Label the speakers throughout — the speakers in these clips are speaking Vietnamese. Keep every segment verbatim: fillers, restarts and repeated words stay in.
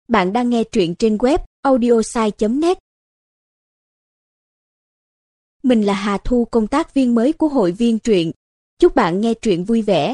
Speaker 1: Bạn đang nghe truyện trên web audiosai chấm net. Mình là Hà Thu, công tác viên mới của hội viên truyện. Chúc bạn nghe truyện vui vẻ.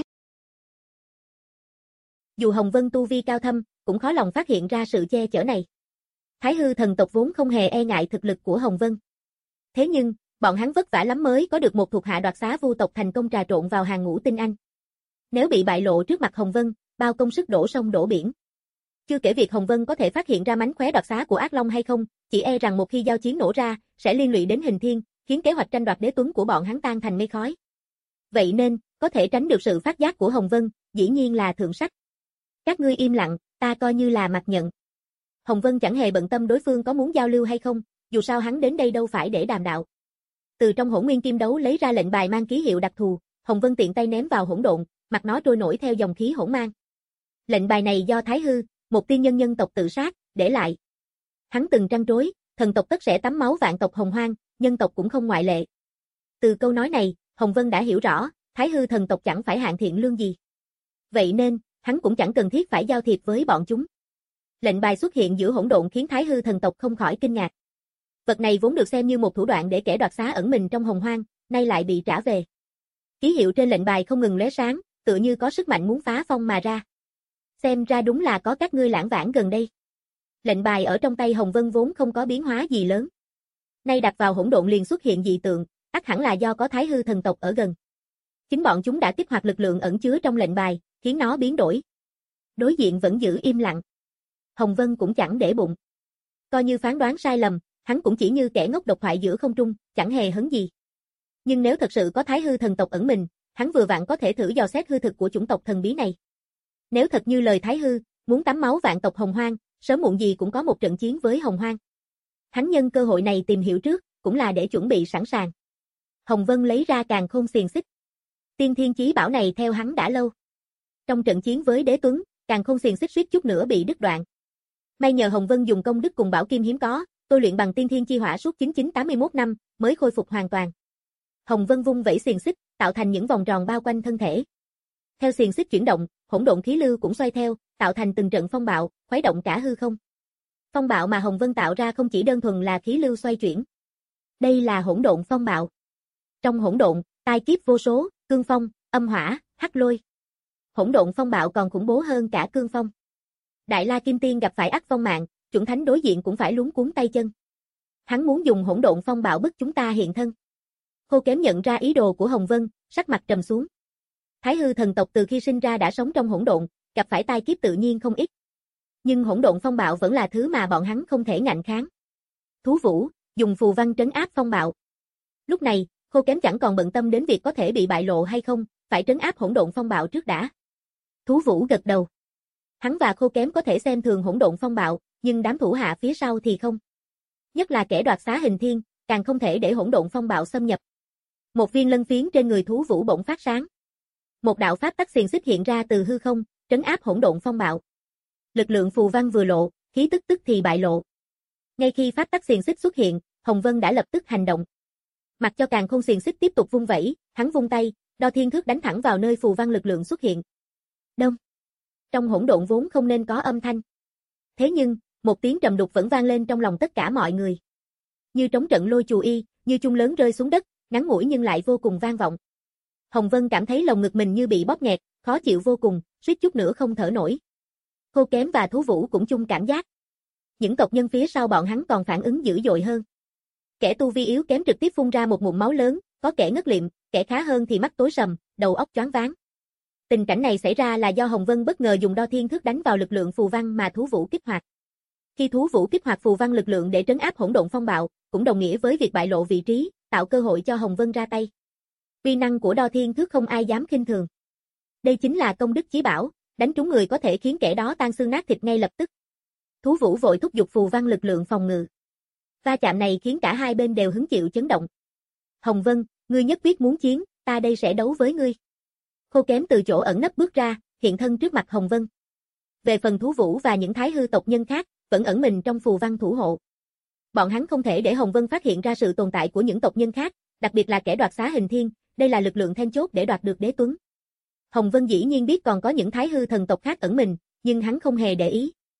Speaker 2: Dù Hồng Vân tu vi cao thâm, cũng khó lòng phát hiện ra sự che chở này. Thái hư thần tộc vốn không hề e ngại thực lực của Hồng Vân. Thế nhưng, bọn hắn vất vả lắm mới có được một thuộc hạ đoạt xá vu tộc thành công trà trộn vào hàng ngũ tinh anh. Nếu bị bại lộ trước mặt Hồng Vân, bao công sức đổ sông đổ biển. Chưa kể việc Hồng Vân có thể phát hiện ra mánh khóe đoạt xá của Ác Long hay không, chỉ e rằng một khi giao chiến nổ ra, sẽ liên lụy đến Hình Thiên, khiến kế hoạch tranh đoạt đế tuấn của bọn hắn tan thành mây khói. Vậy nên, có thể tránh được sự phát giác của Hồng Vân, dĩ nhiên là thượng sách. Các ngươi im lặng, ta coi như là mặc nhận. Hồng Vân chẳng hề bận tâm đối phương có muốn giao lưu hay không, dù sao hắn đến đây đâu phải để đàm đạo. Từ trong Hỗn Nguyên Kim Đấu lấy ra lệnh bài mang ký hiệu đặc thù, Hồng Vân tiện tay ném vào hỗn độn, mặt nó trôi nổi theo dòng khí hỗn mang. Lệnh bài này do Thái hư, một tiên nhân nhân tộc tự sát, để lại. Hắn từng trăn trối, thần tộc tất sẽ tắm máu vạn tộc hồng hoang, nhân tộc cũng không ngoại lệ. Từ câu nói này, Hồng Vân đã hiểu rõ, Thái hư thần tộc chẳng phải hạng thiện lương gì. Vậy nên, hắn cũng chẳng cần thiết phải giao thiệp với bọn chúng. Lệnh bài xuất hiện giữa hỗn độn khiến Thái hư thần tộc không khỏi kinh ngạc. Vật này vốn được xem như một thủ đoạn để kẻ đoạt xá ẩn mình trong hồng hoang, nay lại bị trả về. Ký hiệu trên lệnh bài không ngừng lóe sáng, tựa như có sức mạnh muốn phá phong mà ra. Xem ra đúng là có các ngươi lãng vãng gần đây. Lệnh bài ở trong tay Hồng Vân vốn không có biến hóa gì lớn. Nay đặt vào hỗn độn liền xuất hiện dị tượng, ắt hẳn là do có Thái hư thần tộc ở gần. Chính bọn chúng đã kích hoạt lực lượng ẩn chứa trong lệnh bài, khiến nó biến đổi. Đối diện vẫn giữ im lặng. Hồng Vân cũng chẳng để bụng. Coi như phán đoán sai lầm, hắn cũng chỉ như kẻ ngốc độc thoại giữa không trung, chẳng hề hấn gì. Nhưng nếu thật sự có Thái hư thần tộc ẩn mình, hắn vừa vặn có thể thử dò xét hư thực của chủng tộc thần bí này. Nếu thật như lời Thái hư, muốn tắm máu vạn tộc hồng hoang, sớm muộn gì cũng có một trận chiến với hồng hoang. Hắn nhân cơ hội này tìm hiểu trước, cũng là để chuẩn bị sẵn sàng. Hồng Vân lấy ra càn khôn xiềng xích. Tiên thiên chí bảo này theo hắn đã lâu. Trong trận chiến với đế tuấn, càn khôn xiềng xích suýt chút nữa bị đứt đoạn. May nhờ Hồng Vân dùng công đức cùng bảo kim hiếm có, tôi luyện bằng tiên thiên chi hỏa suốt chín chín tám mươi mốt năm, mới khôi phục hoàn toàn. Hồng Vân vung vẩy xiềng xích, tạo thành những vòng tròn bao quanh thân thể. Theo xiềng xích chuyển động, hỗn độn khí lưu cũng xoay theo, tạo thành từng trận phong bạo, khuấy động cả hư không. Phong bạo mà Hồng Vân tạo ra không chỉ đơn thuần là khí lưu xoay chuyển. Đây là hỗn độn phong bạo. Trong hỗn độn, tai kiếp vô số, cương phong, âm hỏa, hắc lôi. Hỗn độn phong bạo còn khủng bố hơn cả cương phong. Đại La Kim Tiên gặp phải ác phong mạng, chuẩn thánh đối diện cũng phải luống cuống tay chân. Hắn muốn dùng hỗn độn phong bạo bức chúng ta hiện thân. Khô Kém nhận ra ý đồ của Hồng Vân, sắc mặt trầm xuống. Thái hư thần tộc từ khi sinh ra đã sống trong hỗn độn, gặp phải tai kiếp tự nhiên không ít. Nhưng hỗn độn phong bạo vẫn là thứ mà bọn hắn không thể ngạnh kháng. Thú Vũ, dùng phù văn trấn áp phong bạo. Lúc này, Khô Kém chẳng còn bận tâm đến việc có thể bị bại lộ hay không, phải trấn áp hỗn độn phong bạo trước đã. Thú Vũ gật đầu. Hắn và Khô Kém có thể xem thường hỗn độn phong bạo, nhưng đám thủ hạ phía sau thì không. Nhất là kẻ đoạt xá Hình Thiên, càng không thể để hỗn độn phong bạo xâm nhập. Một viên lân phiến trên người Thú Vũ bỗng phát sáng. Một đạo pháp tắc xiềng xích hiện ra từ hư không, trấn áp hỗn độn phong bạo. Lực lượng phù văn vừa lộ, khí tức tức thì bại lộ. Ngay khi pháp tắc xiềng xích xuất hiện, Hồng Vân đã lập tức hành động. Mặc cho càn khôn xiềng xích tiếp tục vung vẩy, hắn vung tay, đo thiên thước đánh thẳng vào nơi phù văn lực lượng xuất hiện. Đông. Trong hỗn độn vốn không nên có âm thanh. Thế nhưng, một tiếng trầm đục vẫn vang lên trong lòng tất cả mọi người. Như trống trận lôi chù y, như chuông lớn rơi xuống đất, ngắn ngủi nhưng lại vô cùng vang vọng. Hồng Vân cảm thấy lồng ngực mình như bị bóp nghẹt, khó chịu vô cùng, suýt chút nữa không thở nổi. Khô Kém và Thú Vũ cũng chung cảm giác. Những tộc nhân phía sau bọn hắn còn phản ứng dữ dội hơn. Kẻ tu vi yếu kém trực tiếp phun ra một ngụm máu lớn, có kẻ ngất liệm, kẻ khá hơn thì mắt tối sầm, đầu óc choáng váng. Tình cảnh này xảy ra là do Hồng Vân bất ngờ dùng đo thiên thước đánh vào lực lượng phù văn mà Thú Vũ kích hoạt. Khi Thú Vũ kích hoạt phù văn lực lượng để trấn áp hỗn độn phong bạo, cũng đồng nghĩa với việc bại lộ vị trí, tạo cơ hội cho Hồng Vân ra tay. Uy năng của đo thiên thước không ai dám khinh thường. Đây chính là công đức chí bảo, đánh trúng người có thể khiến kẻ đó tan xương nát thịt ngay lập tức. Thú Vũ vội thúc giục phù văn lực lượng phòng ngự. Va chạm này khiến cả hai bên đều hứng chịu chấn động. Hồng Vân, ngươi nhất quyết muốn chiến, ta đây sẽ đấu với ngươi. Khô Kém từ chỗ ẩn nấp bước ra, hiện thân trước mặt Hồng Vân. Về phần Thú Vũ và những thái hư tộc nhân khác, vẫn ẩn mình trong phù văn thủ hộ. Bọn hắn không thể để Hồng Vân phát hiện ra sự tồn tại của những tộc nhân khác, đặc biệt là kẻ đoạt xá Hình Thiên, đây là lực lượng then chốt để đoạt được đế tuấn. Hồng Vân dĩ nhiên biết còn có những thái hư thần tộc khác ẩn mình, nhưng hắn không hề để ý.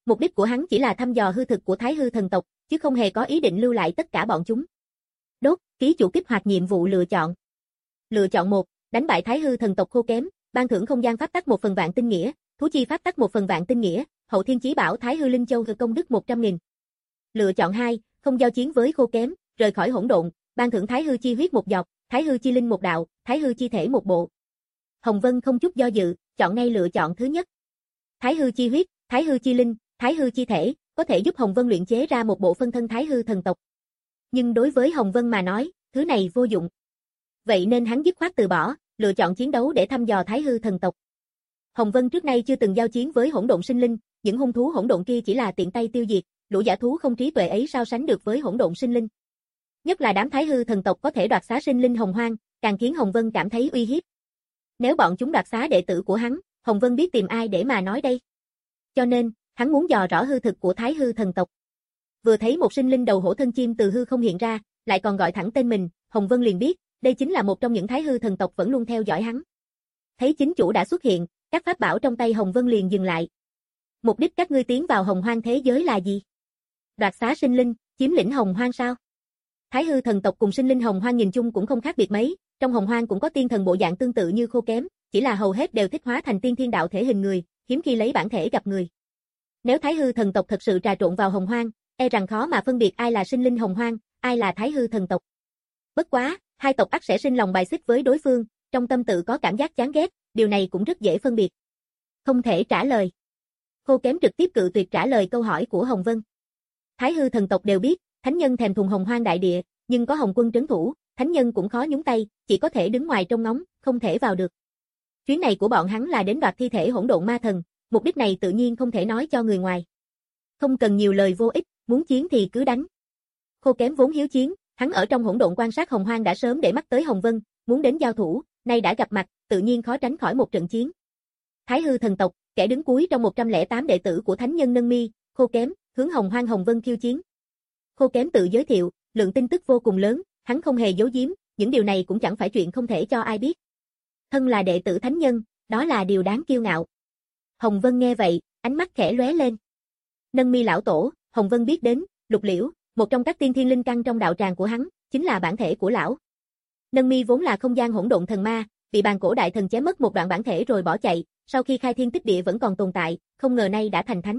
Speaker 2: Mục đích của hắn chỉ là thăm dò hư thực của Thái Hư thần tộc, chứ không hề có ý định lưu lại tất cả bọn chúng. Đốt, ký chủ kích hoạt nhiệm vụ lựa chọn. Lựa chọn một, đánh bại Thái Hư thần tộc khô kém, ban thưởng không gian pháp tắc một phần vạn tinh nghĩa, thú chi pháp tắc một phần vạn tinh nghĩa, hậu thiên chí bảo Thái Hư Linh Châu gật công đức một trăm nghìn. Lựa chọn hai, không giao chiến với khô kém, rời khỏi hỗn độn, ban thưởng Thái Hư chi huyết một giọt, Thái Hư chi linh một đạo, Thái Hư chi thể một bộ. Hồng Vân không chút do dự, chọn ngay lựa chọn thứ nhất. Thái Hư chi huyết, Thái Hư chi linh, Thái Hư chi thể, có thể giúp Hồng Vân luyện chế ra một bộ phân thân Thái Hư thần tộc. Nhưng đối với Hồng Vân mà nói, thứ này vô dụng. Vậy nên hắn dứt khoát từ bỏ, lựa chọn chiến đấu để thăm dò Thái Hư thần tộc. Hồng Vân trước nay chưa từng giao chiến với hỗn độn sinh linh, những hung thú hỗn độn kia chỉ là tiện tay tiêu diệt, lũ giả thú không trí tuệ ấy sao sánh được với hỗn độn sinh linh. Nhất là đám Thái Hư thần tộc có thể đoạt xá sinh linh hồng hoang, càng khiến Hồng Vân cảm thấy uy hiếp. Nếu bọn chúng đoạt xá đệ tử của hắn, Hồng Vân biết tìm ai để mà nói đây. Cho nên, hắn muốn dò rõ hư thực của Thái Hư thần tộc. Vừa thấy một sinh linh đầu hổ thân chim từ hư không hiện ra, lại còn gọi thẳng tên mình, Hồng Vân liền biết, đây chính là một trong những Thái Hư thần tộc vẫn luôn theo dõi hắn. Thấy chính chủ đã xuất hiện, các pháp bảo trong tay Hồng Vân liền dừng lại. Mục đích các ngươi tiến vào hồng hoang thế giới là gì? Đoạt xá sinh linh, chiếm lĩnh hồng hoang sao? Thái Hư thần tộc cùng sinh linh hồng hoang nhìn chung cũng không khác biệt mấy, trong hồng hoang cũng có tiên thần bộ dạng tương tự như khô kém, chỉ là hầu hết đều thích hóa thành tiên thiên đạo thể hình người, hiếm khi lấy bản thể gặp người. Nếu Thái Hư thần tộc thật sự trà trộn vào hồng hoang, e rằng khó mà phân biệt ai là sinh linh hồng hoang, ai là Thái Hư thần tộc. Bất quá, hai tộc ắt sẽ sinh lòng bài xích với đối phương, trong tâm tự có cảm giác chán ghét, điều này cũng rất dễ phân biệt. Không thể trả lời. Khô kém trực tiếp cự tuyệt trả lời câu hỏi của Hồng Vân. Thái Hư thần tộc đều biết, thánh nhân thèm thuồng hồng hoang đại địa, nhưng có Hồng quân trấn thủ, thánh nhân cũng khó nhúng tay, chỉ có thể đứng ngoài trông ngóng, không thể vào được. Chuyến này của bọn hắn là đến đoạt thi thể hỗn độn ma thần, mục đích này tự nhiên không thể nói cho người ngoài. Không cần nhiều lời vô ích, muốn chiến thì cứ đánh. Khô kém vốn hiếu chiến, hắn ở trong hỗn độn quan sát hồng hoang đã sớm để mắt tới Hồng Vân, muốn đến giao thủ, nay đã gặp mặt, tự nhiên khó tránh khỏi một trận chiến. Thái Hư thần tộc, kẻ đứng cuối trong một trăm lẻ tám đệ tử của thánh nhân Nâng Mi, Khô kém, hướng hồng hoang Hồng Vân khiêu chiến. Khô kém tự giới thiệu, lượng tin tức vô cùng lớn, hắn không hề giấu giếm, những điều này cũng chẳng phải chuyện không thể cho ai biết. Thân là đệ tử thánh nhân, đó là điều đáng kiêu ngạo. Hồng Vân nghe vậy, ánh mắt khẽ lóe lên. Nâng Mi lão tổ, Hồng Vân biết đến, Lục Liễu, một trong các tiên thiên linh căn trong đạo tràng của hắn, chính là bản thể của lão. Nâng Mi vốn là không gian hỗn độn thần ma, bị bàn cổ đại thần chém mất một đoạn bản thể rồi bỏ chạy, sau khi khai thiên tích địa vẫn còn tồn tại, không ngờ nay đã thành thánh.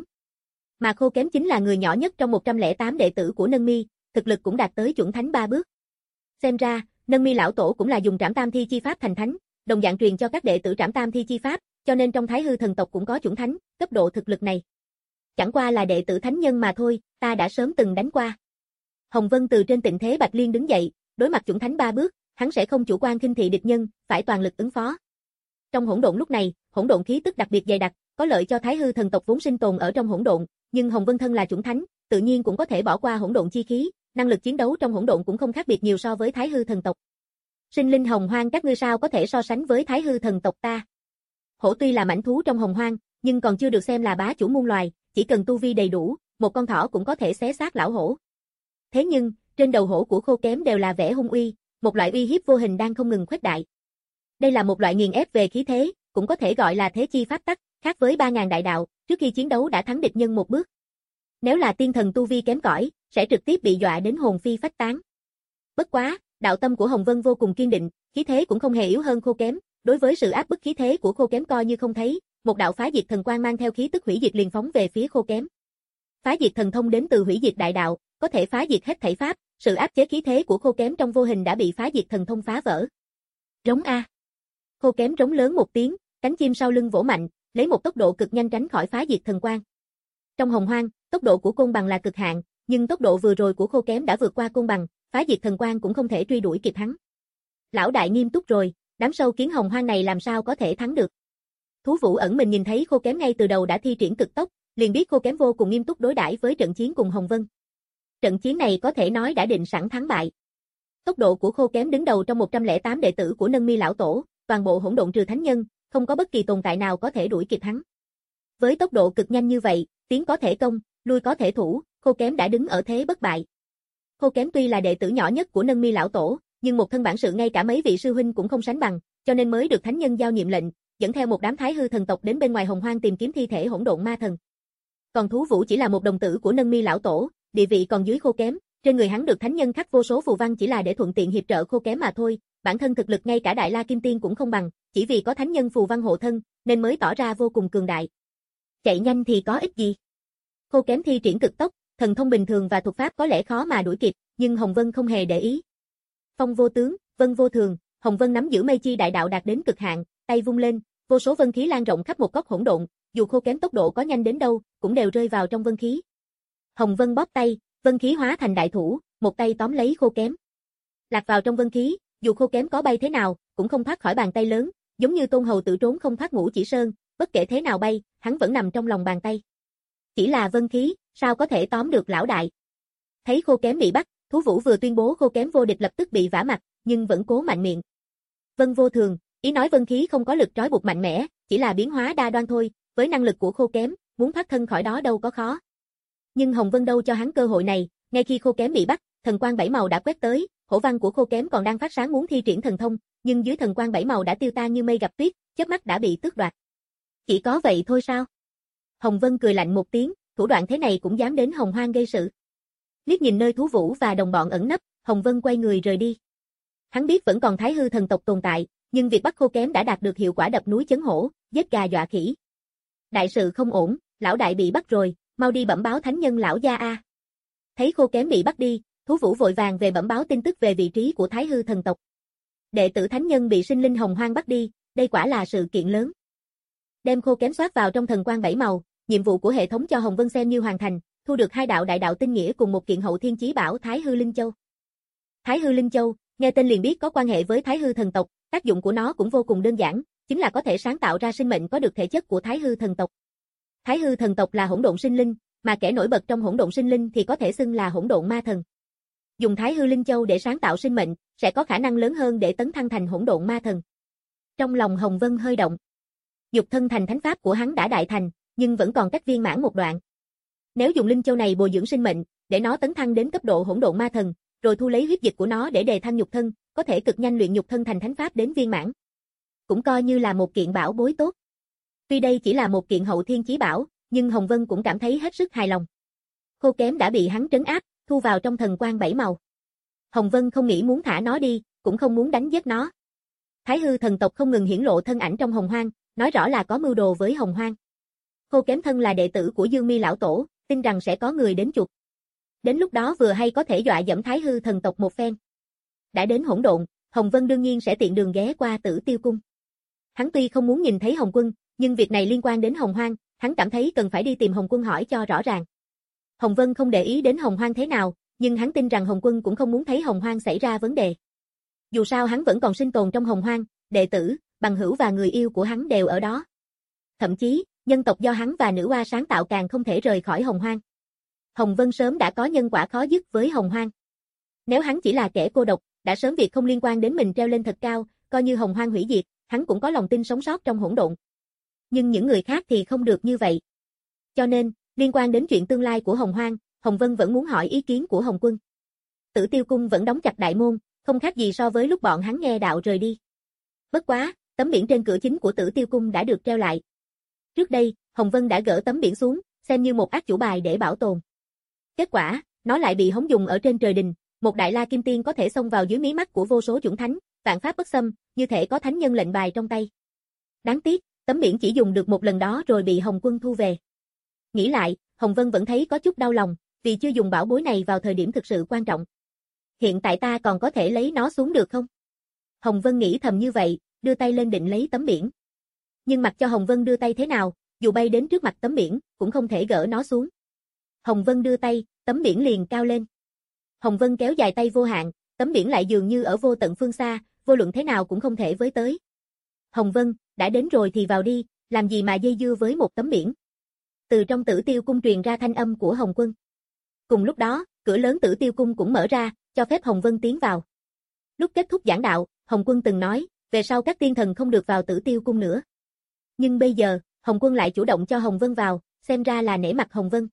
Speaker 2: Mà Khô kém chính là người nhỏ nhất trong một trăm lẻ tám đệ tử của Nâng Mi, thực lực cũng đạt tới chuẩn thánh ba bước. Xem ra, Nâng Mi lão tổ cũng là dùng Trảm Tam Thi chi pháp thành thánh, đồng dạng truyền cho các đệ tử Trảm Tam Thi chi pháp, cho nên trong Thái Hư thần tộc cũng có chuẩn thánh, cấp độ thực lực này. Chẳng qua là đệ tử thánh nhân mà thôi, ta đã sớm từng đánh qua. Hồng Vân từ trên tịnh thế Bạch Liên đứng dậy, đối mặt chuẩn thánh ba bước, hắn sẽ không chủ quan khinh thị địch nhân, phải toàn lực ứng phó. Trong hỗn độn lúc này, hỗn độn khí tức đặc biệt dày đặc, có lợi cho Thái Hư thần tộc vốn sinh tồn ở trong hỗn độn, nhưng Hồng Vân thân là chuẩn thánh, tự nhiên cũng có thể bỏ qua hỗn độn chi khí, năng lực chiến đấu trong hỗn độn cũng không khác biệt nhiều so với Thái Hư thần tộc. Sinh linh hồng hoang các ngươi sao có thể so sánh với Thái Hư thần tộc ta? Hổ tuy là mãnh thú trong hồng hoang, nhưng còn chưa được xem là bá chủ muôn loài, chỉ cần tu vi đầy đủ, một con thỏ cũng có thể xé xác lão hổ. Thế nhưng, trên đầu hổ của Khô kém đều là vẻ hung uy, một loại uy hiếp vô hình đang không ngừng khuếch đại. Đây là một loại nghiền ép về khí thế, cũng có thể gọi là thế chi pháp tắc, khác với ba ngàn đại đạo, trước khi chiến đấu đã thắng địch nhân một bước. Nếu là tiên thần tu vi kém cỏi, sẽ trực tiếp bị dọa đến hồn phi phách tán. Bất quá, đạo tâm của Hồng Vân vô cùng kiên định, khí thế cũng không hề yếu hơn Khô kém, đối với sự áp bức khí thế của Khô kém coi như không thấy, một đạo phá diệt thần quang mang theo khí tức hủy diệt liền phóng về phía Khô kém. Phá diệt thần thông đến từ hủy diệt đại đạo, có thể phá diệt hết thảy pháp, sự áp chế khí thế của Khô kém trong vô hình đã bị phá diệt thần thông phá vỡ. Rống a. Khô kém rống lớn một tiếng, cánh chim sau lưng vỗ mạnh, lấy một tốc độ cực nhanh tránh khỏi phá diệt thần quang. Trong hồng hoang, tốc độ của côn bằng là cực hạn, nhưng tốc độ vừa rồi của Khô kém đã vượt qua côn bằng, phá diệt thần quang cũng không thể truy đuổi kịp hắn. Lão đại nghiêm túc rồi, đám sâu kiến hồng hoang này làm sao có thể thắng được? Thú Vũ ẩn mình nhìn thấy Khô kém ngay từ đầu đã thi triển cực tốc, liền biết Khô kém vô cùng nghiêm túc đối đãi với trận chiến cùng Hồng Vân. Trận chiến này có thể nói đã định sẵn thắng bại. Tốc độ của Khô kém đứng đầu trong một trăm lẻ tám đệ tử của Nâng Mi lão tổ, toàn bộ hỗn độn trừ thánh nhân, không có bất kỳ tồn tại nào có thể đuổi kịp hắn. Với tốc độ cực nhanh như vậy, tiến có thể công, lui có thể thủ, Khô kém đã đứng ở thế bất bại. Khô kém tuy là đệ tử nhỏ nhất của Nâng Mi lão tổ, nhưng một thân bản sự ngay cả mấy vị sư huynh cũng không sánh bằng, cho nên mới được thánh nhân giao nhiệm lệnh, dẫn theo một đám Thái Hư thần tộc đến bên ngoài hồng hoang tìm kiếm thi thể hỗn độn ma thần. Còn Thú Vũ chỉ là một đồng tử của Nâng Mi lão tổ, địa vị còn dưới Khô Kém, trên người hắn được thánh nhân khắc vô số phù văn chỉ là để thuận tiện hiệp trợ Khô Kém mà thôi, bản thân thực lực ngay cả Đại La Kim Tiên cũng không bằng, chỉ vì có thánh nhân phù văn hộ thân, nên mới tỏ ra vô cùng cường đại. Chạy nhanh thì có ích gì? Khô Kém thi triển cực tốc, thần thông bình thường và thuật pháp có lẽ khó mà đuổi kịp, nhưng Hồng Vân không hề để ý. Phong vô tướng, vân vô thường, Hồng Vân nắm giữ mây chi đại đạo đạt đến cực hạn, tay vung lên, vô số vân khí lan rộng khắp một góc hỗn độn, dù Khô Kém tốc độ có nhanh đến đâu, cũng đều rơi vào trong vân khí. Hồng Vân bóp tay, vân khí hóa thành đại thủ, một tay tóm lấy Khô Kém. Lạc vào trong vân khí, dù Khô Kém có bay thế nào, cũng không thoát khỏi bàn tay lớn, giống như Tôn Hầu Tử trốn không thoát Ngũ Chỉ Sơn, bất kể thế nào bay, hắn vẫn nằm trong lòng bàn tay. Chỉ là vân khí, sao có thể tóm được lão đại? Thấy Khô Kém bị bắt, Thú Vũ vừa tuyên bố Khô Kém vô địch lập tức bị vả mặt, nhưng vẫn cố mạnh miệng. Vân vô thường, ý nói vân khí không có lực trói buộc mạnh mẽ, chỉ là biến hóa đa đoan thôi, với năng lực của Khô Kém, muốn thoát thân khỏi đó đâu có khó. Nhưng Hồng Vân đâu cho hắn cơ hội này, ngay khi Khô Kém bị bắt, thần quang bảy màu đã quét tới, hổ văn của Khô Kém còn đang phát sáng muốn thi triển thần thông, nhưng dưới thần quang bảy màu đã tiêu tan như mây gặp tuyết, chớp mắt đã bị tước đoạt. Chỉ có vậy thôi sao? Hồng Vân cười lạnh một tiếng, thủ đoạn thế này cũng dám đến Hồng Hoang gây sự. Liếc nhìn nơi Thú Vũ và đồng bọn ẩn nấp, Hồng Vân quay người rời đi. Hắn biết vẫn còn Thái Hư thần tộc tồn tại, nhưng việc bắt Khô Kém đã đạt được hiệu quả đập núi chấn hổ, giết gà dọa khỉ. Đại sự không ổn, lão đại bị bắt rồi, mau đi bẩm báo thánh nhân lão gia a. Thấy Khô Kém bị bắt đi, Thú Vũ vội vàng về bẩm báo tin tức về vị trí của Thái Hư thần tộc. Đệ tử thánh nhân bị sinh linh Hồng Hoang bắt đi, đây quả là sự kiện lớn. Đem Khô Kém soát vào trong thần quang bảy màu, nhiệm vụ của hệ thống cho Hồng Vân xem như hoàn thành, thu được hai đạo đại đạo tinh nghĩa cùng một kiện hậu thiên chí bảo Thái Hư Linh Châu. Thái Hư Linh Châu, nghe tên liền biết có quan hệ với Thái Hư thần tộc, tác dụng của nó cũng vô cùng đơn giản, chính là có thể sáng tạo ra sinh mệnh có được thể chất của Thái Hư thần tộc. Thái Hư thần tộc là hỗn độn sinh linh, mà kẻ nổi bật trong hỗn độn sinh linh thì có thể xưng là hỗn độn ma thần. Dùng Thái Hư Linh Châu để sáng tạo sinh mệnh, sẽ có khả năng lớn hơn để tấn thăng thành hỗn độn ma thần. Trong lòng Hồng Vân hơi động. Dục thân thành thánh pháp của hắn đã đại thành, nhưng vẫn còn cách viên mãn một đoạn. Nếu dùng Linh Châu này bồi dưỡng sinh mệnh, để nó tấn thăng đến cấp độ hỗn độn ma thần, rồi thu lấy huyết dịch của nó để đề thăng nhục thân, có thể cực nhanh luyện nhục thân thành thánh pháp đến viên mãn. Cũng coi như là một kiện bảo bối tốt. Tuy đây chỉ là một kiện hậu thiên chí bảo, nhưng Hồng Vân cũng cảm thấy hết sức hài lòng. Khô Kém đã bị hắn trấn áp, thu vào trong thần quang bảy màu. Hồng Vân không nghĩ muốn thả nó đi, cũng không muốn đánh giết nó. Thái Hư thần tộc không ngừng hiển lộ thân ảnh trong Hồng Hoang, nói rõ là có mưu đồ với Hồng Hoang. Khô Kém thân là đệ tử của Dương Mi lão tổ, tin rằng sẽ có người đến chuộc. Đến lúc đó vừa hay có thể dọa dẫm Thái Hư thần tộc một phen. Đã đến hỗn độn, Hồng Vân đương nhiên sẽ tiện đường ghé qua Tử Tiêu cung. Hắn tuy không muốn nhìn thấy Hồng Quân, nhưng việc này liên quan đến Hồng Hoang, hắn cảm thấy cần phải đi tìm Hồng Quân hỏi cho rõ ràng. Hồng Vân không để ý đến Hồng Hoang thế nào, nhưng hắn tin rằng Hồng Quân cũng không muốn thấy Hồng Hoang xảy ra vấn đề. Dù sao hắn vẫn còn sinh tồn trong Hồng Hoang, đệ tử, bằng hữu và người yêu của hắn đều ở đó. Thậm chí, nhân tộc do hắn và nữ oa sáng tạo càng không thể rời khỏi Hồng Hoang. Hồng Vân sớm đã có nhân quả khó dứt với Hồng Hoang. Nếu hắn chỉ là kẻ cô độc, đã sớm việc không liên quan đến mình treo lên thật cao, coi như Hồng Hoang hủy diệt, hắn cũng có lòng tin sống sót trong hỗn độn. Nhưng những người khác thì không được như vậy. Cho nên, liên quan đến chuyện tương lai của Hồng Hoang, Hồng Vân vẫn muốn hỏi ý kiến của Hồng Quân. Tử Tiêu cung vẫn đóng chặt đại môn, không khác gì so với lúc bọn hắn nghe đạo rời đi. Bất quá, tấm biển trên cửa chính của Tử Tiêu cung đã được treo lại. Trước đây, Hồng Vân đã gỡ tấm biển xuống, xem như một át chủ bài để bảo tồn. Kết quả, nó lại bị hống dùng ở trên trời đình, một đại la kim tiên có thể xông vào dưới mí mắt của vô số chuẩn thánh, vạn pháp bất xâm, như thể có thánh nhân lệnh bài trong tay. Đáng tiếc, tấm biển chỉ dùng được một lần đó rồi bị Hồng Quân thu về. Nghĩ lại, Hồng Vân vẫn thấy có chút đau lòng, vì chưa dùng bảo bối này vào thời điểm thực sự quan trọng. Hiện tại ta còn có thể lấy nó xuống được không? Hồng Vân nghĩ thầm như vậy, đưa tay lên định lấy tấm biển. Nhưng mặc cho Hồng Vân đưa tay thế nào, dù bay đến trước mặt tấm biển, cũng không thể gỡ nó xuống. Hồng Vân đưa tay, tấm biển liền cao lên. Hồng Vân kéo dài tay vô hạn, tấm biển lại dường như ở vô tận phương xa, vô luận thế nào cũng không thể với tới. Hồng Vân, đã đến rồi thì vào đi, làm gì mà dây dưa với một tấm biển. Từ trong Tử Tiêu cung truyền ra thanh âm của Hồng Quân. Cùng lúc đó, cửa lớn Tử Tiêu cung cũng mở ra, cho phép Hồng Vân tiến vào. Lúc kết thúc giảng đạo, Hồng Quân từng nói, về sau các tiên thần không được vào Tử Tiêu cung nữa. Nhưng bây giờ, Hồng Quân lại chủ động cho Hồng Vân vào, xem ra là nể mặt Hồng Vân.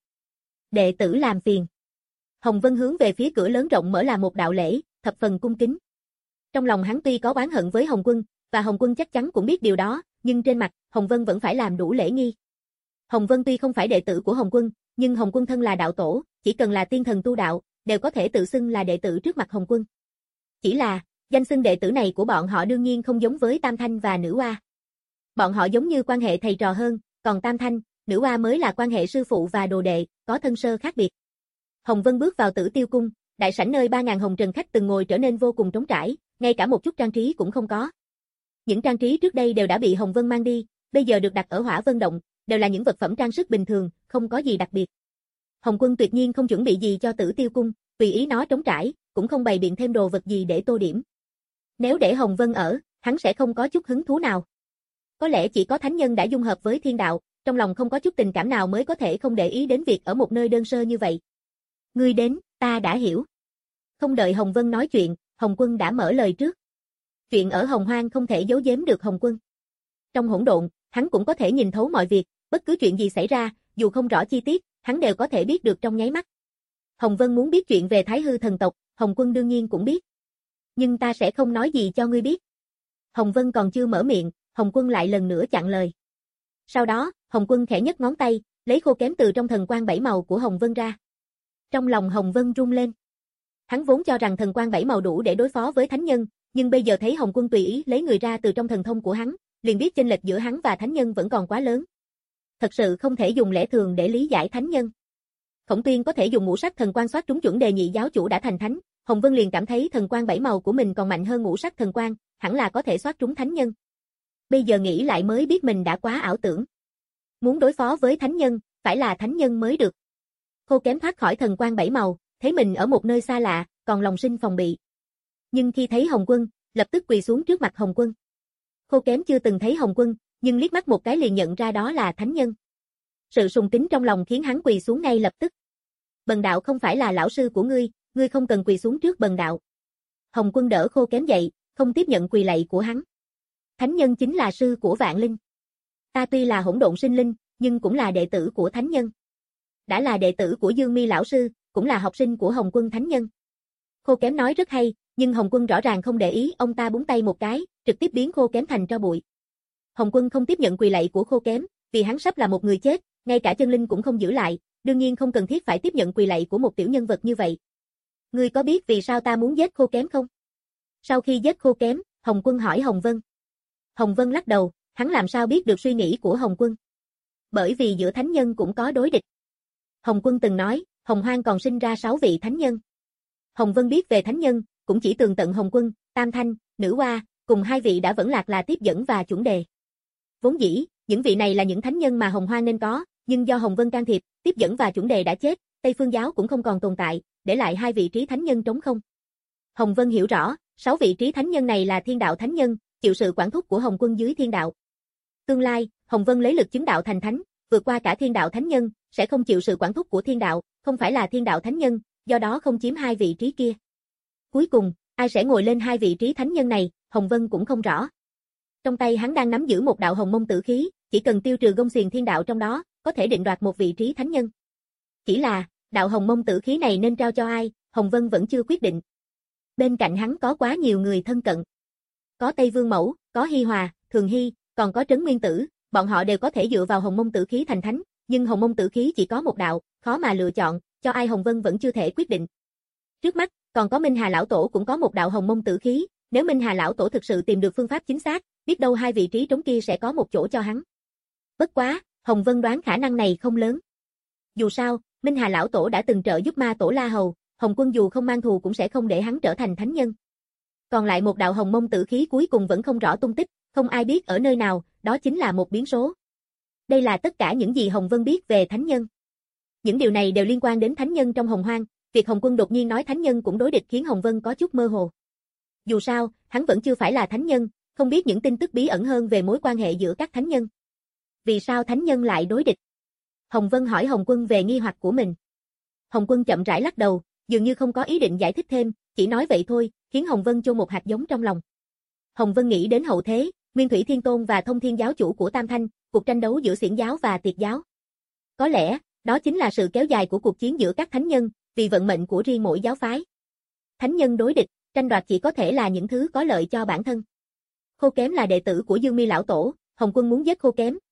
Speaker 2: Đệ tử làm phiền. Hồng Vân hướng về phía cửa lớn rộng mở là một đạo lễ, thập phần cung kính. Trong lòng hắn tuy có oán hận với Hồng Quân, và Hồng Quân chắc chắn cũng biết điều đó, nhưng trên mặt, Hồng Vân vẫn phải làm đủ lễ nghi. Hồng Vân tuy không phải đệ tử của Hồng Quân, nhưng Hồng Quân thân là đạo tổ, chỉ cần là tiên thần tu đạo, đều có thể tự xưng là đệ tử trước mặt Hồng Quân. Chỉ là, danh xưng đệ tử này của bọn họ đương nhiên không giống với Tam Thanh và Nữ Oa. Bọn họ giống như quan hệ thầy trò hơn, còn Tam Thanh, Nữ Oa mới là quan hệ sư phụ và đồ đệ, có thân sơ khác biệt. Hồng Vân bước vào Tử Tiêu Cung, đại sảnh nơi ba ngàn hồng trần khách từng ngồi trở nên vô cùng trống trải, ngay cả một chút trang trí cũng không có. Những trang trí trước đây đều đã bị Hồng Vân mang đi, bây giờ được đặt ở Hỏa Vân Động, đều là những vật phẩm trang sức bình thường, không có gì đặc biệt. Hồng Quân tuyệt nhiên không chuẩn bị gì cho Tử Tiêu Cung, tùy ý nó trống trải, cũng không bày biện thêm đồ vật gì để tô điểm. Nếu để Hồng Vân ở, hắn sẽ không có chút hứng thú nào. Có lẽ chỉ có thánh nhân đã dung hợp với thiên đạo, trong lòng không có chút tình cảm nào mới có thể không để ý đến việc ở một nơi đơn sơ như vậy. Ngươi đến, ta đã hiểu. Không đợi Hồng Vân nói chuyện, Hồng Quân đã mở lời trước. Chuyện ở Hồng Hoang không thể giấu giếm được Hồng Quân. Trong hỗn độn, hắn cũng có thể nhìn thấu mọi việc, bất cứ chuyện gì xảy ra, dù không rõ chi tiết, hắn đều có thể biết được trong nháy mắt. Hồng Vân muốn biết chuyện về Thái Hư thần tộc, Hồng Quân đương nhiên cũng biết. Nhưng ta sẽ không nói gì cho ngươi biết. Hồng Vân còn chưa mở miệng, Hồng Quân lại lần nữa chặn lời. Sau đó, Hồng Quân khẽ nhấc ngón tay, lấy khô kém từ trong thần quang bảy màu của Hồng Vân ra. Trong lòng Hồng Vân rung lên. Hắn vốn cho rằng thần quang bảy màu đủ để đối phó với thánh nhân, nhưng bây giờ thấy Hồng Quân tùy ý lấy người ra từ trong thần thông của hắn, liền biết chênh lệch giữa hắn và thánh nhân vẫn còn quá lớn. Thật sự không thể dùng lẽ thường để lý giải thánh nhân. Khổng Tuyên có thể dùng ngũ sắc thần quang soát trúng chuẩn đề nhị giáo chủ đã thành thánh, Hồng Vân liền cảm thấy thần quang bảy màu của mình còn mạnh hơn ngũ sắc thần quang, hẳn là có thể soát trúng thánh nhân. Bây giờ nghĩ lại mới biết mình đã quá ảo tưởng. Muốn đối phó với thánh nhân, phải là thánh nhân mới được. Khô kém thoát khỏi thần quang bảy màu, thấy mình ở một nơi xa lạ, còn lòng sinh phòng bị. Nhưng khi thấy Hồng Quân, lập tức quỳ xuống trước mặt Hồng Quân. Khô kém chưa từng thấy Hồng Quân, nhưng liếc mắt một cái liền nhận ra đó là thánh nhân. Sự sùng kính trong lòng khiến hắn quỳ xuống ngay lập tức. Bần đạo không phải là lão sư của ngươi, ngươi không cần quỳ xuống trước bần đạo. Hồng Quân đỡ khô kém dậy, không tiếp nhận quỳ lạy của hắn. Thánh nhân chính là sư của vạn linh. Ta tuy là hỗn độn sinh linh, nhưng cũng là đệ tử của thánh nhân. Đã là đệ tử của Dương Mi lão sư, cũng là học sinh của Hồng Quân thánh nhân. Khô kém nói rất hay, nhưng Hồng Quân rõ ràng không để ý, ông ta búng tay một cái, trực tiếp biến khô kém thành tro bụi. Hồng Quân không tiếp nhận quỳ lạy của khô kém, vì hắn sắp là một người chết, ngay cả chân linh cũng không giữ lại, đương nhiên không cần thiết phải tiếp nhận quỳ lạy của một tiểu nhân vật như vậy. Ngươi có biết vì sao ta muốn giết khô kém không? Sau khi giết khô kém, Hồng Quân hỏi Hồng Vân. Hồng Vân lắc đầu, hắn làm sao biết được suy nghĩ của Hồng Quân? Bởi vì giữa thánh nhân cũng có đối địch. Hồng Quân từng nói, Hồng Hoang còn sinh ra sáu vị thánh nhân. Hồng Vân biết về thánh nhân, cũng chỉ tường tận Hồng Quân, Tam Thanh, Nữ Oa, cùng hai vị đã vẫn lạc là Tiếp Dẫn và Chuẩn Đề. Vốn dĩ, những vị này là những thánh nhân mà Hồng Hoang nên có, nhưng do Hồng Vân can thiệp, Tiếp Dẫn và Chuẩn Đề đã chết, Tây Phương giáo cũng không còn tồn tại, để lại hai vị trí thánh nhân trống không. Hồng Vân hiểu rõ, sáu vị trí thánh nhân này là thiên đạo thánh nhân, chịu sự quản thúc của Hồng Quân dưới thiên đạo. Tương lai, Hồng Vân lấy lực chứng đạo thành thánh, vượt qua cả thiên đạo thánh nhân, sẽ không chịu sự quản thúc của thiên đạo, không phải là thiên đạo thánh nhân, do đó không chiếm hai vị trí kia. Cuối cùng, ai sẽ ngồi lên hai vị trí thánh nhân này, Hồng Vân cũng không rõ. Trong tay hắn đang nắm giữ một đạo hồng mông tử khí, chỉ cần tiêu trừ gông xiềng thiên đạo trong đó, có thể định đoạt một vị trí thánh nhân. Chỉ là, đạo hồng mông tử khí này nên trao cho ai, Hồng Vân vẫn chưa quyết định. Bên cạnh hắn có quá nhiều người thân cận. Có Tây Vương Mẫu, có Hi Hòa, Thường Hy, còn có Trấn Nguyên Tử, bọn họ đều có thể dựa vào hồng mông tử khí thành thánh, nhưng hồng mông tử khí chỉ có một đạo, khó mà lựa chọn, cho ai Hồng Vân vẫn chưa thể quyết định. Trước mắt, còn có Minh Hà lão tổ cũng có một đạo hồng mông tử khí, nếu Minh Hà lão tổ thực sự tìm được phương pháp chính xác, biết đâu hai vị trí trống kia sẽ có một chỗ cho hắn. Bất quá, Hồng Vân đoán khả năng này không lớn. Dù sao, Minh Hà lão tổ đã từng trợ giúp ma tổ La Hầu, Hồng Quân dù không mang thù cũng sẽ không để hắn trở thành thánh nhân. Còn lại một đạo hồng mông tử khí cuối cùng vẫn không rõ tung tích, không ai biết ở nơi nào, đó chính là một biến số. Đây là tất cả những gì Hồng Vân biết về thánh nhân. Những điều này đều liên quan đến thánh nhân trong Hồng Hoang, việc Hồng Quân đột nhiên nói thánh nhân cũng đối địch khiến Hồng Vân có chút mơ hồ. Dù sao, hắn vẫn chưa phải là thánh nhân, không biết những tin tức bí ẩn hơn về mối quan hệ giữa các thánh nhân. Vì sao thánh nhân lại đối địch? Hồng Vân hỏi Hồng Quân về nghi hoặc của mình. Hồng Quân chậm rãi lắc đầu, dường như không có ý định giải thích thêm, chỉ nói vậy thôi, khiến Hồng Vân chôn một hạt giống trong lòng. Hồng Vân nghĩ đến hậu thế, Nguyên Thủy Thiên Tôn và Thông Thiên giáo chủ của Tam Thanh, cuộc tranh đấu giữa Xiển giáo và Tiệt giáo. Có lẽ, đó chính là sự kéo dài của cuộc chiến giữa các thánh nhân, vì vận mệnh của riêng mỗi giáo phái. Thánh nhân đối địch, tranh đoạt chỉ có thể là những thứ có lợi cho bản thân. Khô Kém là đệ tử của Dương Mi lão tổ, Hồng Quân muốn giết Khô Kém,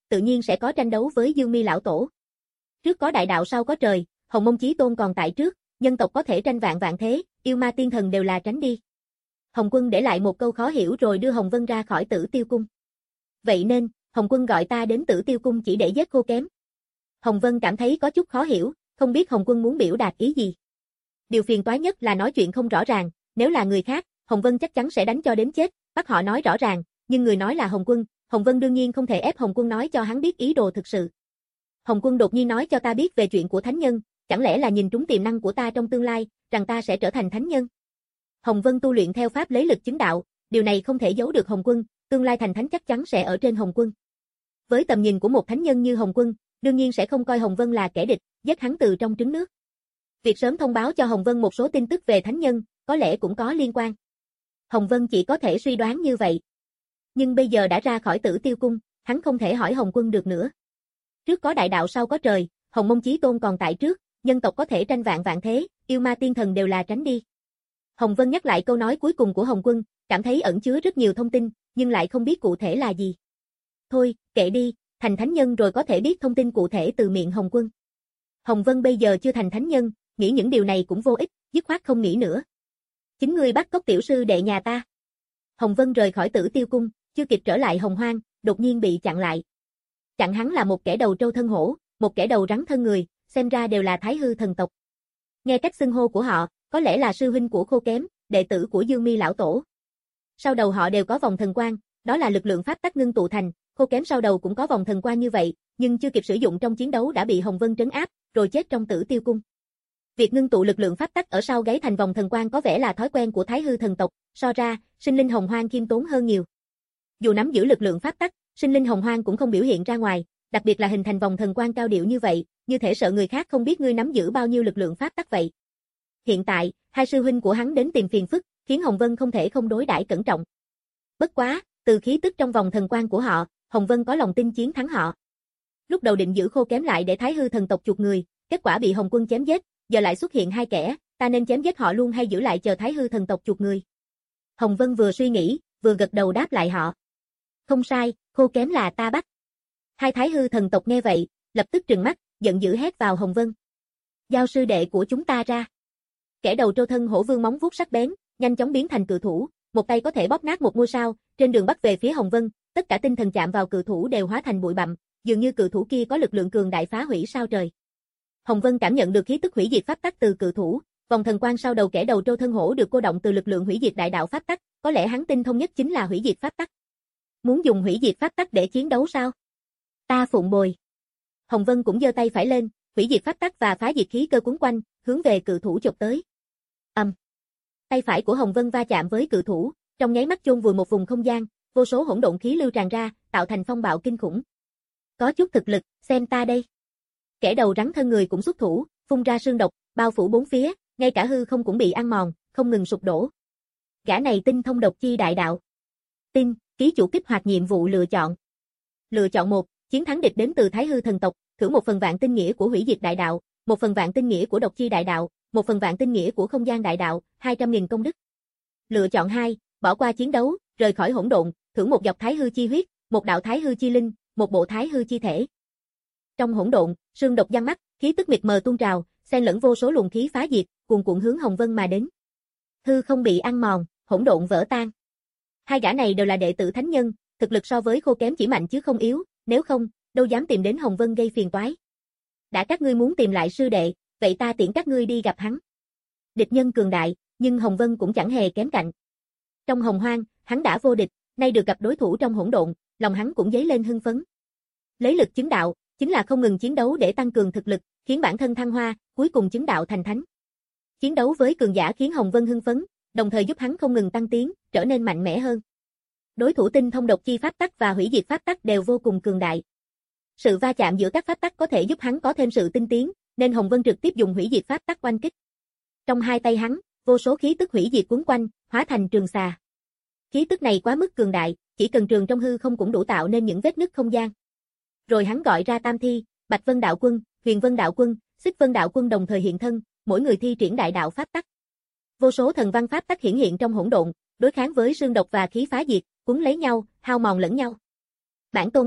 Speaker 2: tự nhiên sẽ có tranh đấu với Dương Mi lão tổ. Trước có đại đạo sau có trời, Hồng Mông Chí Tôn còn tại trước, nhân tộc có thể tranh vạn vạn thế, yêu ma tiên thần đều là tránh đi. Hồng Quân để lại một câu khó hiểu rồi đưa Hồng Vân ra khỏi Tử Tiêu cung. Vậy nên, Hồng Quân gọi ta đến Tử Tiêu cung chỉ để giết Khô Kém. Hồng Vân cảm thấy có chút khó hiểu, không biết Hồng Quân muốn biểu đạt ý gì. Điều phiền toái nhất là nói chuyện không rõ ràng, nếu là người khác, Hồng Vân chắc chắn sẽ đánh cho đến chết, bắt họ nói rõ ràng, nhưng người nói là Hồng Quân, Hồng Vân đương nhiên không thể ép Hồng Quân nói cho hắn biết ý đồ thực sự. Hồng Quân đột nhiên nói cho ta biết về chuyện của thánh nhân, chẳng lẽ là nhìn trúng tiềm năng của ta trong tương lai, rằng ta sẽ trở thành thánh nhân. Hồng Vân tu luyện theo pháp lấy lực chứng đạo, điều này không thể giấu được Hồng Quân, tương lai thành thánh chắc chắn sẽ ở trên Hồng Quân. Với tầm nhìn của một thánh nhân như Hồng Quân, đương nhiên sẽ không coi Hồng Vân là kẻ địch, giết hắn từ trong trứng nước. Việc sớm thông báo cho Hồng Vân một số tin tức về thánh nhân, có lẽ cũng có liên quan. Hồng Vân chỉ có thể suy đoán như vậy. Nhưng bây giờ đã ra khỏi Tử Tiêu cung, hắn không thể hỏi Hồng Quân được nữa. Trước có đại đạo sau có trời, Hồng Mông Chí Tôn còn tại trước, nhân tộc có thể tranh vạn vạn thế, yêu ma tiên thần đều là tránh đi. Hồng Vân nhắc lại câu nói cuối cùng của Hồng Quân, cảm thấy ẩn chứa rất nhiều thông tin, nhưng lại không biết cụ thể là gì. Thôi, kệ đi, thành thánh nhân rồi có thể biết thông tin cụ thể từ miệng Hồng Quân. Hồng Vân bây giờ chưa thành thánh nhân, nghĩ những điều này cũng vô ích, dứt khoát không nghĩ nữa. Chính ngươi bắt cóc tiểu sư đệ nhà ta. Hồng Vân rời khỏi Tử Tiêu cung, chưa kịp trở lại Hồng Hoang, đột nhiên bị chặn lại. Chặn hắn là một kẻ đầu trâu thân hổ, một kẻ đầu rắn thân người, xem ra đều là Thái Hư thần tộc. Nghe cách xưng hô của họ, có lẽ là sư huynh của Khô Kém, đệ tử của Dương Mi lão tổ. Sau đầu họ đều có vòng thần quang, đó là lực lượng pháp tắc ngưng tụ thành, Khô Kém sau đầu cũng có vòng thần quang như vậy, nhưng chưa kịp sử dụng trong chiến đấu đã bị Hồng Vân trấn áp, rồi chết trong Tử Tiêu cung. Việc ngưng tụ lực lượng pháp tắc ở sau gáy thành vòng thần quang có vẻ là thói quen của Thái Hư thần tộc, so ra, sinh linh Hồng Hoang khiêm tốn hơn nhiều. Dù nắm giữ lực lượng pháp tắc, sinh linh Hồng Hoang cũng không biểu hiện ra ngoài, đặc biệt là hình thành vòng thần quang cao điệu như vậy, như thể sợ người khác không biết ngươi nắm giữ bao nhiêu lực lượng pháp tắc vậy. Hiện tại, hai sư huynh của hắn đến tìm phiền phức, khiến Hồng Vân không thể không đối đãi cẩn trọng. Bất quá, từ khí tức trong vòng thần quang của họ, Hồng Vân có lòng tin chiến thắng họ. Lúc đầu định giữ Khô Kém lại để Thái Hư thần tộc chuộc người, kết quả bị Hồng Quân chém giết, giờ lại xuất hiện hai kẻ, ta nên chém giết họ luôn hay giữ lại chờ Thái Hư thần tộc chuộc người? Hồng Vân vừa suy nghĩ, vừa gật đầu đáp lại họ. Không sai, Khô Kém là ta bắt. Hai Thái Hư thần tộc nghe vậy, lập tức trừng mắt, giận dữ hét vào Hồng Vân. Giao sư đệ của chúng ta ra. Kẻ đầu trâu thân hổ vương móng vuốt sắc bén, nhanh chóng biến thành cự thủ, một tay có thể bóp nát một ngôi sao, trên đường bắt về phía Hồng Vân, tất cả tinh thần chạm vào cự thủ đều hóa thành bụi bặm, dường như cự thủ kia có lực lượng cường đại phá hủy sao trời. Hồng Vân cảm nhận được khí tức hủy diệt pháp tắc từ cự thủ, vòng thần quang sau đầu kẻ đầu trâu thân hổ được cô động từ lực lượng hủy diệt đại đạo pháp tắc, có lẽ hắn tinh thông nhất chính là hủy diệt pháp tắc. Muốn dùng hủy diệt pháp tắc để chiến đấu sao? Ta phụng bồi. Hồng Vân cũng giơ tay phải lên, hủy diệt pháp tắc và phá diệt khí cơ cuốn quanh, hướng về cự thủ chộp tới. Ầm. Um. Tay phải của Hồng Vân va chạm với cự thủ, trong nháy mắt chôn vùi một vùng không gian, vô số hỗn độn khí lưu tràn ra, tạo thành phong bạo kinh khủng. Có chút thực lực, xem ta đây. Kẻ đầu rắn thân người cũng xuất thủ, phun ra sương độc, bao phủ bốn phía, ngay cả hư không cũng bị ăn mòn, không ngừng sụp đổ. Gã này tinh thông độc chi đại đạo. Tin, ký chủ kích hoạt nhiệm vụ lựa chọn. Lựa chọn một, chiến thắng địch đến từ Thái Hư thần tộc, thưởng một phần vạn tinh nghĩa của hủy diệt đại đạo, một phần vạn tinh nghĩa của độc chi đại đạo, một phần vạn tinh nghĩa của không gian đại đạo, hai trăm nghìn công đức. Lựa chọn hai, bỏ qua chiến đấu, rời khỏi hỗn độn, thưởng một dọc Thái Hư chi huyết, một đạo Thái Hư chi linh, một bộ Thái Hư chi thể. Trong hỗn độn, sương độc giăng mắt, khí tức mịt mờ tuôn trào, xen lẫn vô số luồng khí phá diệt, cuồn cuộn hướng Hồng Vân mà đến. Hư không bị ăn mòn, hỗn độn vỡ tan. Hai gã này đều là đệ tử thánh nhân, thực lực so với Khô Kém chỉ mạnh chứ không yếu, nếu không, đâu dám tìm đến Hồng Vân gây phiền toái. Đã các ngươi muốn tìm lại sư đệ, vậy ta tiễn các ngươi đi gặp hắn. Địch nhân cường đại, nhưng Hồng Vân cũng chẳng hề kém cạnh. Trong Hồng Hoang, hắn đã vô địch, nay được gặp đối thủ trong hỗn độn, lòng hắn cũng dấy lên hưng phấn. Lấy lực chứng đạo, chính là không ngừng chiến đấu để tăng cường thực lực, khiến bản thân thăng hoa, cuối cùng chứng đạo thành thánh. Chiến đấu với cường giả khiến Hồng Vân hưng phấn, đồng thời giúp hắn không ngừng tăng tiến, trở nên mạnh mẽ hơn. Đối thủ tinh thông độc chi pháp tắc và hủy diệt pháp tắc đều vô cùng cường đại. Sự va chạm giữa các pháp tắc có thể giúp hắn có thêm sự tinh tiến, nên Hồng Vân trực tiếp dùng hủy diệt pháp tắc oanh kích. Trong hai tay hắn, vô số khí tức hủy diệt cuốn quanh, hóa thành trường xà. Khí tức này quá mức cường đại, chỉ cần trường trong hư không cũng đủ tạo nên những vết nứt không gian. Rồi hắn gọi ra Tam Thi, Bạch Vân Đạo Quân, Huyền Vân Đạo Quân, Xích Vân Đạo Quân đồng thời hiện thân, mỗi người thi triển đại đạo pháp tắc. Vô số thần văn pháp tắc hiển hiện trong hỗn độn, đối kháng với sương độc và khí phá diệt, cuốn lấy nhau, hao mòn lẫn nhau. Bản tôn a,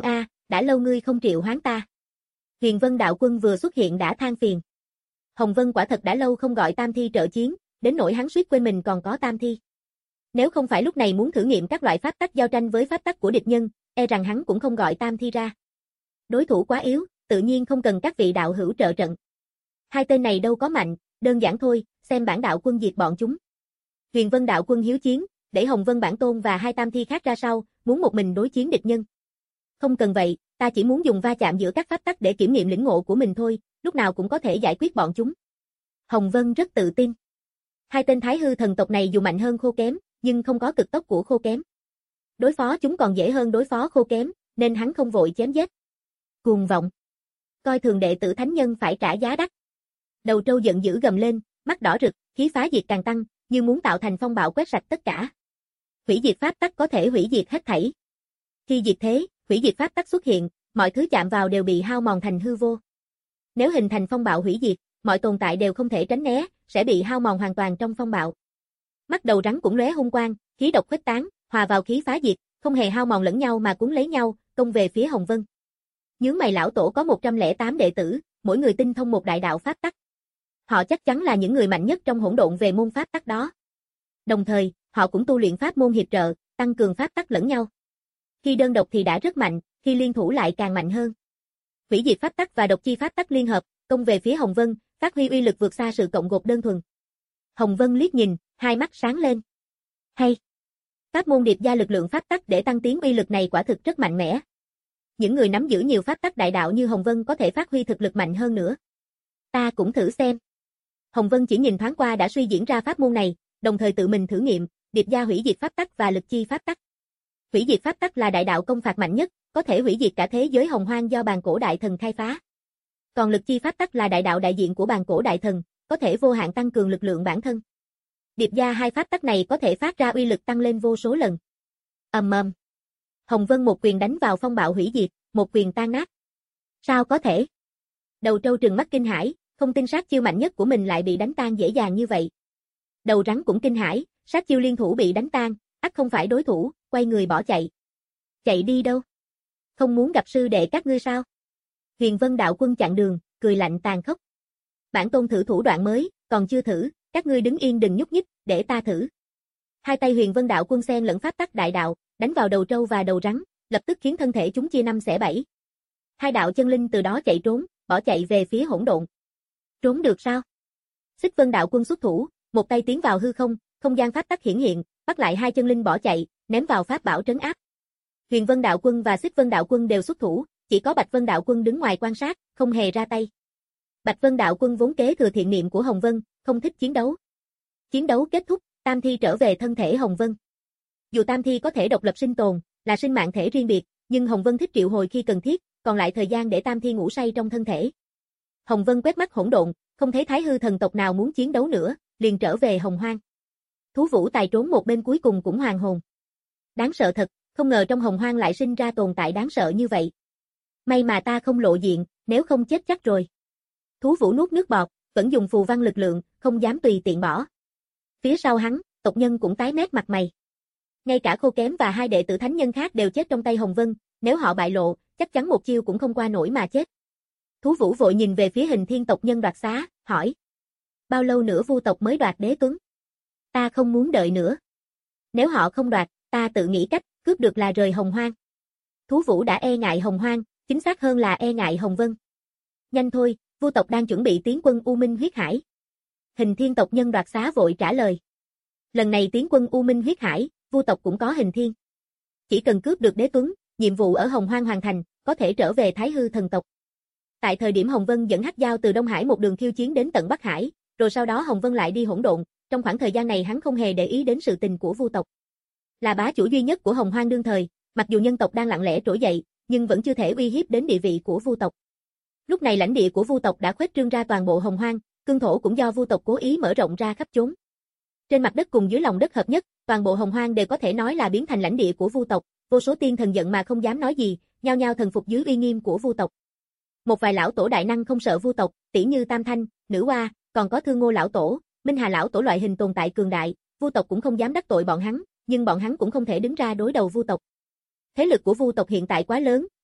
Speaker 2: đã lâu ngươi không triệu hoán ta. Huyền Vân đạo quân vừa xuất hiện đã than phiền. Hồng Vân quả thật đã lâu không gọi tam thi trợ chiến, đến nỗi hắn suýt quên mình còn có tam thi. Nếu không phải lúc này muốn thử nghiệm các loại pháp tắc giao tranh với pháp tắc của địch nhân, e rằng hắn cũng không gọi tam thi ra. Đối thủ quá yếu, tự nhiên không cần các vị đạo hữu trợ trận. Hai tên này đâu có mạnh, đơn giản thôi, xem bản đạo quân diệt bọn chúng. Huyền Vân đạo quân hiếu chiến, để Hồng Vân bản tôn và hai tam thi khác ra sau, muốn một mình đối chiến địch nhân. Không cần vậy, ta chỉ muốn dùng va chạm giữa các pháp tắc để kiểm nghiệm lĩnh ngộ của mình thôi, lúc nào cũng có thể giải quyết bọn chúng. Hồng Vân rất tự tin. Hai tên Thái Hư thần tộc này dù mạnh hơn Khô Kém, nhưng không có cực tốc của Khô Kém. Đối phó chúng còn dễ hơn đối phó Khô Kém, nên hắn không vội chém giết. Cuồng vọng. Coi thường đệ tử thánh nhân phải trả giá đắt. Đầu trâu giận dữ gầm lên, mắt đỏ rực, khí phá diệt càng tăng, như muốn tạo thành phong bạo quét sạch tất cả. Hủy diệt pháp tắc có thể hủy diệt hết thảy. Khi diệt thế, hủy diệt pháp tắc xuất hiện, mọi thứ chạm vào đều bị hao mòn thành hư vô. Nếu hình thành phong bạo hủy diệt, mọi tồn tại đều không thể tránh né, sẽ bị hao mòn hoàn toàn trong phong bạo. Mắt đầu rắn cũng lóe hung quang, khí độc khuếch tán, hòa vào khí phá diệt, không hề hao mòn lẫn nhau mà cuốn lấy nhau, công về phía Hồng Vân. Nhướng mày lão tổ có một trăm lẻ tám đệ tử, mỗi người tinh thông một đại đạo pháp tắc. Họ chắc chắn là những người mạnh nhất trong hỗn độn về môn pháp tắc đó. Đồng thời, họ cũng tu luyện pháp môn hiệp trợ, tăng cường pháp tắc lẫn nhau. Khi đơn độc thì đã rất mạnh, khi liên thủ lại càng mạnh hơn. Hủy diệt pháp tắc và độc chi pháp tắc liên hợp, công về phía Hồng Vân, phát huy uy lực vượt xa sự cộng gộp đơn thuần. Hồng Vân liếc nhìn, hai mắt sáng lên. Hay! Pháp môn điệp gia lực lượng pháp tắc để tăng tiến uy lực này quả thực rất mạnh mẽ. Những người nắm giữ nhiều pháp tắc đại đạo như Hồng Vân có thể phát huy thực lực mạnh hơn nữa. Ta cũng thử xem. Hồng Vân chỉ nhìn thoáng qua đã suy diễn ra pháp môn này, đồng thời tự mình thử nghiệm, điệp gia hủy diệt pháp tắc và lực chi pháp tắc. Hủy diệt pháp tắc là đại đạo công phạt mạnh nhất, có thể hủy diệt cả thế giới hồng hoang do bàn cổ đại thần khai phá. Còn lực chi pháp tắc là đại đạo đại diện của bàn cổ đại thần, có thể vô hạn tăng cường lực lượng bản thân. Điệp gia hai pháp tắc này có thể phát ra uy lực tăng lên vô số lần. Ầm ầm. Hồng Vân một quyền đánh vào phong bạo hủy diệt, một quyền tan nát. Sao có thể? Đầu trâu trừng mắt kinh hãi, không tin sát chiêu mạnh nhất của mình lại bị đánh tan dễ dàng như vậy. Đầu rắn cũng kinh hãi, sát chiêu liên thủ bị đánh tan, ắt không phải đối thủ, quay người bỏ chạy. Chạy đi đâu? Không muốn gặp sư đệ các ngươi sao? Huyền Vân đạo quân chặn đường, cười lạnh tàn khốc. Bản tôn thử thủ đoạn mới, còn chưa thử, các ngươi đứng yên đừng nhúc nhích, để ta thử. Hai tay Huyền Vân đạo quân xen lẫn pháp tắc đại đạo, đánh vào đầu trâu và đầu rắn, lập tức khiến thân thể chúng chia năm xẻ bảy. Hai đạo chân linh từ đó chạy trốn, bỏ chạy về phía hỗn độn. Trốn được sao? Xích Vân đạo quân xuất thủ, một tay tiến vào hư không, không gian pháp tắc hiển hiện, bắt lại hai chân linh bỏ chạy, ném vào pháp bảo trấn áp. Huyền Vân đạo quân và Xích Vân đạo quân đều xuất thủ, chỉ có Bạch Vân đạo quân đứng ngoài quan sát, không hề ra tay. Bạch Vân đạo quân vốn kế thừa thiện niệm của Hồng Vân, không thích chiến đấu. Chiến đấu kết thúc, tam thi trở về thân thể Hồng Vân. Dù tam thi có thể độc lập sinh tồn, là sinh mạng thể riêng biệt, nhưng Hồng Vân thích triệu hồi khi cần thiết, còn lại thời gian để tam thi ngủ say trong thân thể. Hồng Vân quét mắt hỗn độn, không thấy Thái Hư thần tộc nào muốn chiến đấu nữa, liền trở về Hồng Hoang. Thú Vũ Tài trốn một bên cuối cùng cũng hoàn hồn. Đáng sợ thật, không ngờ trong Hồng Hoang lại sinh ra tồn tại đáng sợ như vậy. May mà ta không lộ diện, nếu không chết chắc rồi. Thú Vũ nuốt nước bọt, vẫn dùng phù văn lực lượng, không dám tùy tiện bỏ. Phía sau hắn, tộc nhân cũng tái mét mặt mày. Ngay cả Khô Kém và hai đệ tử thánh nhân khác đều chết trong tay Hồng Vân, nếu họ bại lộ, chắc chắn một chiêu cũng không qua nổi mà chết. Thú Vũ vội nhìn về phía Hình Thiên tộc nhân đoạt xá, hỏi. Bao lâu nữa Vu tộc mới đoạt đế tuấn? Ta không muốn đợi nữa. Nếu họ không đoạt, ta tự nghĩ cách, cướp được là rời Hồng Hoang. Thú Vũ đã e ngại Hồng Hoang, chính xác hơn là e ngại Hồng Vân. Nhanh thôi, Vu tộc đang chuẩn bị tiến quân U Minh huyết hải. Hình Thiên tộc nhân đoạt xá vội trả lời. Lần này tiến quân U Minh huyết hải, Vu tộc cũng có Hình Thiên. Chỉ cần cướp được đế tuấn, nhiệm vụ ở Hồng Hoang hoàn thành, có thể trở về Thái Hư thần tộc. Tại thời điểm Hồng Vân dẫn Hắc Giao từ Đông Hải một đường khiêu chiến đến tận Bắc Hải, rồi sau đó Hồng Vân lại đi hỗn độn, trong khoảng thời gian này hắn không hề để ý đến sự tình của Vu tộc. Là bá chủ duy nhất của Hồng Hoang đương thời, mặc dù nhân tộc đang lặng lẽ trỗi dậy, nhưng vẫn chưa thể uy hiếp đến địa vị của Vu tộc. Lúc này lãnh địa của Vu tộc đã khuếch trương ra toàn bộ Hồng Hoang, cương thổ cũng do Vu tộc cố ý mở rộng ra khắp chốn. Trên mặt đất cùng dưới lòng đất hợp nhất, toàn bộ Hồng Hoang đều có thể nói là biến thành lãnh địa của Vu tộc, vô số tiên thần giận mà không dám nói gì, nhao nhao thần phục dưới uy nghiêm của Vu tộc. Một vài lão tổ đại năng không sợ Vu tộc, tỉ như Tam Thanh, Nữ Hoa, còn có Thương Ngô lão tổ, Minh Hà lão tổ loại hình tồn tại cường đại, Vu tộc cũng không dám đắc tội bọn hắn, nhưng bọn hắn cũng không thể đứng ra đối đầu Vu tộc. Thế lực của Vu tộc hiện tại quá lớn,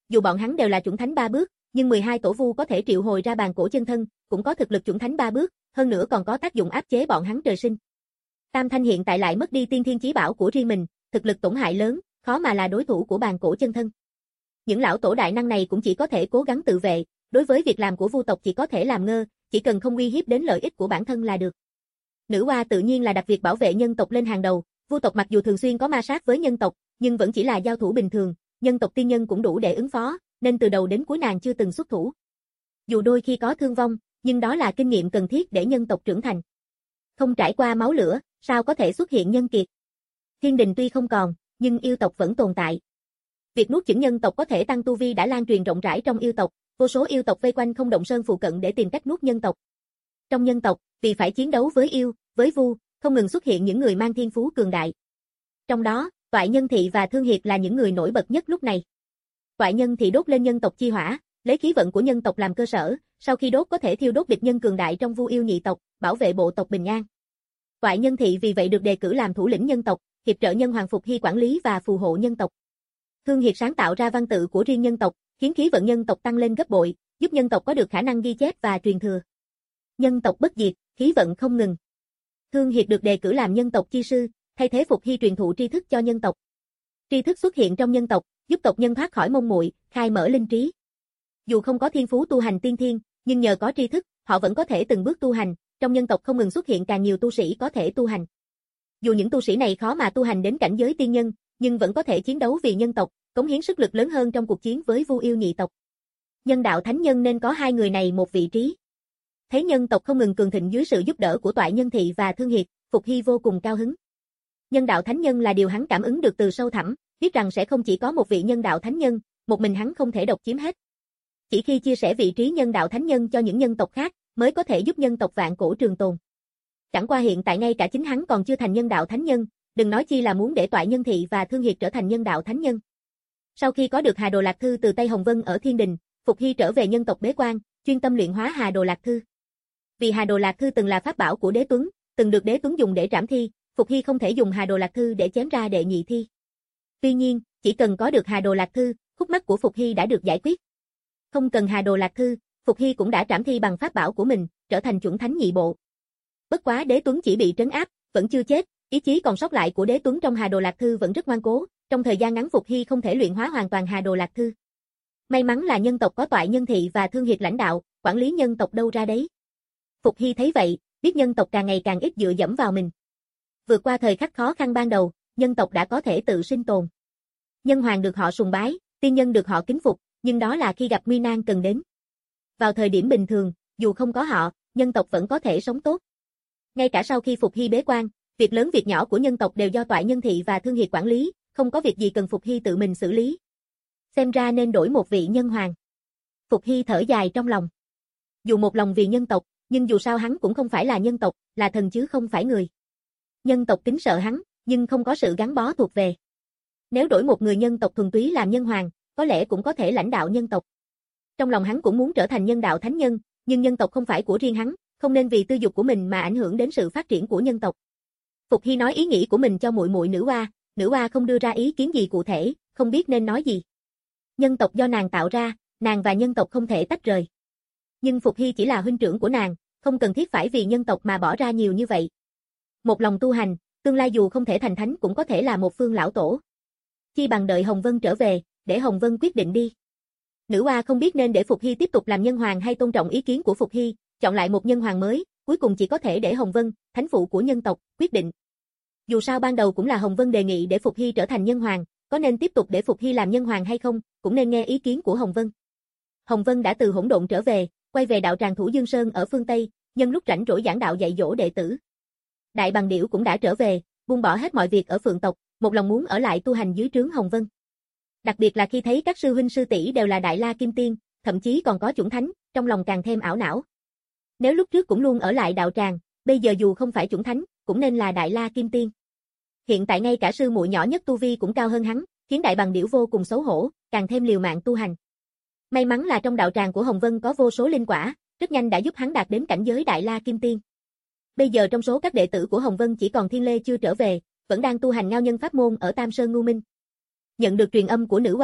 Speaker 2: Dù bọn hắn đều là chuẩn thánh ba bước, nhưng mười hai tổ vu có thể triệu hồi ra bàn cổ chân thân, cũng có thực lực chuẩn thánh ba bước, hơn nữa còn có tác dụng áp chế bọn hắn trời sinh. Tam Thanh hiện tại lại mất đi tiên thiên chí bảo của riêng mình, thực lực tổn hại lớn, khó mà là đối thủ của bàn cổ chân thân. Những lão tổ đại năng này cũng chỉ có thể cố gắng tự vệ, đối với việc làm của vu tộc chỉ có thể làm ngơ, chỉ cần không uy hiếp đến lợi ích của bản thân là được. Nữ oa tự nhiên là đặt việc bảo vệ nhân tộc lên hàng đầu, vu tộc mặc dù thường xuyên có ma sát với nhân tộc, nhưng vẫn chỉ là giao thủ bình thường, nhân tộc tiên nhân cũng đủ để ứng phó, nên từ đầu đến cuối nàng chưa từng xuất thủ. Dù đôi khi có thương vong, nhưng đó là kinh nghiệm cần thiết để nhân tộc trưởng thành. Không trải qua máu lửa, sao có thể xuất hiện nhân kiệt? Thiên đình tuy không còn, nhưng yêu tộc vẫn tồn tại. Việc nuốt chửng nhân tộc có thể tăng tu vi đã lan truyền rộng rãi trong yêu tộc, vô số yêu tộc vây quanh Không Động Sơn phụ cận để tìm cách nuốt nhân tộc. Trong nhân tộc, vì phải chiến đấu với yêu, với vu, không ngừng xuất hiện những người mang thiên phú cường đại. Trong đó, Toại Nhân Thị và Thương Hiệt là những người nổi bật nhất lúc này. Toại Nhân Thị đốt lên nhân tộc chi hỏa, lấy khí vận của nhân tộc làm cơ sở, sau khi đốt có thể thiêu đốt địch nhân cường đại trong vu yêu nhị tộc, bảo vệ bộ tộc bình an. Toại Nhân Thị vì vậy được đề cử làm thủ lĩnh nhân tộc, hiệp trợ nhân hoàng Phục Hy quản lý và phù hộ nhân tộc. Thương Hiệt sáng tạo ra văn tự của riêng nhân tộc, khiến khí vận nhân tộc tăng lên gấp bội, giúp nhân tộc có được khả năng ghi chép và truyền thừa. Nhân tộc bất diệt, khí vận không ngừng. Thương Hiệt được đề cử làm nhân tộc chi sư, thay thế Phục Hy truyền thụ tri thức cho nhân tộc. Tri thức xuất hiện trong nhân tộc, giúp tộc nhân thoát khỏi mông muội, khai mở linh trí. Dù không có thiên phú tu hành tiên thiên, nhưng nhờ có tri thức, họ vẫn có thể từng bước tu hành, trong nhân tộc không ngừng xuất hiện càng nhiều tu sĩ có thể tu hành. Dù những tu sĩ này khó mà tu hành đến cảnh giới tiên nhân, nhưng vẫn có thể chiến đấu vì nhân tộc, cống hiến sức lực lớn hơn trong cuộc chiến với vu yêu nhị tộc. Nhân đạo thánh nhân nên có hai người này một vị trí. Thấy nhân tộc không ngừng cường thịnh dưới sự giúp đỡ của Toại Nhân Thị và Thương Hiệt, Phục Hy vô cùng cao hứng. Nhân đạo thánh nhân là điều hắn cảm ứng được từ sâu thẳm, biết rằng sẽ không chỉ có một vị nhân đạo thánh nhân, một mình hắn không thể độc chiếm hết. Chỉ khi chia sẻ vị trí nhân đạo thánh nhân cho những nhân tộc khác, mới có thể giúp nhân tộc vạn cổ trường tồn. Chẳng qua hiện tại ngay cả chính hắn còn chưa thành nhân đạo thánh nhân, đừng nói chi là muốn để Toại Nhân Thị và Thương Hiệt trở thành nhân đạo thánh nhân. Sau khi có được Hà Đồ Lạc Thư từ tay Hồng Vân ở Thiên Đình, Phục Hy trở về nhân tộc bế quan, chuyên tâm luyện hóa Hà Đồ Lạc Thư. Vì Hà Đồ Lạc Thư từng là pháp bảo của Đế Tuấn, từng được Đế Tuấn dùng để trảm thi, Phục Hy không thể dùng Hà Đồ Lạc Thư để chém ra đệ nhị thi. Tuy nhiên, chỉ cần có được Hà Đồ Lạc Thư, khúc mắc của Phục Hy đã được giải quyết. Không cần Hà Đồ Lạc Thư, Phục Hy cũng đã trảm thi bằng pháp bảo của mình, trở thành chuẩn thánh nhị bộ. Bất quá Đế Tuấn chỉ bị trấn áp, vẫn chưa chết, ý chí còn sót lại của Đế Tuấn trong Hà Đồ Lạc Thư vẫn rất ngoan cố, trong thời gian ngắn Phục Hy không thể luyện hóa hoàn toàn Hà Đồ Lạc Thư. May mắn là nhân tộc có Toại Nhân Thị và Thương Hiệt lãnh đạo, quản lý nhân tộc đâu ra đấy. Phục Hy thấy vậy, biết nhân tộc càng ngày càng ít dựa dẫm vào mình. Vượt qua thời khắc khó khăn ban đầu, nhân tộc đã có thể tự sinh tồn. Nhân hoàng được họ sùng bái, tiên nhân được họ kính phục, nhưng đó là khi gặp nguy nan cần đến. Vào thời điểm bình thường, dù không có họ, nhân tộc vẫn có thể sống tốt. Ngay cả sau khi Phục Hy bế quan, việc lớn việc nhỏ của nhân tộc đều do Toại Nhân Thị và Thương Hiệt quản lý, không có việc gì cần Phục Hy tự mình xử lý. Xem ra nên đổi một vị nhân hoàng. Phục Hy thở dài trong lòng. Dù một lòng vì nhân tộc, nhưng dù sao hắn cũng không phải là nhân tộc, là thần chứ không phải người. Nhân tộc kính sợ hắn, nhưng không có sự gắn bó thuộc về. Nếu đổi một người nhân tộc thuần túy làm nhân hoàng, có lẽ cũng có thể lãnh đạo nhân tộc. Trong lòng hắn cũng muốn trở thành nhân đạo thánh nhân, nhưng nhân tộc không phải của riêng hắn, không nên vì tư dục của mình mà ảnh hưởng đến sự phát triển của nhân tộc. Phục Hy nói ý nghĩ của mình cho muội muội Nữ Oa, Nữ Oa không đưa ra ý kiến gì cụ thể, không biết nên nói gì. Nhân tộc do nàng tạo ra, nàng và nhân tộc không thể tách rời. Nhưng Phục Hy chỉ là huynh trưởng của nàng, không cần thiết phải vì nhân tộc mà bỏ ra nhiều như vậy. Một lòng tu hành, tương lai dù không thể thành thánh cũng có thể là một phương lão tổ. Chi bằng đợi Hồng Vân trở về, để Hồng Vân quyết định đi. Nữ Oa không biết nên để Phục Hy tiếp tục làm nhân hoàng hay tôn trọng ý kiến của Phục Hy, chọn lại một nhân hoàng mới, cuối cùng chỉ có thể để Hồng Vân, thánh phụ của nhân tộc, quyết định. Dù sao ban đầu cũng là Hồng Vân đề nghị để Phục Hy trở thành nhân hoàng, có nên tiếp tục để Phục Hy làm nhân hoàng hay không, cũng nên nghe ý kiến của Hồng Vân. Hồng Vân đã từ hỗn độn trở về, quay về đạo tràng Thủ Dương Sơn ở phương Tây, nhân lúc rảnh rỗi giảng đạo dạy dỗ đệ tử. Đại Bằng Điểu cũng đã trở về, buông bỏ hết mọi việc ở Phượng tộc, một lòng muốn ở lại tu hành dưới trướng Hồng Vân. Đặc biệt là khi thấy các sư huynh sư tỷ đều là Đại La Kim Tiên, thậm chí còn có chuẩn thánh, trong lòng càng thêm ảo não. Nếu lúc trước cũng luôn ở lại đạo tràng, bây giờ dù không phải chuẩn thánh, cũng nên là Đại La Kim Tiên. Hiện tại ngay cả sư muội nhỏ nhất tu vi cũng cao hơn hắn, khiến Đại Bằng Điểu vô cùng xấu hổ, càng thêm liều mạng tu hành. May mắn là trong đạo tràng của Hồng Vân có vô số linh quả, rất nhanh đã giúp hắn đạt đến cảnh giới Đại La Kim Tiên. Bây giờ trong số các đệ tử của Hồng Vân chỉ còn Thiên Lê chưa trở về, vẫn đang tu hành ngao nhân pháp môn ở Tam Sơn Ngưu Minh. Nhận được truyền âm của Nữ Oa,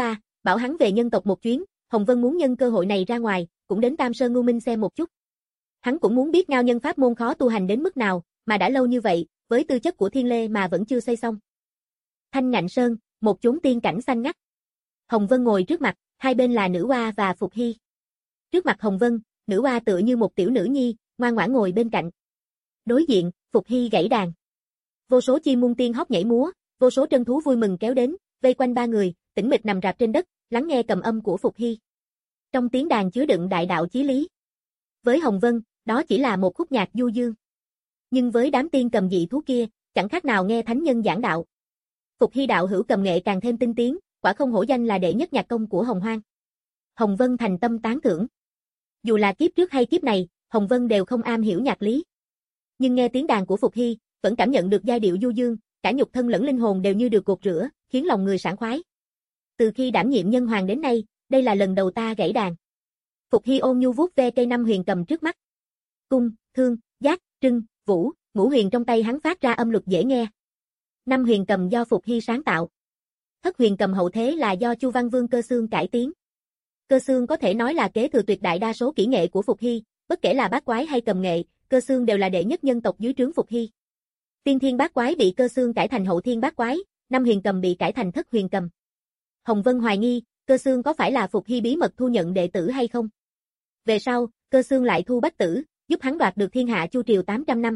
Speaker 2: bảo hắn về nhân tộc một chuyến, Hồng Vân muốn nhân cơ hội này ra ngoài, cũng đến Tam Sơn Ngưu Minh xem một chút. Hắn cũng muốn biết ngao nhân pháp môn khó tu hành đến mức nào, mà đã lâu như vậy, với tư chất của Thiên Lê mà vẫn chưa xây xong. Thanh Ngạnh Sơn, một chốn tiên cảnh xanh ngắt. Hồng Vân ngồi trước mặt, hai bên là Nữ Oa và Phục Hy. Trước mặt Hồng Vân, Nữ Oa tựa như một tiểu nữ nhi, ngoan ngoãn ngồi bên cạnh. Đối diện, Phục Hy gảy đàn. Vô số chim muôn tiên hót nhảy múa, vô số trân thú vui mừng kéo đến, vây quanh ba người, tĩnh mịch nằm rạp trên đất, lắng nghe cầm âm của Phục Hy. Trong tiếng đàn chứa đựng đại đạo chí lý. Với Hồng Vân, đó chỉ là một khúc nhạc du dương. Nhưng với đám tiên cầm dị thú kia, chẳng khác nào nghe thánh nhân giảng đạo. Phục Hy đạo hữu cầm nghệ càng thêm tinh tiến, quả không hổ danh là đệ nhất nhạc công của Hồng Hoang. Hồng Vân thành tâm tán thưởng. Dù là kiếp trước hay kiếp này, Hồng Vân đều không am hiểu nhạc lý. Nhưng nghe tiếng đàn của Phục Hy, vẫn cảm nhận được giai điệu du dương, cả nhục thân lẫn linh hồn đều như được gột rửa, khiến lòng người sảng khoái. Từ khi đảm nhiệm nhân hoàng đến nay, đây là lần đầu ta gảy đàn. Phục Hy ôn nhu vuốt ve cây năm huyền cầm trước mắt. Cung, thương, giác, trưng, vũ, ngũ huyền trong tay hắn phát ra âm luật dễ nghe. Năm huyền cầm do Phục Hy sáng tạo. Thất huyền cầm hậu thế là do Chu Văn Vương Cơ Xương cải tiến. Cơ Xương có thể nói là kế thừa tuyệt đại đa số kỹ nghệ của Phục Hy, bất kể là bát quái hay cầm nghệ, Cơ Xương đều là đệ nhất nhân tộc dưới trướng Phục Hy. Tiên thiên bát quái bị Cơ Xương cải thành hậu thiên bát quái, năm huyền cầm bị cải thành thất huyền cầm. Hồng Vân hoài nghi, Cơ Xương có phải là Phục Hy bí mật thu nhận đệ tử hay không? Về sau, Cơ Xương lại thu Bách Tử, giúp hắn đoạt được thiên hạ Chu triều tám trăm năm.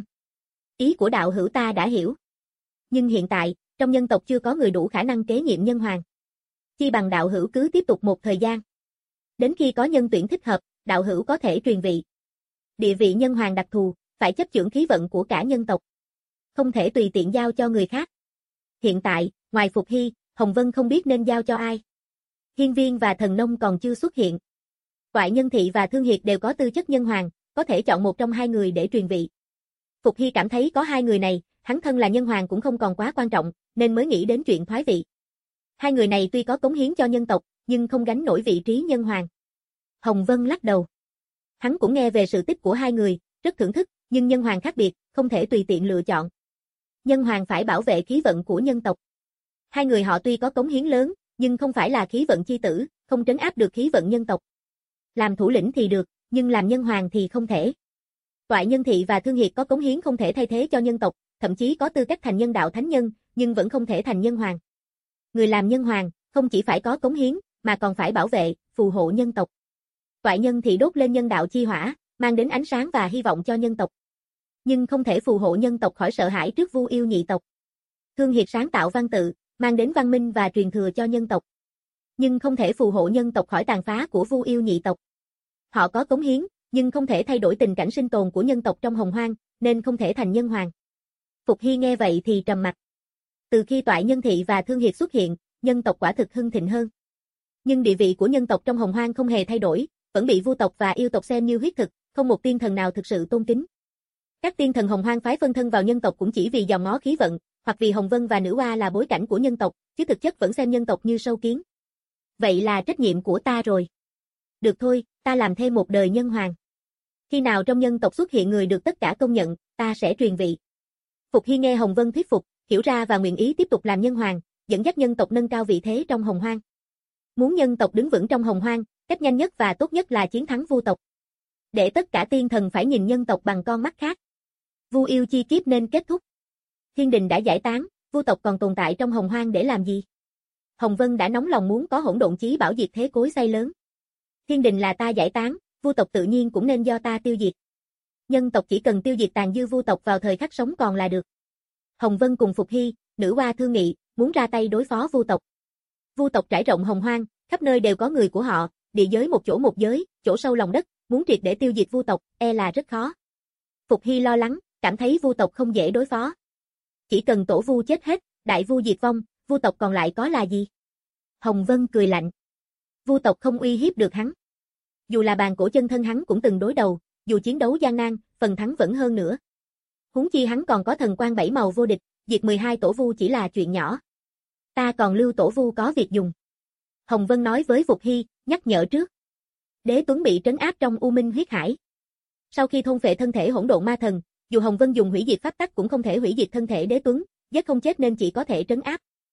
Speaker 2: Ý của đạo hữu ta đã hiểu. Nhưng hiện tại, trong nhân tộc chưa có người đủ khả năng kế nhiệm nhân hoàng. Chi bằng đạo hữu cứ tiếp tục một thời gian. Đến khi có nhân tuyển thích hợp, đạo hữu có thể truyền vị. Địa vị nhân hoàng đặc thù, phải chấp chưởng khí vận của cả nhân tộc. Không thể tùy tiện giao cho người khác. Hiện tại, ngoài Phục Hy, Hồng Vân không biết nên giao cho ai. Hiên Viên và Thần Nông còn chưa xuất hiện. Toại Nhân Thị và Thương Hiệt đều có tư chất nhân hoàng, có thể chọn một trong hai người để truyền vị. Phục Hy cảm thấy có hai người này, hắn thân là nhân hoàng cũng không còn quá quan trọng, nên mới nghĩ đến chuyện thoái vị. Hai người này tuy có cống hiến cho nhân tộc, nhưng không gánh nổi vị trí nhân hoàng. Hồng Vân lắc đầu. Hắn cũng nghe về sự tích của hai người, rất thưởng thức, nhưng nhân hoàng khác biệt, không thể tùy tiện lựa chọn. Nhân hoàng phải bảo vệ khí vận của nhân tộc. Hai người họ tuy có cống hiến lớn, nhưng không phải là khí vận chi tử, không trấn áp được khí vận nhân tộc. Làm thủ lĩnh thì được, nhưng làm nhân hoàng thì không thể. Toại Nhân Thị và Thương Hiệt có cống hiến không thể thay thế cho nhân tộc, thậm chí có tư cách thành nhân đạo thánh nhân, nhưng vẫn không thể thành nhân hoàng. Người làm nhân hoàng, không chỉ phải có cống hiến, mà còn phải bảo vệ, phù hộ nhân tộc. Toại Nhân Thị đốt lên nhân đạo chi hỏa, mang đến ánh sáng và hy vọng cho nhân tộc. Nhưng không thể phù hộ nhân tộc khỏi sợ hãi trước Vu Yêu nhị tộc. Thương Hiệt sáng tạo văn tự, mang đến văn minh và truyền thừa cho nhân tộc. Nhưng không thể phù hộ nhân tộc khỏi tàn phá của Vu Yêu nhị tộc. Họ có cống hiến, nhưng không thể thay đổi tình cảnh sinh tồn của nhân tộc trong Hồng Hoang, nên không thể thành nhân hoàng. Phục Hy nghe vậy thì trầm mặt. Từ khi Toại Nhân Thị và Thương Hiệt xuất hiện, nhân tộc quả thực hưng thịnh hơn. Nhưng địa vị của nhân tộc trong Hồng Hoang không hề thay đổi, vẫn bị Vu tộc và yêu tộc xem như huyết thực, không một tiên thần nào thực sự tôn kính. Các tiên thần Hồng Hoang phái phân thân vào nhân tộc cũng chỉ vì dòm ngó khí vận, hoặc vì Hồng Vân và Nữ Oa là bối cảnh của nhân tộc, chứ thực chất vẫn xem nhân tộc như sâu kiến. Vậy là trách nhiệm của ta rồi. Được thôi, ta làm thêm một đời nhân hoàng. Khi nào trong nhân tộc xuất hiện người được tất cả công nhận, ta sẽ truyền vị. Phục Hy nghe Hồng Vân thuyết phục, hiểu ra và nguyện ý tiếp tục làm nhân hoàng, dẫn dắt nhân tộc nâng cao vị thế trong Hồng Hoang. Muốn nhân tộc đứng vững trong Hồng Hoang, cách nhanh nhất và tốt nhất là chiến thắng Vu tộc. Để tất cả tiên thần phải nhìn nhân tộc bằng con mắt khác. Vu Yêu chi kiếp nên kết thúc. Thiên đình đã giải tán, Vu tộc còn tồn tại trong Hồng Hoang để làm gì? Hồng Vân đã nóng lòng muốn có hỗn độn chí bảo diệt thế cối xay lớn. Thiên đình là ta giải tán, Vu tộc tự nhiên cũng nên do ta tiêu diệt. Nhân tộc chỉ cần tiêu diệt tàn dư Vu tộc vào thời khắc sống còn là được. Hồng Vân cùng Phục Hy, Nữ Oa thương nghị, muốn ra tay đối phó Vu tộc. Vu tộc trải rộng Hồng Hoang, khắp nơi đều có người của họ, địa giới một chỗ một giới, chỗ sâu lòng đất, muốn triệt để tiêu diệt Vu tộc, e là rất khó. Phục Hy lo lắng, cảm thấy Vu tộc không dễ đối phó. Chỉ cần tổ Vu chết hết, đại Vu diệt vong, Vu tộc còn lại có là gì? Hồng Vân cười lạnh. Vu tộc không uy hiếp được hắn. Dù là bàn cổ chân thân hắn cũng từng đối đầu, dù chiến đấu gian nan, phần thắng vẫn hơn nữa. Huống chi hắn còn có thần quang bảy màu vô địch, diệt mười hai tổ Vu chỉ là chuyện nhỏ. Ta còn lưu tổ Vu có việc dùng. Hồng Vân nói với Phục Hy, nhắc nhở trước. Đế Tuấn bị trấn áp trong U Minh huyết hải. Sau khi thôn phệ thân thể hỗn độn ma thần, dù Hồng Vân dùng hủy diệt pháp tắc cũng không thể hủy diệt thân thể Đế Tuấn, giết không chết nên chỉ có thể trấn áp.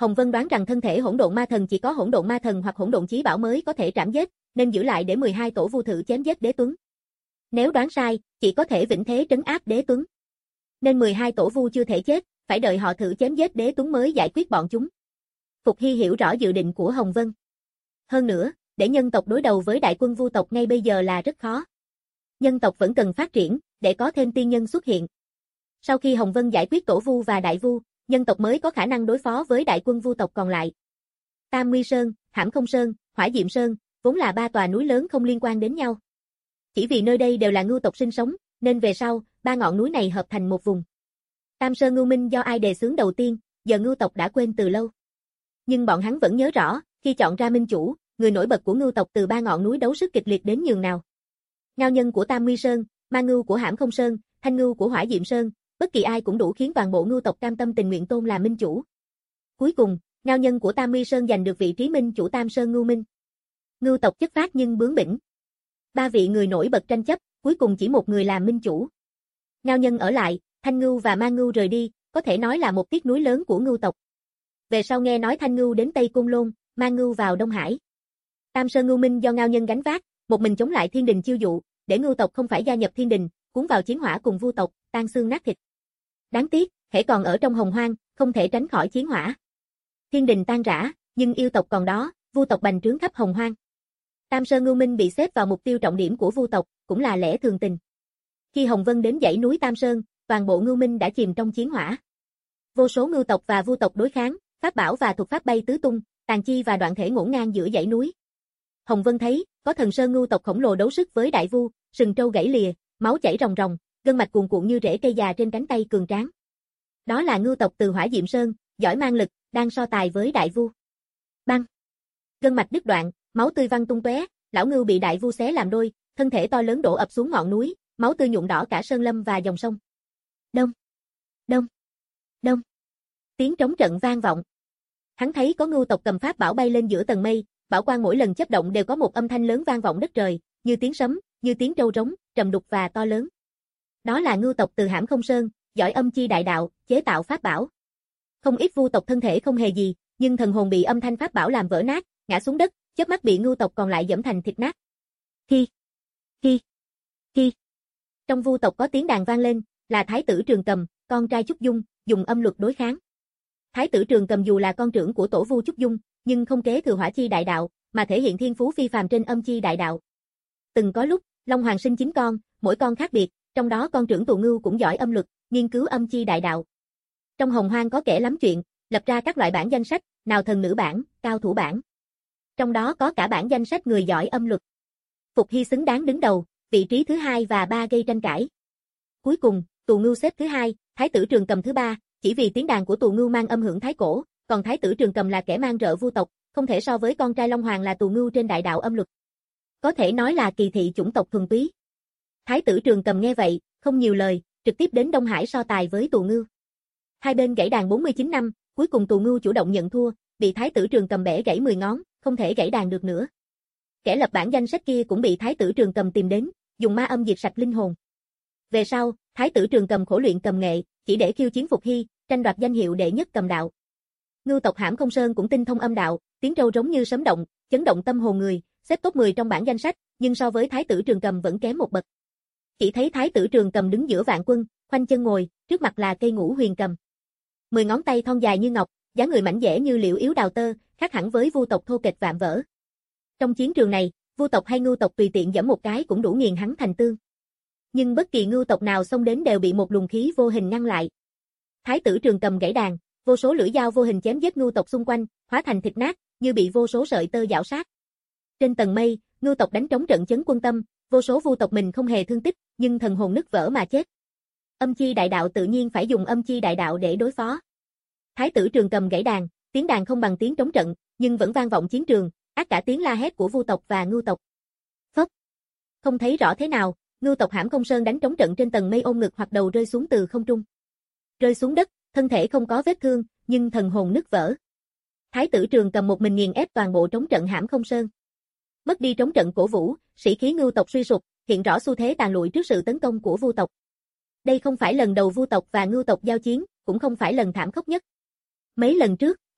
Speaker 2: Hồng Vân đoán rằng thân thể hỗn độn ma thần chỉ có hỗn độn ma thần hoặc hỗn độn chí bảo mới có thể trảm giết, nên giữ lại để mười hai tổ vu thử chém giết Đế Tuấn. Nếu đoán sai, chỉ có thể vĩnh thế trấn áp Đế Tuấn. Nên mười hai tổ vu chưa thể chết, phải đợi họ thử chém giết Đế Tuấn mới giải quyết bọn chúng. Phục Hy hiểu rõ dự định của Hồng Vân. Hơn nữa, để nhân tộc đối đầu với đại quân vu tộc ngay bây giờ là rất khó. Nhân tộc vẫn cần phát triển, để có thêm tiên nhân xuất hiện. Sau khi Hồng Vân giải quyết tổ vu và đại vu, nhân tộc mới có khả năng đối phó với đại quân vu tộc còn lại. Tam Nguy Sơn, Hãm Không Sơn, Hỏa Diệm Sơn, vốn là ba tòa núi lớn không liên quan đến nhau. Chỉ vì nơi đây đều là ngưu tộc sinh sống, nên về sau, ba ngọn núi này hợp thành một vùng. Tam Sơn Ngưu Minh do ai đề xướng đầu tiên, giờ ngưu tộc đã quên từ lâu. Nhưng bọn hắn vẫn nhớ rõ, khi chọn ra minh chủ, người nổi bật của ngưu tộc từ ba ngọn núi đấu sức kịch liệt đến nhường nào. Ngao nhân của Tam Nguy Sơn, Ma Ngưu của Hãm Không Sơn, Thanh Ngưu của Hỏa Diệm Sơn, bất kỳ ai cũng đủ khiến toàn bộ ngưu tộc cam tâm tình nguyện tôn làm minh chủ. Cuối cùng, ngao nhân của Tam Nguy Sơn giành được vị trí minh chủ Tam Sơn Ngưu Minh. Ngưu tộc chất phác nhưng bướng bỉnh. Ba vị người nổi bật tranh chấp, cuối cùng chỉ một người làm minh chủ. Ngao nhân ở lại, Thanh Ngưu và Ma Ngưu rời đi, có thể nói là một tiếc núi lớn của ngưu tộc. Về sau nghe nói Thanh Ngưu đến Tây Côn Lôn, Ma Ngưu vào Đông Hải. Tam Sơn Ngưu Minh do ngao nhân gánh vác, một mình chống lại thiên đình chiêu dụ, để ngưu tộc không phải gia nhập thiên đình, cuốn vào chiến hỏa cùng vu tộc, tan xương nát thịt. Đáng tiếc, hễ còn ở trong hồng hoang, không thể tránh khỏi chiến hỏa. Thiên đình tan rã, nhưng yêu tộc còn đó, vu tộc bành trướng khắp hồng hoang. Tam Sơn Ngưu Minh bị xếp vào mục tiêu trọng điểm của vu tộc, cũng là lẽ thường tình. Khi Hồng Vân đến dãy núi Tam Sơn, toàn bộ Ngưu Minh đã chìm trong chiến hỏa. Vô số ngưu tộc và vu tộc đối kháng, pháp bảo và thuật pháp bay tứ tung, tàn chi và đoạn thể ngổn ngang giữa dãy núi. Hồng Vân thấy, có thần sơn ngưu tộc khổng lồ đấu sức với đại vu, sừng trâu gãy lìa, máu chảy ròng ròng, gân mạch cuồn cuộn như rễ cây già trên cánh tay cường tráng. Đó là ngưu tộc từ Hỏa Diệm Sơn, giỏi mang lực, đang so tài với đại vu. Bang! Gân mạch đứt đoạn, máu tươi văng tung tóe, lão ngưu bị đại vu xé làm đôi, thân thể to lớn đổ ập xuống ngọn núi, máu tươi nhuộm đỏ cả sơn lâm và dòng sông. Đông! Đông! Đông! Tiếng trống trận vang vọng. Hắn thấy có ngưu tộc cầm pháp bảo bay lên giữa tầng mây, bảo quang mỗi lần chớp động đều có một âm thanh lớn vang vọng đất trời, như tiếng sấm, như tiếng trâu rống, trầm đục và to lớn. Đó là ngưu tộc từ Hãm Không Sơn, giỏi âm chi đại đạo, chế tạo pháp bảo. Không ít vu tộc thân thể không hề gì, nhưng thần hồn bị âm thanh pháp bảo làm vỡ nát, ngã xuống đất, chớp mắt bị ngưu tộc còn lại giẫm thành thịt nát. Khi, khi, khi. Trong vu tộc có tiếng đàn vang lên, là Thái tử Trường Cầm, con trai Trúc Dung, dùng âm luật đối kháng. Thái tử Trường Cầm dù là con trưởng của tổ vu Trúc Dung, nhưng không kế thừa hỏa chi đại đạo, mà thể hiện thiên phú phi phàm trên âm chi đại đạo. Từng có lúc, Long Hoàng sinh chín con, mỗi con khác biệt, trong đó con trưởng Tù Ngưu cũng giỏi âm luật, nghiên cứu âm chi đại đạo. Trong hồng hoang có kẻ lắm chuyện, lập ra các loại bản danh sách, nào thần nữ bản, cao thủ bản. Trong đó có cả bản danh sách người giỏi âm luật. Phục Hy xứng đáng đứng đầu, vị trí thứ hai và ba gây tranh cãi. Cuối cùng, Tù Ngưu xếp thứ hai, Thái tử Trường Cầm thứ ba, chỉ vì tiếng đàn của Tù Ngưu mang âm hưởng thái cổ, còn Thái tử Trường Cầm là kẻ mang rợ vu tộc, không thể so với con trai Long Hoàng là Tù Ngưu trên đại đạo âm luật. Có thể nói là kỳ thị chủng tộc thuần túy. Thái tử Trường Cầm nghe vậy, không nhiều lời, trực tiếp đến Đông Hải so tài với Tù Ngưu. Hai bên gãy đàn bốn mươi chín năm, cuối cùng Tù Ngưu chủ động nhận thua, bị Thái tử Trường Cầm bẻ gãy mười ngón, không thể gãy đàn được nữa. Kẻ lập bản danh sách kia cũng bị Thái tử Trường Cầm tìm đến, dùng ma âm diệt sạch linh hồn. Về sau, Thái tử Trường Cầm khổ luyện cầm nghệ, chỉ để khiêu chiến Phục Hy, tranh đoạt danh hiệu đệ nhất cầm đạo. Ngưu tộc Hãm Không Sơn cũng tinh thông âm đạo, tiếng trâu giống như sấm động, chấn động tâm hồn người, xếp top mười trong bảng danh sách, nhưng so với Thái tử Trường Cầm vẫn kém một bậc. Chỉ thấy Thái tử Trường Cầm đứng giữa vạn quân, khoanh chân ngồi, trước mặt là cây ngũ huyền cầm. Mười ngón tay thon dài như ngọc, dáng người mảnh dẻ như liễu yếu đào tơ, khác hẳn với vu tộc thô kệch vạm vỡ. Trong chiến trường này, vu tộc hay ngưu tộc tùy tiện giẫm một cái cũng đủ nghiền hắn thành tương. Nhưng bất kỳ ngưu tộc nào xông đến đều bị một luồng khí vô hình ngăn lại. Thái tử Trường Cầm gãy đàn, vô số lưỡi dao vô hình chém giết ngưu tộc xung quanh, hóa thành thịt nát, như bị vô số sợi tơ giảo sát. Trên tầng mây, ngưu tộc đánh trống trận chấn quân tâm, vô số vu tộc mình không hề thương tích, nhưng thần hồn nứt vỡ mà chết. Âm chi đại đạo tự nhiên phải dùng âm chi đại đạo để đối phó. Thái tử Trường Cầm gãy đàn, tiếng đàn không bằng tiếng trống trận, nhưng vẫn vang vọng chiến trường, át cả tiếng la hét của vu tộc và ngưu tộc. Phốc. Không thấy rõ thế nào, ngưu tộc Hãm Không Sơn đánh trống trận trên tầng mây ôm ngực hoặc đầu rơi xuống từ không trung. Rơi xuống đất, thân thể không có vết thương, nhưng thần hồn nứt vỡ. Thái tử Trường Cầm một mình nghiền ép toàn bộ trống trận Hãm Không Sơn. Mất đi trống trận cổ vũ, sĩ khí ngưu tộc suy sụp, hiện rõ xu thế tàn lụi trước sự tấn công của vu tộc. Đây không phải lần đầu vu tộc và ngưu tộc giao chiến, cũng không phải lần thảm khốc nhất. Mấy lần trước,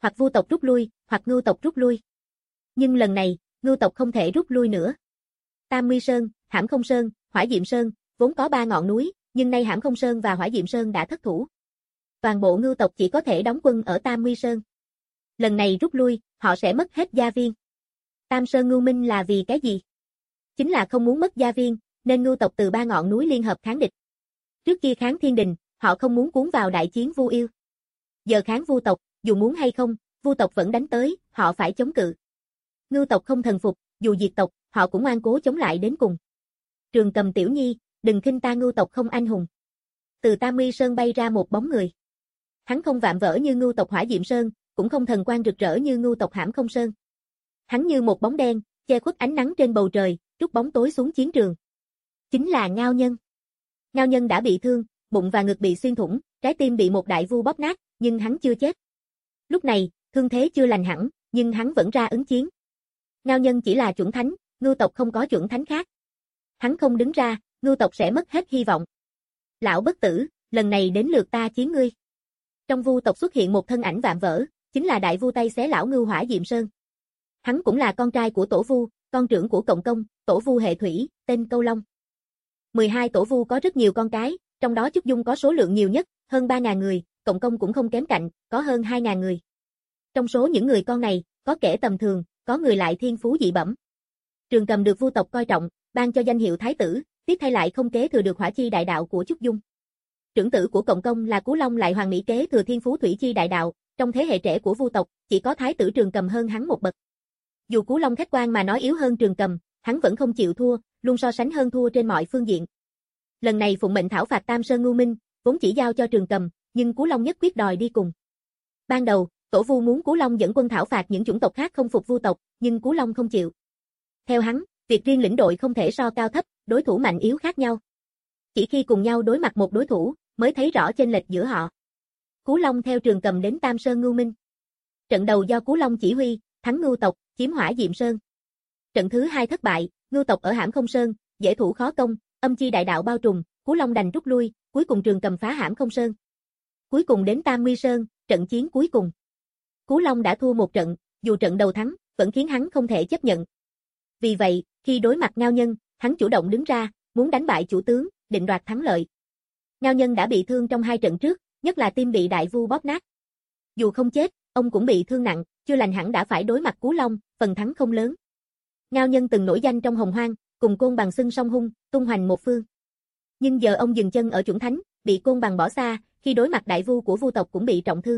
Speaker 2: hoặc Vu tộc rút lui, hoặc Ngưu tộc rút lui. Nhưng lần này, Ngưu tộc không thể rút lui nữa. Tam Nguy Sơn, Hãm Không Sơn, Hỏa Diệm Sơn, vốn có ba ngọn núi, nhưng nay Hãm Không Sơn và Hỏa Diệm Sơn đã thất thủ. Toàn bộ Ngưu tộc chỉ có thể đóng quân ở Tam Nguy Sơn. Lần này rút lui, họ sẽ mất hết gia viên. Tam Sơn Ngưu Minh là vì cái gì? Chính là không muốn mất gia viên, nên Ngưu tộc từ ba ngọn núi liên hợp kháng địch. Trước kia kháng Thiên Đình, họ không muốn cuốn vào đại chiến Vu Yêu. Giờ kháng Vu tộc, dù muốn hay không, Vu tộc vẫn đánh tới, họ phải chống cự. Ngưu tộc không thần phục, dù diệt tộc, họ cũng ngoan cố chống lại đến cùng. Trường Cầm tiểu nhi, đừng khinh ta Ngưu tộc không anh hùng. Từ Tam Nguy Sơn bay ra một bóng người. Hắn không vạm vỡ như Ngưu tộc Hỏa Diệm Sơn, cũng không thần quang rực rỡ như Ngưu tộc Hãm Không Sơn. Hắn như một bóng đen, che khuất ánh nắng trên bầu trời, trút bóng tối xuống chiến trường. Chính là Ngao Nhân. Ngao Nhân đã bị thương, bụng và ngực bị xuyên thủng, trái tim bị một đại vu bóp nát, nhưng hắn chưa chết. Lúc này, thương thế chưa lành hẳn, nhưng hắn vẫn ra ứng chiến. Ngao Nhân chỉ là chuẩn thánh, Ngưu tộc không có chuẩn thánh khác. Hắn không đứng ra, Ngưu tộc sẽ mất hết hy vọng. Lão bất tử, lần này đến lượt ta chiến ngươi. Trong Vu tộc xuất hiện một thân ảnh vạm vỡ, chính là đại vu tay xé lão Ngưu Hỏa Diệm Sơn. Hắn cũng là con trai của Tổ Vu, con trưởng của Cộng Công, Tổ Vu hệ thủy, tên Câu Long. mười hai Tổ Vu có rất nhiều con cái, trong đó Chúc Dung có số lượng nhiều nhất, hơn ba nghìn người, Cộng Công cũng không kém cạnh, có hơn hai nghìn người. Trong số những người con này, có kẻ tầm thường, có người lại thiên phú dị bẩm. Trường Cầm được Vu tộc coi trọng, ban cho danh hiệu thái tử, tiếc thay lại không kế thừa được hỏa chi đại đạo của Chúc Dung. Trưởng tử của Cộng Công là Cú Long lại hoàng mỹ kế thừa thiên phú thủy chi đại đạo, trong thế hệ trẻ của Vu tộc, chỉ có thái tử Trường Cầm hơn hắn một bậc. Dù Cú Long khách quan mà nói yếu hơn Trường Cầm, hắn vẫn không chịu thua, luôn so sánh hơn thua trên mọi phương diện. Lần này phụng mệnh thảo phạt Tam Sơn Ngưu Minh, vốn chỉ giao cho Trường Cầm, nhưng Cú Long nhất quyết đòi đi cùng. Ban đầu, Tổ Vu muốn Cú Long dẫn quân thảo phạt những chủng tộc khác không phục Vu tộc, nhưng Cú Long không chịu. Theo hắn, việc riêng lĩnh đội không thể so cao thấp, đối thủ mạnh yếu khác nhau. Chỉ khi cùng nhau đối mặt một đối thủ, mới thấy rõ chênh lệch giữa họ. Cú Long theo Trường Cầm đến Tam Sơn Ngưu Minh. Trận đầu do Cú Long chỉ huy, thắng Ngưu tộc, chiếm Hỏa Diệm Sơn. Trận thứ hai thất bại, Ngưu tộc ở Hãm Không Sơn, dễ thủ khó công, âm chi đại đạo bao trùm, Cú Long đành rút lui, cuối cùng Trường Cầm phá Hãm Không Sơn. Cuối cùng đến Tam Nguy Sơn, trận chiến cuối cùng. Cú Long đã thua một trận, dù trận đầu thắng, vẫn khiến hắn không thể chấp nhận. Vì vậy, khi đối mặt Ngao Nhân, hắn chủ động đứng ra, muốn đánh bại chủ tướng, định đoạt thắng lợi. Ngao Nhân đã bị thương trong hai trận trước, nhất là tim bị đại vu bóp nát. Dù không chết, ông cũng bị thương nặng, chưa lành hẳn đã phải đối mặt Cú Long, phần thắng không lớn. Ngao Nhân từng nổi danh trong Hồng Hoang, cùng Côn Bằng xưng song hung, tung hoành một phương. Nhưng giờ ông dừng chân ở chuẩn thánh, bị Côn Bằng bỏ xa, khi đối mặt đại vu của Vu tộc cũng bị trọng thương.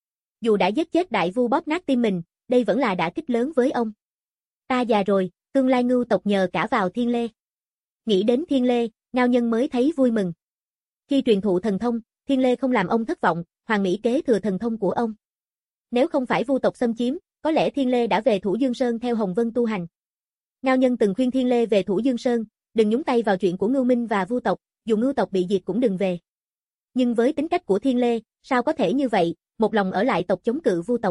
Speaker 2: Dù đã giết chết đại vu bóp nát tim mình, đây vẫn là đả kích lớn với ông. Ta già rồi, tương lai Ngưu tộc nhờ cả vào Thiên Lê. Nghĩ đến Thiên Lê, Ngao Nhân mới thấy vui mừng. Khi truyền thụ thần thông, Thiên Lê không làm ông thất vọng, hoàng mỹ kế thừa thần thông của ông. Nếu không phải Vu tộc xâm chiếm, có lẽ Thiên Lê đã về Thủ Dương Sơn theo Hồng Vân tu hành. Ngao Nhân từng khuyên Thiên Lê về Thủ Dương Sơn, đừng nhúng tay vào chuyện của Ngưu Minh và Vu tộc, dù Ngưu tộc bị diệt cũng đừng về. Nhưng với tính cách của Thiên Lê, sao có thể như vậy, một lòng ở lại tộc chống cự Vu tộc.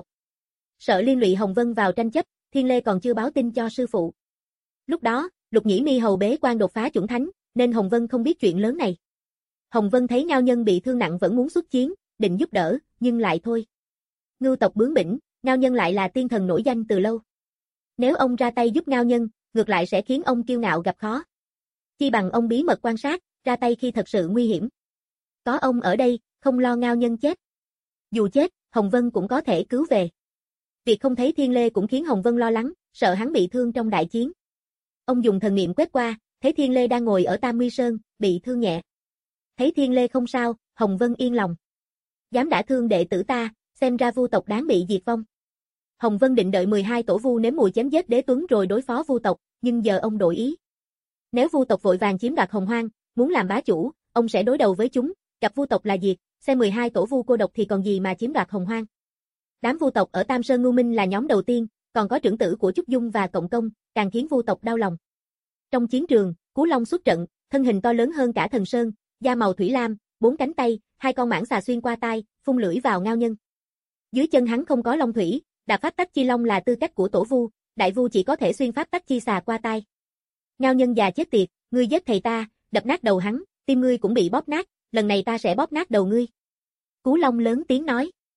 Speaker 2: Sợ liên lụy Hồng Vân vào tranh chấp, Thiên Lê còn chưa báo tin cho sư phụ. Lúc đó, Lục Nhĩ Mi hầu bế quan đột phá chuẩn thánh, nên Hồng Vân không biết chuyện lớn này. Hồng Vân thấy Ngao Nhân bị thương nặng vẫn muốn xuất chiến, định giúp đỡ, nhưng lại thôi. Ngưu tộc bướng bỉnh, Ngao Nhân lại là tiên thần nổi danh từ lâu. Nếu ông ra tay giúp Ngao Nhân, ngược lại sẽ khiến ông kiêu ngạo gặp khó. Chi bằng ông bí mật quan sát, ra tay khi thật sự nguy hiểm. Có ông ở đây, không lo Ngao Nhân chết. Dù chết, Hồng Vân cũng có thể cứu về. Việc không thấy Thiên Lê cũng khiến Hồng Vân lo lắng, sợ hắn bị thương trong đại chiến. Ông dùng thần niệm quét qua, thấy Thiên Lê đang ngồi ở Tam Nguy Sơn, bị thương nhẹ. Thấy Thiên Lê không sao, Hồng Vân yên lòng. Dám đả thương đệ tử ta, xem ra Vu tộc đáng bị diệt vong. Hồng Vân định đợi mười hai tổ Vu nếm mùi chém giết Đế Tuấn rồi đối phó Vu tộc, nhưng giờ ông đổi ý. Nếu Vu tộc vội vàng chiếm đoạt Hồng Hoang, muốn làm bá chủ, ông sẽ đối đầu với chúng, gặp Vu tộc là diệt, xem mười hai tổ Vu cô độc thì còn gì mà chiếm đoạt Hồng Hoang. Đám Vu tộc ở Tam Sơn Ngưu Minh là nhóm đầu tiên, còn có trưởng tử của Chúc Dung và Cộng Công, càng khiến Vu tộc đau lòng. Trong chiến trường, Cú Long xuất trận, thân hình to lớn hơn cả Thần Sơn, da màu thủy lam, bốn cánh tay, hai con mãng xà xuyên qua tai, phun lưỡi vào Ngao Nhân. Dưới chân hắn không có long thủy, đạp pháp tắc chi long là tư cách của tổ Vu, đại Vu chỉ có thể xuyên pháp tắc chi xà qua tai. Ngao Nhân già chết tiệt, ngươi giết thầy ta, đập nát đầu hắn, tim ngươi cũng bị bóp nát, lần này ta sẽ bóp nát đầu ngươi. Cú Long lớn tiếng nói.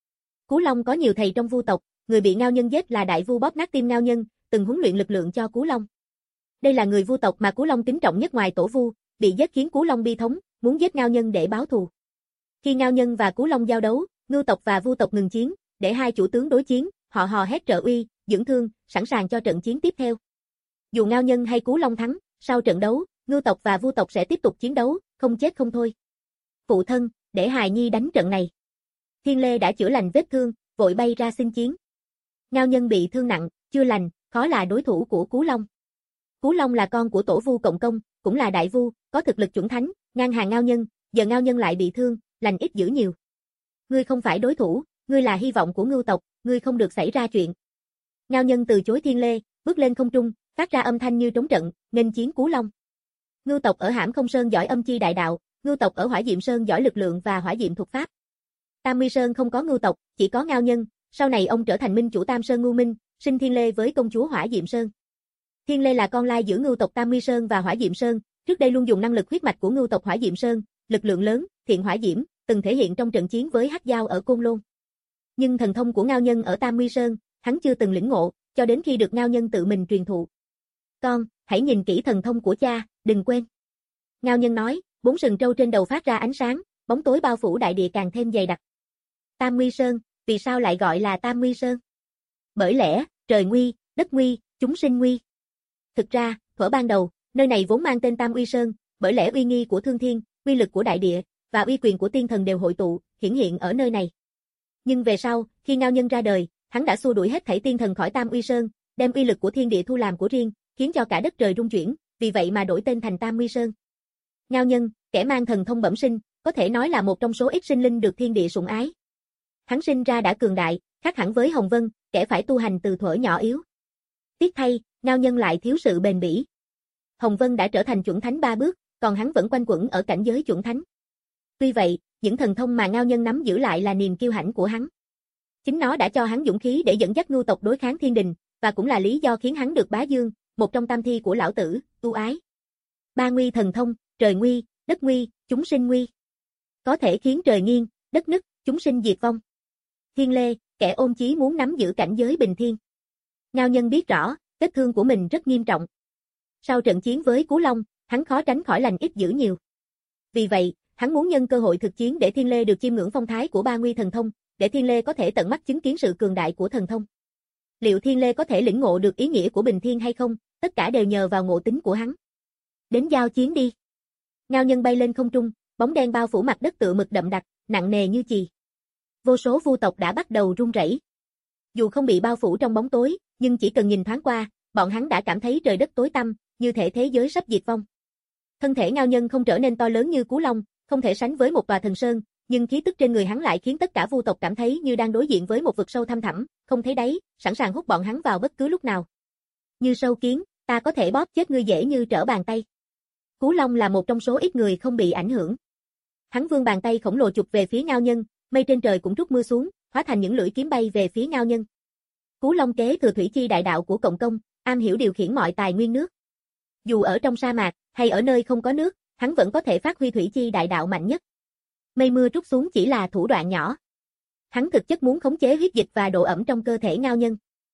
Speaker 2: Cú Long có nhiều thầy trong vu tộc, người bị Ngao Nhân giết là đại vu bóp nát tim Ngao Nhân, từng huấn luyện lực lượng cho Cú Long. Đây là người vu tộc mà Cú Long kính trọng nhất ngoài tổ vu, bị giết khiến Cú Long bi thống, muốn giết Ngao Nhân để báo thù. Khi Ngao Nhân và Cú Long giao đấu, Ngưu tộc và vu tộc ngừng chiến, để hai chủ tướng đối chiến, họ hò hét trợ uy, dưỡng thương, sẵn sàng cho trận chiến tiếp theo. Dù Ngao Nhân hay Cú Long thắng, sau trận đấu, Ngưu tộc và vu tộc sẽ tiếp tục chiến đấu, không chết không thôi. Phụ thân, để hài nhi đánh trận này. Thiên Lê đã chữa lành vết thương, vội bay ra xin chiến. Ngao Nhân bị thương nặng, chưa lành, khó là đối thủ của Cú Long. Cú Long là con của tổ vu Cộng Công, cũng là đại vu, có thực lực chuẩn thánh, ngang hàng Ngao Nhân, giờ Ngao Nhân lại bị thương, lành ít dữ nhiều. Ngươi không phải đối thủ, ngươi là hy vọng của Ngưu tộc, ngươi không được xảy ra chuyện. Ngao Nhân từ chối Thiên Lê, bước lên không trung, phát ra âm thanh như trống trận, nghênh chiến Cú Long. Ngưu tộc ở Hãm Không Sơn giỏi âm chi đại đạo, Ngưu tộc ở Hỏa Diệm Sơn giỏi lực lượng và hỏa diệm thuật pháp. Tam Nguy Sơn không có Ngưu tộc, chỉ có Ngao Nhân, sau này ông trở thành minh chủ Tam Sơn Ngưu Minh, sinh Thiên Lê với công chúa Hỏa Diệm Sơn. Thiên Lê là con lai giữa Ngưu tộc Tam Nguy Sơn và Hỏa Diệm Sơn, trước đây luôn dùng năng lực huyết mạch của Ngưu tộc Hỏa Diệm Sơn, lực lượng lớn, thiện hỏa diễm, từng thể hiện trong trận chiến với Hắc Giao ở Côn Lôn. Nhưng thần thông của Ngao Nhân ở Tam Nguy Sơn, hắn chưa từng lĩnh ngộ, cho đến khi được Ngao Nhân tự mình truyền thụ. Con, hãy nhìn kỹ thần thông của cha, đừng quên. Ngao Nhân nói, bốn sừng trâu trên đầu phát ra ánh sáng, bóng tối bao phủ đại địa càng thêm dày đặc. Tam Nguy Sơn, vì sao lại gọi là Tam Nguy Sơn? Bởi lẽ, trời nguy, đất nguy, chúng sinh nguy. Thực ra, thuở ban đầu, nơi này vốn mang tên Tam Uy Sơn, bởi lẽ uy nghi của thương thiên, uy lực của đại địa, và uy quyền của tiên thần đều hội tụ, hiển hiện ở nơi này. Nhưng về sau, khi Ngao Nhân ra đời, hắn đã xua đuổi hết thảy tiên thần khỏi Tam Uy Sơn, đem uy lực của thiên địa thu làm của riêng, khiến cho cả đất trời rung chuyển, vì vậy mà đổi tên thành Tam Uy Sơn. Ngao Nhân, kẻ mang thần thông bẩm sinh, có thể nói là một trong số ít sinh linh được thiên địa sủng ái. Hắn sinh ra đã cường đại, khác hẳn với Hồng Vân, kẻ phải tu hành từ thuở nhỏ yếu. Tiếc thay, Ngao Nhân lại thiếu sự bền bỉ. Hồng Vân đã trở thành chuẩn thánh ba bước, còn hắn vẫn quanh quẩn ở cảnh giới chuẩn thánh. Tuy vậy, những thần thông mà Ngao Nhân nắm giữ lại là niềm kiêu hãnh của hắn. Chính nó đã cho hắn dũng khí để dẫn dắt Ngưu tộc đối kháng thiên đình, và cũng là lý do khiến hắn được bá dương, một trong tam thi của lão tử, ưu ái. Ba nguy thần thông, trời nguy, đất nguy, chúng sinh nguy. Có thể khiến trời nghiêng, đất nứt, chúng sinh diệt vong. Thiên Lê, kẻ ôm chí muốn nắm giữ cảnh giới bình thiên. Ngao Nhân biết rõ, vết thương của mình rất nghiêm trọng. Sau trận chiến với Cú Long, hắn khó tránh khỏi lành ít dữ nhiều. Vì vậy, hắn muốn nhân cơ hội thực chiến để Thiên Lê được chiêm ngưỡng phong thái của ba nguy thần thông, để Thiên Lê có thể tận mắt chứng kiến sự cường đại của thần thông. Liệu Thiên Lê có thể lĩnh ngộ được ý nghĩa của bình thiên hay không, tất cả đều nhờ vào ngộ tính của hắn. Đến giao chiến đi. Ngao Nhân bay lên không trung, bóng đen bao phủ mặt đất tựa mực đậm đặc, nặng nề như chì. Vô số vu tộc đã bắt đầu run rẩy. Dù không bị bao phủ trong bóng tối, nhưng chỉ cần nhìn thoáng qua, bọn hắn đã cảm thấy trời đất tối tăm, như thể thế giới sắp diệt vong. Thân thể Ngao Nhân không trở nên to lớn như Cú Long, không thể sánh với một tòa thần sơn, nhưng khí tức trên người hắn lại khiến tất cả vu tộc cảm thấy như đang đối diện với một vực sâu thăm thẳm, không thấy đáy, sẵn sàng hút bọn hắn vào bất cứ lúc nào. Như sâu kiến, ta có thể bóp chết ngươi dễ như trở bàn tay. Cú Long là một trong số ít người không bị ảnh hưởng. Hắn vươn bàn tay khổng lồ chụp về phía Ngao Nhân, mây trên trời cũng trút mưa xuống, hóa thành những lưỡi kiếm bay về phía Ngao Nhân. Cú Long kế thừa thủy chi đại đạo của Cộng Công, am hiểu điều khiển mọi tài nguyên nước. Dù ở trong sa mạc hay ở nơi không có nước, hắn vẫn có thể phát huy thủy chi đại đạo mạnh nhất. Mây mưa trút xuống chỉ là thủ đoạn nhỏ. Hắn thực chất muốn khống chế huyết dịch và độ ẩm trong cơ thể Ngao Nhân.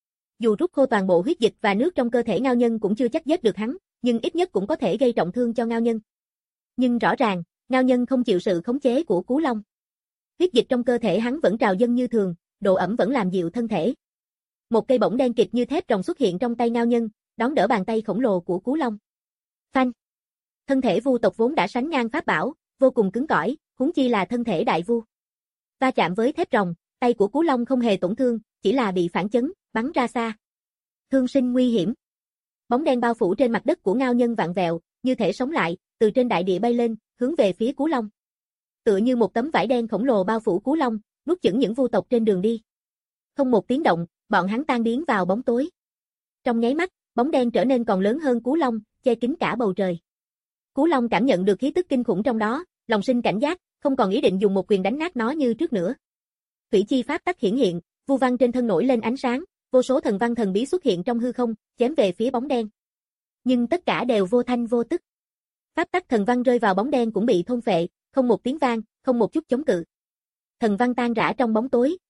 Speaker 2: Dù rút khô toàn bộ huyết dịch và nước trong cơ thể Ngao Nhân cũng chưa chắc giết được hắn, nhưng ít nhất cũng có thể gây trọng thương cho Ngao Nhân. Nhưng rõ ràng, Ngao Nhân không chịu sự khống chế của Cú Long. Huyết dịch trong cơ thể hắn vẫn trào dâng như thường, độ ẩm vẫn làm dịu thân thể. Một cây bổng đen kịt như thép ròng xuất hiện trong tay Ngao Nhân, đón đỡ bàn tay khổng lồ của Cú Long. Phanh! Thân thể vu tộc vốn đã sánh ngang pháp bảo, vô cùng cứng cỏi, huống chi là thân thể đại vu. Va chạm với thép ròng, tay của Cú Long không hề tổn thương, chỉ là bị phản chấn, bắn ra xa. Thương sinh nguy hiểm. Bóng đen bao phủ trên mặt đất của Ngao Nhân vặn vẹo, như thể sống lại, từ trên đại địa bay lên, hướng về phía Cú Long. Tựa như một tấm vải đen khổng lồ bao phủ Cú Long, nuốt chửng những vu tộc trên đường đi. Không một tiếng động, bọn hắn tan biến vào bóng tối. Trong nháy mắt, bóng đen trở nên còn lớn hơn Cú Long, che kín cả bầu trời. Cú Long cảm nhận được khí tức kinh khủng trong đó, lòng sinh cảnh giác, không còn ý định dùng một quyền đánh nát nó như trước nữa. Thủy chi pháp tắc hiển hiện, vu văn trên thân nổi lên ánh sáng, vô số thần văn thần bí xuất hiện trong hư không, chém về phía bóng đen. Nhưng tất cả đều vô thanh vô tức. Pháp tắc thần văn rơi vào bóng đen cũng bị thôn phệ, không một tiếng vang, không một chút chống cự. Thần văn tan rã trong bóng tối,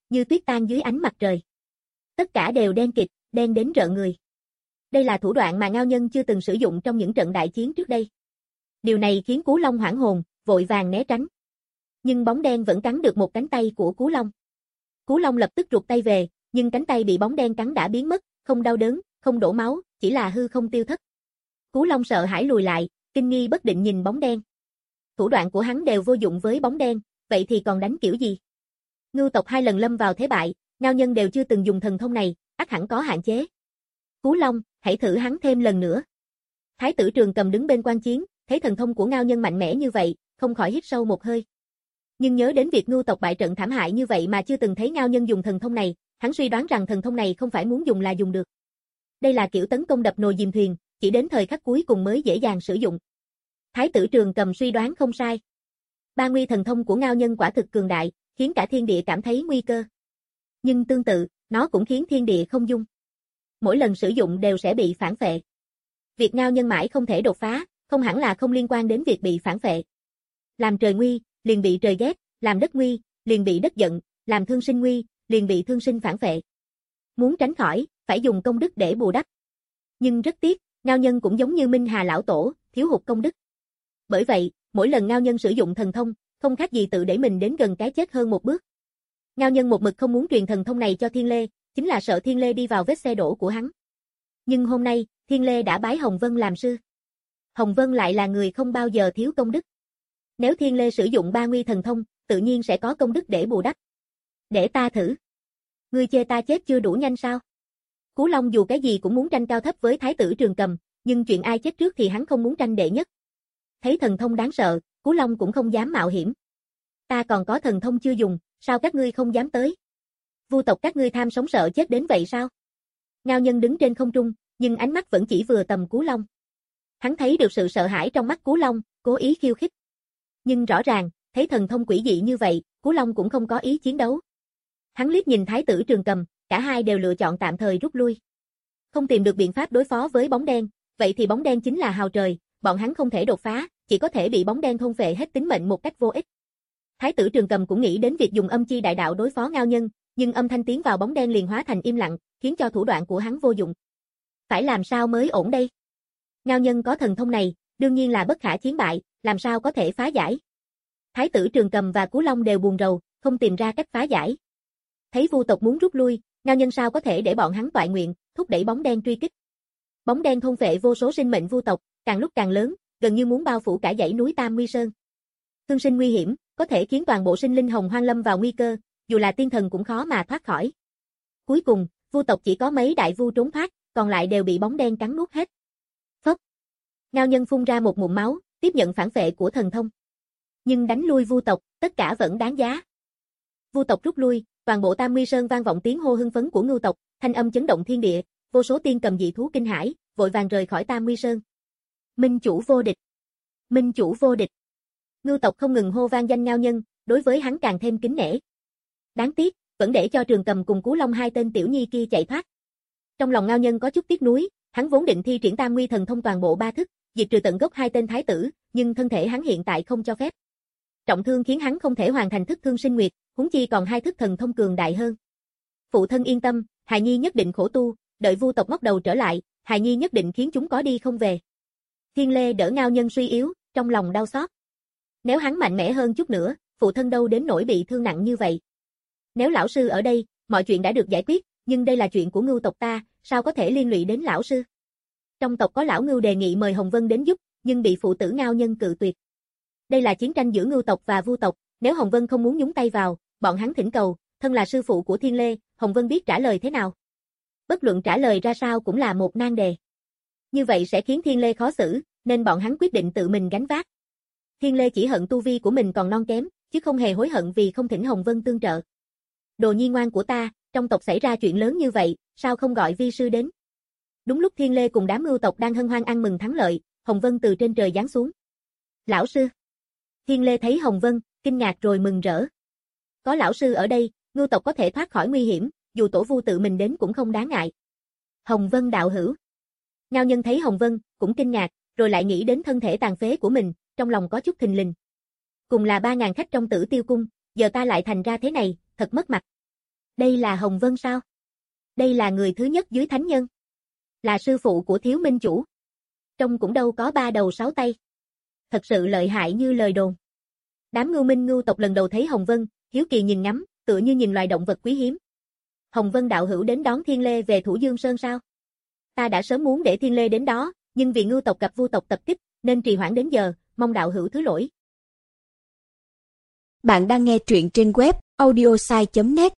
Speaker 2: như tuyết tan dưới ánh mặt trời. Tất cả đều đen kịt, đen đến rợn người. Đây là thủ đoạn mà Ngao Nhân chưa từng sử dụng trong những trận đại chiến trước đây. Điều này khiến Cú Long hoảng hồn, vội vàng né tránh. Nhưng bóng đen vẫn cắn được một cánh tay của Cú Long. Cú Long lập tức rụt tay về, nhưng cánh tay bị bóng đen cắn đã biến mất, không đau đớn, không đổ máu, chỉ là hư không tiêu thất. Cú Long sợ hãi lùi lại, kinh nghi bất định nhìn bóng đen. Thủ đoạn của hắn đều vô dụng với bóng đen, vậy thì còn đánh kiểu gì? Ngưu tộc hai lần lâm vào thế bại, Ngao Nhân đều chưa từng dùng thần thông này, ắt hẳn có hạn chế. Cú Long, hãy thử hắn thêm lần nữa. Thái tử Trường Cầm đứng bên quan chiến, thấy thần thông của Ngao Nhân mạnh mẽ như vậy, không khỏi hít sâu một hơi. Nhưng nhớ đến việc Ngưu tộc bại trận thảm hại như vậy mà chưa từng thấy Ngao Nhân dùng thần thông này, hắn suy đoán rằng thần thông này không phải muốn dùng là dùng được. Đây là kiểu tấn công đập nồi dìm thuyền, chỉ đến thời khắc cuối cùng mới dễ dàng sử dụng. Thái tử Trường Cầm suy đoán không sai. Ba nguy thần thông của Ngao Nhân quả thực cường đại, khiến cả thiên địa cảm thấy nguy cơ. Nhưng tương tự, nó cũng khiến thiên địa không dung. Mỗi lần sử dụng đều sẽ bị phản phệ. Việc Ngao Nhân mãi không thể đột phá, không hẳn là không liên quan đến việc bị phản phệ. Làm trời nguy, liền bị trời ghét, làm đất nguy, liền bị đất giận, làm thương sinh nguy, liền bị thương sinh phản phệ. Muốn tránh khỏi, phải dùng công đức để bù đắp. Nhưng rất tiếc, Ngao Nhân cũng giống như Minh Hà lão tổ, thiếu hụt công đức. Bởi vậy, mỗi lần Ngao Nhân sử dụng thần thông, không khác gì tự đẩy mình đến gần cái chết hơn một bước. Ngao Nhân một mực không muốn truyền thần thông này cho Thiên Lê, chính là sợ Thiên Lê đi vào vết xe đổ của hắn. Nhưng hôm nay, Thiên Lê đã bái Hồng Vân làm sư. Hồng Vân lại là người không bao giờ thiếu công đức. Nếu Thiên Lê sử dụng ba nguy thần thông, tự nhiên sẽ có công đức để bù đắp. Để ta thử. Ngươi chê ta chết chưa đủ nhanh sao? Cú Long dù cái gì cũng muốn tranh cao thấp với Thái tử Trường Cầm, nhưng chuyện ai chết trước thì hắn không muốn tranh đệ nhất. Thấy thần thông đáng sợ, Cú Long cũng không dám mạo hiểm. Ta còn có thần thông chưa dùng, sao các ngươi không dám tới? Vu tộc các ngươi tham sống sợ chết đến vậy sao? Ngao Nhân đứng trên không trung, nhưng ánh mắt vẫn chỉ vừa tầm Cú Long. Hắn thấy được sự sợ hãi trong mắt Cú Long, cố ý khiêu khích. Nhưng rõ ràng, thấy thần thông quỷ dị như vậy, Cú Long cũng không có ý chiến đấu. Hắn liếc nhìn Thái tử Trường Cầm, cả hai đều lựa chọn tạm thời rút lui. Không tìm được biện pháp đối phó với bóng đen, vậy thì bóng đen chính là hào trời, bọn hắn không thể đột phá, chỉ có thể bị bóng đen thôn phệ hết tính mệnh một cách vô ích. Thái tử Trường Cầm cũng nghĩ đến việc dùng âm chi đại đạo đối phó Ngao Nhân, nhưng âm thanh tiến vào bóng đen liền hóa thành im lặng, khiến cho thủ đoạn của hắn vô dụng. Phải làm sao mới ổn đây? Ngao Nhân có thần thông này, đương nhiên là bất khả chiến bại, làm sao có thể phá giải? Thái tử Trường Cầm và Cú Long đều buồn rầu, không tìm ra cách phá giải. Thấy Vu tộc muốn rút lui, Ngao Nhân sao có thể để bọn hắn toại nguyện, thúc đẩy bóng đen truy kích. Bóng đen thôn phệ vô số sinh mệnh Vu tộc, càng lúc càng lớn, gần như muốn bao phủ cả dãy núi Tam Nguy Sơn. Thương sinh nguy hiểm, có thể khiến toàn bộ sinh linh Hồng Hoang lâm vào nguy cơ, dù là tiên thần cũng khó mà thoát khỏi. Cuối cùng, Vu tộc chỉ có mấy đại vu trốn thoát, còn lại đều bị bóng đen cắn nuốt hết. Phốc. Ngao Nhân phun ra một ngụm máu, tiếp nhận phản phệ của thần thông. Nhưng đánh lui Vu tộc, tất cả vẫn đáng giá. Vu tộc rút lui, toàn bộ Tam Nguy Sơn vang vọng tiếng hô hưng phấn của Ngưu tộc, thanh âm chấn động thiên địa, vô số tiên cầm dị thú kinh hãi, vội vàng rời khỏi Tam Nguy Sơn. Minh chủ vô địch. Minh chủ vô địch. Ngưu tộc không ngừng hô vang danh Ngao Nhân, đối với hắn càng thêm kính nể. Đáng tiếc, vẫn để cho Trường Cầm cùng Cú Long hai tên tiểu nhi kia chạy thoát. Trong lòng Ngao Nhân có chút tiếc nuối, hắn vốn định thi triển Tam Nguy thần thông toàn bộ ba thức, diệt trừ tận gốc hai tên thái tử, nhưng thân thể hắn hiện tại không cho phép. Trọng thương khiến hắn không thể hoàn thành thức Thương Sinh Nguyệt, huống chi còn hai thức thần thông cường đại hơn. Phụ thân yên tâm, hài nhi nhất định khổ tu, đợi Vu tộc ngóc đầu trở lại, hài nhi nhất định khiến chúng có đi không về. Thiên Lê đỡ Ngao Nhân suy yếu, trong lòng đau xót. Nếu hắn mạnh mẽ hơn chút nữa, phụ thân đâu đến nỗi bị thương nặng như vậy. Nếu lão sư ở đây, mọi chuyện đã được giải quyết, nhưng đây là chuyện của Ngưu tộc ta, sao có thể liên lụy đến lão sư? Trong tộc có lão Ngưu đề nghị mời Hồng Vân đến giúp, nhưng bị phụ tử Ngao Nhân cự tuyệt. Đây là chiến tranh giữa Ngưu tộc và Vu tộc, nếu Hồng Vân không muốn nhúng tay vào, bọn hắn thỉnh cầu, thân là sư phụ của Thiên Lê, Hồng Vân biết trả lời thế nào? Bất luận trả lời ra sao cũng là một nan đề. Như vậy sẽ khiến Thiên Lê khó xử, nên bọn hắn quyết định tự mình gánh vác. Thiên Lê chỉ hận tu vi của mình còn non kém, chứ không hề hối hận vì không thỉnh Hồng Vân tương trợ. Đồ nhi ngoan của ta, trong tộc xảy ra chuyện lớn như vậy, sao không gọi vi sư đến? Đúng lúc Thiên Lê cùng đám Ngưu tộc đang hân hoan ăn mừng thắng lợi, Hồng Vân từ trên trời giáng xuống. Lão sư. Thiên Lê thấy Hồng Vân, kinh ngạc rồi mừng rỡ. Có lão sư ở đây, Ngưu tộc có thể thoát khỏi nguy hiểm, dù tổ vu tự mình đến cũng không đáng ngại. Hồng Vân đạo hữu. Ngao Nhân thấy Hồng Vân, cũng kinh ngạc, rồi lại nghĩ đến thân thể tàn phế của mình, trong lòng có chút thình lình. Cùng là ba ngàn khách trong Tử Tiêu cung, giờ ta lại thành ra thế này, thật mất mặt. Đây là Hồng Vân sao? Đây là người thứ nhất dưới thánh nhân. Là sư phụ của thiếu minh chủ. Trông cũng đâu có ba đầu sáu tay. Thật sự lợi hại như lời đồn. Đám ngưu minh ngưu tộc lần đầu thấy Hồng Vân, hiếu kỳ nhìn ngắm, tựa như nhìn loài động vật quý hiếm. Hồng Vân đạo hữu đến đón Thiên Lê về Thủ Dương Sơn sao? Ta đã sớm muốn để Thiên Lê đến đó, nhưng vì ngưu tộc gặp vu tộc tập kích, nên trì hoãn đến giờ, mong đạo hữu thứ lỗi.
Speaker 1: Bạn đang nghe truyện trên web audiosai chấm net.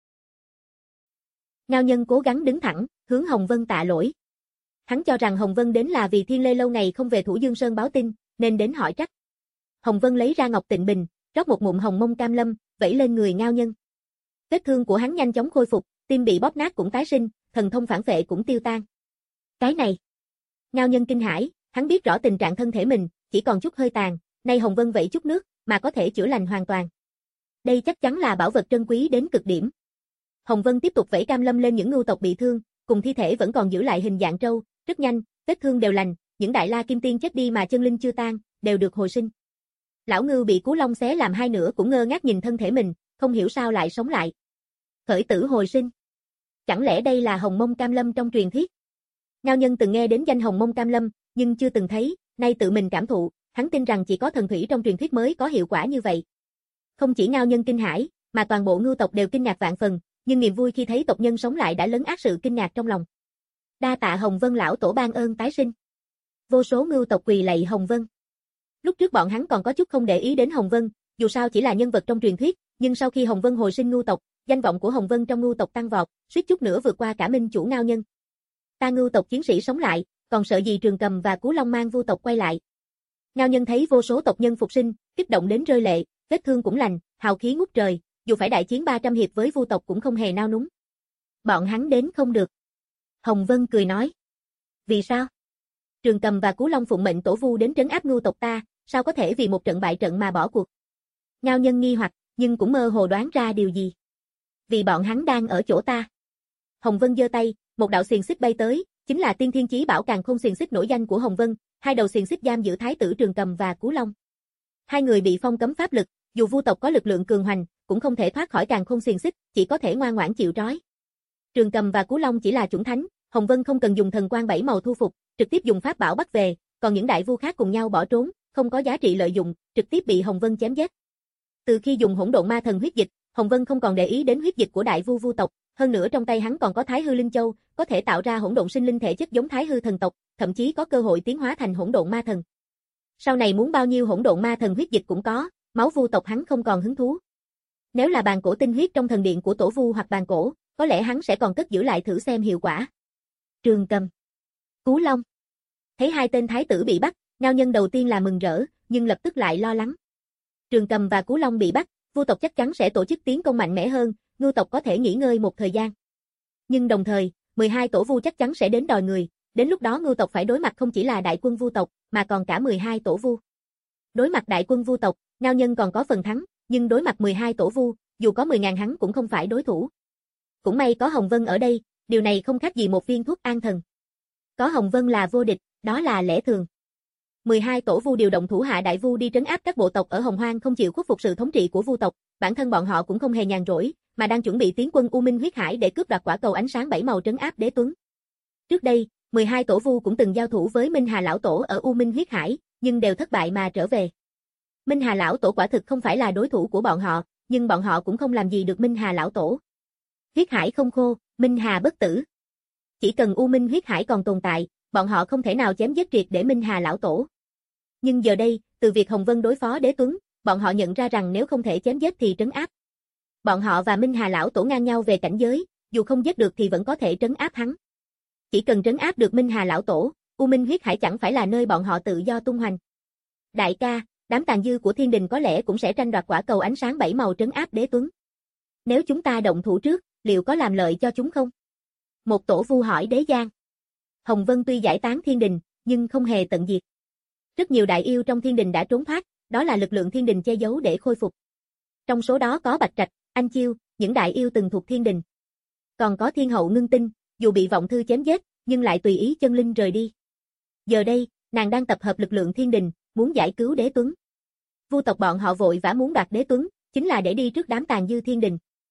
Speaker 2: Ngao Nhân cố gắng đứng thẳng, hướng Hồng Vân tạ lỗi. Hắn cho rằng Hồng Vân đến là vì Thiên Lê lâu ngày không về Thủ Dương Sơn báo tin, nên đến hỏi trách. Hồng Vân lấy ra ngọc tịnh bình, rót một ngụm hồng mông cam lâm, vẩy lên người Ngao Nhân. Vết thương của hắn nhanh chóng khôi phục, tim bị bóp nát cũng tái sinh, thần thông phản phệ cũng tiêu tan. Cái này, Ngao Nhân kinh hãi, hắn biết rõ tình trạng thân thể mình, chỉ còn chút hơi tàn, nay Hồng Vân vẩy chút nước, mà có thể chữa lành hoàn toàn. Đây chắc chắn là bảo vật trân quý đến cực điểm. Hồng Vân tiếp tục vẩy cam lâm lên những ngưu tộc bị thương, cùng thi thể vẫn còn giữ lại hình dạng trâu, rất nhanh, vết thương đều lành, những đại la kim tiên chết đi mà chân linh chưa tan, đều được hồi sinh. Lão ngưu bị Cú Long xé làm hai nửa cũng ngơ ngác nhìn thân thể mình, không hiểu sao lại sống lại. Khởi tử hồi sinh. Chẳng lẽ đây là Hồng Mông Cam Lâm trong truyền thuyết? Ngao Nhân từng nghe đến danh Hồng Mông Cam Lâm, nhưng chưa từng thấy, nay tự mình cảm thụ, hắn tin rằng chỉ có thần thủy trong truyền thuyết mới có hiệu quả như vậy. Không chỉ Ngao Nhân kinh hãi, mà toàn bộ ngưu tộc đều kinh ngạc vạn phần, nhưng niềm vui khi thấy tộc nhân sống lại đã lấn át sự kinh ngạc trong lòng. Đa tạ Hồng Vân lão tổ ban ơn tái sinh. Vô số ngưu tộc quỳ lạy Hồng Vân. Lúc trước bọn hắn còn có chút không để ý đến Hồng Vân, dù sao chỉ là nhân vật trong truyền thuyết, nhưng sau khi Hồng Vân hồi sinh ngưu tộc, danh vọng của Hồng Vân trong ngưu tộc tăng vọt, suýt chút nữa vượt qua cả minh chủ Ngao Nhân. Ta ngưu tộc chiến sĩ sống lại, còn sợ gì Trường Cầm và Cú Long mang vu tộc quay lại. Ngao Nhân thấy vô số tộc nhân phục sinh, kích động đến rơi lệ, vết thương cũng lành, hào khí ngút trời, dù phải đại chiến ba trăm hiệp với vu tộc cũng không hề nao núng. Bọn hắn đến không được. Hồng Vân cười nói. Vì sao? Trường Cầm và Cú Long phụng mệnh tổ vu đến trấn áp ngưu tộc ta, sao có thể vì một trận bại trận mà bỏ cuộc? Ngao Nhân nghi hoặc, nhưng cũng mơ hồ đoán ra điều gì. Vì bọn hắn đang ở chỗ ta. Hồng Vân giơ tay, một đạo xiềng xích bay tới, chính là Tiên Thiên Chí Bảo Càn Khôn xiềng xích nổi danh của Hồng Vân, hai đầu xiềng xích giam giữ thái tử Trường Cầm và Cú Long. Hai người bị phong cấm pháp lực, dù vu tộc có lực lượng cường hoành, cũng không thể thoát khỏi Càn Khôn xiềng xích, chỉ có thể ngoan ngoãn chịu trói. Trường Cầm và Cú Long chỉ là chủng thánh, Hồng Vân không cần dùng thần quang bảy màu thu phục, trực tiếp dùng pháp bảo bắt về, còn những đại vu khác cùng nhau bỏ trốn, không có giá trị lợi dụng, trực tiếp bị Hồng Vân chém giết. Từ khi dùng hỗn độn ma thần huyết dịch, Hồng Vân không còn để ý đến huyết dịch của đại vu vu tộc, hơn nữa trong tay hắn còn có Thái Hư Linh Châu, có thể tạo ra hỗn độn sinh linh thể chất giống Thái Hư thần tộc, thậm chí có cơ hội tiến hóa thành hỗn độn ma thần. Sau này muốn bao nhiêu hỗn độn ma thần huyết dịch cũng có, máu vu tộc hắn không còn hứng thú. Nếu là bàn cổ tinh huyết trong thần điện của tổ vu hoặc bàn cổ, có lẽ hắn sẽ còn cất giữ lại thử xem hiệu quả. Trường Cầm, Cú Long. Thấy hai tên thái tử bị bắt, Ngao Nhân đầu tiên là mừng rỡ, nhưng lập tức lại lo lắng. Trường Cầm và Cú Long bị bắt, vu tộc chắc chắn sẽ tổ chức tiến công mạnh mẽ hơn, ngưu tộc có thể nghỉ ngơi một thời gian. Nhưng đồng thời, mười hai tổ vu chắc chắn sẽ đến đòi người, đến lúc đó ngưu tộc phải đối mặt không chỉ là đại quân vu tộc, mà còn cả mười hai tổ vu. Đối mặt đại quân vu tộc, Ngao Nhân còn có phần thắng, nhưng đối mặt mười hai tổ vu, dù có mười ngàn hắn cũng không phải đối thủ. Cũng may có Hồng Vân ở đây, điều này không khác gì một viên thuốc an thần. Có Hồng Vân là vô địch, đó là lẽ thường. mười hai tổ vu điều động thủ hạ đại vu đi trấn áp các bộ tộc ở Hồng Hoang không chịu khuất phục sự thống trị của vu tộc, bản thân bọn họ cũng không hề nhàn rỗi, mà đang chuẩn bị tiến quân U Minh Huyết Hải để cướp đoạt quả cầu ánh sáng bảy màu trấn áp Đế Tuấn. Trước đây, mười hai tổ vu cũng từng giao thủ với Minh Hà lão tổ ở U Minh Huyết Hải, nhưng đều thất bại mà trở về. Minh Hà lão tổ quả thực không phải là đối thủ của bọn họ, nhưng bọn họ cũng không làm gì được Minh Hà lão tổ. Huyết Hải không khô, Minh Hà bất tử. Chỉ cần U Minh Huyết Hải còn tồn tại, bọn họ không thể nào chém giết triệt để Minh Hà lão tổ. Nhưng giờ đây, từ việc Hồng Vân đối phó Đế Tuấn, bọn họ nhận ra rằng nếu không thể chém giết thì trấn áp. Bọn họ và Minh Hà lão tổ ngang nhau về cảnh giới, dù không giết được thì vẫn có thể trấn áp hắn. Chỉ cần trấn áp được Minh Hà lão tổ, U Minh Huyết Hải chẳng phải là nơi bọn họ tự do tung hoành. Đại ca, đám tàn dư của Thiên Đình có lẽ cũng sẽ tranh đoạt quả cầu ánh sáng bảy màu trấn áp Đế Tuấn. Nếu chúng ta động thủ trước, liệu có làm lợi cho chúng không? Một tổ vu hỏi Đế Giang. Hồng Vân tuy giải tán Thiên Đình, nhưng không hề tận diệt. Rất nhiều đại yêu trong Thiên Đình đã trốn thoát, đó là lực lượng Thiên Đình che giấu để khôi phục. Trong số đó có Bạch Trạch, Anh Chiêu, những đại yêu từng thuộc Thiên Đình. Còn có Thiên Hậu Ngưng Tinh, dù bị vọng thư chém giết, nhưng lại tùy ý chân linh rời đi. Giờ đây, nàng đang tập hợp lực lượng Thiên Đình, muốn giải cứu Đế Tuấn. Vu tộc bọn họ vội vã muốn đoạt Đế Tuấn, chính là để đi trước đám tàn dư Thiên Đình.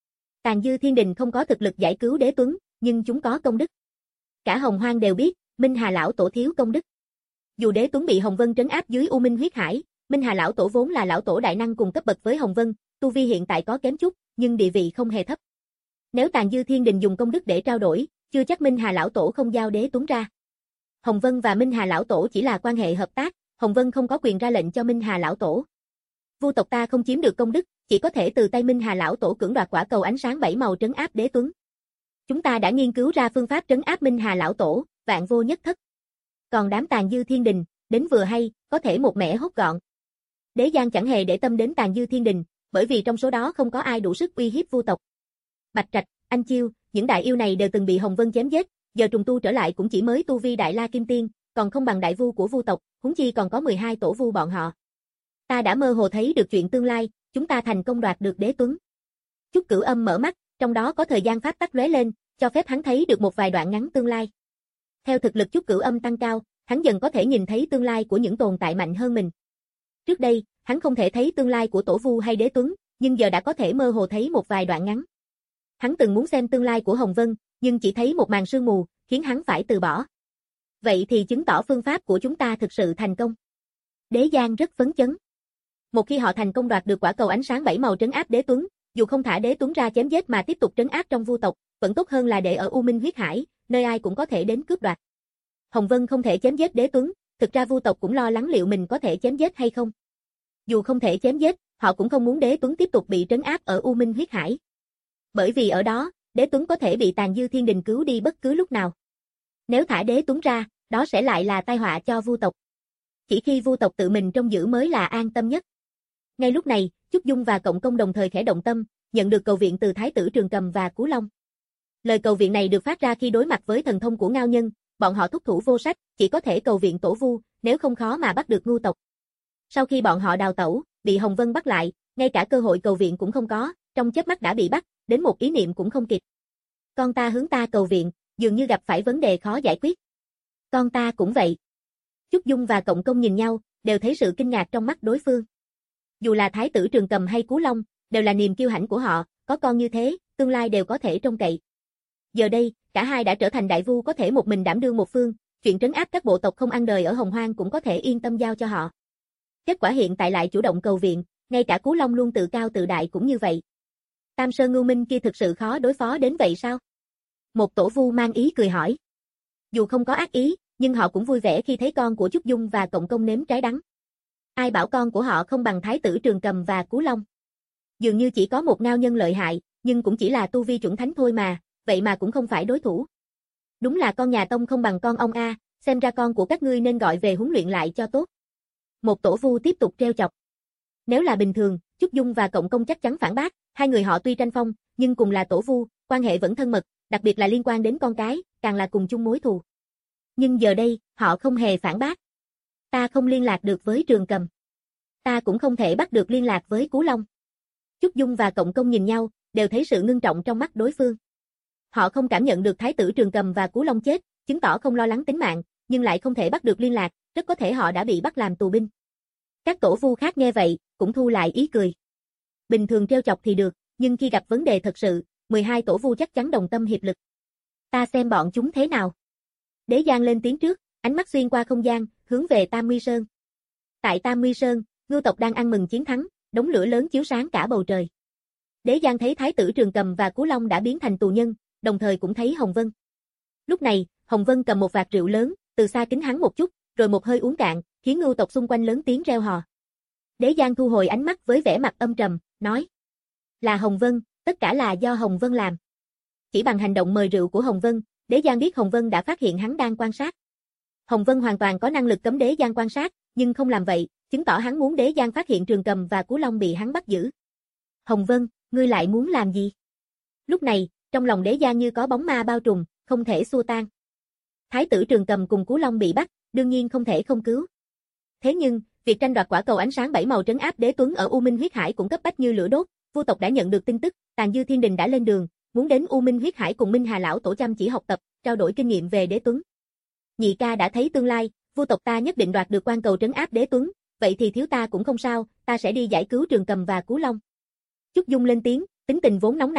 Speaker 2: Tàn Dư Thiên Đình không có thực lực giải cứu Đế Tuấn, nhưng chúng có công đức. Cả Hồng Hoang đều biết, Minh Hà lão tổ thiếu công đức. Dù Đế Tuấn bị Hồng Vân trấn áp dưới U Minh huyết hải, Minh Hà lão tổ vốn là lão tổ đại năng cùng cấp bậc với Hồng Vân, tu vi hiện tại có kém chút, nhưng địa vị không hề thấp. Nếu Tàn Dư Thiên Đình dùng công đức để trao đổi, chưa chắc Minh Hà lão tổ không giao Đế Tuấn ra. Hồng Vân và Minh Hà lão tổ chỉ là quan hệ hợp tác, Hồng Vân không có quyền ra lệnh cho Minh Hà lão tổ. Vu tộc ta không chiếm được công đức, chỉ có thể từ tay Minh Hà lão tổ cưỡng đoạt quả cầu ánh sáng bảy màu trấn áp Đế Tuấn. Chúng ta đã nghiên cứu ra phương pháp trấn áp Minh Hà lão tổ, vạn vô nhất thất. Còn đám Tàn Dư Thiên Đình, đến vừa hay, có thể một mẻ hốt gọn. Đế Giang chẳng hề để tâm đến Tàn Dư Thiên Đình, bởi vì trong số đó không có ai đủ sức uy hiếp Vu tộc. Bạch Trạch, Anh Chiêu, những đại yêu này đều từng bị Hồng Vân chém giết, giờ trùng tu trở lại cũng chỉ mới tu vi Đại La Kim Tiên, còn không bằng đại vu của Vu tộc, huống chi còn có mười hai tổ vu bọn họ. Ta đã mơ hồ thấy được chuyện tương lai, chúng ta thành công đoạt được Đế Tuấn. Chúc Cửu Âm mở mắt, trong đó có thời gian pháp tắc lóe lên, cho phép hắn thấy được một vài đoạn ngắn tương lai. Theo thực lực Chúc Cửu Âm tăng cao, hắn dần có thể nhìn thấy tương lai của những tồn tại mạnh hơn mình. Trước đây, hắn không thể thấy tương lai của Tổ Vu hay Đế Tuấn, nhưng giờ đã có thể mơ hồ thấy một vài đoạn ngắn. Hắn từng muốn xem tương lai của Hồng Vân, nhưng chỉ thấy một màn sương mù, khiến hắn phải từ bỏ. Vậy thì chứng tỏ phương pháp của chúng ta thực sự thành công. Đế Giang rất phấn chấn. Một khi họ thành công đoạt được quả cầu ánh sáng bảy màu trấn áp Đế Tuấn, dù không thả Đế Tuấn ra chém giết mà tiếp tục trấn áp trong Vu tộc, vẫn tốt hơn là để ở U Minh huyết hải, nơi ai cũng có thể đến cướp đoạt. Hồng Vân không thể chém giết Đế Tuấn, thực ra Vu tộc cũng lo lắng liệu mình có thể chém giết hay không. Dù không thể chém giết, họ cũng không muốn Đế Tuấn tiếp tục bị trấn áp ở U Minh huyết hải. Bởi vì ở đó, Đế Tuấn có thể bị Tàn Dư Thiên Đình cứu đi bất cứ lúc nào. Nếu thả Đế Tuấn ra, đó sẽ lại là tai họa cho Vu tộc. Chỉ khi Vu tộc tự mình trông giữ mới là an tâm nhất. Ngay lúc này, Chúc Dung và Cộng Công đồng thời khẽ động tâm, nhận được cầu viện từ Thái tử Trường Cầm và Cú Long. Lời cầu viện này được phát ra khi đối mặt với thần thông của Ngao Nhân, bọn họ thúc thủ vô sách, chỉ có thể cầu viện Tổ Vu, nếu không khó mà bắt được ngu tộc. Sau khi bọn họ đào tẩu, bị Hồng Vân bắt lại, ngay cả cơ hội cầu viện cũng không có, trong chớp mắt đã bị bắt, đến một ý niệm cũng không kịp. Con ta hướng ta cầu viện, dường như gặp phải vấn đề khó giải quyết. Con ta cũng vậy. Chúc Dung và Cộng Công nhìn nhau, đều thấy sự kinh ngạc trong mắt đối phương. Dù là Thái tử Trường Cầm hay Cú Long, đều là niềm kiêu hãnh của họ, có con như thế, tương lai đều có thể trông cậy. Giờ đây, cả hai đã trở thành đại vu có thể một mình đảm đương một phương, chuyện trấn áp các bộ tộc không ăn đời ở Hồng Hoang cũng có thể yên tâm giao cho họ. Kết quả hiện tại lại chủ động cầu viện, ngay cả Cú Long luôn tự cao tự đại cũng như vậy. Tam Sơn Ngưu Minh kia thực sự khó đối phó đến vậy sao? Một tổ vu mang ý cười hỏi. Dù không có ác ý, nhưng họ cũng vui vẻ khi thấy con của Chúc Dung và Cộng Công nếm trái đắng. Ai bảo con của họ không bằng Thái tử Trường Cầm và Cú Long. Dường như chỉ có một Ngao Nhân lợi hại, nhưng cũng chỉ là tu vi chuẩn thánh thôi mà, vậy mà cũng không phải đối thủ. Đúng là con nhà Tông không bằng con ông a, xem ra con của các ngươi nên gọi về huấn luyện lại cho tốt. Một tổ vu tiếp tục trêu chọc. Nếu là bình thường, Chúc Dung và Cộng Công chắc chắn phản bác, hai người họ tuy tranh phong, nhưng cùng là tổ vu, quan hệ vẫn thân mật, đặc biệt là liên quan đến con cái, càng là cùng chung mối thù. Nhưng giờ đây, họ không hề phản bác. Ta không liên lạc được với Trường Cầm. Ta cũng không thể bắt được liên lạc với Cú Long. Chúc Dung và Cộng Công nhìn nhau, đều thấy sự ngưng trọng trong mắt đối phương. Họ không cảm nhận được Thái tử Trường Cầm và Cú Long chết, chứng tỏ không lo lắng tính mạng, nhưng lại không thể bắt được liên lạc, rất có thể họ đã bị bắt làm tù binh. Các tổ vu khác nghe vậy, cũng thu lại ý cười. Bình thường trêu chọc thì được, nhưng khi gặp vấn đề thật sự, mười hai tổ vu chắc chắn đồng tâm hiệp lực. Ta xem bọn chúng thế nào. Đế Giang lên tiếng trước, ánh mắt xuyên qua không gian, hướng về Tam Nguy Sơn. Tại Tam Nguy Sơn, Ngưu tộc đang ăn mừng chiến thắng, đống lửa lớn chiếu sáng cả bầu trời. Đế Giang thấy Thái tử Trường Cầm và Cú Long đã biến thành tù nhân, đồng thời cũng thấy Hồng Vân. Lúc này, Hồng Vân cầm một vạt rượu lớn, từ xa kính hắn một chút, rồi một hơi uống cạn, khiến Ngưu tộc xung quanh lớn tiếng reo hò. Đế Giang thu hồi ánh mắt với vẻ mặt âm trầm, nói: "Là Hồng Vân, tất cả là do Hồng Vân làm." Chỉ bằng hành động mời rượu của Hồng Vân, Đế Giang biết Hồng Vân đã phát hiện hắn đang quan sát. Hồng Vân hoàn toàn có năng lực cấm Đế Giang quan sát, nhưng không làm vậy, chứng tỏ hắn muốn Đế Giang phát hiện Trường Cầm và Cú Long bị hắn bắt giữ. "Hồng Vân, ngươi lại muốn làm gì?" Lúc này, trong lòng Đế Giang như có bóng ma bao trùm, không thể xua tan. Thái tử Trường Cầm cùng Cú Long bị bắt, đương nhiên không thể không cứu. Thế nhưng, việc tranh đoạt quả cầu ánh sáng bảy màu trấn áp Đế Tuấn ở U Minh huyết hải cũng cấp bách như lửa đốt, Vu tộc đã nhận được tin tức, Tàn Dư Thiên Đình đã lên đường, muốn đến U Minh huyết hải cùng Minh Hà lão tổ chăm chỉ học tập, trao đổi kinh nghiệm về Đế Tuấn. Nhị ca đã thấy tương lai, Vu tộc ta nhất định đoạt được quan cầu trấn áp Đế Tuấn, vậy thì thiếu ta cũng không sao, ta sẽ đi giải cứu Trường Cầm và Cú Long. Chúc Dung lên tiếng, tính tình vốn nóng nảy,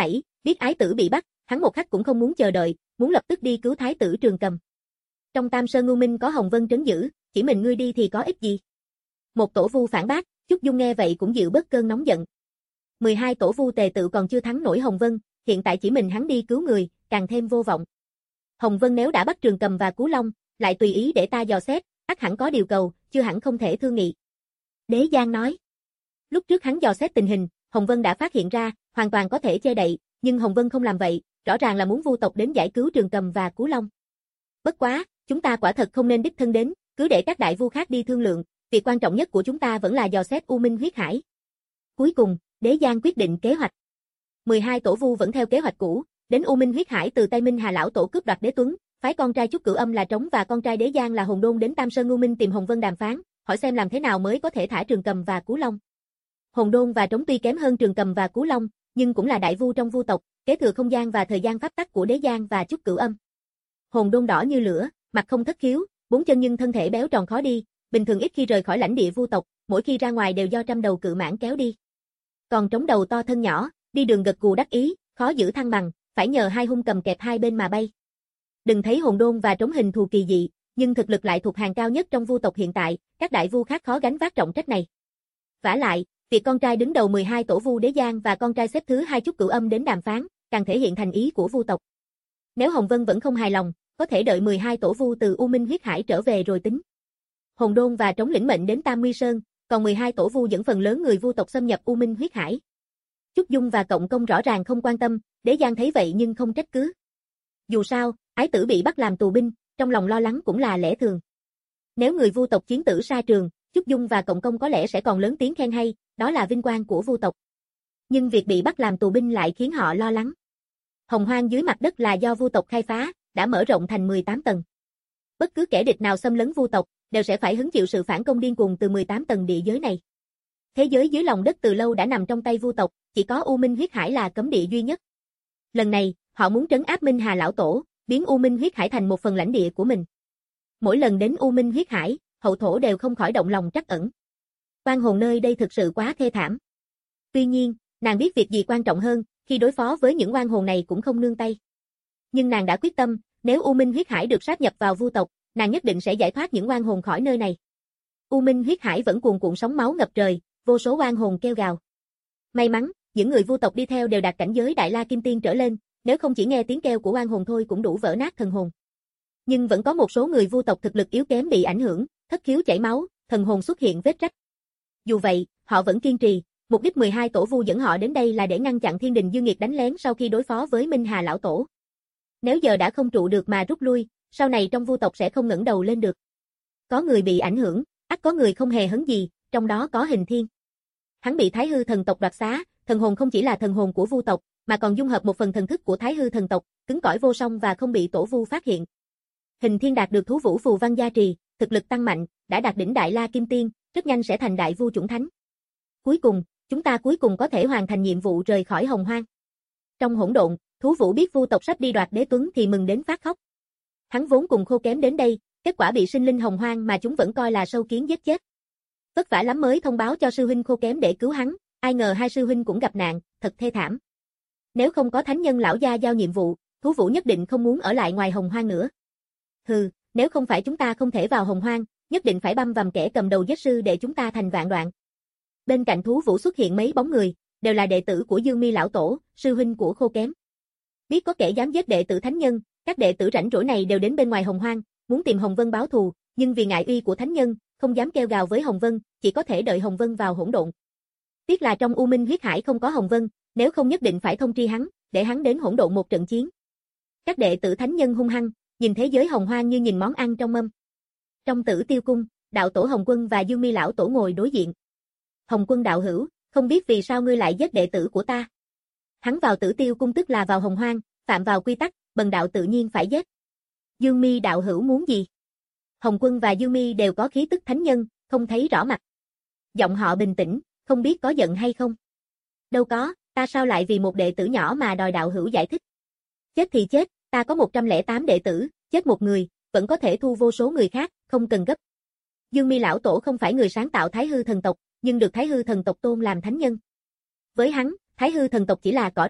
Speaker 2: biết ái tử bị bắt, hắn một khắc cũng không muốn chờ đợi, muốn lập tức đi cứu thái tử Trường Cầm. Trong Tam Sơn Ngưu Minh có Hồng Vân trấn giữ, chỉ mình ngươi đi thì có ích gì? Một tổ vu phản bác, Chúc Dung nghe vậy cũng dịu bớt cơn nóng giận. mười hai tổ vu tề tự còn chưa thắng nổi Hồng Vân, hiện tại chỉ mình hắn đi cứu người, càng thêm vô vọng. Hồng Vân nếu đã bắt Trường Cầm và Cú Long, lại tùy ý để ta dò xét, ắt hẳn có điều cầu, chưa hẳn không thể thương nghị. Đế Giang nói. Lúc trước hắn dò xét tình hình, Hồng Vân đã phát hiện ra, hoàn toàn có thể che đậy, nhưng Hồng Vân không làm vậy, rõ ràng là muốn vu tộc đến giải cứu Trường Cầm và Cú Long. Bất quá, chúng ta quả thật không nên đích thân đến, cứ để các đại vu khác đi thương lượng, việc quan trọng nhất của chúng ta vẫn là dò xét U Minh huyết hải. Cuối cùng, Đế Giang quyết định kế hoạch. mười hai tổ vu vẫn theo kế hoạch cũ, đến U Minh huyết hải từ tay Minh Hà lão tổ cướp đoạt đế tuấn, phái con trai Trúc Cửu Âm là Trống và con trai Đế Giang là Hồn Đôn đến Tam Sơn Ngưu Minh tìm Hồng Vân đàm phán, hỏi xem làm thế nào mới có thể thả Trường Cầm và Cú Long. Hồn Đôn và Trống tuy kém hơn Trường Cầm và Cú Long, nhưng cũng là đại vu trong vu tộc, kế thừa không gian và thời gian pháp tắc của Đế Giang và Trúc Cửu Âm. Hồn Đôn đỏ như lửa, mặt không thất khiếu, bốn chân nhưng thân thể béo tròn khó đi, bình thường ít khi rời khỏi lãnh địa vu tộc, mỗi khi ra ngoài đều do trăm đầu cự mãng kéo đi. Còn Trống đầu to thân nhỏ, đi đường gật gù đắc ý, khó giữ thăng bằng, phải nhờ hai hung cầm kẹp hai bên mà bay. Đừng thấy Hồn Đôn và Trống hình thù kỳ dị, nhưng thực lực lại thuộc hàng cao nhất trong vu tộc hiện tại, các đại vu khác khó gánh vác trọng trách này. Vả lại, việc con trai đứng đầu mười hai tổ vu Đế Giang và con trai xếp thứ hai Trúc Cửu Âm đến đàm phán, càng thể hiện thành ý của vu tộc. Nếu Hồng Vân vẫn không hài lòng, có thể đợi mười hai tổ vu từ U Minh huyết hải trở về rồi tính. Hồn Đôn và Trống lĩnh mệnh đến Tam Nguy Sơn, còn mười hai tổ vu dẫn phần lớn người vu tộc xâm nhập U Minh huyết hải. Trúc Dung và Cộng Công rõ ràng không quan tâm, Đế Giang thấy vậy nhưng không trách cứ. Dù sao, ái tử bị bắt làm tù binh, trong lòng lo lắng cũng là lẽ thường. Nếu người vu tộc chiến tử sa trường, Trúc Dung và Cộng Công có lẽ sẽ còn lớn tiếng khen hay, đó là vinh quang của vu tộc. Nhưng việc bị bắt làm tù binh lại khiến họ lo lắng. Hồng Hoang dưới mặt đất là do vu tộc khai phá, đã mở rộng thành mười tám tầng. Bất cứ kẻ địch nào xâm lấn vu tộc, đều sẽ phải hứng chịu sự phản công điên cuồng từ mười tám tầng địa giới này. Thế giới dưới lòng đất từ lâu đã nằm trong tay vu tộc, chỉ có U Minh huyết hải là cấm địa duy nhất. Lần này, họ muốn trấn áp Minh Hà lão tổ, biến U Minh huyết hải thành một phần lãnh địa của mình. Mỗi lần đến U Minh huyết hải, hậu thổ đều không khỏi động lòng trắc ẩn. Oan hồn nơi đây thực sự quá thê thảm. Tuy nhiên, nàng biết việc gì quan trọng hơn, khi đối phó với những oan hồn này cũng không nương tay. Nhưng nàng đã quyết tâm, nếu U Minh huyết hải được sáp nhập vào vu tộc, nàng nhất định sẽ giải thoát những oan hồn khỏi nơi này. U Minh huyết hải vẫn cuồn cuộn sóng máu ngập trời, vô số oan hồn kêu gào. May mắn, những người vu tộc đi theo đều đạt cảnh giới Đại La Kim Tiên trở lên, nếu không chỉ nghe tiếng kêu của oan hồn thôi cũng đủ vỡ nát thần hồn. Nhưng vẫn có một số người vu tộc thực lực yếu kém bị ảnh hưởng, thất khiếu chảy máu, thần hồn xuất hiện vết rách. Dù vậy, họ vẫn kiên trì, mục đích mười hai tổ vu dẫn họ đến đây là để ngăn chặn Thiên Đình Dương Nghiệt đánh lén sau khi đối phó với Minh Hà lão tổ. Nếu giờ đã không trụ được mà rút lui, sau này trong vu tộc sẽ không ngẩng đầu lên được. Có người bị ảnh hưởng, ắt có người không hề hấn gì, trong đó có Hình Thiên. Hắn bị Thái Hư thần tộc đoạt xá, thần hồn không chỉ là thần hồn của vu tộc, mà còn dung hợp một phần thần thức của Thái Hư thần tộc, cứng cỏi vô song và không bị tổ vu phát hiện. Hình Thiên đạt được thú vũ phù văn gia trì, thực lực tăng mạnh, đã đạt đỉnh Đại La Kim Tiên, rất nhanh sẽ thành đại vu chủng thánh. Cuối cùng, chúng ta cuối cùng có thể hoàn thành nhiệm vụ rời khỏi Hồng Hoang. Trong hỗn độn, Thú Vũ biết vu tộc sắp đi đoạt đế tuấn thì mừng đến phát khóc. Hắn vốn cùng Khô Kém đến đây, kết quả bị sinh linh Hồng Hoang mà chúng vẫn coi là sâu kiến giết chết. Vất vả lắm mới thông báo cho sư huynh Khô Kém để cứu hắn, ai ngờ hai sư huynh cũng gặp nạn, thật thê thảm. Nếu không có thánh nhân lão gia giao nhiệm vụ, Thú Vũ nhất định không muốn ở lại ngoài Hồng Hoang nữa. Hừ, nếu không phải chúng ta không thể vào Hồng Hoang, nhất định phải băm vằm kẻ cầm đầu giết sư để chúng ta thành vạn đoạn. Bên cạnh Thú Vũ xuất hiện mấy bóng người, đều là đệ tử của Dương Mi lão tổ, sư huynh của Khô Kém. Biết có kẻ dám giết đệ tử thánh nhân, các đệ tử rảnh rỗi này đều đến bên ngoài Hồng Hoang, muốn tìm Hồng Vân báo thù, nhưng vì ngại uy của thánh nhân, không dám kêu gào với Hồng Vân, chỉ có thể đợi Hồng Vân vào hỗn độn. Tiếc là trong U Minh huyết hải không có Hồng Vân, nếu không nhất định phải thông tri hắn, để hắn đến hỗn độn một trận chiến. Các đệ tử thánh nhân hung hăng, nhìn thế giới Hồng Hoang như nhìn món ăn trong mâm. Trong Tử Tiêu cung, đạo tổ Hồng Quân và Dương Mi lão tổ ngồi đối diện. Hồng Quân đạo hữu, không biết vì sao ngươi lại giết đệ tử của ta? Hắn vào Tử Tiêu cung tức là vào Hồng Hoang, phạm vào quy tắc, bần đạo tự nhiên phải giết. Dương Mi đạo hữu muốn gì? Hồng Quân và Dương Mi đều có khí tức thánh nhân, không thấy rõ mặt. Giọng họ bình tĩnh, không biết có giận hay không. Đâu có, ta sao lại vì một đệ tử nhỏ mà đòi đạo hữu giải thích? Chết thì chết, ta có một trăm lẻ tám đệ tử, chết một người, vẫn có thể thu vô số người khác, không cần gấp. Dương Mi lão tổ không phải người sáng tạo Thái Hư thần tộc, nhưng được Thái Hư thần tộc tôn làm thánh nhân. Với hắn, Thái Hư thần tộc chỉ là cỏ rác,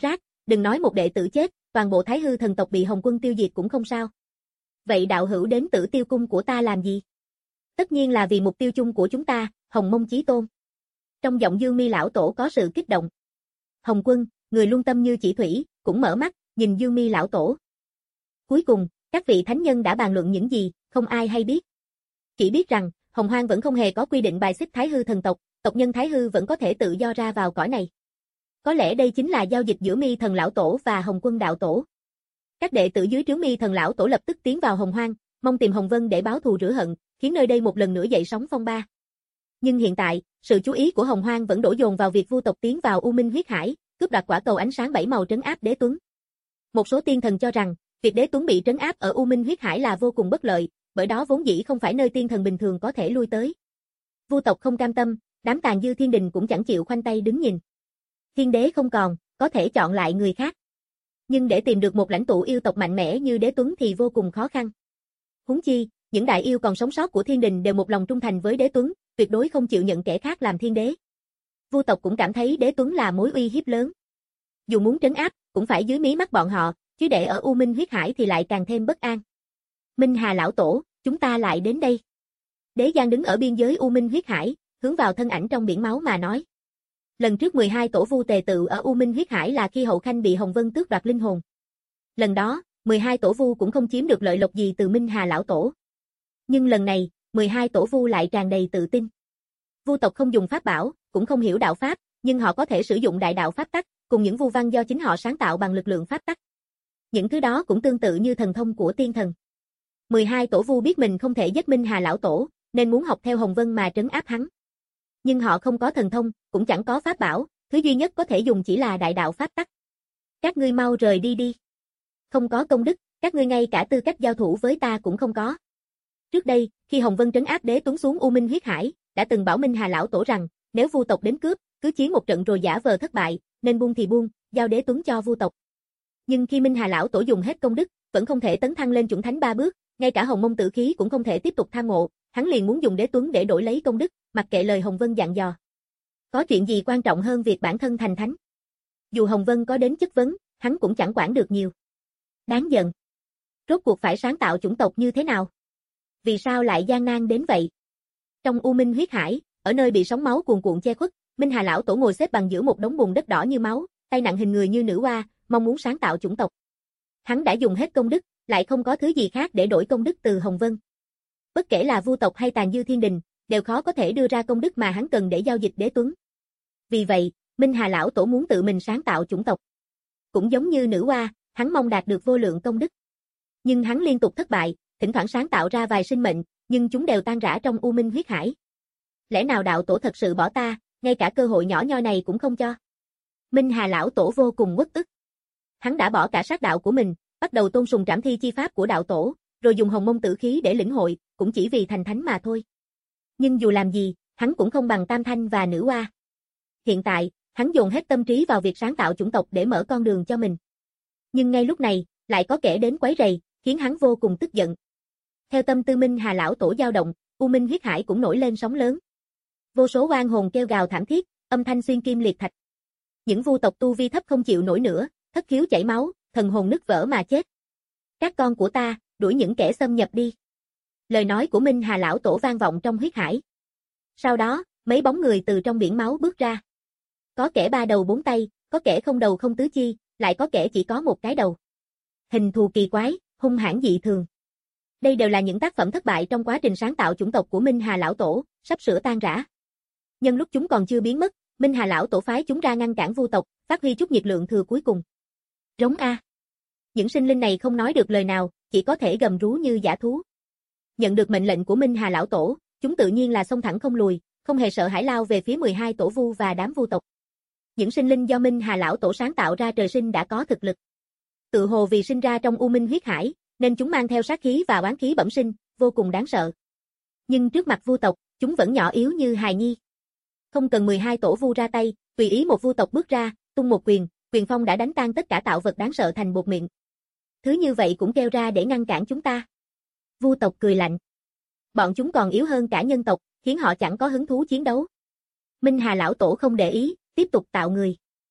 Speaker 2: đừng nói một đệ tử chết, toàn bộ Thái Hư thần tộc bị Hồng Quân tiêu diệt cũng không sao. Vậy đạo hữu đến Tử Tiêu cung của ta làm gì? Tất nhiên là vì mục tiêu chung của chúng ta, Hồng Mông Chí Tôn. Trong giọng Dương Mi lão tổ có sự kích động. Hồng Quân, người luôn tâm như chỉ thủy, cũng mở mắt, nhìn Dương Mi lão tổ. Cuối cùng, các vị thánh nhân đã bàn luận những gì, không ai hay biết. Chỉ biết rằng, Hồng Hoang vẫn không hề có quy định bài xích Thái Hư thần tộc, tộc nhân Thái Hư vẫn có thể tự do ra vào cõi này. Có lẽ đây chính là giao dịch giữa Mi thần lão tổ và Hồng Quân đạo tổ. Các đệ tử dưới trướng Mi thần lão tổ lập tức tiến vào Hồng Hoang, mong tìm Hồng Vân để báo thù rửa hận, khiến nơi đây một lần nữa dậy sóng phong ba. Nhưng hiện tại, sự chú ý của Hồng Hoang vẫn đổ dồn vào việc Vu tộc tiến vào U Minh huyết hải, cướp đoạt quả cầu ánh sáng bảy màu trấn áp Đế Tuấn. Một số tiên thần cho rằng, việc Đế Tuấn bị trấn áp ở U Minh huyết hải là vô cùng bất lợi, bởi đó vốn dĩ không phải nơi tiên thần bình thường có thể lui tới. Vu tộc không cam tâm, đám tàn dư thiên đình cũng chẳng chịu khoanh tay đứng nhìn. Thiên đế không còn, có thể chọn lại người khác. Nhưng để tìm được một lãnh tụ yêu tộc mạnh mẽ như Đế Tuấn thì vô cùng khó khăn. Huống chi, những đại yêu còn sống sót của thiên đình đều một lòng trung thành với Đế Tuấn, tuyệt đối không chịu nhận kẻ khác làm thiên đế. Vu tộc cũng cảm thấy Đế Tuấn là mối uy hiếp lớn. Dù muốn trấn áp, cũng phải dưới mí mắt bọn họ, chứ để ở U Minh huyết hải thì lại càng thêm bất an. Minh Hà lão tổ, chúng ta lại đến đây. Đế Giang đứng ở biên giới U Minh huyết hải, hướng vào thân ảnh trong biển máu mà nói. Lần trước mười hai tổ Vu tề tự ở U Minh huyết hải là khi Hậu Khanh bị Hồng Vân tước đoạt linh hồn. Lần đó, mười hai tổ Vu cũng không chiếm được lợi lộc gì từ Minh Hà lão tổ. Nhưng lần này, mười hai tổ Vu lại tràn đầy tự tin. Vu tộc không dùng pháp bảo, cũng không hiểu đạo pháp, nhưng họ có thể sử dụng đại đạo pháp tắc, cùng những vu văn do chính họ sáng tạo bằng lực lượng pháp tắc. Những thứ đó cũng tương tự như thần thông của tiên thần. mười hai tổ Vu biết mình không thể giết Minh Hà lão tổ, nên muốn học theo Hồng Vân mà trấn áp hắn. Nhưng họ không có thần thông, cũng chẳng có pháp bảo, thứ duy nhất có thể dùng chỉ là đại đạo pháp tắc. Các ngươi mau rời đi đi. Không có công đức, các ngươi ngay cả tư cách giao thủ với ta cũng không có. Trước đây, khi Hồng Vân trấn áp Đế Tuấn xuống U Minh huyết hải, đã từng bảo Minh Hà lão tổ rằng, nếu Vu tộc đến cướp, cứ chiến một trận rồi giả vờ thất bại, nên buông thì buông, giao Đế Tuấn cho Vu tộc. Nhưng khi Minh Hà lão tổ dùng hết công đức, vẫn không thể tấn thăng lên chuẩn thánh ba bước, ngay cả Hồng Mông tử khí cũng không thể tiếp tục tham ngộ, hắn liền muốn dùng Đế Tuấn để đổi lấy công đức, mặc kệ lời Hồng Vân dặn dò. Có chuyện gì quan trọng hơn việc bản thân thành thánh? Dù Hồng Vân có đến chất vấn, hắn cũng chẳng quản được nhiều. Đáng giận. Rốt cuộc phải sáng tạo chủng tộc như thế nào? Vì sao lại gian nan đến vậy? Trong U Minh huyết hải, ở nơi bị sóng máu cuồn cuộn che khuất, Minh Hà lão tổ ngồi xếp bằng giữa một đống bùn đất đỏ như máu, tay nặng hình người như nữ oa, mong muốn sáng tạo chủng tộc. Hắn đã dùng hết công đức, lại không có thứ gì khác để đổi công đức từ Hồng Vân. Bất kể là Vu tộc hay tàn dư thiên đình, đều khó có thể đưa ra công đức mà hắn cần để giao dịch Đế Tuấn. Vì vậy, Minh Hà lão tổ muốn tự mình sáng tạo chủng tộc. Cũng giống như nữ oa, hắn mong đạt được vô lượng công đức. Nhưng hắn liên tục thất bại, thỉnh thoảng sáng tạo ra vài sinh mệnh, nhưng chúng đều tan rã trong U Minh huyết hải. Lẽ nào đạo tổ thật sự bỏ ta, ngay cả cơ hội nhỏ nhoi này cũng không cho? Minh Hà lão tổ vô cùng uất ức. Hắn đã bỏ cả sát đạo của mình, bắt đầu tôn sùng trảm thi chi pháp của đạo tổ, rồi dùng Hồng Mông tử khí để lĩnh hội, cũng chỉ vì thành thánh mà thôi. Nhưng dù làm gì, hắn cũng không bằng Tam Thanh và Nữ Oa. Hiện tại, hắn dồn hết tâm trí vào việc sáng tạo chủng tộc để mở con đường cho mình. Nhưng ngay lúc này, lại có kẻ đến quấy rầy, khiến hắn vô cùng tức giận. Theo tâm tư Minh Hà lão tổ dao động, U Minh huyết hải cũng nổi lên sóng lớn. Vô số oan hồn kêu gào thảm thiết, âm thanh xuyên kim liệt thạch. Những vu tộc tu vi thấp không chịu nổi nữa, thất khiếu chảy máu, thần hồn nứt vỡ mà chết. Các con của ta, đuổi những kẻ xâm nhập đi. Lời nói của Minh Hà lão tổ vang vọng trong huyết hải. Sau đó, mấy bóng người từ trong biển máu bước ra. Có kẻ ba đầu bốn tay, có kẻ không đầu không tứ chi, lại có kẻ chỉ có một cái đầu. Hình thù kỳ quái, hung hãn dị thường. Đây đều là những tác phẩm thất bại trong quá trình sáng tạo chủng tộc của Minh Hà lão tổ, sắp sửa tan rã. Nhân lúc chúng còn chưa biến mất, Minh Hà lão tổ phái chúng ra ngăn cản vu tộc, phát huy chút nhiệt lượng thừa cuối cùng. Rống a. Những sinh linh này không nói được lời nào, chỉ có thể gầm rú như dã thú. Nhận được mệnh lệnh của Minh Hà lão tổ, chúng tự nhiên là xông thẳng không lùi, không hề sợ hãi lao về phía mười hai tổ vu và đám vu tộc. Những sinh linh do Minh Hà lão tổ sáng tạo ra trời sinh đã có thực lực. Tự hồ vì sinh ra trong U Minh huyết hải, nên chúng mang theo sát khí và oán khí bẩm sinh, vô cùng đáng sợ. Nhưng trước mặt vu tộc, chúng vẫn nhỏ yếu như hài nhi. Không cần mười hai tổ vu ra tay, tùy ý một vu tộc bước ra, tung một quyền, quyền phong đã đánh tan tất cả tạo vật đáng sợ thành bột miệng. Thứ như vậy cũng kêu ra để ngăn cản chúng ta. Vu tộc cười lạnh. Bọn chúng còn yếu hơn cả nhân tộc, khiến họ chẳng có hứng thú chiến đấu. Minh Hà lão tổ không để ý, tiếp tục tạo người.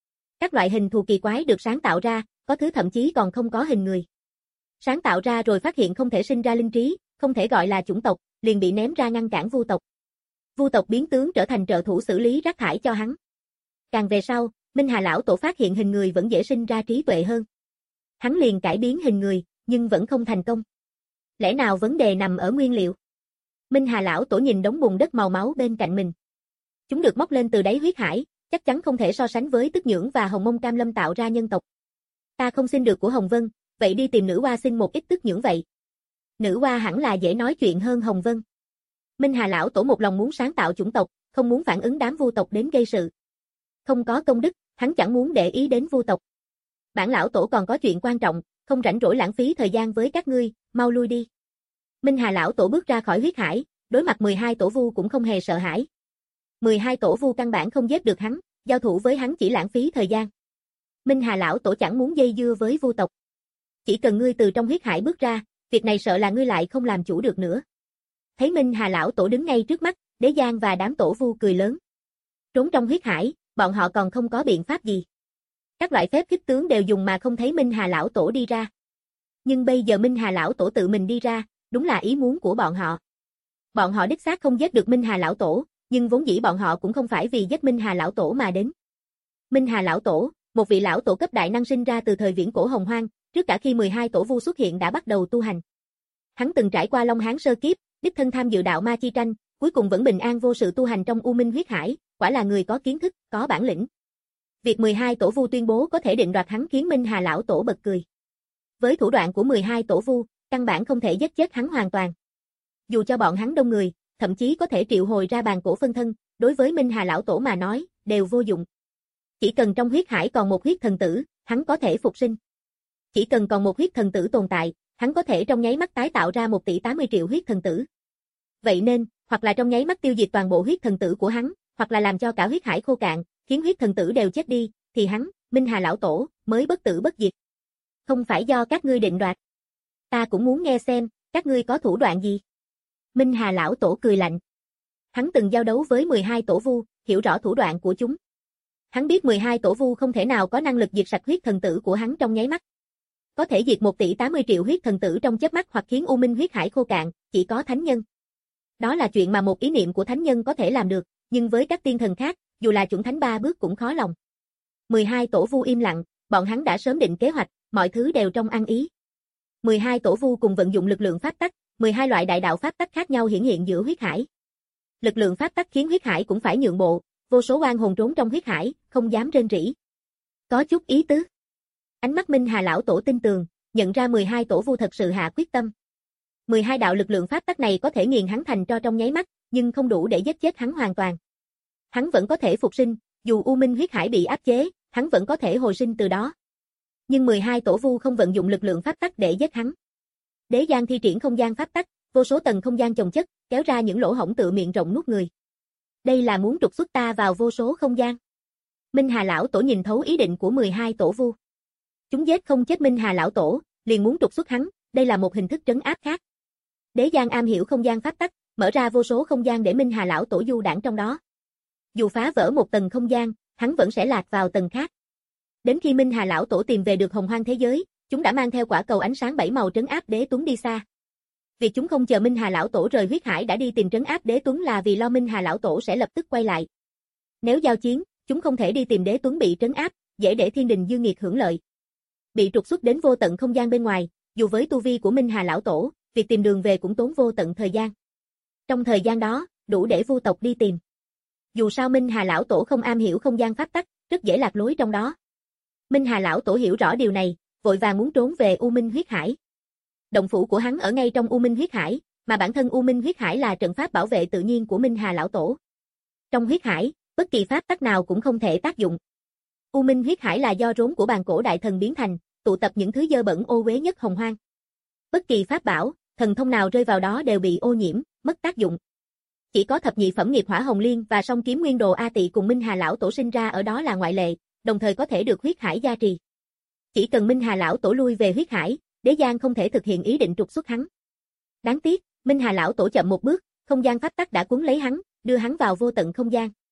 Speaker 2: Các loại hình thù kỳ quái được sáng tạo ra, có thứ thậm chí còn không có hình người. Sáng tạo ra rồi phát hiện không thể sinh ra linh trí, không thể gọi là chủng tộc, liền bị ném ra ngăn cản vu tộc. Vu tộc biến tướng trở thành trợ thủ xử lý rác thải cho hắn. Càng về sau, Minh Hà lão tổ phát hiện hình người vẫn dễ sinh ra trí tuệ hơn. Hắn liền cải biến hình người, nhưng vẫn không thành công. Lẽ nào vấn đề nằm ở nguyên liệu? Minh Hà lão tổ nhìn đống bùn đất màu máu bên cạnh mình. Chúng được móc lên từ đáy huyết hải, chắc chắn không thể so sánh với tức nhưỡng và hồng mông cam lâm tạo ra nhân tộc. Ta không xin được của Hồng Vân, vậy đi tìm nữ hoa xin một ít tức nhưỡng vậy. Nữ hoa hẳn là dễ nói chuyện hơn Hồng Vân. Minh Hà lão tổ một lòng muốn sáng tạo chủng tộc, không muốn phản ứng đám vu tộc đến gây sự. Không có công đức, hắn chẳng muốn để ý đến vu tộc. Bản lão tổ còn có chuyện quan trọng, không rảnh rỗi lãng phí thời gian với các ngươi, mau lui đi. Minh Hà lão tổ bước ra khỏi huyết hải, đối mặt mười hai tổ vu cũng không hề sợ hãi. mười hai tổ vu căn bản không giết được hắn, giao thủ với hắn chỉ lãng phí thời gian. Minh Hà lão tổ chẳng muốn dây dưa với vu tộc. Chỉ cần ngươi từ trong huyết hải bước ra, việc này sợ là ngươi lại không làm chủ được nữa. Thấy Minh Hà lão tổ đứng ngay trước mắt, Đế Giang và đám tổ vu cười lớn. Trốn trong huyết hải, bọn họ còn không có biện pháp gì. Các loại phép khích tướng đều dùng mà không thấy Minh Hà lão tổ đi ra. Nhưng bây giờ Minh Hà lão tổ tự mình đi ra, đúng là ý muốn của bọn họ. Bọn họ đích xác không giết được Minh Hà lão tổ, nhưng vốn dĩ bọn họ cũng không phải vì giết Minh Hà lão tổ mà đến. Minh Hà lão tổ, một vị lão tổ cấp đại năng sinh ra từ thời viễn cổ hồng hoang, trước cả khi mười hai tổ vu xuất hiện đã bắt đầu tu hành. Hắn từng trải qua Long Hán sơ kiếp, đích thân tham dự đạo ma chi tranh, cuối cùng vẫn bình an vô sự tu hành trong U Minh huyết hải, quả là người có kiến thức, có bản lĩnh. Việc mười hai tổ vu tuyên bố có thể định đoạt hắn khiến Minh Hà lão tổ bật cười. Với thủ đoạn của mười hai tổ vu, căn bản không thể giết chết hắn hoàn toàn. Dù cho bọn hắn đông người, thậm chí có thể triệu hồi ra bàn cổ phân thân, đối với Minh Hà lão tổ mà nói, đều vô dụng. Chỉ cần trong huyết hải còn một huyết thần tử, hắn có thể phục sinh. Chỉ cần còn một huyết thần tử tồn tại, hắn có thể trong nháy mắt tái tạo ra một tỷ tám mươi triệu huyết thần tử. Vậy nên, hoặc là trong nháy mắt tiêu diệt toàn bộ huyết thần tử của hắn, hoặc là làm cho cả huyết hải khô cạn, khiến huyết thần tử đều chết đi, thì hắn, Minh Hà lão tổ, mới bất tử bất diệt. Không phải do các ngươi định đoạt. Ta cũng muốn nghe xem, các ngươi có thủ đoạn gì. Minh Hà lão tổ cười lạnh. Hắn từng giao đấu với mười hai tổ vu, hiểu rõ thủ đoạn của chúng. Hắn biết mười hai tổ vu không thể nào có năng lực diệt sạch huyết thần tử của hắn trong nháy mắt. Có thể diệt một tỷ tám mươi triệu huyết thần tử trong chớp mắt hoặc khiến U Minh huyết hải khô cạn, chỉ có thánh nhân. Đó là chuyện mà một ý niệm của thánh nhân có thể làm được, nhưng với các tiên thần khác, dù là chuẩn thánh ba bước cũng khó lòng. mười hai tổ vu im lặng, bọn hắn đã sớm định kế hoạch, mọi thứ đều trong ăn ý. mười hai tổ vu cùng vận dụng lực lượng pháp tắc, mười hai loại đại đạo pháp tắc khác nhau hiển hiện giữa huyết hải. Lực lượng pháp tắc khiến huyết hải cũng phải nhượng bộ, vô số oan hồn trốn trong huyết hải, không dám rên rỉ. Có chút ý tứ. Ánh mắt Minh Hà lão tổ tin tường, nhận ra mười hai tổ vu thật sự hạ quyết tâm. mười hai đạo lực lượng pháp tắc này có thể nghiền hắn thành tro trong nháy mắt, nhưng không đủ để giết chết hắn hoàn toàn. Hắn vẫn có thể phục sinh, dù U Minh huyết hải bị áp chế, hắn vẫn có thể hồi sinh từ đó. Nhưng mười hai tổ vu không vận dụng lực lượng pháp tắc để giết hắn. Đế Giang thi triển không gian pháp tắc, vô số tầng không gian chồng chất, kéo ra những lỗ hổng tự miệng rộng nuốt người. Đây là muốn trục xuất ta vào vô số không gian. Minh Hà lão tổ nhìn thấu ý định của mười hai tổ vu. Chúng giết không chết Minh Hà lão tổ, liền muốn trục xuất hắn, đây là một hình thức trấn áp khác. Đế Giang am hiểu không gian pháp tắc, mở ra vô số không gian để Minh Hà lão tổ du đãng trong đó. Dù phá vỡ một tầng không gian, hắn vẫn sẽ lạc vào tầng khác. Đến khi Minh Hà lão tổ tìm về được hồng hoang thế giới, chúng đã mang theo quả cầu ánh sáng bảy màu trấn áp Đế Tuấn đi xa. Việc chúng không chờ Minh Hà lão tổ rời huyết hải đã đi tìm trấn áp Đế Tuấn là vì lo Minh Hà lão tổ sẽ lập tức quay lại. Nếu giao chiến, chúng không thể đi tìm Đế Tuấn bị trấn áp, dễ để thiên đình dương nghiệt hưởng lợi. Bị trục xuất đến vô tận không gian bên ngoài, dù với tu vi của Minh Hà lão tổ, việc tìm đường về cũng tốn vô tận thời gian. Trong thời gian đó, đủ để vu tộc đi tìm. Dù sao Minh Hà lão tổ không am hiểu không gian pháp tắc, rất dễ lạc lối trong đó. Minh Hà lão tổ hiểu rõ điều này, vội vàng muốn trốn về U Minh huyết hải. Động phủ của hắn ở ngay trong U Minh huyết hải, mà bản thân U Minh huyết hải là trận pháp bảo vệ tự nhiên của Minh Hà lão tổ. Trong huyết hải, bất kỳ pháp tắc nào cũng không thể tác dụng. U Minh huyết hải là do rốn của bàn cổ đại thần biến thành, tụ tập những thứ dơ bẩn ô uế nhất hồng hoang. Bất kỳ pháp bảo, thần thông nào rơi vào đó đều bị ô nhiễm, mất tác dụng. Chỉ có thập nhị phẩm nghiệp hỏa hồng liên và song kiếm nguyên đồ A Tị cùng Minh Hà lão tổ sinh ra ở đó là ngoại lệ, đồng thời có thể được huyết hải gia trì. Chỉ cần Minh Hà lão tổ lui về huyết hải, Đế Giang không thể thực hiện ý định trục xuất hắn. Đáng tiếc, Minh Hà lão tổ chậm một bước, không gian pháp tắc đã cuốn lấy hắn, đưa hắn vào vô tận không gian.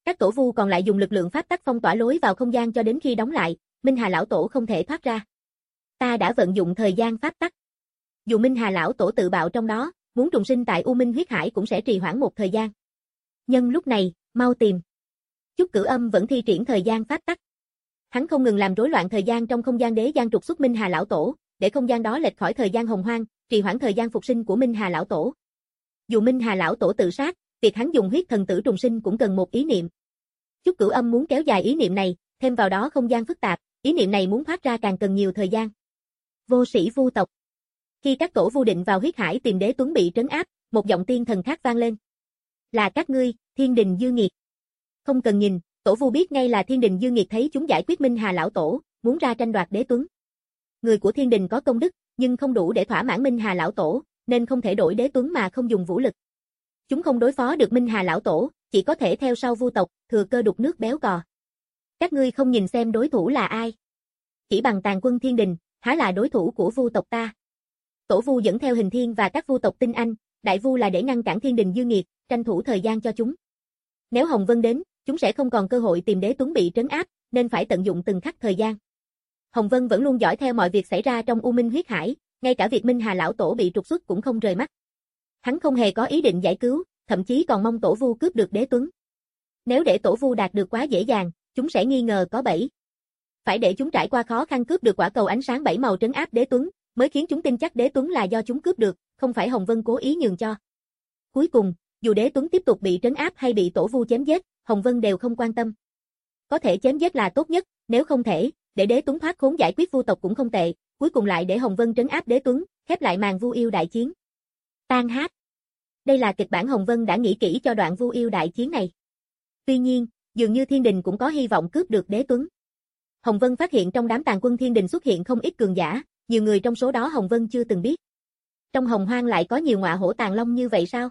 Speaker 2: Các tổ vu còn lại dùng lực lượng pháp tắc phong tỏa lối vào không gian cho đến khi đóng lại, Minh Hà lão tổ không thể thoát ra. Ta đã vận dụng thời gian pháp tắc. Dù Minh Hà lão tổ tự bạo trong đó, muốn trùng sinh tại U Minh huyết hải cũng sẽ trì hoãn một thời gian. Nhân lúc này, mau tìm. Chúc Cửu Âm vẫn thi triển thời gian pháp tắc. Hắn không ngừng làm rối loạn thời gian trong không gian đế gian trục xuất Minh Hà lão tổ, để không gian đó lệch khỏi thời gian hồng hoang, trì hoãn thời gian phục sinh của Minh Hà lão tổ. Dù Minh Hà lão tổ tự sát, việc hắn dùng huyết thần tử trùng sinh cũng cần một ý niệm. Chúc Cửu Âm muốn kéo dài ý niệm này, thêm vào đó không gian phức tạp, ý niệm này muốn thoát ra càng cần nhiều thời gian. Vô sĩ vu tộc. Khi các tổ vu định vào huyết hải tìm đế tuấn bị trấn áp, một giọng tiên thần khác vang lên. Là các ngươi, Thiên Đình Dư Nghiệt. Không cần nhìn, tổ vu biết ngay là Thiên Đình Dư Nghiệt thấy chúng giải quyết Minh Hà lão tổ, muốn ra tranh đoạt đế tuấn. Người của Thiên Đình có công đức, nhưng không đủ để thỏa mãn Minh Hà lão tổ, nên không thể đổi đế tuấn mà không dùng vũ lực. Chúng không đối phó được Minh Hà lão tổ, chỉ có thể theo sau vu tộc, thừa cơ đục nước béo cò. Các ngươi không nhìn xem đối thủ là ai? Chỉ bằng tàn quân Thiên Đình, há là đối thủ của vu tộc ta? Tổ vu dẫn theo Hình Thiên và các vu tộc tinh anh, đại vu là để ngăn cản Thiên Đình Dư Nghiệt, tranh thủ thời gian cho chúng. Nếu Hồng Vân đến, chúng sẽ không còn cơ hội tìm đế tuấn bị trấn áp, nên phải tận dụng từng khắc thời gian. Hồng Vân vẫn luôn dõi theo mọi việc xảy ra trong U Minh huyết hải, ngay cả việc Minh Hà lão tổ bị trục xuất cũng không rời mắt. Hắn không hề có ý định giải cứu, thậm chí còn mong tổ vu cướp được đế tuấn. Nếu để tổ vu đạt được quá dễ dàng, chúng sẽ nghi ngờ có bẫy. Phải để chúng trải qua khó khăn cướp được quả cầu ánh sáng bảy màu trấn áp đế tuấn, mới khiến chúng tin chắc đế tuấn là do chúng cướp được, không phải Hồng Vân cố ý nhường cho. Cuối cùng, dù đế tuấn tiếp tục bị trấn áp hay bị tổ vu chém giết, Hồng Vân đều không quan tâm. Có thể chém giết là tốt nhất, nếu không thể, để đế tuấn thoát khốn giải quyết vu tộc cũng không tệ, cuối cùng lại để Hồng Vân trấn áp đế tuấn, khép lại màn vu yêu đại chiến. Tan hát. Đây là kịch bản Hồng Vân đã nghĩ kỹ cho đoạn vu yêu đại chiến này. Tuy nhiên, dường như Thiên Đình cũng có hy vọng cướp được đế tuấn. Hồng Vân phát hiện trong đám tàn quân Thiên Đình xuất hiện không ít cường giả, nhiều người trong số đó Hồng Vân chưa từng biết. Trong Hồng Hoang lại có nhiều ngọa hổ tàng long như vậy sao?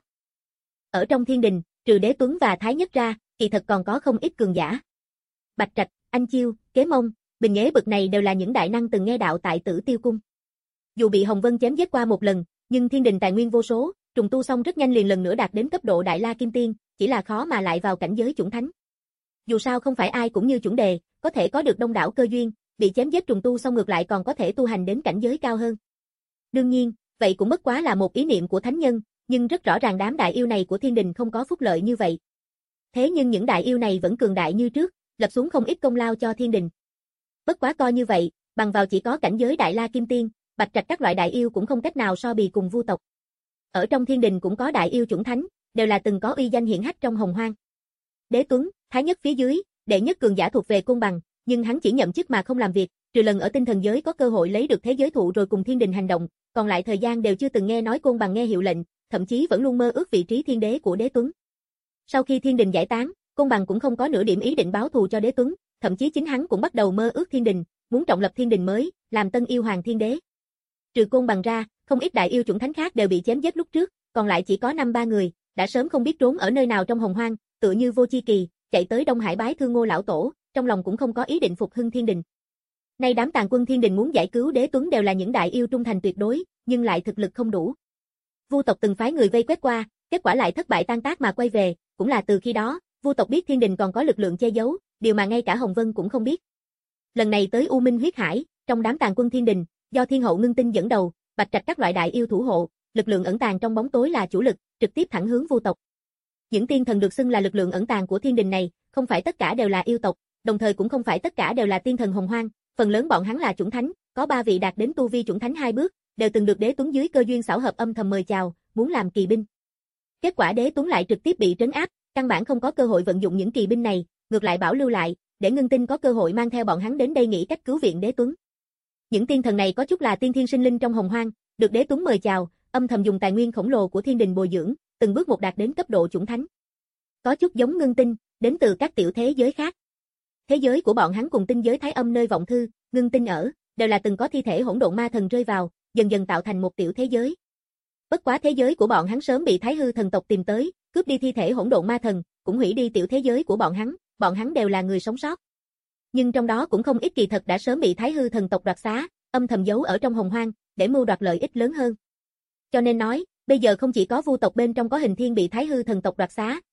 Speaker 2: Ở trong Thiên Đình, trừ đế tuấn và Thái Nhất ra, kỳ thật còn có không ít cường giả. Bạch Trạch, Anh Chiêu, Kế Mông, Bình Nghế bực này đều là những đại năng từng nghe đạo tại Tử Tiêu Cung. Dù bị Hồng Vân chém giết qua một lần, nhưng Thiên Đình tài nguyên vô số, trùng tu xong rất nhanh liền lần nữa đạt đến cấp độ Đại La Kim Tiên, chỉ là khó mà lại vào cảnh giới chủng thánh. Dù sao không phải ai cũng như chuẩn đề, có thể có được đông đảo cơ duyên, bị chém giết trùng tu xong ngược lại còn có thể tu hành đến cảnh giới cao hơn. Đương nhiên, vậy cũng bất quá là một ý niệm của thánh nhân, nhưng rất rõ ràng đám đại yêu này của Thiên Đình không có phúc lợi như vậy. Thế nhưng những đại yêu này vẫn cường đại như trước, lập xuống không ít công lao cho Thiên Đình. Bất quá coi như vậy, bằng vào chỉ có cảnh giới Đại La Kim Tiên, Bạch Trạch các loại đại yêu cũng không cách nào so bì cùng vu tộc. Ở trong Thiên Đình cũng có đại yêu chủng thánh, đều là từng có uy danh hiển hách trong Hồng Hoang. Đế Tuấn, Thái Nhất phía dưới, đệ nhất cường giả thuộc về Côn Bằng, nhưng hắn chỉ nhậm chức mà không làm việc, trừ lần ở tinh thần giới có cơ hội lấy được thế giới thụ rồi cùng Thiên Đình hành động, còn lại thời gian đều chưa từng nghe nói Côn Bằng nghe hiệu lệnh, thậm chí vẫn luôn mơ ước vị trí thiên đế của Đế Tuấn. Sau khi Thiên Đình giải tán, Côn Bằng cũng không có nửa điểm ý định báo thù cho Đế Tuấn, thậm chí chính hắn cũng bắt đầu mơ ước Thiên Đình, muốn trọng lập Thiên Đình mới, làm tân yêu hoàng thiên đế. Trừ Côn Bằng ra, không ít đại yêu chủng thánh khác đều bị chém giết lúc trước, còn lại chỉ có năm ba người, đã sớm không biết trốn ở nơi nào trong Hồng Hoang, tựa như Vô Chi Kỳ, chạy tới Đông Hải bái thương Ngô lão tổ, trong lòng cũng không có ý định phục hưng Thiên Đình. Nay đám tàn quân Thiên Đình muốn giải cứu Đế Tuấn đều là những đại yêu trung thành tuyệt đối, nhưng lại thực lực không đủ. Vu tộc từng phái người vây quét qua, kết quả lại thất bại tan tác mà quay về, cũng là từ khi đó, Vu tộc biết Thiên Đình còn có lực lượng che giấu, điều mà ngay cả Hồng Vân cũng không biết. Lần này tới U Minh huyết hải, trong đám tàn quân Thiên Đình, do Thiên Hậu Ngưng Tinh dẫn đầu, Bạch Trạch các loại đại yêu thủ hộ, lực lượng ẩn tàng trong bóng tối là chủ lực, trực tiếp thẳng hướng Vu tộc. Những tiên thần được xưng là lực lượng ẩn tàng của Thiên Đình này, không phải tất cả đều là yêu tộc, đồng thời cũng không phải tất cả đều là tiên thần Hồng Hoang, phần lớn bọn hắn là chủng thánh, có ba vị đạt đến tu vi chủng thánh hai bước, đều từng được Đế Tuấn dưới cơ duyên xảo hợp âm thầm mời chào, muốn làm kỳ binh. Kết quả Đế Tuấn lại trực tiếp bị trấn áp, căn bản không có cơ hội vận dụng những kỳ binh này, ngược lại bảo lưu lại, để Ngưng Tinh có cơ hội mang theo bọn hắn đến đây nghĩ cách cứu viện Đế Tuấn. Những tiên thần này có chút là tiên thiên sinh linh trong Hồng Hoang, được Đế Tuấn mời chào, âm thầm dùng tài nguyên khổng lồ của Thiên Đình bồi dưỡng, từng bước một đạt đến cấp độ chủng thánh. Có chút giống Ngưng Tinh, đến từ các tiểu thế giới khác. Thế giới của bọn hắn cùng tinh giới Thái Âm nơi Vọng Thư, Ngưng Tinh ở, đều là từng có thi thể hỗn độn ma thần rơi vào, dần dần tạo thành một tiểu thế giới. Bất quá thế giới của bọn hắn sớm bị Thái Hư thần tộc tìm tới, cướp đi thi thể hỗn độn ma thần, cũng hủy đi tiểu thế giới của bọn hắn, bọn hắn đều là người sống sót. Nhưng trong đó cũng không ít kỳ thật đã sớm bị Thái Hư thần tộc đoạt xá, âm thầm giấu ở trong Hồng Hoang, để mưu đoạt lợi ích lớn hơn. Cho nên nói, bây giờ không chỉ có Vu tộc bên trong có Hình Thiên bị Thái Hư thần tộc đoạt xá,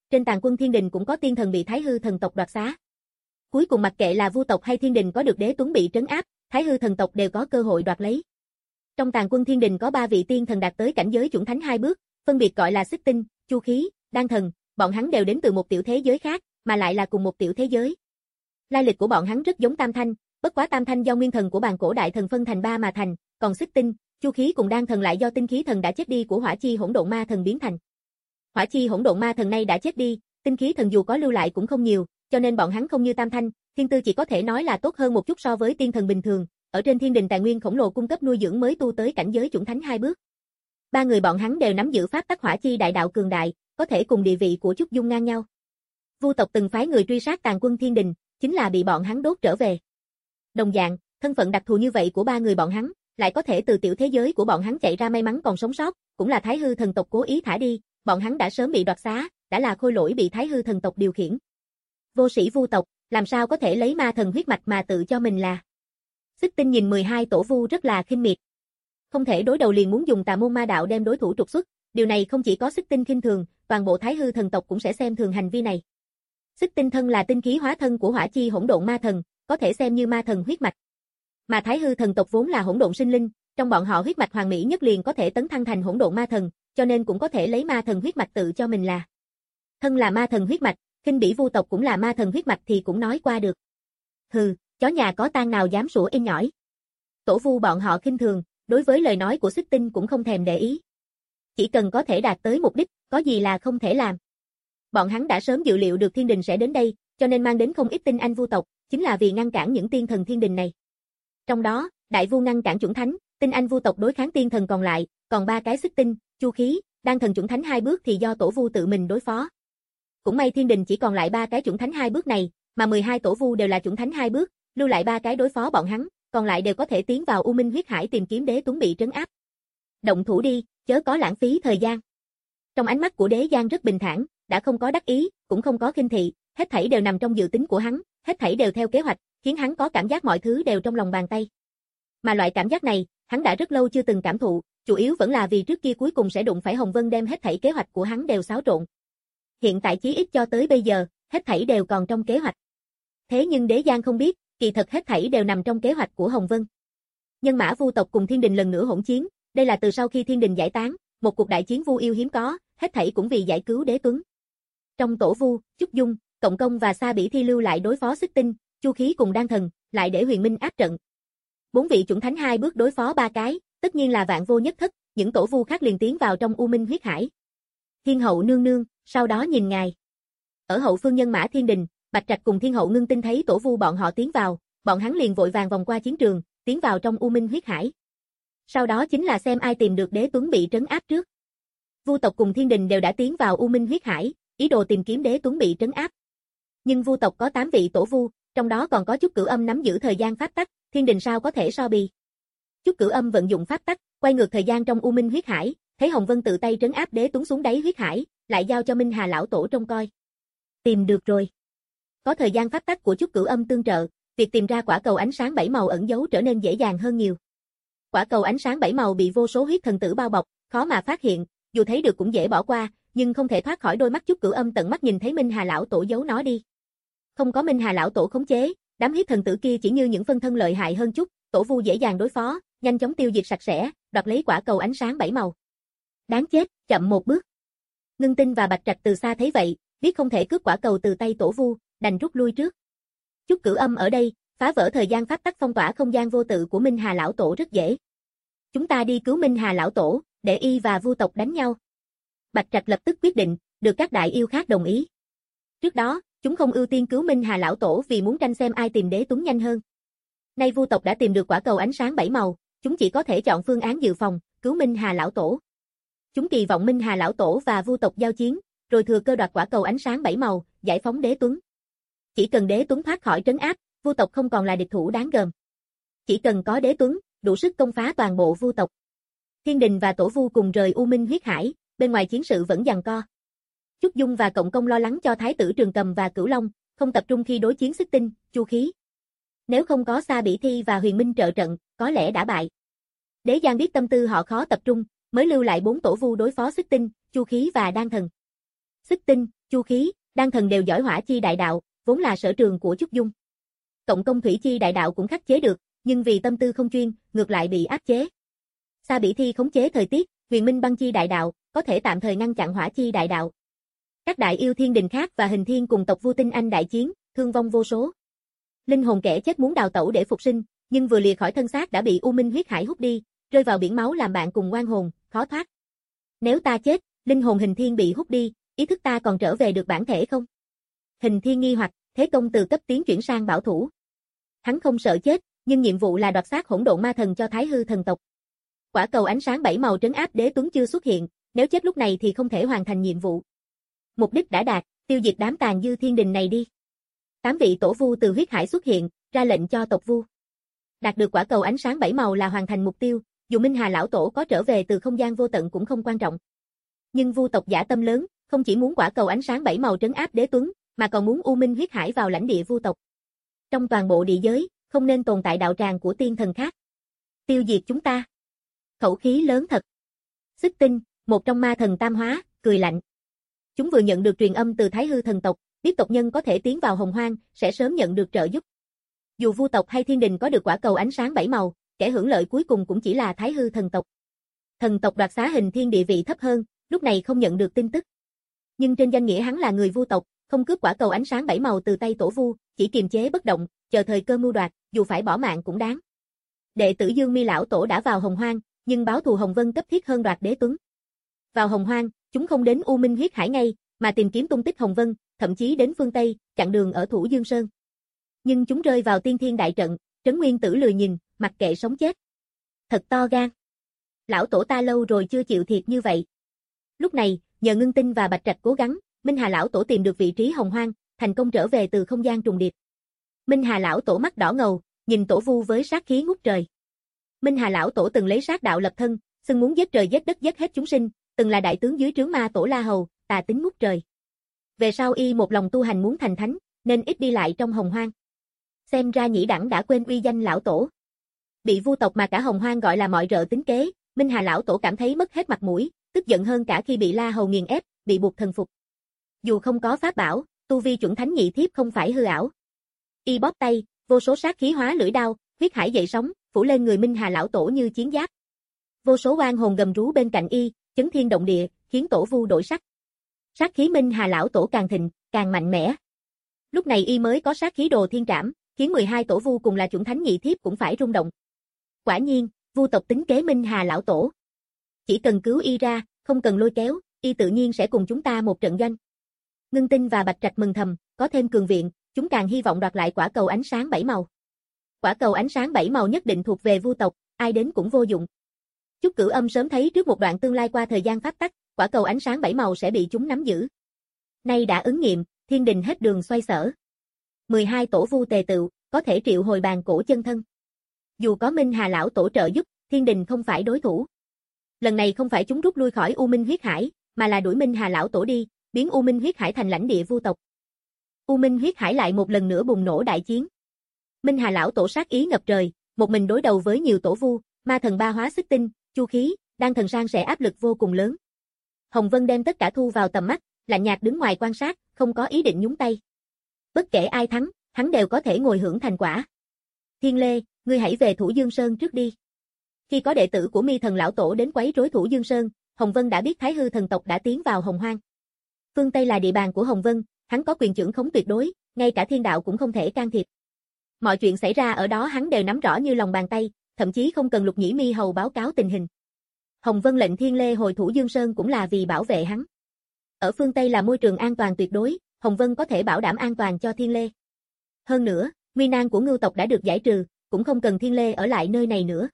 Speaker 2: trên tàn quân thiên đình cũng có tiên thần bị Thái Hư thần tộc đoạt xá. Cuối cùng mặc kệ là Vu tộc hay thiên đình có được đế tuấn bị trấn áp, Thái Hư thần tộc đều có cơ hội đoạt lấy. Trong tàn quân thiên đình có ba vị tiên thần đạt tới cảnh giới chuẩn thánh hai bước, phân biệt gọi là Xích Tinh, Chu Khí, Đan Thần, bọn hắn đều đến từ một tiểu thế giới khác, mà lại là cùng một tiểu thế giới. Lai lịch của bọn hắn rất giống Tam Thanh, bất quá Tam Thanh do nguyên thần của bàn cổ đại thần phân thành ba mà thành, còn Xích Tinh, Chu Khí cùng Đan Thần lại do tinh khí thần đã chết đi của Hỏa Chi Hỗn Độn Ma Thần biến thành. Hỏa Chi Hỗn Độn Ma Thần này đã chết đi, tinh khí thần dù có lưu lại cũng không nhiều, cho nên bọn hắn không như Tam Thanh, thiên tư chỉ có thể nói là tốt hơn một chút so với tiên thần bình thường, ở trên thiên đình tài nguyên khổng lồ cung cấp nuôi dưỡng mới tu tới cảnh giới chuẩn thánh hai bước. Ba người bọn hắn đều nắm giữ pháp tắc Hỏa Chi đại đạo cường đại, có thể cùng địa vị của Trúc Dung ngang nhau. Vu tộc từng phái người truy sát tàn quân thiên đình, chính là bị bọn hắn đốt trở về. Đồng dạng, thân phận đặc thù như vậy của ba người bọn hắn, lại có thể từ tiểu thế giới của bọn hắn chạy ra may mắn còn sống sót, cũng là Thái Hư thần tộc cố ý thả đi, bọn hắn đã sớm bị đoạt xá, đã là khôi lỗi bị Thái Hư thần tộc điều khiển. Vô sĩ Vu tộc, làm sao có thể lấy ma thần huyết mạch mà tự cho mình là. Xích Tinh nhìn mười hai tổ vu rất là khinh miệt. Không thể đối đầu liền muốn dùng tà môn ma đạo đem đối thủ trục xuất, điều này không chỉ có Xích Tinh khinh thường, toàn bộ Thái Hư thần tộc cũng sẽ xem thường hành vi này. Xích Tinh thân là tinh khí hóa thân của Hỏa Chi Hỗn Độn Ma Thần, có thể xem như ma thần huyết mạch. Mà Thái Hư thần tộc vốn là hỗn độn sinh linh, trong bọn họ huyết mạch hoàn mỹ nhất liền có thể tấn thăng thành hỗn độn ma thần, cho nên cũng có thể lấy ma thần huyết mạch tự cho mình là. Thân là ma thần huyết mạch, khinh bỉ Vu tộc cũng là ma thần huyết mạch thì cũng nói qua được. Hừ, chó nhà có tang nào dám sủa inh nhỏi. Tổ vu bọn họ khinh thường, đối với lời nói của Xích Tinh cũng không thèm để ý. Chỉ cần có thể đạt tới mục đích, có gì là không thể làm. Bọn hắn đã sớm dự liệu được thiên đình sẽ đến đây, cho nên mang đến không ít tinh anh Vu tộc, chính là vì ngăn cản những tiên thần thiên đình này. Trong đó, đại vu ngăn cản chuẩn thánh, tinh anh Vu tộc đối kháng tiên thần còn lại, còn ba cái Xích Tinh, Chu Khí, Đan Thần chuẩn thánh hai bước thì do tổ vu tự mình đối phó. Cũng may thiên đình chỉ còn lại ba cái chuẩn thánh hai bước này, mà mười hai tổ vu đều là chuẩn thánh hai bước, lưu lại ba cái đối phó bọn hắn, còn lại đều có thể tiến vào U Minh huyết hải tìm kiếm đế tuấn bị trấn áp. Động thủ đi, chớ có lãng phí thời gian. Trong ánh mắt của Đế Giang rất bình thản, đã không có đắc ý, cũng không có khinh thị, hết thảy đều nằm trong dự tính của hắn, hết thảy đều theo kế hoạch, khiến hắn có cảm giác mọi thứ đều trong lòng bàn tay. Mà loại cảm giác này, hắn đã rất lâu chưa từng cảm thụ, chủ yếu vẫn là vì trước kia cuối cùng sẽ đụng phải Hồng Vân đem hết thảy kế hoạch của hắn đều xáo trộn. Hiện tại chí ít cho tới bây giờ, hết thảy đều còn trong kế hoạch. Thế nhưng Đế Giang không biết, kỳ thật hết thảy đều nằm trong kế hoạch của Hồng Vân. Nhân mã Vu tộc cùng thiên đình lần nữa hỗn chiến, đây là từ sau khi thiên đình giải tán, một cuộc đại chiến vu yêu hiếm có, hết thảy cũng vì giải cứu đế tuấn. Trong tổ vu, Trúc Dung, Cộng Công và Sa Bỉ Thi lưu lại đối phó Xích Tinh, Chu Khí cùng Đan Thần, lại để Huyền Minh áp trận. Bốn vị chuẩn thánh hai bước đối phó ba cái, tất nhiên là vạn vô nhất thất, những tổ vu khác liền tiến vào trong U Minh huyết hải. Thiên hậu nương nương, sau đó nhìn ngài. Ở hậu phương nhân mã thiên đình, Bạch Trạch cùng Thiên hậu Ngưng Tinh thấy tổ vu bọn họ tiến vào, bọn hắn liền vội vàng vòng qua chiến trường, tiến vào trong U Minh huyết hải. Sau đó chính là xem ai tìm được đế tuấn bị trấn áp trước. Vu tộc cùng thiên đình đều đã tiến vào U Minh huyết hải, ý đồ tìm kiếm đế tuấn bị trấn áp. Nhưng Vu tộc có tám vị tổ vu, trong đó còn có Chúc Cửu Âm nắm giữ thời gian pháp tắc, thiên đình sao có thể so bì. Chúc Cửu Âm vận dụng pháp tắc, quay ngược thời gian trong U Minh huyết hải, thấy Hồng Vân tự tay trấn áp đế tuấn xuống đáy huyết hải, lại giao cho Minh Hà lão tổ trông coi. Tìm được rồi. Có thời gian pháp tắc của Chúc Cửu Âm tương trợ, việc tìm ra quả cầu ánh sáng bảy màu ẩn giấu trở nên dễ dàng hơn nhiều. Quả cầu ánh sáng bảy màu bị vô số huyết thần tử bao bọc, khó mà phát hiện, dù thấy được cũng dễ bỏ qua, nhưng không thể thoát khỏi đôi mắt Chúc Cửu Âm tận mắt nhìn thấy Minh Hà lão tổ giấu nó đi. Không có Minh Hà lão tổ khống chế, đám huyết thần tử kia chỉ như những phân thân lợi hại hơn chút, tổ vu dễ dàng đối phó, nhanh chóng tiêu diệt sạch sẽ, đoạt lấy quả cầu ánh sáng bảy màu. Đáng chết, chậm một bước. Ngưng Tinh và Bạch Trạch từ xa thấy vậy, biết không thể cướp quả cầu từ tay tổ vu, đành rút lui trước. Chúc Cửu Âm ở đây, phá vỡ thời gian pháp tắc phong tỏa không gian vô tự của Minh Hà lão tổ rất dễ. Chúng ta đi cứu Minh Hà lão tổ, để y và Vu tộc đánh nhau. Bạch Trạch lập tức quyết định, được các đại yêu khác đồng ý. Trước đó, chúng không ưu tiên cứu Minh Hà lão tổ vì muốn tranh xem ai tìm đế tuấn nhanh hơn. Nay Vu tộc đã tìm được quả cầu ánh sáng bảy màu, chúng chỉ có thể chọn phương án dự phòng, cứu Minh Hà lão tổ. Chúng kỳ vọng Minh Hà lão tổ và Vu tộc giao chiến, rồi thừa cơ đoạt quả cầu ánh sáng bảy màu, giải phóng đế tuấn. Chỉ cần đế tuấn thoát khỏi trấn áp, Vu tộc không còn là địch thủ đáng gờm. Chỉ cần có đế tuấn, đủ sức công phá toàn bộ Vu tộc. Thiên đình và tổ vu cùng rời U Minh huyết hải, bên ngoài chiến sự vẫn giằng co. Trúc Dung và Cộng Công lo lắng cho Thái tử Trường Cầm và Cửu Long, không tập trung khi đối chiến Xích Tinh, Chu Khí. Nếu không có Sa Bỉ Thi và Huyền Minh trợ trận, có lẽ đã bại. Đế Giang biết tâm tư họ khó tập trung, mới lưu lại bốn tổ vu đối phó Xích Tinh, Chu Khí và Đan Thần. Xích Tinh, Chu khí, đan thần đều giỏi hỏa chi đại đạo, vốn là sở trường của Chúc Dung. Cộng công thủy chi đại đạo cũng khắc chế được, nhưng vì tâm tư không chuyên, ngược lại bị áp chế. Sa Bỉ Thi khống chế thời tiết, Huyền Minh băng chi đại đạo, có thể tạm thời ngăn chặn hỏa chi đại đạo. Các đại yêu thiên đình khác và Hình Thiên cùng tộc Vu Tinh Anh đại chiến, thương vong vô số. Linh hồn kẻ chết muốn đào tẩu để phục sinh, nhưng vừa lìa khỏi thân xác đã bị U Minh huyết hải hút đi, rơi vào biển máu làm bạn cùng oan hồn, khó thoát. Nếu ta chết, linh hồn Hình Thiên bị hút đi, ý thức ta còn trở về được bản thể không? Hình Thiên nghi hoặc, thế công từ cấp tiến chuyển sang bảo thủ. Hắn không sợ chết, nhưng nhiệm vụ là đoạt xác hỗn độn ma thần cho Thái Hư thần tộc. Quả cầu ánh sáng bảy màu trấn áp Đế Tuấn chưa xuất hiện, nếu chết lúc này thì không thể hoàn thành nhiệm vụ. Mục đích đã đạt, tiêu diệt đám tàn dư thiên đình này đi. Tám vị tổ vu từ huyết hải xuất hiện, ra lệnh cho tộc Vu. Đạt được quả cầu ánh sáng bảy màu là hoàn thành mục tiêu, dù Minh Hà lão tổ có trở về từ không gian vô tận cũng không quan trọng. Nhưng Vu tộc dã tâm lớn, không chỉ muốn quả cầu ánh sáng bảy màu trấn áp Đế Tuấn, mà còn muốn U Minh huyết hải vào lãnh địa Vu tộc. Trong toàn bộ địa giới, không nên tồn tại đạo tràng của tiên thần khác. Tiêu diệt chúng ta. Khẩu khí lớn thật. Xích Tinh, một trong ma thần tam hóa, cười lạnh. Chúng vừa nhận được truyền âm từ Thái Hư thần tộc, biết tộc nhân có thể tiến vào Hồng Hoang, sẽ sớm nhận được trợ giúp. Dù Vu tộc hay Thiên đình có được quả cầu ánh sáng bảy màu, kẻ hưởng lợi cuối cùng cũng chỉ là Thái Hư thần tộc. Thần tộc đoạt xá Hình Thiên địa vị thấp hơn, lúc này không nhận được tin tức. Nhưng trên danh nghĩa hắn là người Vu tộc, không cướp quả cầu ánh sáng bảy màu từ tay tổ Vu, chỉ kiềm chế bất động, chờ thời cơ mưu đoạt, dù phải bỏ mạng cũng đáng. Đệ tử Dương Mi lão tổ đã vào Hồng Hoang, nhưng báo thù Hồng Vân cấp thiết hơn đoạt Đế Tuấn. Vào Hồng Hoang, chúng không đến U Minh huyết hải ngay, mà tìm kiếm tung tích Hồng Vân, thậm chí đến phương Tây, chặn đường ở Thủ Dương Sơn. Nhưng chúng rơi vào Tiên Thiên đại trận, Trấn Nguyên Tử lười nhìn, mặc kệ sống chết. Thật to gan. Lão tổ ta lâu rồi chưa chịu thiệt như vậy. Lúc này, nhờ Ngưng Tinh và Bạch Trạch cố gắng, Minh Hà lão tổ tìm được vị trí Hồng Hoang, thành công trở về từ không gian trùng điệp. Minh Hà lão tổ mắt đỏ ngầu, nhìn tổ Vu với sát khí ngút trời. Minh Hà lão tổ từng lấy sát đạo lập thân, xưng muốn giết trời giết đất giết hết chúng sinh, từng là đại tướng dưới trướng ma tổ La Hầu, tà tính ngút trời. Về sau y một lòng tu hành muốn thành thánh, nên ít đi lại trong Hồng Hoang. Xem ra nhĩ đẳng đã quên uy danh lão tổ. Bị Vu tộc mà cả Hồng Hoang gọi là mọi rợ tính kế, Minh Hà lão tổ cảm thấy mất hết mặt mũi, tức giận hơn cả khi bị La Hầu nghiền ép, bị buộc thần phục. Dù không có pháp bảo, tu vi chuẩn thánh nhị thiếp không phải hư ảo. Y bóp tay, vô số sát khí hóa lưỡi đao, huyết hải dậy sóng, phủ lên người Minh Hà lão tổ như chiến giáp. Vô số oan hồn gầm rú bên cạnh y, chấn thiên động địa, khiến tổ Vu đổi sắc. Sát khí Minh Hà lão tổ càng thịnh, càng mạnh mẽ. Lúc này y mới có sát khí Đồ Thiên Trảm, khiến mười hai tổ Vu cùng là chuẩn thánh nhị thiếp cũng phải rung động. Quả nhiên, Vu tộc tính kế Minh Hà lão tổ. Chỉ cần cứu y ra, không cần lôi kéo, y tự nhiên sẽ cùng chúng ta một trận doanh. Ngưng Tinh và Bạch Trạch mừng thầm, có thêm cường viện, chúng càng hy vọng đoạt lại quả cầu ánh sáng bảy màu. Quả cầu ánh sáng bảy màu nhất định thuộc về Vu tộc, ai đến cũng vô dụng. Chúc Cửu Âm sớm thấy trước một đoạn tương lai qua thời gian pháp tắc, quả cầu ánh sáng bảy màu sẽ bị chúng nắm giữ. Nay đã ứng nghiệm, thiên đình hết đường xoay sở. mười hai tổ Vu tề tựu, có thể triệu hồi bàn cổ chân thân. Dù có Minh Hà lão tổ trợ giúp, thiên đình không phải đối thủ. Lần này không phải chúng rút lui khỏi U Minh huyết hải, mà là đuổi Minh Hà lão tổ đi, biến U Minh huyết hải thành lãnh địa Vu tộc. U Minh huyết hải lại một lần nữa bùng nổ đại chiến. Minh Hà lão tổ sát ý ngập trời, một mình đối đầu với nhiều tổ Vu, ma thần ba hóa Xích Tinh, Chu khí, Đan thần sang sẽ áp lực vô cùng lớn. Hồng Vân đem tất cả thu vào tầm mắt, lạnh nhạt đứng ngoài quan sát, không có ý định nhúng tay. Bất kể ai thắng, hắn đều có thể ngồi hưởng thành quả. Thiên Lê, ngươi hãy về Thủ Dương Sơn trước đi. Khi có đệ tử của Mi thần lão tổ đến quấy rối Thủ Dương Sơn, Hồng Vân đã biết Thái Hư thần tộc đã tiến vào Hồng Hoang. Phương Tây là địa bàn của Hồng Vân, hắn có quyền trưởng khống tuyệt đối, ngay cả thiên đạo cũng không thể can thiệp. Mọi chuyện xảy ra ở đó hắn đều nắm rõ như lòng bàn tay, thậm chí không cần Lục Nhĩ Mi hầu báo cáo tình hình. Hồng Vân lệnh Thiên Lê hồi Thủ Dương Sơn cũng là vì bảo vệ hắn. Ở phương Tây là môi trường an toàn tuyệt đối, Hồng Vân có thể bảo đảm an toàn cho Thiên Lê. Hơn nữa, nguy nan của Ngưu tộc đã được giải trừ, cũng không cần Thiên Lê ở lại nơi này nữa.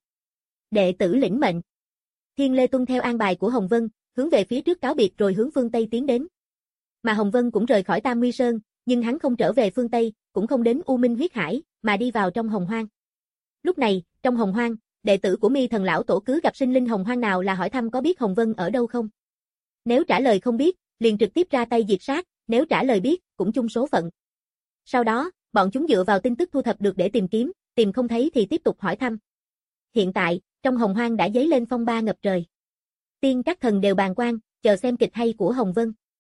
Speaker 2: Đệ tử lĩnh mệnh. Thiên Lê tuân theo an bài của Hồng Vân, hướng về phía trước cáo biệt rồi hướng phương Tây tiến đến. Mà Hồng Vân cũng rời khỏi Tam Nguy Sơn, nhưng hắn không trở về phương Tây, cũng không đến U Minh huyết hải, mà đi vào trong Hồng Hoang. Lúc này, trong Hồng Hoang, đệ tử của Mi thần lão tổ cứ gặp sinh linh Hồng Hoang nào là hỏi thăm có biết Hồng Vân ở đâu không. Nếu trả lời không biết, liền trực tiếp ra tay diệt sát, nếu trả lời biết, cũng chung số phận. Sau đó, bọn chúng dựa vào tin tức thu thập được để tìm kiếm, tìm không thấy thì tiếp tục hỏi thăm. Hiện tại, trong Hồng Hoang đã dấy lên phong ba ngập trời. Tiên các thần đều bàng quan, chờ xem kịch hay của Hồng Vân.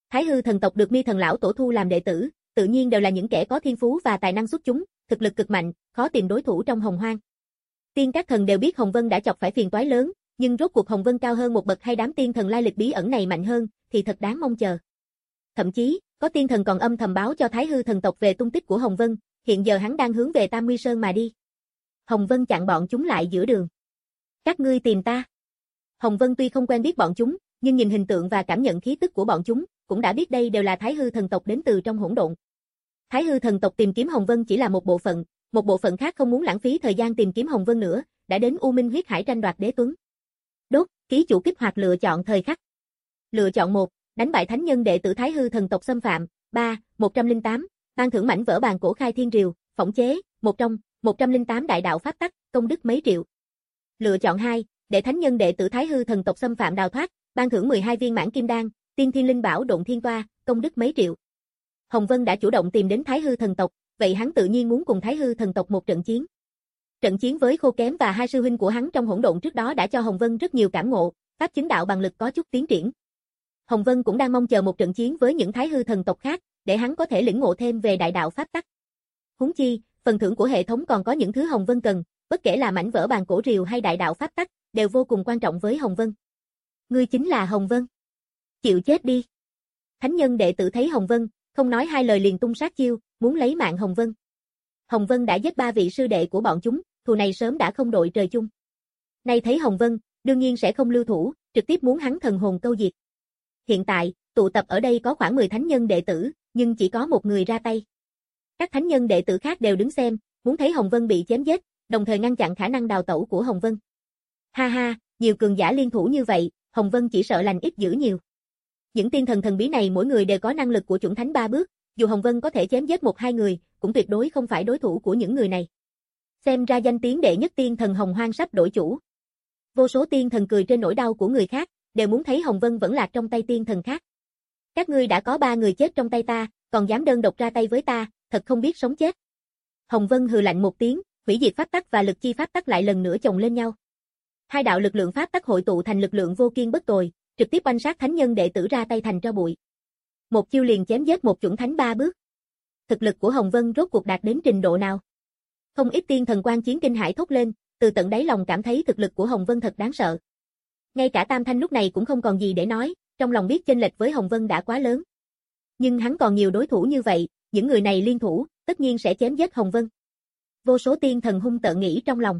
Speaker 2: Thái hư thần tộc được Mi Thần lão tổ thu làm đệ tử, tự nhiên đều là những kẻ có thiên phú và tài năng xuất chúng, thực lực cực mạnh, khó tìm đối thủ trong Hồng Hoang. Tiên các thần đều biết Hồng Vân đã chọc phải phiền toái lớn, nhưng rốt cuộc Hồng Vân cao hơn một bậc hay đám tiên thần lai lịch bí ẩn này mạnh hơn, thì thật đáng mong chờ. Thậm chí, có tiên thần còn âm thầm báo cho Thái hư thần tộc về tung tích của Hồng Vân, hiện giờ hắn đang hướng về Tam Nguy Sơn mà đi. Hồng Vân chặn bọn chúng lại giữa đường. Các ngươi tìm ta. Hồng Vân tuy không quen biết bọn chúng, nhưng nhìn hình tượng và cảm nhận khí tức của bọn chúng, cũng đã biết đây đều là Thái hư thần tộc đến từ trong hỗn độn. Thái hư thần tộc tìm kiếm Hồng Vân chỉ là một bộ phận, một bộ phận khác không muốn lãng phí thời gian tìm kiếm Hồng Vân nữa, đã đến U Minh huyết hải tranh đoạt đế tuấn. Đốt, ký chủ kích hoạt lựa chọn thời khắc. Lựa chọn một, đánh bại thánh nhân đệ tử Thái hư thần tộc xâm phạm, ba, một trăm lẻ tám, ban thưởng mảnh vỡ bàn cổ khai thiên triều, phỏng chế, một trong, một trăm lẻ tám đại đạo pháp tắc, công đức mấy triệu. Lựa chọn hai, để thánh nhân đệ tử Thái hư thần tộc xâm phạm đào thoát, ban thưởng mười hai viên mãn kim đan, tiên thiên linh bảo độn thiên toa, công đức mấy triệu. Hồng Vân đã chủ động tìm đến Thái hư thần tộc, vậy hắn tự nhiên muốn cùng Thái hư thần tộc một trận chiến. Trận chiến với Khô Kém và hai sư huynh của hắn trong hỗn độn trước đó đã cho Hồng Vân rất nhiều cảm ngộ, pháp chứng đạo bằng lực có chút tiến triển. Hồng Vân cũng đang mong chờ một trận chiến với những Thái hư thần tộc khác, để hắn có thể lĩnh ngộ thêm về đại đạo pháp tắc. Huống chi, phần thưởng của hệ thống còn có những thứ Hồng Vân cần, bất kể là mảnh vỡ bàn cổ rìu hay đại đạo pháp tắc, đều vô cùng quan trọng với Hồng Vân. Ngươi chính là Hồng Vân. Chịu chết đi. Thánh nhân đệ tử thấy Hồng Vân, không nói hai lời liền tung sát chiêu, muốn lấy mạng Hồng Vân. Hồng Vân đã giết ba vị sư đệ của bọn chúng, thù này sớm đã không đội trời chung. Nay thấy Hồng Vân, đương nhiên sẽ không lưu thủ, trực tiếp muốn hắn thần hồn câu diệt. Hiện tại, tụ tập ở đây có khoảng mười thánh nhân đệ tử, nhưng chỉ có một người ra tay. Các thánh nhân đệ tử khác đều đứng xem, muốn thấy Hồng Vân bị chém giết, đồng thời ngăn chặn khả năng đào tẩu của Hồng Vân. Ha ha, nhiều cường giả liên thủ như vậy, Hồng Vân chỉ sợ lành ít dữ nhiều. Những tiên thần thần bí này mỗi người đều có năng lực của chuẩn thánh ba bước, dù Hồng Vân có thể chém giết một hai người, cũng tuyệt đối không phải đối thủ của những người này. Xem ra danh tiếng đệ nhất tiên thần Hồng Hoang sắp đổi chủ. Vô số tiên thần cười trên nỗi đau của người khác, đều muốn thấy Hồng Vân vẫn lạc trong tay tiên thần khác. Các ngươi đã có ba người chết trong tay ta, còn dám đơn độc ra tay với ta, thật không biết sống chết. Hồng Vân hừ lạnh một tiếng, hủy diệt pháp tắc và lực chi pháp tắc lại lần nữa chồng lên nhau. Hai đạo lực lượng pháp tắc hội tụ thành lực lượng vô kiên bất tồi, trực tiếp oanh sát thánh nhân đệ tử ra tay thành tro bụi. Một chiêu liền chém giết một chuẩn thánh ba bước. Thực lực của Hồng Vân rốt cuộc đạt đến trình độ nào? Không ít tiên thần quan chiến kinh hãi thốt lên, từ tận đáy lòng cảm thấy thực lực của Hồng Vân thật đáng sợ. Ngay cả Tam Thanh lúc này cũng không còn gì để nói, trong lòng biết chênh lệch với Hồng Vân đã quá lớn. Nhưng hắn còn nhiều đối thủ như vậy, những người này liên thủ, tất nhiên sẽ chém giết Hồng Vân. Vô số tiên thần hung tợn nghĩ trong lòng.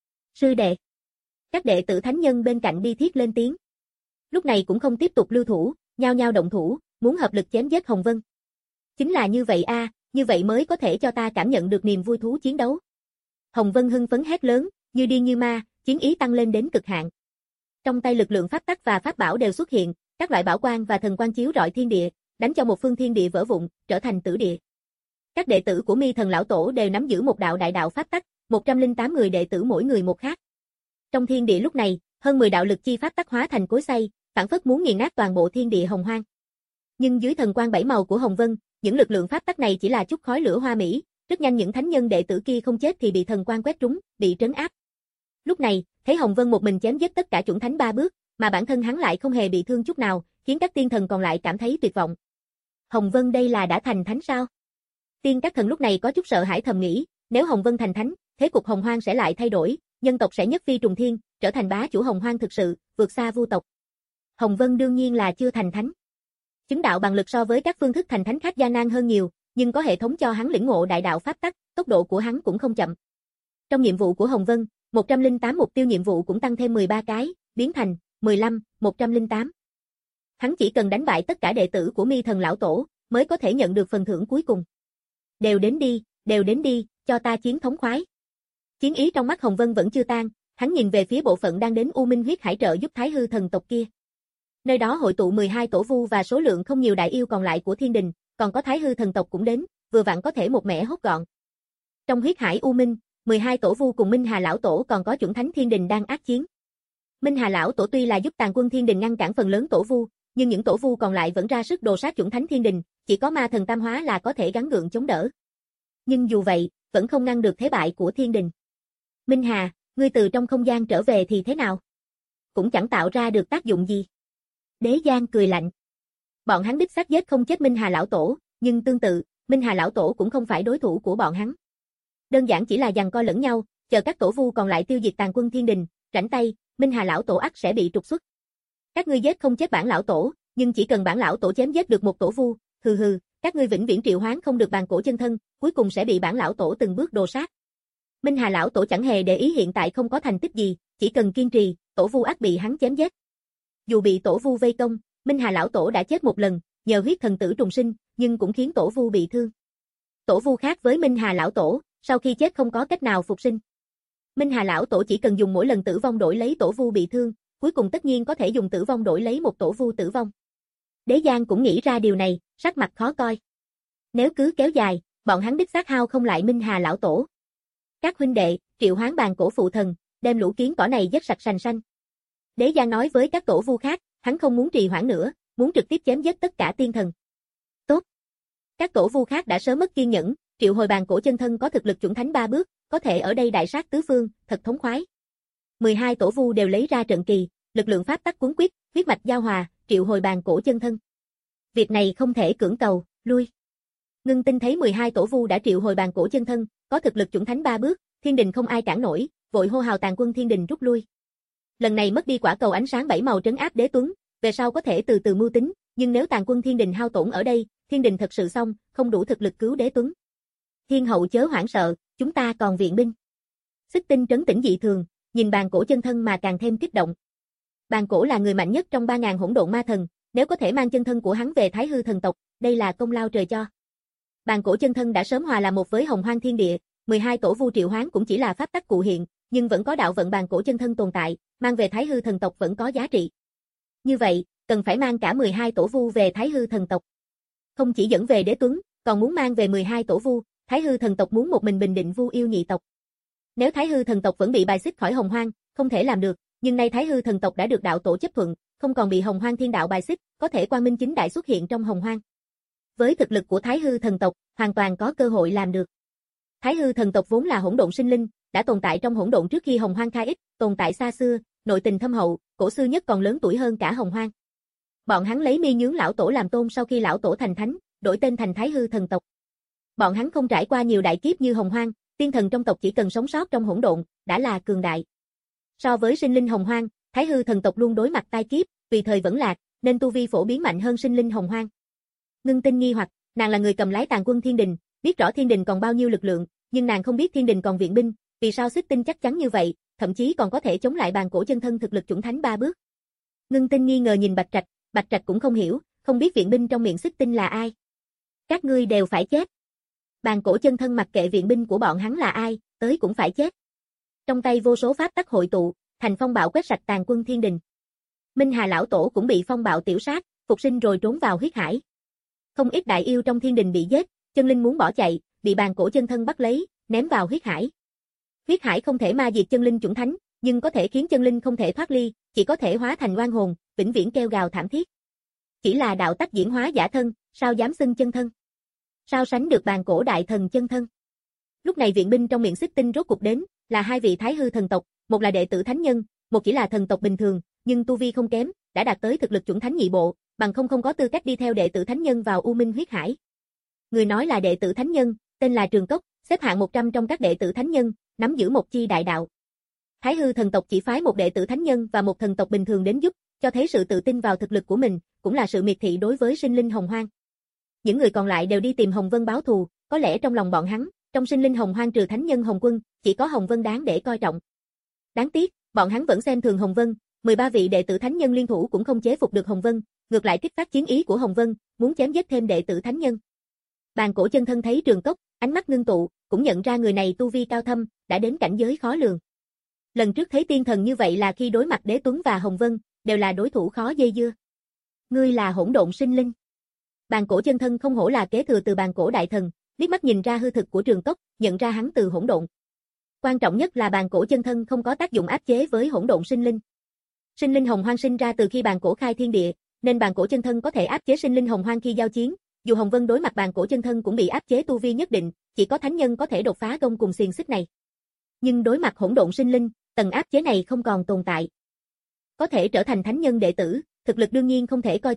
Speaker 2: Sư đệ. Các đệ tử thánh nhân bên cạnh bi thiết lên tiếng. Lúc này cũng không tiếp tục lưu thủ, nhao nhao động thủ, muốn hợp lực chém giết Hồng Vân. Chính là như vậy a, à, như vậy mới có thể cho ta cảm nhận được niềm vui thú chiến đấu. Hồng Vân hưng phấn hét lớn, như điên như ma, chiến ý tăng lên đến cực hạn. Trong tay lực lượng pháp tắc và pháp bảo đều xuất hiện, các loại bảo quang và thần quang chiếu rọi thiên địa, đánh cho một phương thiên địa vỡ vụn, trở thành tử địa. Các đệ tử của Mi Thần lão tổ đều nắm giữ một đạo đại đạo pháp tắc, một trăm lẻ tám người đệ tử mỗi người một khác. Trong thiên địa lúc này, hơn mười đạo lực chi pháp tắc hóa thành cối xay, phản phất muốn nghiền nát toàn bộ thiên địa hồng hoang. Nhưng dưới thần quang bảy màu của Hồng Vân, những lực lượng pháp tắc này chỉ là chút khói lửa hoa mỹ, rất nhanh những thánh nhân đệ tử kia không chết thì bị thần quang quét trúng, bị trấn áp. Lúc này, thấy Hồng Vân một mình chém giết tất cả chuẩn thánh ba bước, mà bản thân hắn lại không hề bị thương chút nào, khiến các tiên thần còn lại cảm thấy tuyệt vọng. Hồng Vân đây là đã thành thánh sao? Tiên các thần lúc này có chút sợ hãi thầm nghĩ, nếu Hồng Vân thành thánh, thế cục Hồng Hoang sẽ lại thay đổi, nhân tộc sẽ nhất phi trùng thiên, trở thành bá chủ Hồng Hoang thực sự, vượt xa vu tộc. Hồng Vân đương nhiên là chưa thành thánh. Chứng đạo bằng lực so với các phương thức thành thánh khác gian nan hơn nhiều, nhưng có hệ thống cho hắn lĩnh ngộ đại đạo pháp tắc, tốc độ của hắn cũng không chậm. Trong nhiệm vụ của Hồng Vân, một trăm lẻ tám mục tiêu nhiệm vụ cũng tăng thêm mười ba cái, biến thành mười lăm, một trăm lẻ tám. Hắn chỉ cần đánh bại tất cả đệ tử của Mi Thần lão tổ, mới có thể nhận được phần thưởng cuối cùng. Đều đến đi, đều đến đi, cho ta chiến thống khoái. Chiến ý trong mắt Hồng Vân vẫn chưa tan, hắn nhìn về phía bộ phận đang đến U Minh huyết hải trợ giúp Thái hư thần tộc kia. Nơi đó hội tụ mười hai tổ vu và số lượng không nhiều đại yêu còn lại của thiên đình, còn có Thái hư thần tộc cũng đến, vừa vặn có thể một mẻ hốt gọn. Trong huyết hải U Minh, mười hai tổ vu cùng Minh Hà lão tổ còn có chuẩn thánh thiên đình đang ác chiến. Minh Hà lão tổ tuy là giúp tàn quân thiên đình ngăn cản phần lớn tổ vu, nhưng những tổ vu còn lại vẫn ra sức đồ sát chuẩn thánh thiên đình, chỉ có ma thần tam hóa là có thể gắng gượng chống đỡ. Nhưng dù vậy, vẫn không ngăn được thế bại của thiên đình. Minh Hà, ngươi từ trong không gian trở về thì thế nào? Cũng chẳng tạo ra được tác dụng gì. Đế Giang cười lạnh. Bọn hắn đích xác giết không chết Minh Hà lão tổ, nhưng tương tự, Minh Hà lão tổ cũng không phải đối thủ của bọn hắn. Đơn giản chỉ là giằng co lẫn nhau, chờ các tổ vu còn lại tiêu diệt tàn quân thiên đình, rảnh tay, Minh Hà lão tổ ắt sẽ bị trục xuất. Các ngươi giết không chết bản lão tổ, nhưng chỉ cần bản lão tổ chém giết được một tổ vu, hừ hừ, các ngươi vĩnh viễn triệu hoán không được bàn cổ chân thân, cuối cùng sẽ bị bản lão tổ từng bước đồ sát. Minh Hà lão tổ chẳng hề để ý hiện tại không có thành tích gì, chỉ cần kiên trì, tổ vu ắt bị hắn chém giết. Dù bị tổ vu vây công, Minh Hà lão tổ đã chết một lần, nhờ huyết thần tử trùng sinh, nhưng cũng khiến tổ vu bị thương. Tổ vu khác với Minh Hà lão tổ, sau khi chết không có cách nào phục sinh. Minh Hà lão tổ chỉ cần dùng mỗi lần tử vong đổi lấy tổ vu bị thương, cuối cùng tất nhiên có thể dùng tử vong đổi lấy một tổ vu tử vong. Đế Giang cũng nghĩ ra điều này, sắc mặt khó coi. Nếu cứ kéo dài, bọn hắn đích xác hao không lại Minh Hà lão tổ. Các huynh đệ, triệu hoán bàn cổ phụ thần, đem lũ kiến cỏ này giết sạch sành xanh. Đế Giang nói với các tổ vu khác, hắn không muốn trì hoãn nữa, muốn trực tiếp chém giết tất cả tiên thần. Tốt. Các tổ vu khác đã sớm mất kiên nhẫn, triệu hồi bàn cổ chân thân có thực lực chuẩn thánh ba bước, có thể ở đây đại sát tứ phương, thật thống khoái. mười hai tổ vu đều lấy ra trận kỳ, lực lượng pháp tắc cuốn quyết, huyết mạch giao hòa, triệu hồi bàn cổ chân thân. Việc này không thể cưỡng cầu, lui. Ngưng Tinh thấy mười hai tổ vu đã triệu hồi bàn cổ chân thân, có thực lực chuẩn thánh ba bước, thiên đình không ai cản nổi, vội hô hào tàn quân thiên đình rút lui. Lần này mất đi quả cầu ánh sáng bảy màu trấn áp Đế Tuấn, về sau có thể từ từ mưu tính, nhưng nếu tàn quân thiên đình hao tổn ở đây, thiên đình thật sự xong, không đủ thực lực cứu Đế Tuấn. Thiên hậu chớ hoảng sợ, chúng ta còn viện binh. Xích Tinh trấn tĩnh dị thường, nhìn bàn cổ chân thân mà càng thêm kích động. Bàn cổ là người mạnh nhất trong ba ngàn hỗn độn ma thần, nếu có thể mang chân thân của hắn về Thái Hư thần tộc, đây là công lao trời cho. Bàn cổ chân thân đã sớm hòa là một với hồng hoang thiên địa, mười hai tổ vu triệu hoán cũng chỉ là pháp tắc cụ hiện, nhưng vẫn có đạo vận bàn cổ chân thân tồn tại, mang về Thái Hư thần tộc vẫn có giá trị. Như vậy, cần phải mang cả mười hai tổ vu về Thái Hư thần tộc. Không chỉ dẫn về Đế Tuấn, còn muốn mang về mười hai tổ vu, Thái Hư thần tộc muốn một mình bình định vu yêu nhị tộc. Nếu Thái Hư thần tộc vẫn bị bài xích khỏi hồng hoang, không thể làm được, nhưng nay Thái Hư thần tộc đã được đạo tổ chấp thuận, không còn bị hồng hoang thiên đạo bài xích, có thể quang minh chính đại xuất hiện trong hồng hoang. Với thực lực của Thái Hư thần tộc, hoàn toàn có cơ hội làm được. Thái Hư thần tộc vốn là hỗn độn sinh linh, đã tồn tại trong hỗn độn trước khi hồng hoang khai ích, tồn tại xa xưa, nội tình thâm hậu, cổ xưa nhất còn lớn tuổi hơn cả hồng hoang. Bọn hắn lấy mi nhướng lão tổ làm tôn sau khi lão tổ thành thánh, đổi tên thành Thái Hư thần tộc. Bọn hắn không trải qua nhiều đại kiếp như hồng hoang, tiên thần trong tộc chỉ cần sống sót trong hỗn độn, đã là cường đại. So với sinh linh hồng hoang, Thái Hư thần tộc luôn đối mặt tai kiếp, tùy thời vẫn lạc, nên tu vi phổ biến mạnh hơn sinh linh hồng hoang. Ngưng Tinh nghi hoặc, nàng là người cầm lái tàn quân thiên đình, biết rõ thiên đình còn bao nhiêu lực lượng, nhưng nàng không biết thiên đình còn viện binh, vì sao Xích Tinh chắc chắn như vậy, thậm chí còn có thể chống lại bàn cổ chân thân thực lực chuẩn thánh ba bước. Ngưng Tinh nghi ngờ nhìn Bạch Trạch, Bạch Trạch cũng không hiểu, không biết viện binh trong miệng Xích Tinh là ai. Các ngươi đều phải chết. Bàn cổ chân thân mặc kệ viện binh của bọn hắn là ai, tới cũng phải chết. Trong tay vô số pháp tắc hội tụ, thành phong bạo quét sạch tàn quân thiên đình. Minh Hà lão tổ cũng bị phong bạo tiểu sát, phục sinh rồi trốn vào huyết hải. Không ít đại yêu trong thiên đình bị giết, chân linh muốn bỏ chạy, bị bàn cổ chân thân bắt lấy, ném vào huyết hải. Huyết hải không thể ma diệt chân linh chuẩn thánh, nhưng có thể khiến chân linh không thể thoát ly, chỉ có thể hóa thành oan hồn, vĩnh viễn kêu gào thảm thiết. Chỉ là đạo tắc diễn hóa giả thân, sao dám xưng chân thân? Sao sánh được bàn cổ đại thần chân thân? Lúc này viện binh trong miệng Xích Tinh rốt cục đến, là hai vị Thái Hư thần tộc, một là đệ tử thánh nhân, một chỉ là thần tộc bình thường, nhưng tu vi không kém, đã đạt tới thực lực chuẩn thánh nhị bộ, bằng không không có tư cách đi theo đệ tử thánh nhân vào U Minh huyết hải. Người nói là đệ tử thánh nhân, tên là Trường Cốc, xếp hạng một trăm trong các đệ tử thánh nhân, nắm giữ một chi đại đạo. Thái Hư thần tộc chỉ phái một đệ tử thánh nhân và một thần tộc bình thường đến giúp, cho thấy sự tự tin vào thực lực của mình, cũng là sự miệt thị đối với sinh linh hồng hoang. Những người còn lại đều đi tìm Hồng Vân báo thù, có lẽ trong lòng bọn hắn, trong sinh linh hồng hoang trừ thánh nhân Hồng Quân, chỉ có Hồng Vân đáng để coi trọng. Đáng tiếc, bọn hắn vẫn xem thường Hồng Vân, mười ba vị đệ tử thánh nhân liên thủ cũng không chế phục được Hồng Vân, ngược lại kích phát chiến ý của Hồng Vân, muốn chém giết thêm đệ tử thánh nhân. Bàn cổ chân thân thấy Trường Cốc, ánh mắt ngưng tụ, cũng nhận ra người này tu vi cao thâm, đã đến cảnh giới khó lường. Lần trước thấy tiên thần như vậy là khi đối mặt Đế Tuấn và Hồng Vân, đều là đối thủ khó dây dưa. Ngươi là hỗn độn sinh linh. Bàn cổ chân thân không hổ là kế thừa từ bàn cổ đại thần, liếc mắt nhìn ra hư thực của Trường Cốc, nhận ra hắn từ hỗn độn. Quan trọng nhất là bàn cổ chân thân không có tác dụng áp chế với hỗn độn sinh linh. Sinh linh hồng hoang sinh ra từ khi bàn cổ khai thiên địa, nên bàn cổ chân thân có thể áp chế sinh linh hồng hoang khi giao chiến. Dù Hồng Vân đối mặt bàn cổ chân thân cũng bị áp chế tu vi nhất định, chỉ có thánh nhân có thể đột phá gông cùng xiềng xích này. Nhưng đối mặt hỗn độn sinh linh, tầng áp chế này không còn tồn tại. Có thể trở thành thánh nhân đệ tử, thực lực đương nhiên không thể coi thường,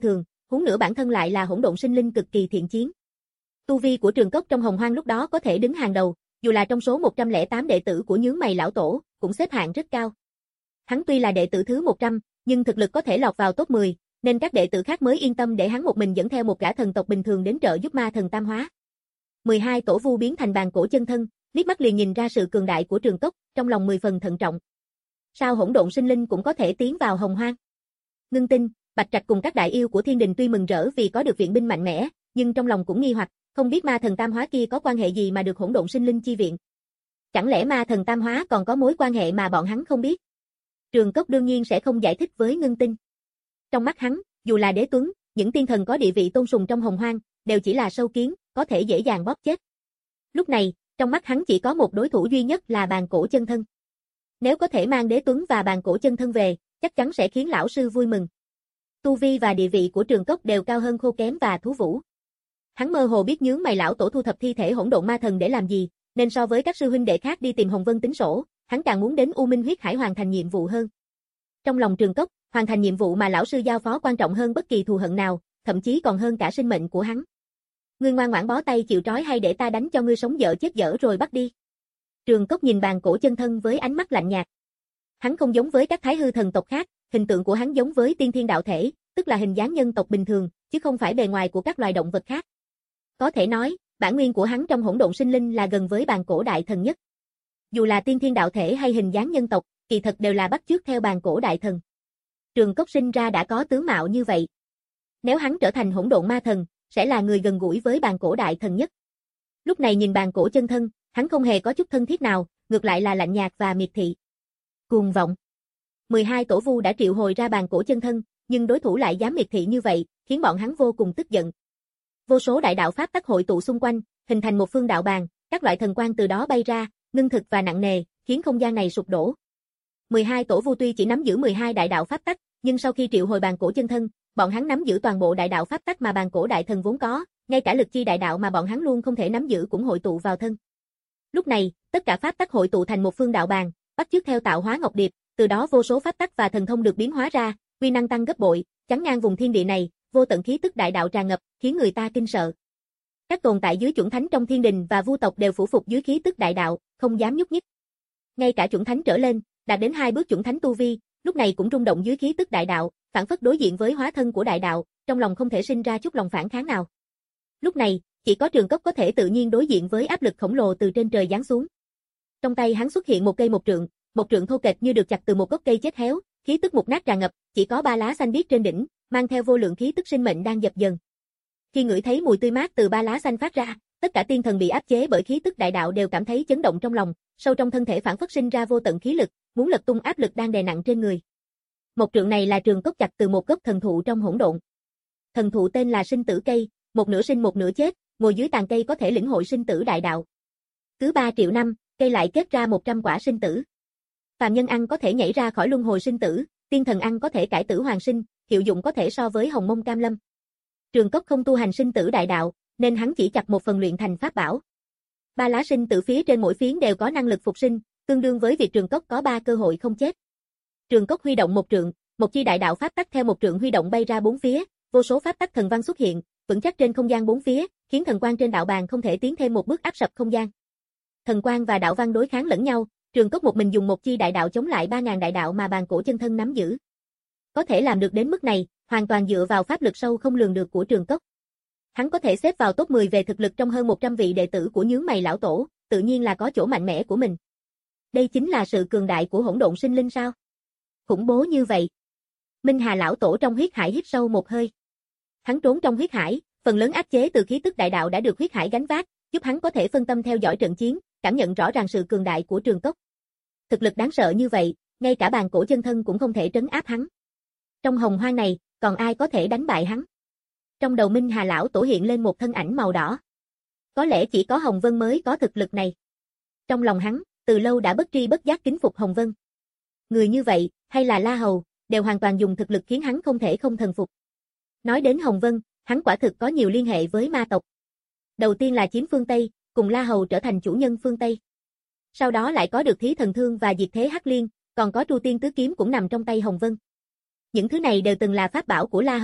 Speaker 2: huống nữa bản thân lại là hỗn độn sinh linh cực kỳ thiện chiến. Tu vi của Trường Cốc trong Hồng Hoang lúc đó có thể đứng hàng đầu, dù là trong số một trăm lẻ tám đệ tử của Nhướng Mày lão tổ, cũng xếp hạng rất cao. Hắn tuy là đệ tử thứ một trăm, nhưng thực lực có thể lọt vào top mười, nên các đệ tử khác mới yên tâm để hắn một mình dẫn theo một gã thần tộc bình thường đến trợ giúp ma thần tam hóa. mười hai tổ vu biến thành bàn cổ chân thân, liếc mắt liền nhìn ra sự cường đại của Trường Cốc, trong lòng mười phần thận trọng. Sao hỗn độn sinh linh cũng có thể tiến vào Hồng Hoang? Ngưng Tinh, Bạch Trạch cùng các đại yêu của thiên đình tuy mừng rỡ vì có được viện binh mạnh mẽ, nhưng trong lòng cũng nghi hoặc, không biết ma thần tam hóa kia có quan hệ gì mà được hỗn độn sinh linh chi viện. Chẳng lẽ ma thần tam hóa còn có mối quan hệ mà bọn hắn không biết? Trường Cốc đương nhiên sẽ không giải thích với Ngưng Tinh. Trong mắt hắn, dù là Đế Tuấn, những tiên thần có địa vị tôn sùng trong Hồng Hoang, đều chỉ là sâu kiến, có thể dễ dàng bóp chết. Lúc này, trong mắt hắn chỉ có một đối thủ duy nhất là bàn cổ chân thân. Nếu có thể mang Đế Tuấn và bàn cổ chân thân về, chắc chắn sẽ khiến lão sư vui mừng. Tu vi và địa vị của Trường Cốc đều cao hơn Khô Kém và Thú Vũ. Hắn mơ hồ biết Nhướng Mày lão tổ thu thập thi thể hỗn độn ma thần để làm gì, nên so với các sư huynh đệ khác đi tìm Hồng Vân tính sổ, hắn càng muốn đến U Minh huyết hải hoàn thành nhiệm vụ hơn. Trong lòng Trường Cốc, hoàn thành nhiệm vụ mà lão sư giao phó quan trọng hơn bất kỳ thù hận nào, thậm chí còn hơn cả sinh mệnh của hắn. Ngươi ngoan ngoãn bó tay chịu trói hay để ta đánh cho ngươi sống dở chết dở rồi bắt đi. Trường Cốc nhìn bàn cổ chân thân với ánh mắt lạnh nhạt. Hắn không giống với các thái hư thần tộc khác, hình tượng của hắn giống với tiên thiên đạo thể, tức là hình dáng nhân tộc bình thường, chứ không phải bề ngoài của các loài động vật khác. Có thể nói, bản nguyên của hắn trong hỗn độn sinh linh là gần với bàn cổ đại thần nhất. Dù là tiên thiên đạo thể hay hình dáng nhân tộc, kỳ thật đều là bắt chước theo bàn cổ đại thần. Trường Cốc sinh ra đã có tướng mạo như vậy. Nếu hắn trở thành hỗn độn ma thần, sẽ là người gần gũi với bàn cổ đại thần nhất. Lúc này nhìn bàn cổ chân thân, hắn không hề có chút thân thiết nào, ngược lại là lạnh nhạt và miệt thị. Cuồng vọng. mười hai tổ vu đã triệu hồi ra bàn cổ chân thân, nhưng đối thủ lại dám miệt thị như vậy, khiến bọn hắn vô cùng tức giận. Vô số đại đạo pháp tắc hội tụ xung quanh, hình thành một phương đạo bàn, các loại thần quang từ đó bay ra, ngưng thực và nặng nề, khiến không gian này sụp đổ. mười hai tổ vu tuy chỉ nắm giữ mười hai đại đạo pháp tắc, nhưng sau khi triệu hồi bàn cổ chân thân, bọn hắn nắm giữ toàn bộ đại đạo pháp tắc mà bàn cổ đại thần vốn có, ngay cả lực chi đại đạo mà bọn hắn luôn không thể nắm giữ cũng hội tụ vào thân. Lúc này, tất cả pháp tắc hội tụ thành một phương đạo bàn, bắt chước theo tạo hóa ngọc điệp, từ đó vô số pháp tắc và thần thông được biến hóa ra, uy năng tăng gấp bội, chắn ngang vùng thiên địa này, vô tận khí tức đại đạo tràn ngập, khiến người ta kinh sợ. Các tồn tại dưới chuẩn thánh trong thiên đình và vu tộc đều phủ phục dưới khí tức đại đạo, không dám nhúc nhích. Ngay cả chuẩn thánh trở lên, đạt đến hai bước chuẩn thánh tu vi, lúc này cũng rung động dưới khí tức đại đạo, phản phất đối diện với hóa thân của đại đạo, trong lòng không thể sinh ra chút lòng phản kháng nào. Lúc này, chỉ có Trường Cốc có thể tự nhiên đối diện với áp lực khổng lồ từ trên trời giáng xuống. Trong tay hắn xuất hiện một cây một trượng, một trượng thô kệch như được chặt từ một gốc cây chết héo, khí tức mục nát tràn ngập, chỉ có ba lá xanh biếc trên đỉnh, mang theo vô lượng khí tức sinh mệnh đang dập dần. Khi ngửi thấy mùi tươi mát từ ba lá xanh phát ra, tất cả tiên thần bị áp chế bởi khí tức đại đạo đều cảm thấy chấn động trong lòng, sâu trong thân thể phản phất sinh ra vô tận khí lực, muốn lật tung áp lực đang đè nặng trên người. Một trượng này là Trường Cốc chặt từ một gốc thần thụ trong hỗn độn. Thần thụ tên là Sinh Tử Cây, một nửa sinh một nửa chết, ngồi dưới tàn cây có thể lĩnh hội sinh tử đại đạo. Cứ ba triệu năm, cây lại kết ra một trăm quả sinh tử. Phàm nhân ăn có thể nhảy ra khỏi luân hồi sinh tử, tiên thần ăn có thể cải tử hoàn sinh, hiệu dụng có thể so với hồng mông cam lâm. Trường Cốc không tu hành sinh tử đại đạo, nên hắn chỉ chặt một phần luyện thành pháp bảo. Ba lá sinh tử phía trên mỗi phiến đều có năng lực phục sinh, tương đương với việc Trường Cốc có ba cơ hội không chết. Trường Cốc huy động một trượng, một chi đại đạo pháp tắc theo một trượng huy động bay ra bốn phía, vô số pháp tắc thần văn xuất hiện, vững chắc trên không gian bốn phía, khiến thần quang trên đạo bàn không thể tiến thêm một bước áp sập không gian. Thần quang và đạo văn đối kháng lẫn nhau, Trường Cốc một mình dùng một chi đại đạo chống lại ba ngàn đại đạo mà bàn cổ chân thân nắm giữ. Có thể làm được đến mức này, hoàn toàn dựa vào pháp lực sâu không lường được của Trường Cốc. Hắn có thể xếp vào top mười về thực lực trong hơn một trăm vị đệ tử của Nhướng Mày lão tổ, tự nhiên là có chỗ mạnh mẽ của mình. Đây chính là sự cường đại của hỗn độn sinh linh sao? Khủng bố như vậy. Minh Hà lão tổ trong huyết hải hít sâu một hơi. Hắn trốn trong huyết hải, phần lớn áp chế từ khí tức đại đạo đã được huyết hải gánh vác, giúp hắn có thể phân tâm theo dõi trận chiến, cảm nhận rõ ràng sự cường đại của Trường Cốc. Thực lực đáng sợ như vậy, ngay cả bàn cổ chân thân cũng không thể trấn áp hắn. Trong hồng hoang này, còn ai có thể đánh bại hắn? Trong đầu Minh Hà lão tổ hiện lên một thân ảnh màu đỏ. Có lẽ chỉ có Hồng Vân mới có thực lực này. Trong lòng hắn, từ lâu đã bất tri bất giác kính phục Hồng Vân. Người như vậy, hay là La Hầu, đều hoàn toàn dùng thực lực khiến hắn không thể không thần phục. Nói đến Hồng Vân, hắn quả thực có nhiều liên hệ với ma tộc. Đầu tiên là chiếm phương Tây, cùng La Hầu trở thành chủ nhân phương Tây. Sau đó lại có được Thí Thần Thương và Diệt Thế Hắc Liên, còn có Tru Tiên Tứ Kiếm cũng nằm trong tay Hồng Vân. Những thứ này đều từng là pháp bảo của La Hầu,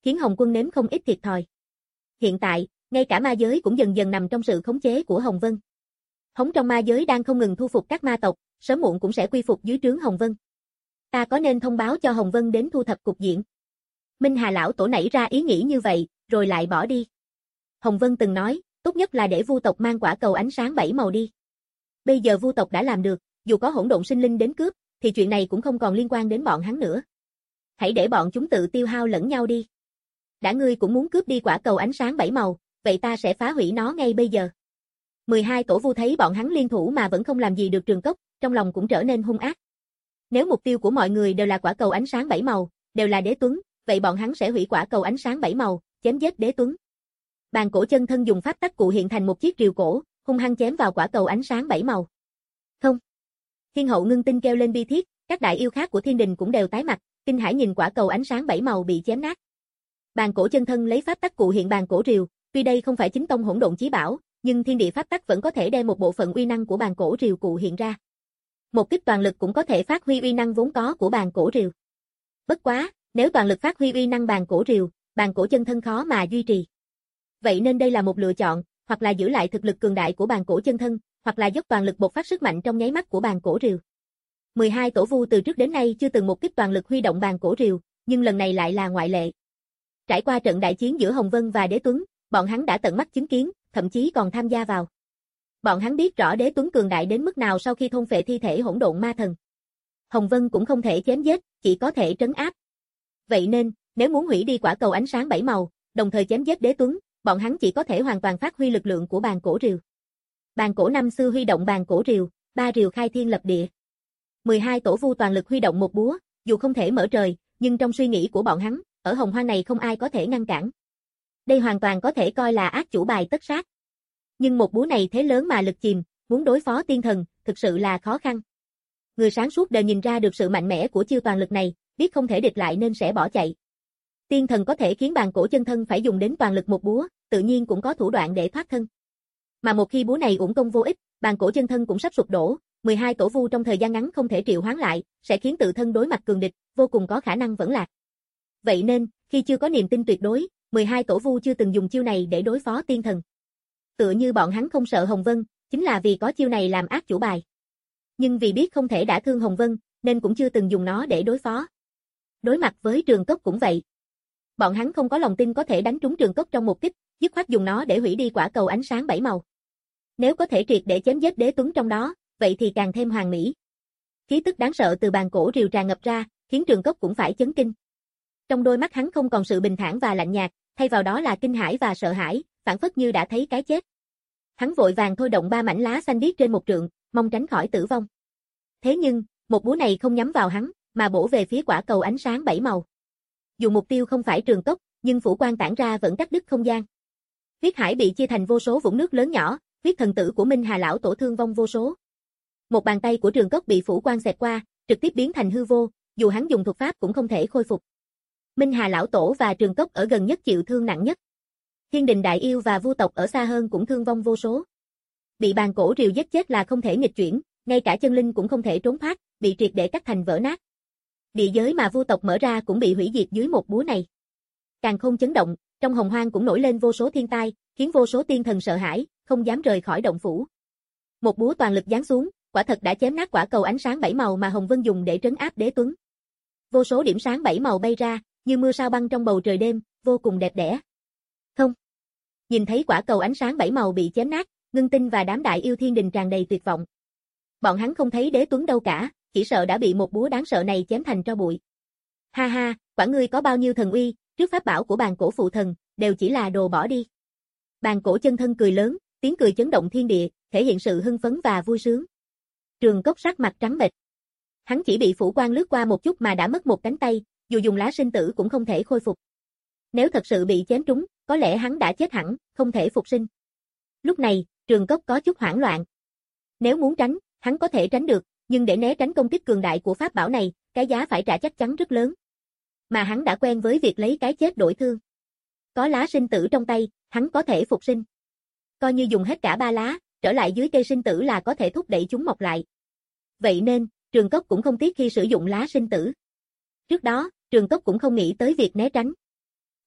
Speaker 2: khiến Hồng Quân nếm không ít thiệt thòi. Hiện tại, ngay cả ma giới cũng dần dần nằm trong sự khống chế của Hồng Vân. Hống trong ma giới đang không ngừng thu phục các ma tộc, sớm muộn cũng sẽ quy phục dưới trướng Hồng Vân. Ta có nên thông báo cho Hồng Vân đến thu thập cục diện? Minh Hà lão tổ nảy ra ý nghĩ như vậy, rồi lại bỏ đi. Hồng Vân từng nói, tốt nhất là để vu tộc mang quả cầu ánh sáng bảy màu đi. Bây giờ vu tộc đã làm được, dù có hỗn độn sinh linh đến cướp, thì chuyện này cũng không còn liên quan đến bọn hắn nữa. Hãy để bọn chúng tự tiêu hao lẫn nhau đi. Đã ngươi cũng muốn cướp đi quả cầu ánh sáng bảy màu, vậy ta sẽ phá hủy nó ngay bây giờ. mười hai tổ vu thấy bọn hắn liên thủ mà vẫn không làm gì được Trường Cốc, trong lòng cũng trở nên hung ác. Nếu mục tiêu của mọi người đều là quả cầu ánh sáng bảy màu, đều là Đế Tuấn, vậy bọn hắn sẽ hủy quả cầu ánh sáng bảy màu, chém giết Đế Tuấn. Bàn cổ chân thân dùng pháp tắc cụ hiện thành một chiếc rìu cổ, hung hăng chém vào quả cầu ánh sáng bảy màu. Không. Thiên hậu ngưng tinh kêu lên bi thiết, các đại yêu khác của thiên đình cũng đều tái mặt, kinh hãi nhìn quả cầu ánh sáng bảy màu bị chém nát. Bàn cổ chân thân lấy pháp tắc cụ hiện bàn cổ rìu, tuy đây không phải chính tông hỗn độn chí bảo, nhưng thiên địa pháp tắc vẫn có thể đem một bộ phận uy năng của bàn cổ rìu cụ hiện ra. Một kích toàn lực cũng có thể phát huy uy năng vốn có của bàn cổ rìu. Bất quá, nếu toàn lực phát huy uy năng bàn cổ rìu, bàn cổ chân thân khó mà duy trì. Vậy nên đây là một lựa chọn, hoặc là giữ lại thực lực cường đại của bàn cổ chân thân, hoặc là dốc toàn lực bộc phát sức mạnh trong nháy mắt của bàn cổ rìu. mười hai tổ vu từ trước đến nay chưa từng một kích toàn lực huy động bàn cổ rìu, nhưng lần này lại là ngoại lệ. Trải qua trận đại chiến giữa Hồng Vân và Đế Tuấn, bọn hắn đã tận mắt chứng kiến, thậm chí còn tham gia vào. Bọn hắn biết rõ Đế Tuấn cường đại đến mức nào sau khi thôn phệ thi thể hỗn độn ma thần. Hồng Vân cũng không thể chém giết, chỉ có thể trấn áp. Vậy nên, nếu muốn hủy đi quả cầu ánh sáng bảy màu, đồng thời chém giết Đế Tuấn, bọn hắn chỉ có thể hoàn toàn phát huy lực lượng của bàn cổ rìu. Bàn cổ năm xưa huy động bàn cổ rìu, ba rìu khai thiên lập địa. mười hai tổ vu toàn lực huy động một búa, dù không thể mở trời, nhưng trong suy nghĩ của bọn hắn, ở hồng hoang này không ai có thể ngăn cản. Đây hoàn toàn có thể coi là ác chủ bài tất sát. Nhưng một búa này thế lớn mà lực chìm, muốn đối phó tiên thần, thực sự là khó khăn. Người sáng suốt đều nhìn ra được sự mạnh mẽ của chiêu toàn lực này, biết không thể địch lại nên sẽ bỏ chạy. Tiên thần có thể khiến bàn cổ chân thân phải dùng đến toàn lực một búa, tự nhiên cũng có thủ đoạn để thoát thân. Mà một khi búa này uổng công vô ích, bàn cổ chân thân cũng sắp sụp đổ, mười hai tổ vu trong thời gian ngắn không thể triệu hoán lại, sẽ khiến tự thân đối mặt cường địch, vô cùng có khả năng vẫn lạc. Vậy nên, khi chưa có niềm tin tuyệt đối, mười hai tổ vu chưa từng dùng chiêu này để đối phó tiên thần. Tựa như bọn hắn không sợ Hồng Vân, chính là vì có chiêu này làm ác chủ bài. Nhưng vì biết không thể đả thương Hồng Vân, nên cũng chưa từng dùng nó để đối phó. Đối mặt với Trường Cốc cũng vậy. Bọn hắn không có lòng tin có thể đánh trúng Trường Cốc trong một kích, dứt khoát dùng nó để hủy đi quả cầu ánh sáng bảy màu. Nếu có thể triệt để chém giết Đế Tuấn trong đó, vậy thì càng thêm hoàn mỹ. Khí tức đáng sợ từ bàn cổ rìu tràn ngập ra, khiến Trường Cốc cũng phải chấn kinh. Trong đôi mắt hắn không còn sự bình thản và lạnh nhạt, thay vào đó là kinh hãi và sợ hãi, phảng phất như đã thấy cái chết. Hắn vội vàng thôi động ba mảnh lá xanh biếc trên một trượng, mong tránh khỏi tử vong. Thế nhưng, một búa này không nhắm vào hắn, mà bổ về phía quả cầu ánh sáng bảy màu. Dù mục tiêu không phải Trường Cốc, nhưng phủ quang tản ra vẫn cắt đứt không gian. Huyết hải bị chia thành vô số vũng nước lớn nhỏ, huyết thần tử của Minh Hà lão tổ thương vong vô số. Một bàn tay của Trường Cốc bị phủ quang xẹt qua, trực tiếp biến thành hư vô, dù hắn dùng thuật pháp cũng không thể khôi phục. Minh Hà lão tổ và Trường Cốc ở gần nhất chịu thương nặng nhất. Thiên đình đại yêu và vu tộc ở xa hơn cũng thương vong vô số. Bị bàn cổ rìu giết chết là không thể nghịch chuyển, ngay cả chân linh cũng không thể trốn thoát, bị triệt để cắt thành vỡ nát. Địa giới mà vu tộc mở ra cũng bị hủy diệt dưới một búa này. Càng không chấn động, trong hồng hoang cũng nổi lên vô số thiên tai, khiến vô số tiên thần sợ hãi, không dám rời khỏi động phủ. Một búa toàn lực giáng xuống, quả thật đã chém nát quả cầu ánh sáng bảy màu mà Hồng Vân dùng để trấn áp Đế Tuấn. Vô số điểm sáng bảy màu bay ra, như mưa sao băng trong bầu trời đêm, vô cùng đẹp đẽ. Không. Nhìn thấy quả cầu ánh sáng bảy màu bị chém nát, Ngưng Tinh và đám đại yêu thiên đình tràn đầy tuyệt vọng. Bọn hắn không thấy Đế Tuấn đâu cả, chỉ sợ đã bị một búa đáng sợ này chém thành tro bụi. Ha ha, quả ngươi có bao nhiêu thần uy, trước pháp bảo của bàn cổ phụ thần, đều chỉ là đồ bỏ đi. Bàn cổ chân thân cười lớn, tiếng cười chấn động thiên địa, thể hiện sự hưng phấn và vui sướng. Trường Cốc sắc mặt trắng bệch. Hắn chỉ bị phủ quang lướt qua một chút mà đã mất một cánh tay, dù dùng lá sinh tử cũng không thể khôi phục. Nếu thật sự bị chém trúng, có lẽ hắn đã chết hẳn, không thể phục sinh. Lúc này, Trường Cốc có chút hoảng loạn. Nếu muốn tránh, hắn có thể tránh được, nhưng để né tránh công kích cường đại của pháp bảo này, cái giá phải trả chắc chắn rất lớn. Mà hắn đã quen với việc lấy cái chết đổi thương. Có lá sinh tử trong tay, hắn có thể phục sinh. Coi như dùng hết cả ba lá, trở lại dưới cây sinh tử là có thể thúc đẩy chúng mọc lại. Vậy nên, Trường Cốc cũng không tiếc khi sử dụng lá sinh tử. Trước đó, Trường Cốc cũng không nghĩ tới việc né tránh.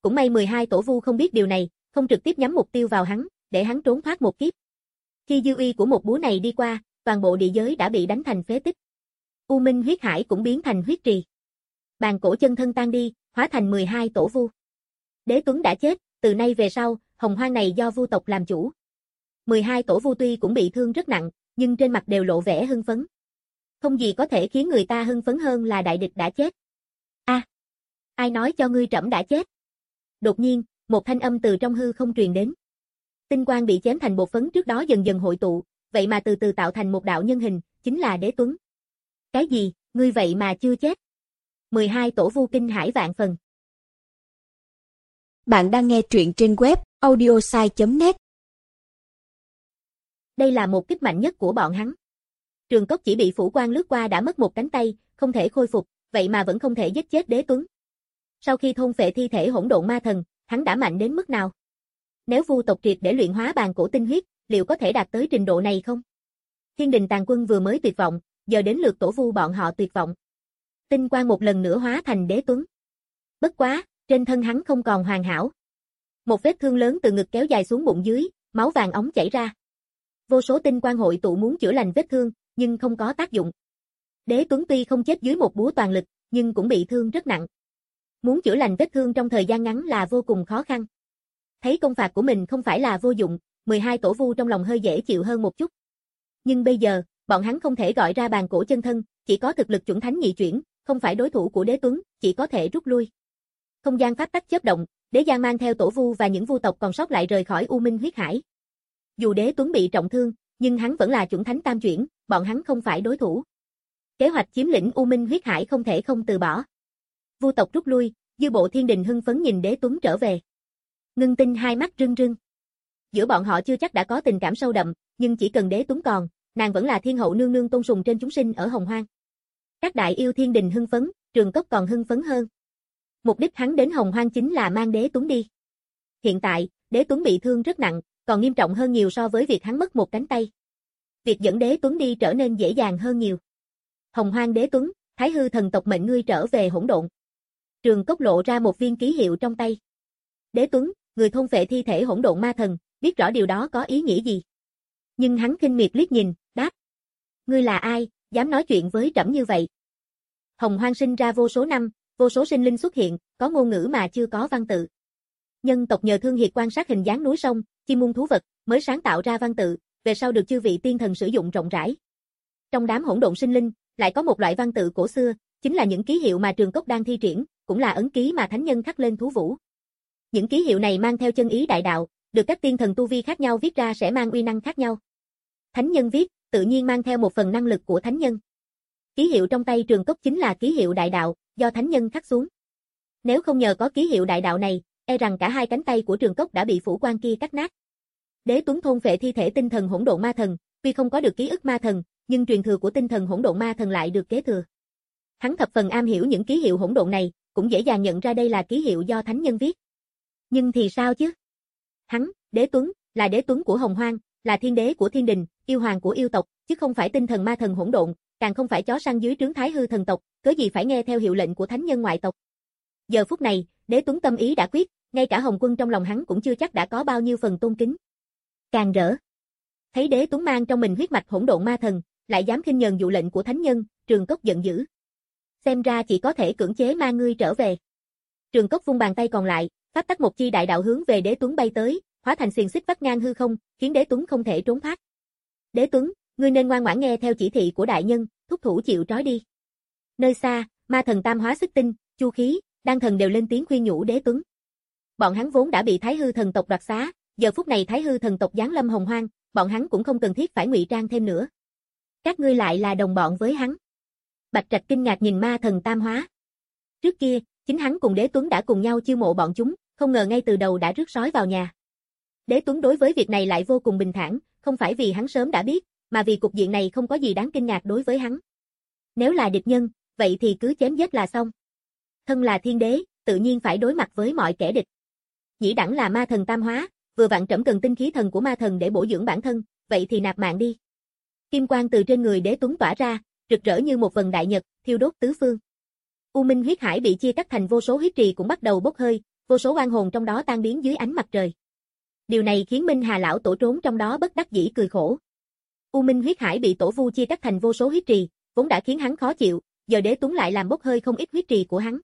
Speaker 2: Cũng may mười hai tổ vu không biết điều này, không trực tiếp nhắm mục tiêu vào hắn, để hắn trốn thoát một kiếp. Khi dư uy của một búa này đi qua, toàn bộ địa giới đã bị đánh thành phế tích. U Minh huyết hải cũng biến thành huyết trì. Bàn cổ chân thân tan đi, hóa thành mười hai tổ vu. Đế Tuấn đã chết, từ nay về sau, hồng hoang này do vu tộc làm chủ. mười hai tổ vu tuy cũng bị thương rất nặng, nhưng trên mặt đều lộ vẻ hưng phấn. Không gì có thể khiến người ta hưng phấn hơn là đại địch đã chết. A, à, ai nói cho ngươi trẫm đã chết? Đột nhiên, một thanh âm từ trong hư không truyền đến. Tinh quang bị chém thành bột phấn trước đó dần dần hội tụ, vậy mà từ từ tạo thành một đạo nhân hình, chính là Đế Tuấn. Cái gì, ngươi vậy mà chưa chết? mười hai tổ vu kinh hãi vạn phần.
Speaker 1: Bạn đang nghe truyện trên web audiosai chấm net.
Speaker 2: Đây là một kích mạnh nhất của bọn hắn. Trường Cốc chỉ bị phủ quang lướt qua đã mất một cánh tay, không thể khôi phục, vậy mà vẫn không thể giết chết Đế Tuấn. Sau khi thôn phệ thi thể hỗn độn ma thần, hắn đã mạnh đến mức nào? Nếu vu tộc triệt để luyện hóa bàn cổ tinh huyết, liệu có thể đạt tới trình độ này không? Thiên Đình Tàn Quân vừa mới tuyệt vọng, giờ đến lượt tổ vu bọn họ tuyệt vọng. Tinh quang một lần nữa hóa thành Đế Tuấn. Bất quá, trên thân hắn không còn hoàn hảo. Một vết thương lớn từ ngực kéo dài xuống bụng dưới, máu vàng óng chảy ra. Vô số tinh quang hội tụ muốn chữa lành vết thương, nhưng không có tác dụng. Đế Tuấn tuy không chết dưới một búa toàn lực, nhưng cũng bị thương rất nặng. Muốn chữa lành vết thương trong thời gian ngắn là vô cùng khó khăn. Thấy công phạt của mình không phải là vô dụng, mười hai tổ vu trong lòng hơi dễ chịu hơn một chút. Nhưng bây giờ, bọn hắn không thể gọi ra bàn cổ chân thân, chỉ có thực lực chuẩn thánh nhị chuyển, không phải đối thủ của Đế Tuấn, chỉ có thể rút lui. Không gian pháp tắc chớp động, Đế Giang mang theo tổ vu và những vu tộc còn sót lại rời khỏi U Minh huyết hải. Dù Đế Tuấn bị trọng thương, nhưng hắn vẫn là chuẩn thánh tam chuyển, bọn hắn không phải đối thủ. Kế hoạch chiếm lĩnh U Minh huyết hải không thể không từ bỏ. Vu tộc rút lui, dư bộ Thiên Đình hưng phấn nhìn Đế Tuấn trở về. Ngưng Tinh hai mắt rưng rưng. Giữa bọn họ chưa chắc đã có tình cảm sâu đậm, nhưng chỉ cần Đế Tuấn còn, nàng vẫn là thiên hậu nương nương tôn sùng trên chúng sinh ở Hồng Hoang. Các đại yêu Thiên Đình hưng phấn, Trường Cốc còn hưng phấn hơn. Mục đích hắn đến Hồng Hoang chính là mang Đế Tuấn đi. Hiện tại, Đế Tuấn bị thương rất nặng, còn nghiêm trọng hơn nhiều so với việc hắn mất một cánh tay. Việc dẫn Đế Tuấn đi trở nên dễ dàng hơn nhiều. Hồng Hoang Đế Tuấn, Thái Hư thần tộc mệnh ngươi trở về hỗn độn. Trường Cốc lộ ra một viên ký hiệu trong tay. Đế Tuấn, người thôn phệ thi thể hỗn độn ma thần, biết rõ điều đó có ý nghĩa gì. Nhưng hắn khinh miệt liếc nhìn, đáp. Ngươi là ai, dám nói chuyện với trẫm như vậy? Hồng Hoang sinh ra vô số năm, vô số sinh linh xuất hiện, có ngôn ngữ mà chưa có văn tự. Nhân tộc nhờ thương hiệt quan sát hình dáng núi sông, chim muôn thú vật, mới sáng tạo ra văn tự, về sau được chư vị tiên thần sử dụng rộng rãi. Trong đám hỗn độn sinh linh, lại có một loại văn tự cổ xưa, chính là những ký hiệu mà Trường Cốc đang thi triển, cũng là ấn ký mà thánh nhân khắc lên thú vũ. Những ký hiệu này mang theo chân ý đại đạo, được các tiên thần tu vi khác nhau viết ra sẽ mang uy năng khác nhau. Thánh nhân viết, tự nhiên mang theo một phần năng lực của thánh nhân. Ký hiệu trong tay Trường Cốc chính là ký hiệu đại đạo, do thánh nhân khắc xuống. Nếu không nhờ có ký hiệu đại đạo này, e rằng cả hai cánh tay của Trường Cốc đã bị phủ quan kia cắt nát. Đế Tuấn thôn phệ thi thể tinh thần hỗn độn ma thần, tuy không có được ký ức ma thần, nhưng truyền thừa của tinh thần hỗn độn ma thần lại được kế thừa. Hắn thập phần am hiểu những ký hiệu hỗn độn này, cũng dễ dàng nhận ra đây là ký hiệu do thánh nhân viết. Nhưng thì sao chứ? Hắn, Đế Tuấn, là Đế Tuấn của Hồng Hoang, là thiên đế của Thiên Đình, yêu hoàng của yêu tộc, chứ không phải tinh thần ma thần hỗn độn, càng không phải chó săn dưới trướng Thái Hư thần tộc, cớ gì phải nghe theo hiệu lệnh của thánh nhân ngoại tộc. Giờ phút này, Đế Tuấn tâm ý đã quyết, ngay cả Hồng Quân trong lòng hắn cũng chưa chắc đã có bao nhiêu phần tôn kính. Càng rỡ. Thấy Đế Tuấn mang trong mình huyết mạch hỗn độn ma thần, lại dám khinh nhờn dụ lệnh của thánh nhân, Trường Cốc giận dữ. Xem ra chỉ có thể cưỡng chế mang ngươi trở về. Trường Cốc vung bàn tay còn lại, pháp tắc một chi đại đạo hướng về Đế Tuấn bay tới, hóa thành xiềng xích vắt ngang hư không, khiến Đế Tuấn không thể trốn thoát. Đế Tuấn, ngươi nên ngoan ngoãn nghe theo chỉ thị của đại nhân, thúc thủ chịu trói đi. Nơi xa, ma thần Tam Hóa Xích Tinh, Chu Khí, Đan thần đều lên tiếng khuyên nhủ Đế Tuấn. Bọn hắn vốn đã bị Thái Hư thần tộc đoạt xá, giờ phút này Thái Hư thần tộc giáng lâm Hồng Hoang, bọn hắn cũng không cần thiết phải ngụy trang thêm nữa. Các ngươi lại là đồng bọn với hắn. Bạch Trạch kinh ngạc nhìn ma thần Tam Hóa. Trước kia, chính hắn cùng Đế Tuấn đã cùng nhau chiêu mộ bọn chúng, không ngờ ngay từ đầu đã rước sói vào nhà. Đế Tuấn đối với việc này lại vô cùng bình thản, không phải vì hắn sớm đã biết, mà vì cục diện này không có gì đáng kinh ngạc đối với hắn. Nếu là địch nhân, vậy thì cứ chém giết là xong. Thân là thiên đế, tự nhiên phải đối mặt với mọi kẻ địch. Nhĩ đẳng là ma thần Tam Hóa, vừa vặn trẫm cần tinh khí thần của ma thần để bổ dưỡng bản thân, vậy thì nạp mạng đi. Kim quang từ trên người Đế Tuấn tỏa ra, rực rỡ như một vầng đại nhật, thiêu đốt tứ phương. U Minh huyết hải bị chia cắt thành vô số huyết trì cũng bắt đầu bốc hơi, vô số oan hồn trong đó tan biến dưới ánh mặt trời. Điều này khiến Minh Hà lão tổ trốn trong đó bất đắc dĩ cười khổ. U Minh huyết hải bị tổ vu chia cắt thành vô số huyết trì, vốn đã khiến hắn khó chịu, giờ Đế Tuấn lại làm bốc hơi không ít huyết trì của hắn.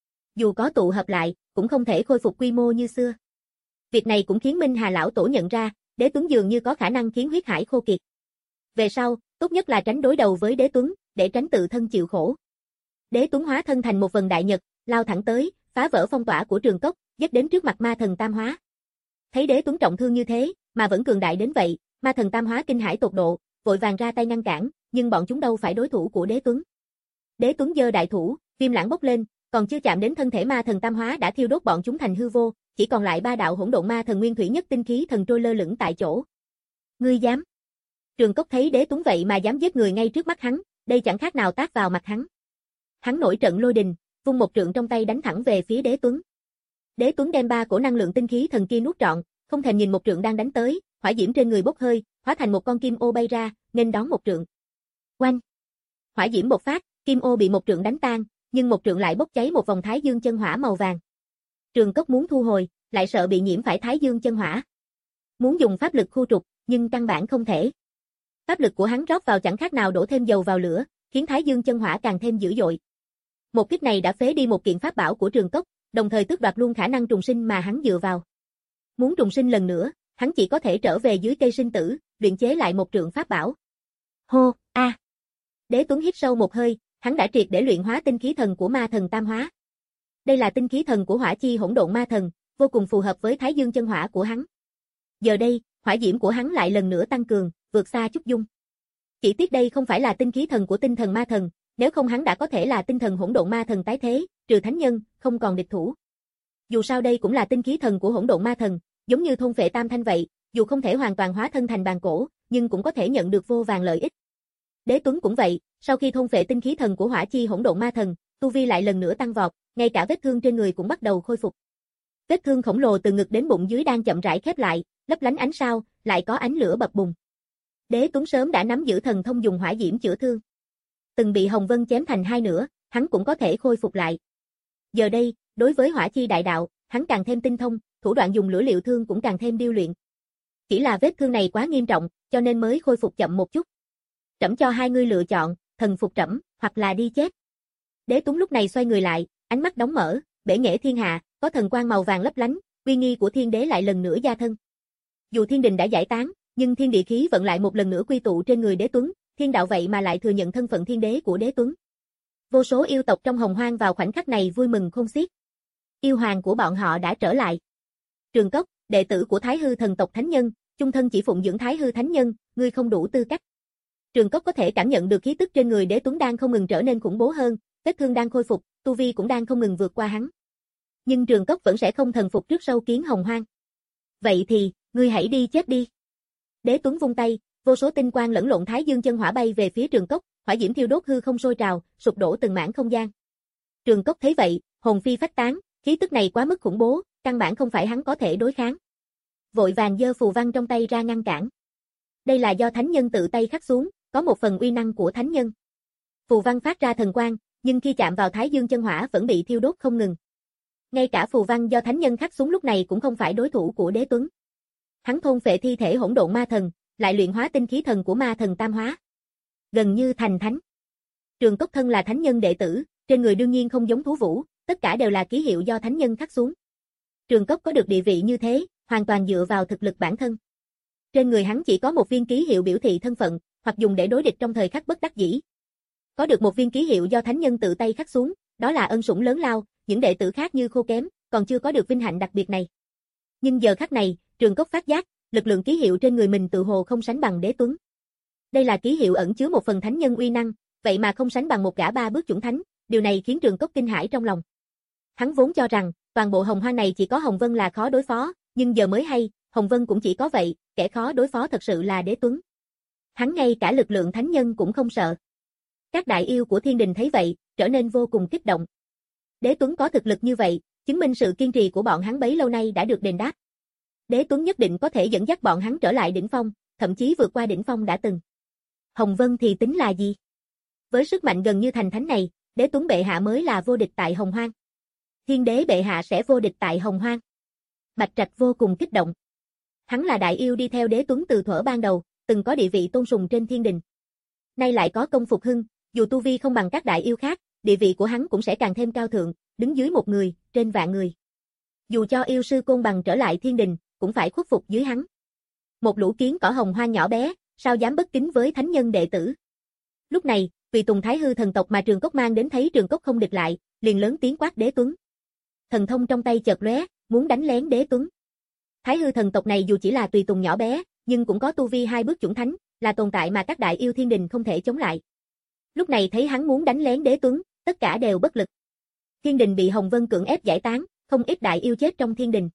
Speaker 2: Dù có tụ hợp lại, cũng không thể khôi phục quy mô như xưa. Việc này cũng khiến Minh Hà lão tổ nhận ra, Đế Tuấn dường như có khả năng khiến huyết hải khô kiệt. Về sau, tốt nhất là tránh đối đầu với Đế Tuấn, để tránh tự thân chịu khổ. Đế Tuấn hóa thân thành một vần đại nhật, lao thẳng tới, phá vỡ phong tỏa của trường cốc, giết đến trước mặt ma thần Tam Hóa. Thấy Đế Tuấn trọng thương như thế, mà vẫn cường đại đến vậy, ma thần Tam Hóa kinh hãi tột độ, vội vàng ra tay ngăn cản, nhưng bọn chúng đâu phải đối thủ của Đế Tuấn. Đế Tuấn giơ đại thủ, viêm lãng bốc lên, còn chưa chạm đến thân thể ma thần Tam Hóa đã thiêu đốt bọn chúng thành hư vô, chỉ còn lại ba đạo hỗn độn ma thần nguyên thủy nhất tinh khí thần trôi lơ lửng tại chỗ. Ngươi dám? Trường Cốc thấy Đế Tuấn vậy mà dám giết người ngay trước mắt hắn, đây chẳng khác nào tát vào mặt hắn. Hắn nổi trận lôi đình, vung một trượng trong tay đánh thẳng về phía Đế Tuấn. Đế Tuấn đem ba cổ năng lượng tinh khí thần kia nuốt trọn, không thèm nhìn một trượng đang đánh tới, hỏa diễm trên người bốc hơi, hóa thành một con kim ô bay ra, nghênh đón một trượng. Oanh! Hỏa diễm bộc phát, kim ô bị một trượng đánh tan, nhưng một trượng lại bốc cháy một vòng thái dương chân hỏa màu vàng. Trường Cốc muốn thu hồi, lại sợ bị nhiễm phải thái dương chân hỏa. Muốn dùng pháp lực khu trục, nhưng căn bản không thể. Pháp lực của hắn rót vào chẳng khác nào đổ thêm dầu vào lửa, khiến thái dương chân hỏa càng thêm dữ dội. Một kích này đã phế đi một kiện pháp bảo của Trường Cốc, đồng thời tước đoạt luôn khả năng trùng sinh mà hắn dựa vào. Muốn trùng sinh lần nữa, hắn chỉ có thể trở về dưới cây sinh tử, luyện chế lại một trượng pháp bảo. Hô, a. À. Đế Tuấn hít sâu một hơi, hắn đã triệt để luyện hóa tinh khí thần của ma thần Tam Hóa. Đây là tinh khí thần của hỏa chi hỗn độn ma thần, vô cùng phù hợp với thái dương chân hỏa của hắn. Giờ đây, hỏa diễm của hắn lại lần nữa tăng cường, vượt xa Trúc Dung. Chỉ tiếc đây không phải là tinh khí thần của tinh thần ma thần, nếu không hắn đã có thể là tinh thần hỗn độn ma thần tái thế, trừ thánh nhân, không còn địch thủ. Dù sao đây cũng là tinh khí thần của hỗn độn ma thần, giống như thôn phệ tam thanh vậy, dù không thể hoàn toàn hóa thân thành bàn cổ, nhưng cũng có thể nhận được vô vàn lợi ích. Đế Tuấn cũng vậy, sau khi thôn phệ tinh khí thần của hỏa chi hỗn độn ma thần, tu vi lại lần nữa tăng vọt, ngay cả vết thương trên người cũng bắt đầu khôi phục. Vết thương khổng lồ từ ngực đến bụng dưới đang chậm rãi khép lại, lấp lánh ánh sao, lại có ánh lửa bập bùng. Đế Tuấn sớm đã nắm giữ thần thông dùng hỏa diễm chữa thương. Từng bị Hồng Vân chém thành hai nửa, hắn cũng có thể khôi phục lại. Giờ đây, đối với hỏa chi đại đạo, hắn càng thêm tinh thông, thủ đoạn dùng lửa liệu thương cũng càng thêm điêu luyện. Chỉ là vết thương này quá nghiêm trọng, cho nên mới khôi phục chậm một chút. Trẫm cho hai ngươi lựa chọn, thần phục trẫm, hoặc là đi chết. Đế Tuấn lúc này xoay người lại, ánh mắt đóng mở, bể nghệ thiên hạ, có thần quang màu vàng lấp lánh, uy nghi của thiên đế lại lần nữa gia thân. Dù thiên đình đã giải tán, nhưng thiên địa khí vận lại một lần nữa quy tụ trên người Đế Tuấn, thiên đạo vậy mà lại thừa nhận thân phận thiên đế của Đế Tuấn. Vô số yêu tộc trong Hồng Hoang vào khoảnh khắc này vui mừng khôn xiết. Yêu hoàng của bọn họ đã trở lại. Trường Cốc, đệ tử của Thái Hư thần tộc thánh nhân, chung thân chỉ phụng dưỡng Thái Hư thánh nhân, ngươi không đủ tư cách. Trường Cốc có thể cảm nhận được khí tức trên người Đế Tuấn đang không ngừng trở nên khủng bố hơn, vết thương đang khôi phục, tu vi cũng đang không ngừng vượt qua hắn. Nhưng Trường Cốc vẫn sẽ không thần phục trước sâu kiến Hồng Hoang. Vậy thì, ngươi hãy đi chết đi. Đế Tuấn vung tay, vô số tinh quang lẫn lộn thái dương chân hỏa bay về phía Trường Cốc, hỏa diễm thiêu đốt hư không sôi trào, sụp đổ từng mảng không gian. Trường Cốc thấy vậy, hồn phi phách tán, khí tức này quá mức khủng bố, căn bản không phải hắn có thể đối kháng. Vội vàng giơ phù văn trong tay ra ngăn cản. Đây là do thánh nhân tự tay khắc xuống, có một phần uy năng của thánh nhân. Phù văn phát ra thần quang, nhưng khi chạm vào thái dương chân hỏa vẫn bị thiêu đốt không ngừng. Ngay cả phù văn do thánh nhân khắc xuống lúc này cũng không phải đối thủ của Đế Tuấn. Hắn thôn phệ thi thể hỗn độn ma thần, lại luyện hóa tinh khí thần của ma thần Tam Hóa. Gần như thành thánh. Trường Cốc thân là thánh nhân đệ tử, trên người đương nhiên không giống thú vũ, tất cả đều là ký hiệu do thánh nhân khắc xuống. Trường Cốc có được địa vị như thế, hoàn toàn dựa vào thực lực bản thân. Trên người hắn chỉ có một viên ký hiệu biểu thị thân phận, hoặc dùng để đối địch trong thời khắc bất đắc dĩ. Có được một viên ký hiệu do thánh nhân tự tay khắc xuống, đó là ân sủng lớn lao, những đệ tử khác như Khô Kém, còn chưa có được vinh hạnh đặc biệt này. Nhưng giờ khắc này, Trường Cốc phát giác, lực lượng ký hiệu trên người mình tự hồ không sánh bằng Đế Tuấn. Đây là ký hiệu ẩn chứa một phần thánh nhân uy năng, vậy mà không sánh bằng một gã ba bước chuẩn thánh, điều này khiến Trường Cốc kinh hãi trong lòng. Hắn vốn cho rằng, toàn bộ Hồng Hoang này chỉ có Hồng Vân là khó đối phó, nhưng giờ mới hay, Hồng Vân cũng chỉ có vậy, kẻ khó đối phó thật sự là Đế Tuấn. Hắn ngay cả lực lượng thánh nhân cũng không sợ. Các đại yêu của thiên đình thấy vậy, trở nên vô cùng kích động. Đế Tuấn có thực lực như vậy, chứng minh sự kiên trì của bọn hắn bấy lâu nay đã được đền đáp. Đế Tuấn nhất định có thể dẫn dắt bọn hắn trở lại đỉnh phong, thậm chí vượt qua đỉnh phong đã từng. Hồng Vân thì tính là gì? Với sức mạnh gần như thành thánh này, Đế Tuấn bệ hạ mới là vô địch tại Hồng Hoang. Thiên đế bệ hạ sẽ vô địch tại Hồng Hoang. Bạch Trạch vô cùng kích động. Hắn là đại yêu đi theo Đế Tuấn từ thuở ban đầu, từng có địa vị tôn sùng trên thiên đình. Nay lại có công phục hưng, dù tu vi không bằng các đại yêu khác, địa vị của hắn cũng sẽ càng thêm cao thượng, đứng dưới một người, trên vạn người. Dù cho yêu sư Côn Bằng trở lại thiên đình, cũng phải khuất phục dưới hắn. Một lũ kiến cỏ Hồng Hoang nhỏ bé, sao dám bất kính với thánh nhân đệ tử. Lúc này, vì Tùng Thái Hư thần tộc mà Trường Cốc mang đến thấy Trường Cốc không địch lại, liền lớn tiếng quát Đế Tuấn. Thần thông trong tay chợt lóe, muốn đánh lén Đế Tuấn. Thái Hư thần tộc này dù chỉ là tùy tùng nhỏ bé, nhưng cũng có tu vi hai bước chuẩn thánh, là tồn tại mà các đại yêu thiên đình không thể chống lại. Lúc này thấy hắn muốn đánh lén Đế Tuấn, tất cả đều bất lực. Thiên đình bị Hồng Vân cưỡng ép giải tán, không ít đại yêu chết trong thiên đình.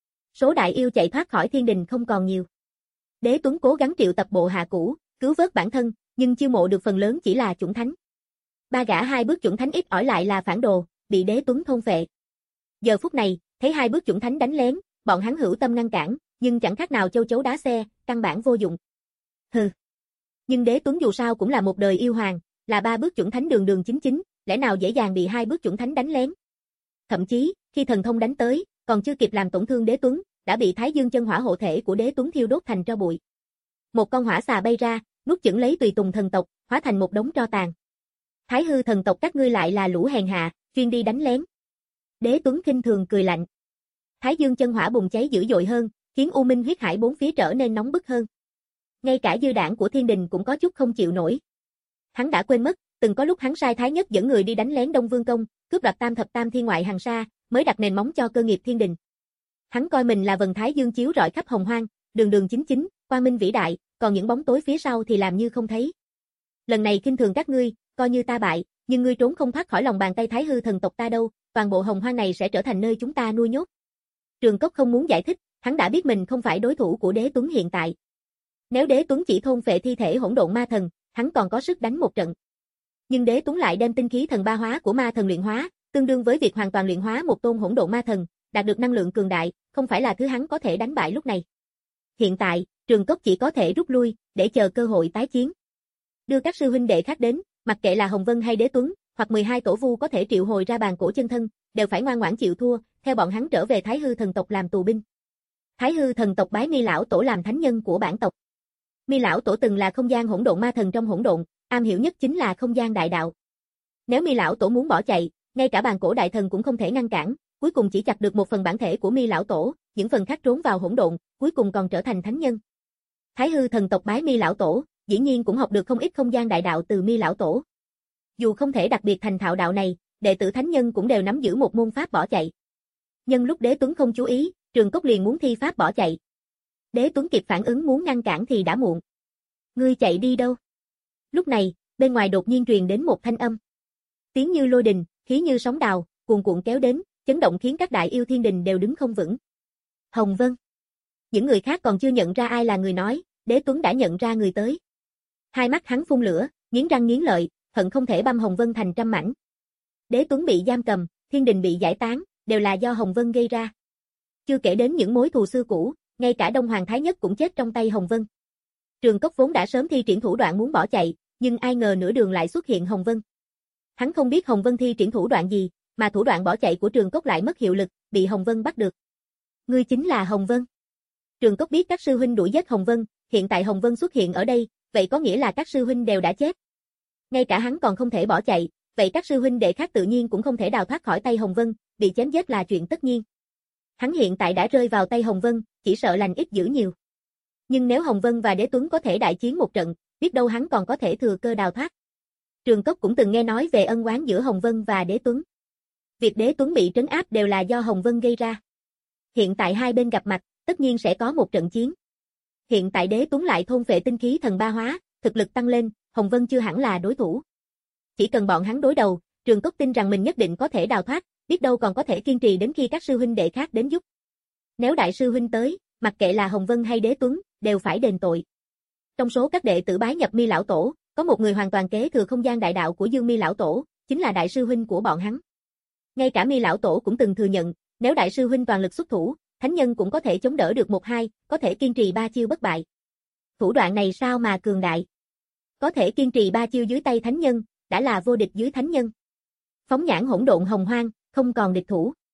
Speaker 2: Số đại yêu chạy thoát khỏi thiên đình không còn nhiều. Đế Tuấn cố gắng triệu tập bộ hạ cũ, cứu vớt bản thân, nhưng chiêu mộ được phần lớn chỉ là chuẩn thánh. Ba gã hai bước chuẩn thánh ít ỏi lại là phản đồ, bị Đế Tuấn thôn phệ. Giờ phút này, thấy hai bước chuẩn thánh đánh lén, bọn hắn hữu tâm ngăn cản, nhưng chẳng khác nào châu chấu đá xe, căn bản vô dụng. Hừ. Nhưng Đế Tuấn dù sao cũng là một đời yêu hoàng, là ba bước chuẩn thánh đường đường chính chính, lẽ nào dễ dàng bị hai bước chuẩn thánh đánh lén. Thậm chí, khi thần thông đánh tới, còn chưa kịp làm tổn thương Đế Tuấn, đã bị Thái Dương chân hỏa hộ thể của Đế Tuấn thiêu đốt thành tro bụi. Một con hỏa xà bay ra, nuốt chửng lấy tùy tùng thần tộc, hóa thành một đống tro tàn. Thái Hư thần tộc các ngươi lại là lũ hèn hạ, chuyên đi đánh lén. Đế Tuấn khinh thường cười lạnh. Thái Dương chân hỏa bùng cháy dữ dội hơn, khiến U Minh huyết hải bốn phía trở nên nóng bức hơn. Ngay cả dư đảng của thiên đình cũng có chút không chịu nổi. Hắn đã quên mất, từng có lúc hắn sai Thái Nhất dẫn người đi đánh lén Đông Vương Công, cướp đoạt tam thập tam thiên ngoại hàng sa, mới đặt nền móng cho cơ nghiệp thiên đình. Hắn coi mình là vầng thái dương chiếu rọi khắp Hồng Hoang, đường đường chính chính, quang minh vĩ đại, còn những bóng tối phía sau thì làm như không thấy. Lần này khinh thường các ngươi, coi như ta bại, nhưng ngươi trốn không thoát khỏi lòng bàn tay Thái Hư thần tộc ta đâu, toàn bộ Hồng Hoang này sẽ trở thành nơi chúng ta nuôi nhốt. Trường Cốc không muốn giải thích, hắn đã biết mình không phải đối thủ của Đế Tuấn hiện tại. Nếu Đế Tuấn chỉ thôn phệ thi thể hỗn độn ma thần, hắn còn có sức đánh một trận. Nhưng Đế Tuấn lại đem tinh khí thần ba hóa của ma thần luyện hóa, tương đương với việc hoàn toàn luyện hóa một tôn hỗn độn ma thần, đạt được năng lượng cường đại, không phải là thứ hắn có thể đánh bại lúc này. Hiện tại, Trường Cốc chỉ có thể rút lui, để chờ cơ hội tái chiến. Đưa các sư huynh đệ khác đến, mặc kệ là Hồng Vân hay Đế Tuấn, hoặc mười hai tổ vu có thể triệu hồi ra bàn cổ chân thân, đều phải ngoan ngoãn chịu thua, theo bọn hắn trở về Thái Hư thần tộc làm tù binh. Thái Hư thần tộc bái Mi lão tổ làm thánh nhân của bản tộc. Mi lão tổ từng là không gian hỗn độn ma thần trong hỗn độn, am hiểu nhất chính là không gian đại đạo. Nếu Mi lão tổ muốn bỏ chạy, ngay cả bàn cổ đại thần cũng không thể ngăn cản, cuối cùng chỉ chặt được một phần bản thể của Mi lão tổ, những phần khác trốn vào hỗn độn, cuối cùng còn trở thành thánh nhân. Thái Hư thần tộc bái Mi lão tổ, dĩ nhiên cũng học được không ít không gian đại đạo từ Mi lão tổ. Dù không thể đặc biệt thành thạo đạo này, đệ tử thánh nhân cũng đều nắm giữ một môn pháp bỏ chạy. Nhân lúc Đế Tuấn không chú ý, Trường Cốc liền muốn thi pháp bỏ chạy. Đế Tuấn kịp phản ứng muốn ngăn cản thì đã muộn. Ngươi chạy đi đâu? Lúc này, bên ngoài đột nhiên truyền đến một thanh âm. Tiếng như lôi đình, khí như sóng đào, cuồn cuộn kéo đến, chấn động khiến các đại yêu thiên đình đều đứng không vững. Hồng Vân. Những người khác còn chưa nhận ra ai là người nói, Đế Tuấn đã nhận ra người tới. Hai mắt hắn phun lửa, nghiến răng nghiến lợi, hận không thể băm Hồng Vân thành trăm mảnh. Đế Tuấn bị giam cầm, thiên đình bị giải tán, đều là do Hồng Vân gây ra. Chưa kể đến những mối thù xưa cũ, ngay cả Đông Hoàng Thái Nhất cũng chết trong tay Hồng Vân. Trường Cốc vốn đã sớm thi triển thủ đoạn muốn bỏ chạy, nhưng ai ngờ nửa đường lại xuất hiện Hồng Vân. Hắn không biết Hồng Vân thi triển thủ đoạn gì, mà thủ đoạn bỏ chạy của Trường Cốc lại mất hiệu lực, bị Hồng Vân bắt được. Ngươi chính là Hồng Vân. Trường Cốc biết các sư huynh đuổi giết Hồng Vân, hiện tại Hồng Vân xuất hiện ở đây, vậy có nghĩa là các sư huynh đều đã chết. Ngay cả hắn còn không thể bỏ chạy, vậy các sư huynh đệ khác tự nhiên cũng không thể đào thoát khỏi tay Hồng Vân, bị chém giết là chuyện tất nhiên. Hắn hiện tại đã rơi vào tay Hồng Vân, chỉ sợ lành ít dữ nhiều. Nhưng nếu Hồng Vân và Đế Tuấn có thể đại chiến một trận, biết đâu hắn còn có thể thừa cơ đào thoát. Trường Cốc cũng từng nghe nói về ân oán giữa Hồng Vân và Đế Tuấn. Việc Đế Tuấn bị trấn áp đều là do Hồng Vân gây ra. Hiện tại hai bên gặp mặt, tất nhiên sẽ có một trận chiến. Hiện tại Đế Tuấn lại thôn phệ tinh khí thần ba hóa, thực lực tăng lên, Hồng Vân chưa hẳn là đối thủ. Chỉ cần bọn hắn đối đầu, Trường Cốc tin rằng mình nhất định có thể đào thoát, biết đâu còn có thể kiên trì đến khi các sư huynh đệ khác đến giúp. Nếu đại sư huynh tới, mặc kệ là Hồng Vân hay Đế Tuấn, đều phải đền tội. Trong số các đệ tử bái nhập Mi lão tổ, có một người hoàn toàn kế thừa không gian đại đạo của Dương Mi lão tổ, chính là đại sư huynh của bọn hắn. Ngay cả Mi lão tổ cũng từng thừa nhận, nếu đại sư huynh toàn lực xuất thủ, thánh nhân cũng có thể chống đỡ được một hai, có thể kiên trì ba chiêu bất bại. Thủ đoạn này sao mà cường đại? Có thể kiên trì ba chiêu dưới tay thánh nhân, đã là vô địch dưới thánh nhân. Phóng nhãn hỗn độn hồng hoang, không còn địch thủ.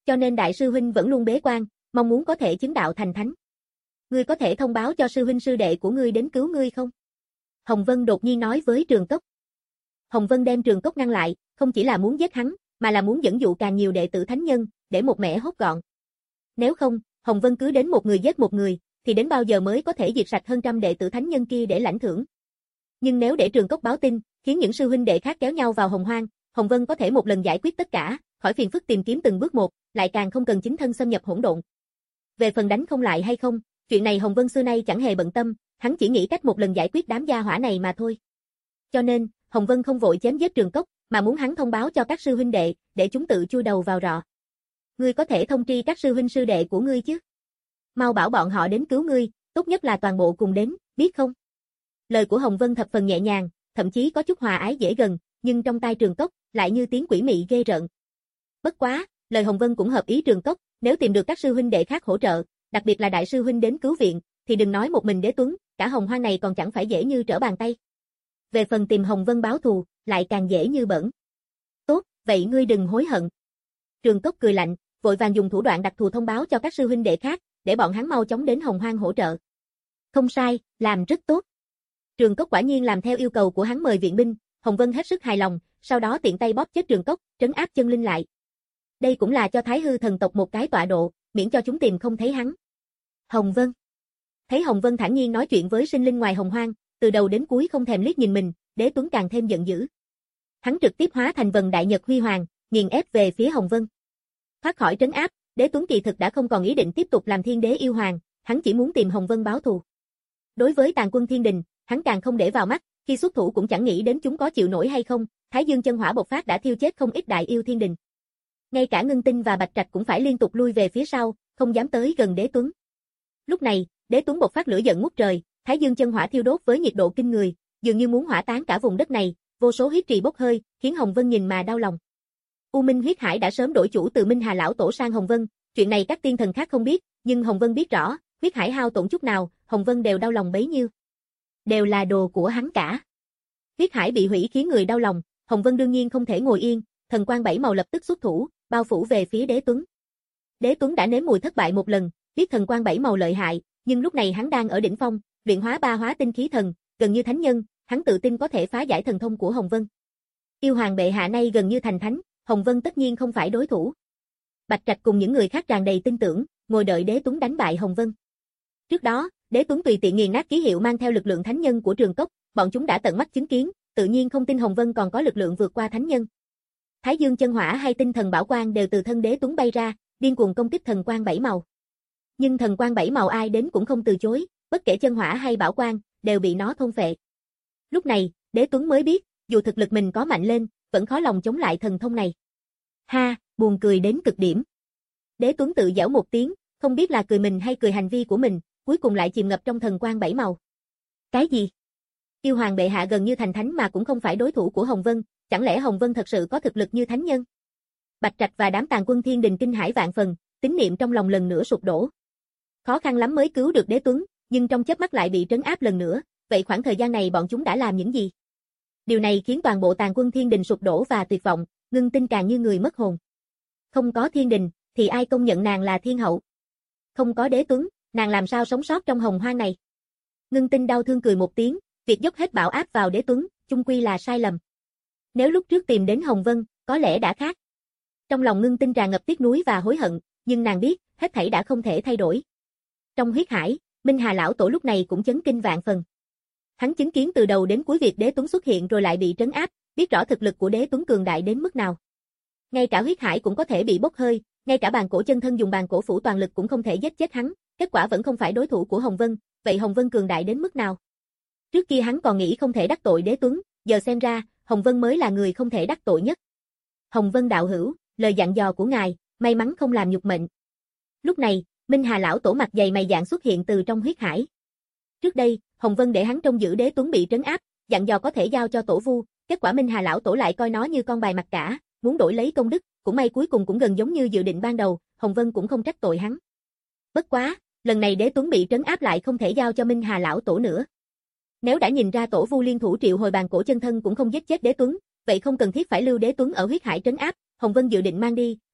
Speaker 2: Cho nên đại sư huynh vẫn luôn bế quan, mong muốn có thể chứng đạo thành thánh. Ngươi có thể thông báo cho sư huynh sư đệ của ngươi đến cứu ngươi không? Hồng Vân đột nhiên nói với Trường Cốc. Hồng Vân đem Trường Cốc ngăn lại, không chỉ là muốn giết hắn, mà là muốn dẫn dụ càng nhiều đệ tử thánh nhân, để một mẻ hốt gọn. Nếu không, Hồng Vân cứ đến một người giết một người, thì đến bao giờ mới có thể diệt sạch hơn trăm đệ tử thánh nhân kia để lãnh thưởng. Nhưng nếu để Trường Cốc báo tin, khiến những sư huynh đệ khác kéo nhau vào Hồng Hoang, Hồng Vân có thể một lần giải quyết tất cả, khỏi phiền phức tìm kiếm từng bước một, lại càng không cần chính thân xâm nhập hỗn độn. Về phần đánh không lại hay không, chuyện này Hồng Vân xưa nay chẳng hề bận tâm, hắn chỉ nghĩ cách một lần giải quyết đám gia hỏa này mà thôi. Cho nên, Hồng Vân không vội chém giết Trường Cốc, mà muốn hắn thông báo cho các sư huynh đệ, để chúng tự chui đầu vào rọ. Ngươi có thể thông tri các sư huynh sư đệ của ngươi chứ? Mau bảo bọn họ đến cứu ngươi, tốt nhất là toàn bộ cùng đến, biết không? Lời của Hồng Vân thập phần nhẹ nhàng, thậm chí có chút hòa ái dễ gần, nhưng trong tai Trường Cốc lại như tiếng quỷ mị ghê rợn. Bất quá, lời Hồng Vân cũng hợp ý Trường Cốc, nếu tìm được các sư huynh đệ khác hỗ trợ, đặc biệt là đại sư huynh đến cứu viện, thì đừng nói một mình Đế Tuấn, cả Hồng Hoang này còn chẳng phải dễ như trở bàn tay. Về phần tìm Hồng Vân báo thù, lại càng dễ như bỡn. Tốt, vậy ngươi đừng hối hận. Trường Cốc cười lạnh, vội vàng dùng thủ đoạn đặc thù thông báo cho các sư huynh đệ khác, để bọn hắn mau chóng đến Hồng Hoang hỗ trợ. Không sai, làm rất tốt. Trường Cốc quả nhiên làm theo yêu cầu của hắn mời viện binh, Hồng Vân hết sức hài lòng, sau đó tiện tay bóp chết Trường Cốc, trấn áp chân linh lại. Đây cũng là cho Thái Hư thần tộc một cái tọa độ, miễn cho chúng tìm không thấy hắn. Hồng Vân. Thấy Hồng Vân thản nhiên nói chuyện với sinh linh ngoài Hồng Hoang, từ đầu đến cuối không thèm liếc nhìn mình, Đế Tuấn càng thêm giận dữ. Hắn trực tiếp hóa thành vần đại nhật huy hoàng, nghiền ép về phía Hồng Vân. Thoát khỏi trấn áp, Đế Tuấn kỳ thực đã không còn ý định tiếp tục làm thiên đế yêu hoàng, hắn chỉ muốn tìm Hồng Vân báo thù. Đối với tàn quân thiên đình, hắn càng không để vào mắt, khi xuất thủ cũng chẳng nghĩ đến chúng có chịu nổi hay không, Thái Dương chân hỏa bộc phát đã thiêu chết không ít đại yêu thiên đình. Ngay cả Ngân Tinh và Bạch Trạch cũng phải liên tục lui về phía sau, không dám tới gần Đế Tuấn. Lúc này, Đế Tuấn bộc phát lửa giận ngút trời, Thái Dương chân hỏa thiêu đốt với nhiệt độ kinh người, dường như muốn hỏa táng cả vùng đất này, vô số huyết trì bốc hơi, khiến Hồng Vân nhìn mà đau lòng. U Minh huyết hải đã sớm đổi chủ từ Minh Hà lão tổ sang Hồng Vân, chuyện này các tiên thần khác không biết, nhưng Hồng Vân biết rõ, huyết hải hao tổn chút nào, Hồng Vân đều đau lòng bấy nhiêu. Đều là đồ của hắn cả. Huyết hải bị hủy khiến người đau lòng, Hồng Vân đương nhiên không thể ngồi yên, thần quang bảy màu lập tức xuất thủ, bao phủ về phía Đế Tuấn. Đế Tuấn đã nếm mùi thất bại một lần, biết thần quang bảy màu lợi hại, nhưng lúc này hắn đang ở đỉnh phong, luyện hóa ba hóa tinh khí thần, gần như thánh nhân, hắn tự tin có thể phá giải thần thông của Hồng Vân. Yêu hoàng bệ hạ nay gần như thành thánh, Hồng Vân tất nhiên không phải đối thủ. Bạch Trạch cùng những người khác tràn đầy tin tưởng, ngồi đợi Đế Tuấn đánh bại Hồng Vân. Trước đó, Đế Tuấn tùy tiện nghiền nát ký hiệu mang theo lực lượng thánh nhân của Trường Cốc, bọn chúng đã tận mắt chứng kiến, tự nhiên không tin Hồng Vân còn có lực lượng vượt qua thánh nhân. Thái Dương chân hỏa hay tinh thần bảo quang đều từ thân Đế Tuấn bay ra, điên cuồng công kích thần quang bảy màu. Nhưng thần quang bảy màu ai đến cũng không từ chối, bất kể chân hỏa hay bảo quang, đều bị nó thôn phệ. Lúc này, Đế Tuấn mới biết, dù thực lực mình có mạnh lên, vẫn khó lòng chống lại thần thông này. Ha, buồn cười đến cực điểm. Đế Tuấn tự giễu một tiếng, không biết là cười mình hay cười hành vi của mình, cuối cùng lại chìm ngập trong thần quang bảy màu. Cái gì? Yêu hoàng bệ hạ gần như thành thánh mà cũng không phải đối thủ của Hồng Vân, chẳng lẽ Hồng Vân thật sự có thực lực như thánh nhân? Bạch Trạch và đám tàn quân thiên đình kinh hãi vạn phần, tín niệm trong lòng lần nữa sụp đổ. Khó khăn lắm mới cứu được Đế Tuấn, nhưng trong chớp mắt lại bị trấn áp lần nữa, vậy khoảng thời gian này bọn chúng đã làm những gì? Điều này khiến toàn bộ tàn quân thiên đình sụp đổ và tuyệt vọng, Ngân Tinh càng như người mất hồn. Không có thiên đình, thì ai công nhận nàng là thiên hậu? Không có Đế Tuấn, nàng làm sao sống sót trong Hồng Hoang này? Ngân Tinh đau thương cười một tiếng, việc dốc hết bạo áp vào Đế Tuấn, chung quy là sai lầm. Nếu lúc trước tìm đến Hồng Vân, có lẽ đã khác. Trong lòng Ngân Tinh tràn ngập tiếc nuối và hối hận, nhưng nàng biết, hết thảy đã không thể thay đổi. Trong huyết hải, Minh Hà lão tổ lúc này cũng chấn kinh vạn phần. Hắn chứng kiến từ đầu đến cuối việc Đế Tuấn xuất hiện rồi lại bị trấn áp, biết rõ thực lực của Đế Tuấn cường đại đến mức nào. Ngay cả huyết hải cũng có thể bị bốc hơi, ngay cả bàn cổ chân thân dùng bàn cổ phủ toàn lực cũng không thể giết chết hắn, kết quả vẫn không phải đối thủ của Hồng Vân, vậy Hồng Vân cường đại đến mức nào? Trước kia hắn còn nghĩ không thể đắc tội Đế Tuấn, giờ xem ra, Hồng Vân mới là người không thể đắc tội nhất. Hồng Vân đạo hữu, lời dặn dò của ngài, may mắn không làm nhục mệnh. Lúc này, Minh Hà lão tổ mặt dày mày dạn xuất hiện từ trong huyết hải. Trước đây, Hồng Vân để hắn trông giữ Đế Tuấn bị trấn áp, dặn dò có thể giao cho tổ vu, kết quả Minh Hà lão tổ lại coi nó như con bài mặt cả, muốn đổi lấy công đức, cũng may cuối cùng cũng gần giống như dự định ban đầu, Hồng Vân cũng không trách tội hắn. Bất quá, lần này Đế Tuấn bị trấn áp lại không thể giao cho Minh Hà lão tổ nữa. Nếu đã nhìn ra tổ vu liên thủ triệu hồi bàn cổ chân thân cũng không giết chết Đế Tuấn, vậy không cần thiết phải lưu Đế Tuấn ở huyết hải trấn áp, Hồng Vân dự định mang đi,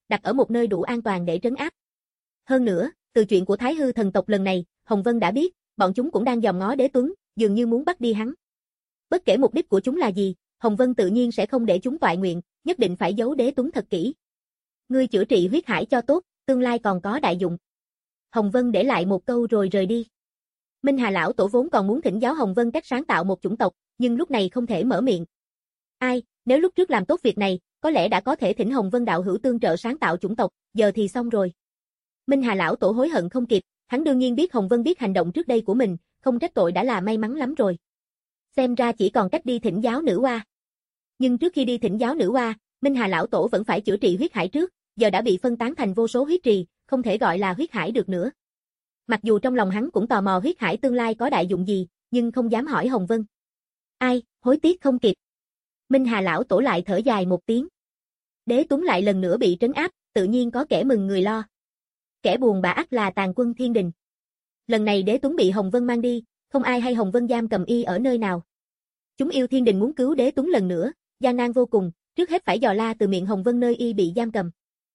Speaker 2: đặt ở một nơi đủ an toàn để trấn áp. Hơn nữa, từ chuyện của Thái Hư thần tộc lần này, Hồng Vân đã biết, bọn chúng cũng đang dòm ngó Đế Tuấn, dường như muốn bắt đi hắn. Bất kể mục đích của chúng là gì, Hồng Vân tự nhiên sẽ không để chúng toại nguyện, nhất định phải giấu Đế Tuấn thật kỹ. Ngươi chữa trị huyết hải cho tốt, tương lai còn có đại dụng. Hồng Vân để lại một câu rồi rời đi. Minh Hà lão tổ vốn còn muốn thỉnh giáo Hồng Vân cách sáng tạo một chủng tộc, nhưng lúc này không thể mở miệng. Ai, nếu lúc trước làm tốt việc này, có lẽ đã có thể thỉnh Hồng Vân đạo hữu tương trợ sáng tạo chủng tộc, giờ thì xong rồi. Minh Hà lão tổ hối hận không kịp, hắn đương nhiên biết Hồng Vân biết hành động trước đây của mình, không trách tội đã là may mắn lắm rồi. Xem ra chỉ còn cách đi thỉnh giáo nữ oa. Nhưng trước khi đi thỉnh giáo nữ oa, Minh Hà lão tổ vẫn phải chữa trị huyết hải trước, giờ đã bị phân tán thành vô số huyết trì, không thể gọi là huyết hải được nữa. Mặc dù trong lòng hắn cũng tò mò huyết hải tương lai có đại dụng gì, nhưng không dám hỏi Hồng Vân. Ai, hối tiếc không kịp. Minh Hà lão tổ lại thở dài một tiếng. Đế Tuấn lại lần nữa bị trấn áp, tự nhiên có kẻ mừng người lo. Kẻ buồn bã ắt là Tàn Quân Thiên Đình. Lần này Đế Tuấn bị Hồng Vân mang đi, không ai hay Hồng Vân giam cầm y ở nơi nào. Chúng yêu Thiên Đình muốn cứu Đế Tuấn lần nữa, gian nan vô cùng, trước hết phải dò la từ miệng Hồng Vân nơi y bị giam cầm.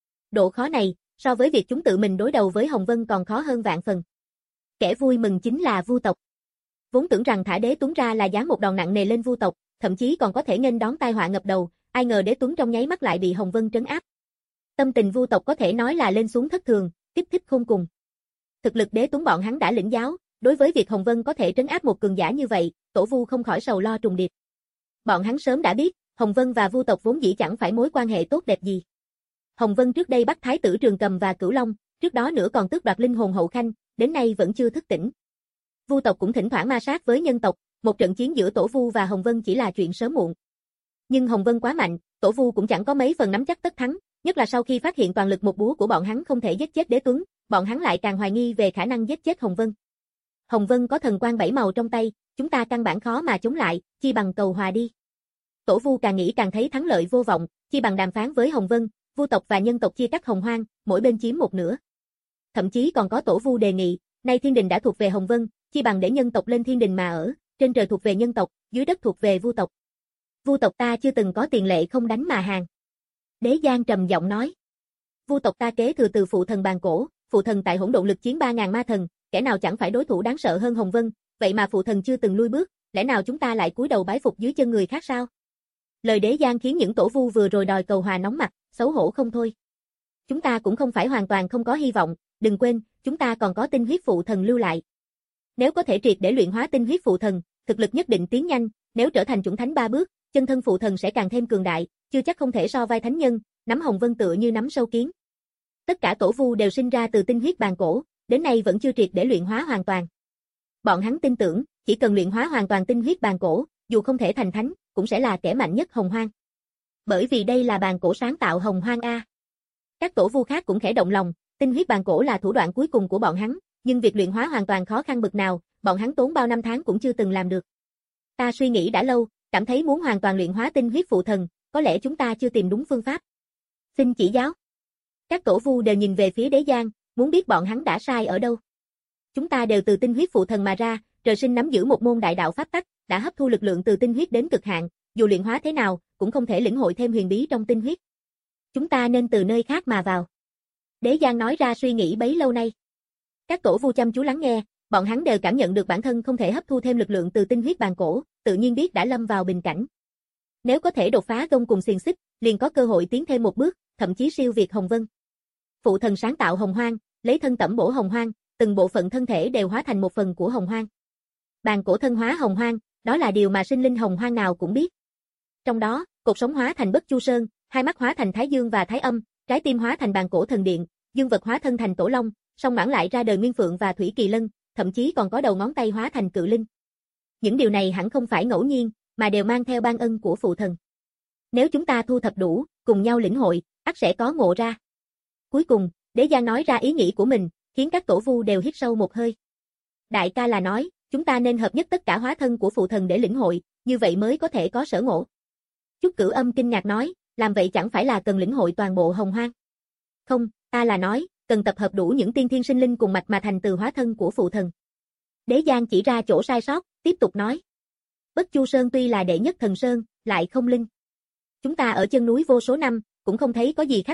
Speaker 2: Độ khó này, so với việc chúng tự mình đối đầu với Hồng Vân còn khó hơn vạn phần. Kẻ vui mừng chính là Vu tộc. Vốn tưởng rằng thả Đế Tuấn ra là giáng một đòn nặng nề lên Vu tộc, thậm chí còn có thể nghênh đón tai họa ngập đầu, ai ngờ Đế Tuấn trong nháy mắt lại bị Hồng Vân trấn áp. Tâm tình Vu tộc có thể nói là lên xuống thất thường, tiếp thích khôn cùng. Thực lực Đế Tuấn bọn hắn đã lĩnh giáo, đối với việc Hồng Vân có thể trấn áp một cường giả như vậy, tổ Vu không khỏi sầu lo trùng điệp. Bọn hắn sớm đã biết, Hồng Vân và Vu tộc vốn dĩ chẳng phải mối quan hệ tốt đẹp gì. Hồng Vân trước đây bắt Thái tử Trường Cầm và Cửu Long, trước đó nữa còn tước đoạt linh hồn hậu khanh, đến nay vẫn chưa thức tỉnh. Vu tộc cũng thỉnh thoảng ma sát với nhân tộc, một trận chiến giữa tổ Vu và Hồng Vân chỉ là chuyện sớm muộn. Nhưng Hồng Vân quá mạnh, tổ Vu cũng chẳng có mấy phần nắm chắc tất thắng, nhất là sau khi phát hiện toàn lực một búa của bọn hắn không thể giết chết Đế Tuấn, bọn hắn lại càng hoài nghi về khả năng giết chết Hồng Vân. Hồng Vân có thần quang bảy màu trong tay, chúng ta căn bản khó mà chống lại, chi bằng cầu hòa đi. Tổ Vu càng nghĩ càng thấy thắng lợi vô vọng, chi bằng đàm phán với Hồng Vân, Vu tộc và nhân tộc chia cắt Hồng Hoang, mỗi bên chiếm một nửa. Thậm chí còn có tổ Vu đề nghị, nay Thiên Đình đã thuộc về Hồng Vân, chi bằng để nhân tộc lên Thiên Đình mà ở, trên trời thuộc về nhân tộc, dưới đất thuộc về Vu tộc. Vu tộc ta chưa từng có tiền lệ không đánh mà hàng. Đế Giang trầm giọng nói. Vu tộc ta kế thừa từ phụ thần bàn cổ, phụ thần tại hỗn độn lực chiến ba ngàn ma thần, kẻ nào chẳng phải đối thủ đáng sợ hơn Hồng Vân, vậy mà phụ thần chưa từng lui bước, lẽ nào chúng ta lại cúi đầu bái phục dưới chân người khác sao? Lời Đế Giang khiến những tổ Vu vừa rồi đòi cầu hòa nóng mặt, xấu hổ không thôi. Chúng ta cũng không phải hoàn toàn không có hy vọng, đừng quên, chúng ta còn có tinh huyết phụ thần lưu lại. Nếu có thể triệt để luyện hóa tinh huyết phụ thần, thực lực nhất định tiến nhanh, nếu trở thành chủng thánh ba bước, chân thân phụ thần sẽ càng thêm cường đại, chưa chắc không thể so vai thánh nhân, nắm Hồng Vân tựa như nắm sâu kiến. Tất cả tổ Vu đều sinh ra từ tinh huyết bàn cổ, đến nay vẫn chưa triệt để luyện hóa hoàn toàn. Bọn hắn tin tưởng, chỉ cần luyện hóa hoàn toàn tinh huyết bàn cổ, dù không thể thành thánh, cũng sẽ là kẻ mạnh nhất Hồng Hoang. Bởi vì đây là bàn cổ sáng tạo Hồng Hoang a. Các tổ Vu khác cũng khẽ động lòng, tinh huyết bàn cổ là thủ đoạn cuối cùng của bọn hắn, nhưng việc luyện hóa hoàn toàn khó khăn bực nào, bọn hắn tốn bao năm tháng cũng chưa từng làm được. Ta suy nghĩ đã lâu, cảm thấy muốn hoàn toàn luyện hóa tinh huyết phụ thần, có lẽ chúng ta chưa tìm đúng phương pháp. Xin chỉ giáo. Các tổ Vu đều nhìn về phía Đế Giang, muốn biết bọn hắn đã sai ở đâu. Chúng ta đều từ tinh huyết phụ thần mà ra, trời sinh nắm giữ một môn đại đạo pháp tắc, đã hấp thu lực lượng từ tinh huyết đến cực hạn, dù luyện hóa thế nào, cũng không thể lĩnh hội thêm huyền bí trong tinh huyết. Chúng ta nên từ nơi khác mà vào. Đế Giang nói ra suy nghĩ bấy lâu nay. Các tổ Vu chăm chú lắng nghe, bọn hắn đều cảm nhận được bản thân không thể hấp thu thêm lực lượng từ tinh huyết bàn cổ, tự nhiên biết đã lâm vào bình cảnh. Nếu có thể đột phá gông cùng xiềng xích, liền có cơ hội tiến thêm một bước, thậm chí siêu việt Hồng Vân. Phụ thần sáng tạo Hồng Hoang, lấy thân tẩm bổ Hồng Hoang, từng bộ phận thân thể đều hóa thành một phần của Hồng Hoang. Bàn cổ thân hóa Hồng Hoang, đó là điều mà sinh linh Hồng Hoang nào cũng biết. Trong đó, cột sống hóa thành Bất Chu Sơn, hai mắt hóa thành Thái Dương và Thái Âm, trái tim hóa thành bàn cổ thần điện, dương vật hóa thân thành Tổ Long, song mãn lại ra đời Nguyên Phượng và Thủy Kỳ Lân, thậm chí còn có đầu ngón tay hóa thành Cự Linh. Những điều này hẳn không phải ngẫu nhiên, mà đều mang theo ban ân của phụ thần. Nếu chúng ta thu thập đủ, cùng nhau lĩnh hội, ắt sẽ có ngộ ra. Cuối cùng, Đế Giang nói ra ý nghĩ của mình, khiến các tổ Vu đều hít sâu một hơi. Đại ca là nói, chúng ta nên hợp nhất tất cả hóa thân của phụ thần để lĩnh hội, như vậy mới có thể có sở ngộ. Chúc Cửu Âm kinh ngạc nói, làm vậy chẳng phải là cần lĩnh hội toàn bộ Hồng Hoang. Không, ta là nói, cần tập hợp đủ những tiên thiên sinh linh cùng mạch mà thành từ hóa thân của phụ thần. Đế Giang chỉ ra chỗ sai sót, tiếp tục nói. Bất Chu Sơn tuy là đệ nhất thần sơn, lại không linh. Chúng ta ở chân núi vô số năm, cũng không thấy có gì khác biệt,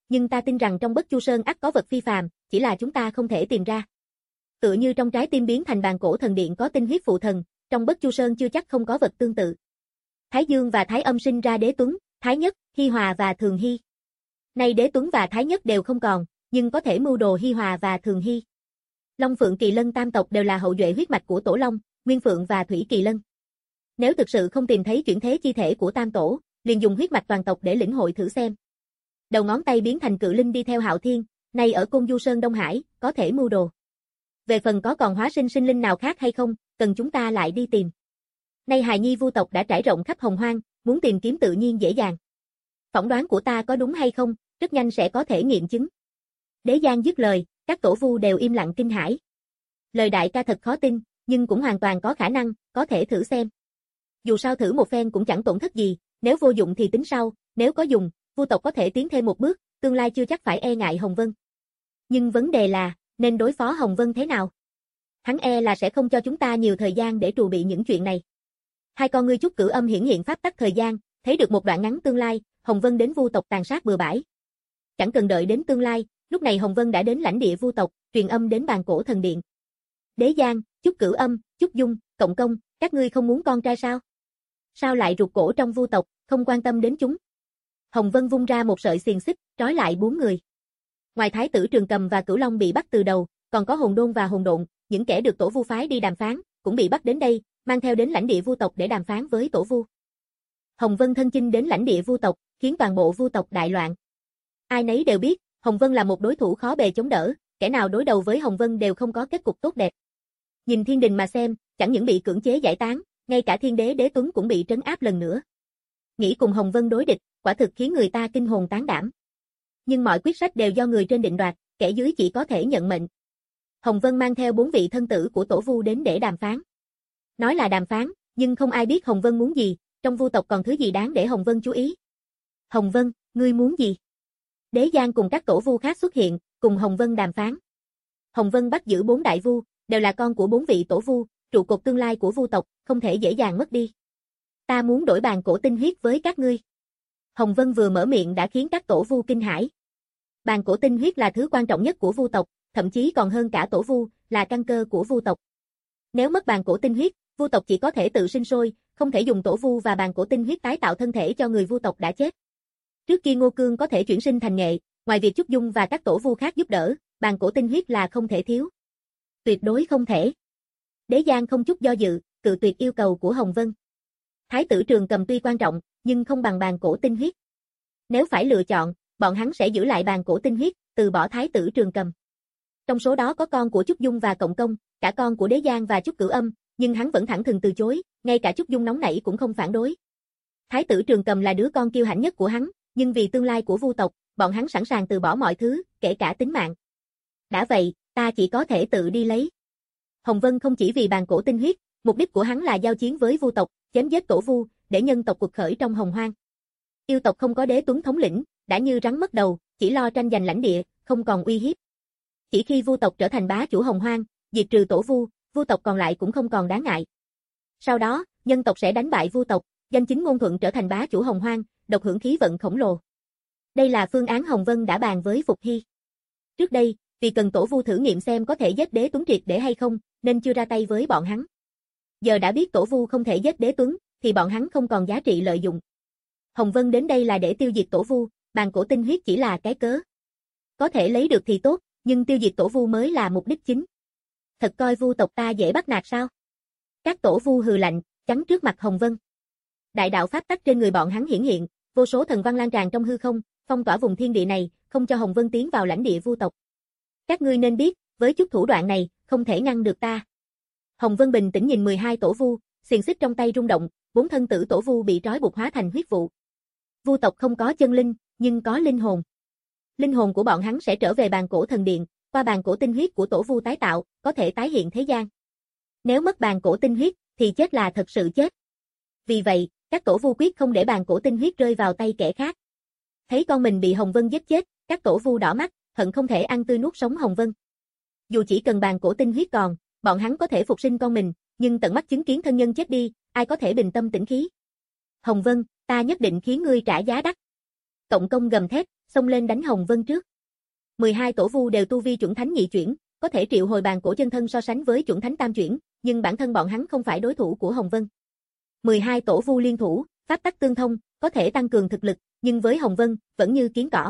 Speaker 2: nhưng ta tin rằng trong Bất Chu Sơn ắt có vật phi phàm, chỉ là chúng ta không thể tìm ra. Tựa như trong trái tim biến thành bàn cổ thần điện có tinh huyết phụ thần, trong Bất Chu Sơn chưa chắc không có vật tương tự. Thái Dương và Thái Âm sinh ra Đế Tuấn, Thái Nhất, Hi Hòa và Thường Hy. Nay Đế Tuấn và Thái Nhất đều không còn, nhưng có thể mưu đồ Hi Hòa và Thường Hy. Long Phượng Kỳ Lân tam tộc đều là hậu duệ huyết mạch của Tổ Long, Nguyên Phượng và Thủy Kỳ Lân. Nếu thực sự không tìm thấy chuyển thế chi thể của tam tổ, liền dùng huyết mạch toàn tộc để lĩnh hội thử xem. Đầu ngón tay biến thành cự linh đi theo Hạo Thiên, nay ở Côn Du Sơn Đông Hải, có thể mưu đồ. Về phần có còn hóa sinh sinh linh nào khác hay không, cần chúng ta lại đi tìm. Nay hài nhi vu tộc đã trải rộng khắp hồng hoang, muốn tìm kiếm tự nhiên dễ dàng. Phỏng đoán của ta có đúng hay không, rất nhanh sẽ có thể nghiệm chứng. Đế Giang dứt lời, các tổ vu đều im lặng kinh hãi. Lời đại ca thật khó tin, nhưng cũng hoàn toàn có khả năng, có thể thử xem. Dù sao thử một phen cũng chẳng tổn thất gì, nếu vô dụng thì tính sau, nếu có dùng, vu tộc có thể tiến thêm một bước, tương lai chưa chắc phải e ngại Hồng Vân. Nhưng vấn đề là, nên đối phó Hồng Vân thế nào? Hắn e là sẽ không cho chúng ta nhiều thời gian để trù bị những chuyện này. Hai con ngươi Chúc Cửu Âm hiển hiện pháp tắc thời gian, thấy được một đoạn ngắn tương lai, Hồng Vân đến vu tộc tàn sát bừa bãi. Chẳng cần đợi đến tương lai, lúc này Hồng Vân đã đến lãnh địa vu tộc, truyền âm đến bàn cổ thần điện. Đế Giang, Chúc Cửu Âm, Chúc Dung, Cộng Công, các ngươi không muốn con trai sao? Sao lại rụt cổ trong vu tộc, không quan tâm đến chúng? Hồng Vân vung ra một sợi xiềng xích, trói lại bốn người. Ngoài Thái tử Trường Cầm và Cửu Long bị bắt từ đầu, còn có Hồn Đôn và Hồn Độn, những kẻ được tổ vu phái đi đàm phán, cũng bị bắt đến đây, mang theo đến lãnh địa vu tộc để đàm phán với tổ vu. Hồng Vân thân chinh đến lãnh địa vu tộc, khiến toàn bộ vu tộc đại loạn. Ai nấy đều biết, Hồng Vân là một đối thủ khó bề chống đỡ, kẻ nào đối đầu với Hồng Vân đều không có kết cục tốt đẹp. Nhìn thiên đình mà xem, chẳng những bị cưỡng chế giải tán, ngay cả thiên đế Đế Tuấn cũng bị trấn áp lần nữa. Nghĩ cùng Hồng Vân đối địch, quả thực khiến người ta kinh hồn tán đảm. Nhưng mọi quyết sách đều do người trên định đoạt, kẻ dưới chỉ có thể nhận mệnh. Hồng Vân mang theo bốn vị thân tử của tổ vu đến để đàm phán. Nói là đàm phán, nhưng không ai biết Hồng Vân muốn gì, trong vu tộc còn thứ gì đáng để Hồng Vân chú ý. Hồng Vân, ngươi muốn gì? Đế Giang cùng các tổ vu khác xuất hiện, cùng Hồng Vân đàm phán. Hồng Vân bắt giữ bốn đại vu, đều là con của bốn vị tổ vu, trụ cột tương lai của vu tộc, không thể dễ dàng mất đi. Ta muốn đổi bàn cổ tinh huyết với các ngươi. Hồng Vân vừa mở miệng đã khiến các tổ vu kinh hãi. Bàn cổ tinh huyết là thứ quan trọng nhất của vu tộc, thậm chí còn hơn cả tổ vu, là căn cơ của vu tộc. Nếu mất bàn cổ tinh huyết, vu tộc chỉ có thể tự sinh sôi, không thể dùng tổ vu và bàn cổ tinh huyết tái tạo thân thể cho người vu tộc đã chết. Trước kia Ngô Cương có thể chuyển sinh thành nghệ, ngoài việc Chúc Dung và các tổ vu khác giúp đỡ, bàn cổ tinh huyết là không thể thiếu. Tuyệt đối không thể. Đế Giang không chút do dự, cự tuyệt yêu cầu của Hồng Vân. Thái tử Trường Cầm tuy quan trọng, nhưng không bằng bàn cổ tinh huyết. Nếu phải lựa chọn, bọn hắn sẽ giữ lại bàn cổ tinh huyết, từ bỏ Thái tử Trường Cầm. Trong số đó có con của Chúc Dung và Cộng Công, cả con của Đế Giang và Chúc Cửu Âm, nhưng hắn vẫn thẳng thừng từ chối, ngay cả Chúc Dung nóng nảy cũng không phản đối. Thái tử Trường Cầm là đứa con kiêu hãnh nhất của hắn, nhưng vì tương lai của vu tộc, bọn hắn sẵn sàng từ bỏ mọi thứ, kể cả tính mạng. Đã vậy, ta chỉ có thể tự đi lấy. Hồng Vân không chỉ vì bàn cổ tinh huyết, mục đích của hắn là giao chiến với vu tộc, chém giết tổ vu, để nhân tộc cuộc khởi trong hồng hoang. Yêu tộc không có Đế Tuấn thống lĩnh, đã như rắn mất đầu, chỉ lo tranh giành lãnh địa, không còn uy hiếp. Chỉ khi vu tộc trở thành bá chủ hồng hoang, diệt trừ tổ vu, vu tộc còn lại cũng không còn đáng ngại. Sau đó, nhân tộc sẽ đánh bại vu tộc, danh chính ngôn thuận trở thành bá chủ hồng hoang, độc hưởng khí vận khổng lồ. Đây là phương án Hồng Vân đã bàn với Phục Hy. Trước đây, vì cần tổ vu thử nghiệm xem có thể giết Đế Tuấn triệt để hay không, nên chưa ra tay với bọn hắn. Giờ đã biết tổ vu không thể giết Đế Tuấn, thì bọn hắn không còn giá trị lợi dụng. Hồng Vân đến đây là để tiêu diệt tổ vu, bàn cổ tinh huyết chỉ là cái cớ. Có thể lấy được thì tốt, nhưng tiêu diệt tổ vu mới là mục đích chính. Thật coi vu tộc ta dễ bắt nạt sao? Các tổ vu hừ lạnh, chắn trước mặt Hồng Vân. Đại đạo pháp tắc trên người bọn hắn hiển hiện, vô số thần văn lan tràn trong hư không, phong tỏa vùng thiên địa này, không cho Hồng Vân tiến vào lãnh địa vu tộc. Các ngươi nên biết, với chút thủ đoạn này, không thể ngăn được ta. Hồng Vân bình tĩnh nhìn mười hai tổ vu, xiềng xích trong tay rung động, bốn thân tử tổ vu bị trói buộc hóa thành huyết vụ. Vu tộc không có chân linh, nhưng có linh hồn. Linh hồn của bọn hắn sẽ trở về bàn cổ thần điện, qua bàn cổ tinh huyết của tổ vu tái tạo, có thể tái hiện thế gian. Nếu mất bàn cổ tinh huyết, thì chết là thật sự chết. Vì vậy, các tổ vu quyết không để bàn cổ tinh huyết rơi vào tay kẻ khác. Thấy con mình bị Hồng Vân giết chết, các tổ vu đỏ mắt, hận không thể ăn tươi nuốt sống Hồng Vân. Dù chỉ cần bàn cổ tinh huyết còn, bọn hắn có thể phục sinh con mình, nhưng tận mắt chứng kiến thân nhân chết đi, ai có thể bình tâm tĩnh khí. Hồng Vân, ta nhất định khiến ngươi trả giá đắt. Cộng Công gầm thét, xông lên đánh Hồng Vân trước. mười hai tổ vu đều tu vi chuẩn thánh nhị chuyển, có thể triệu hồi bàn cổ chân thân so sánh với chuẩn thánh tam chuyển, nhưng bản thân bọn hắn không phải đối thủ của Hồng Vân. mười hai tổ vu liên thủ, pháp tắc tương thông, có thể tăng cường thực lực, nhưng với Hồng Vân, vẫn như kiến cỏ.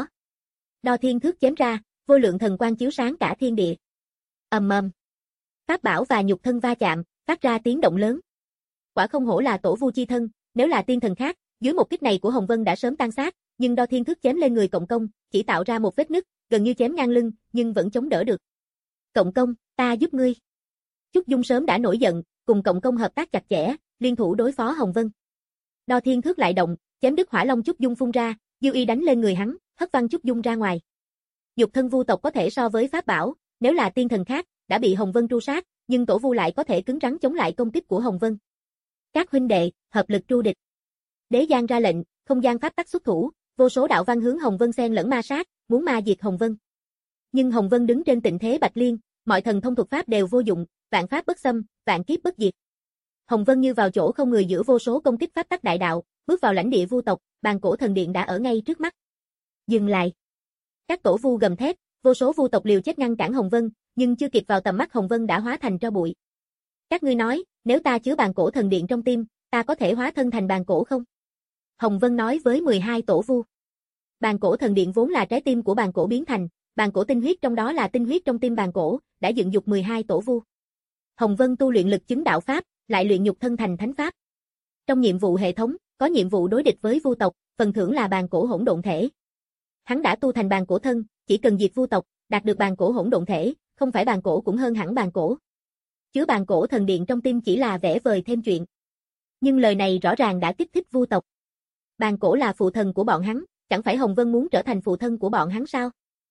Speaker 2: Đo thiên thước chém ra, vô lượng thần quang chiếu sáng cả thiên địa. Ầm ầm. Pháp bảo và nhục thân va chạm, phát ra tiếng động lớn. Quả không hổ là tổ vu chi thân, nếu là tiên thần khác, dưới một kích này của Hồng Vân đã sớm tan xác, nhưng đo thiên thước chém lên người Cộng Công, chỉ tạo ra một vết nứt, gần như chém ngang lưng, nhưng vẫn chống đỡ được. Cộng Công, ta giúp ngươi. Chúc Dung sớm đã nổi giận, cùng Cộng Công hợp tác chặt chẽ, liên thủ đối phó Hồng Vân. Đo thiên thước lại động, chém đứt hỏa long Chúc Dung phun ra, dư y đánh lên người hắn, hất văng Chúc Dung ra ngoài. Nhục thân vu tộc có thể so với pháp bảo, nếu là tiên thần khác, đã bị Hồng Vân tru sát, nhưng tổ vu lại có thể cứng rắn chống lại công kích của Hồng Vân. Các huynh đệ, hợp lực tru địch. Đế Giang ra lệnh, không gian pháp tắc xuất thủ, vô số đạo văn hướng Hồng Vân xen lẫn ma sát, muốn ma diệt Hồng Vân. Nhưng Hồng Vân đứng trên tịnh thế Bạch Liên, mọi thần thông thuật pháp đều vô dụng, vạn pháp bất xâm, vạn kiếp bất diệt. Hồng Vân như vào chỗ không người giữa vô số công kích pháp tắc đại đạo, bước vào lãnh địa vu tộc, bàn cổ thần điện đã ở ngay trước mắt. Dừng lại. Các tổ vu gầm thét, vô số vu tộc liều chết ngăn cản Hồng Vân, nhưng chưa kịp vào tầm mắt Hồng Vân đã hóa thành tro bụi. Các ngươi nói, nếu ta chứa bàn cổ thần điện trong tim, ta có thể hóa thân thành bàn cổ không? Hồng Vân nói với mười hai tổ vu. Bàn cổ thần điện vốn là trái tim của bàn cổ biến thành, bàn cổ tinh huyết trong đó là tinh huyết trong tim bàn cổ, đã dựng dục mười hai tổ vu. Hồng Vân tu luyện lực chứng đạo pháp, lại luyện nhục thân thành thánh pháp. Trong nhiệm vụ hệ thống, có nhiệm vụ đối địch với vu tộc, phần thưởng là bàn cổ hỗn độn thể. Hắn đã tu thành bàn cổ thân, chỉ cần diệt vu tộc, đạt được bàn cổ hỗn độn thể, không phải bàn cổ cũng hơn hẳn bàn cổ. Chứa bàn cổ thần điện trong tim chỉ là vẽ vời thêm chuyện. Nhưng lời này rõ ràng đã kích thích vu tộc. Bàn cổ là phụ thần của bọn hắn, chẳng phải Hồng Vân muốn trở thành phụ thân của bọn hắn sao?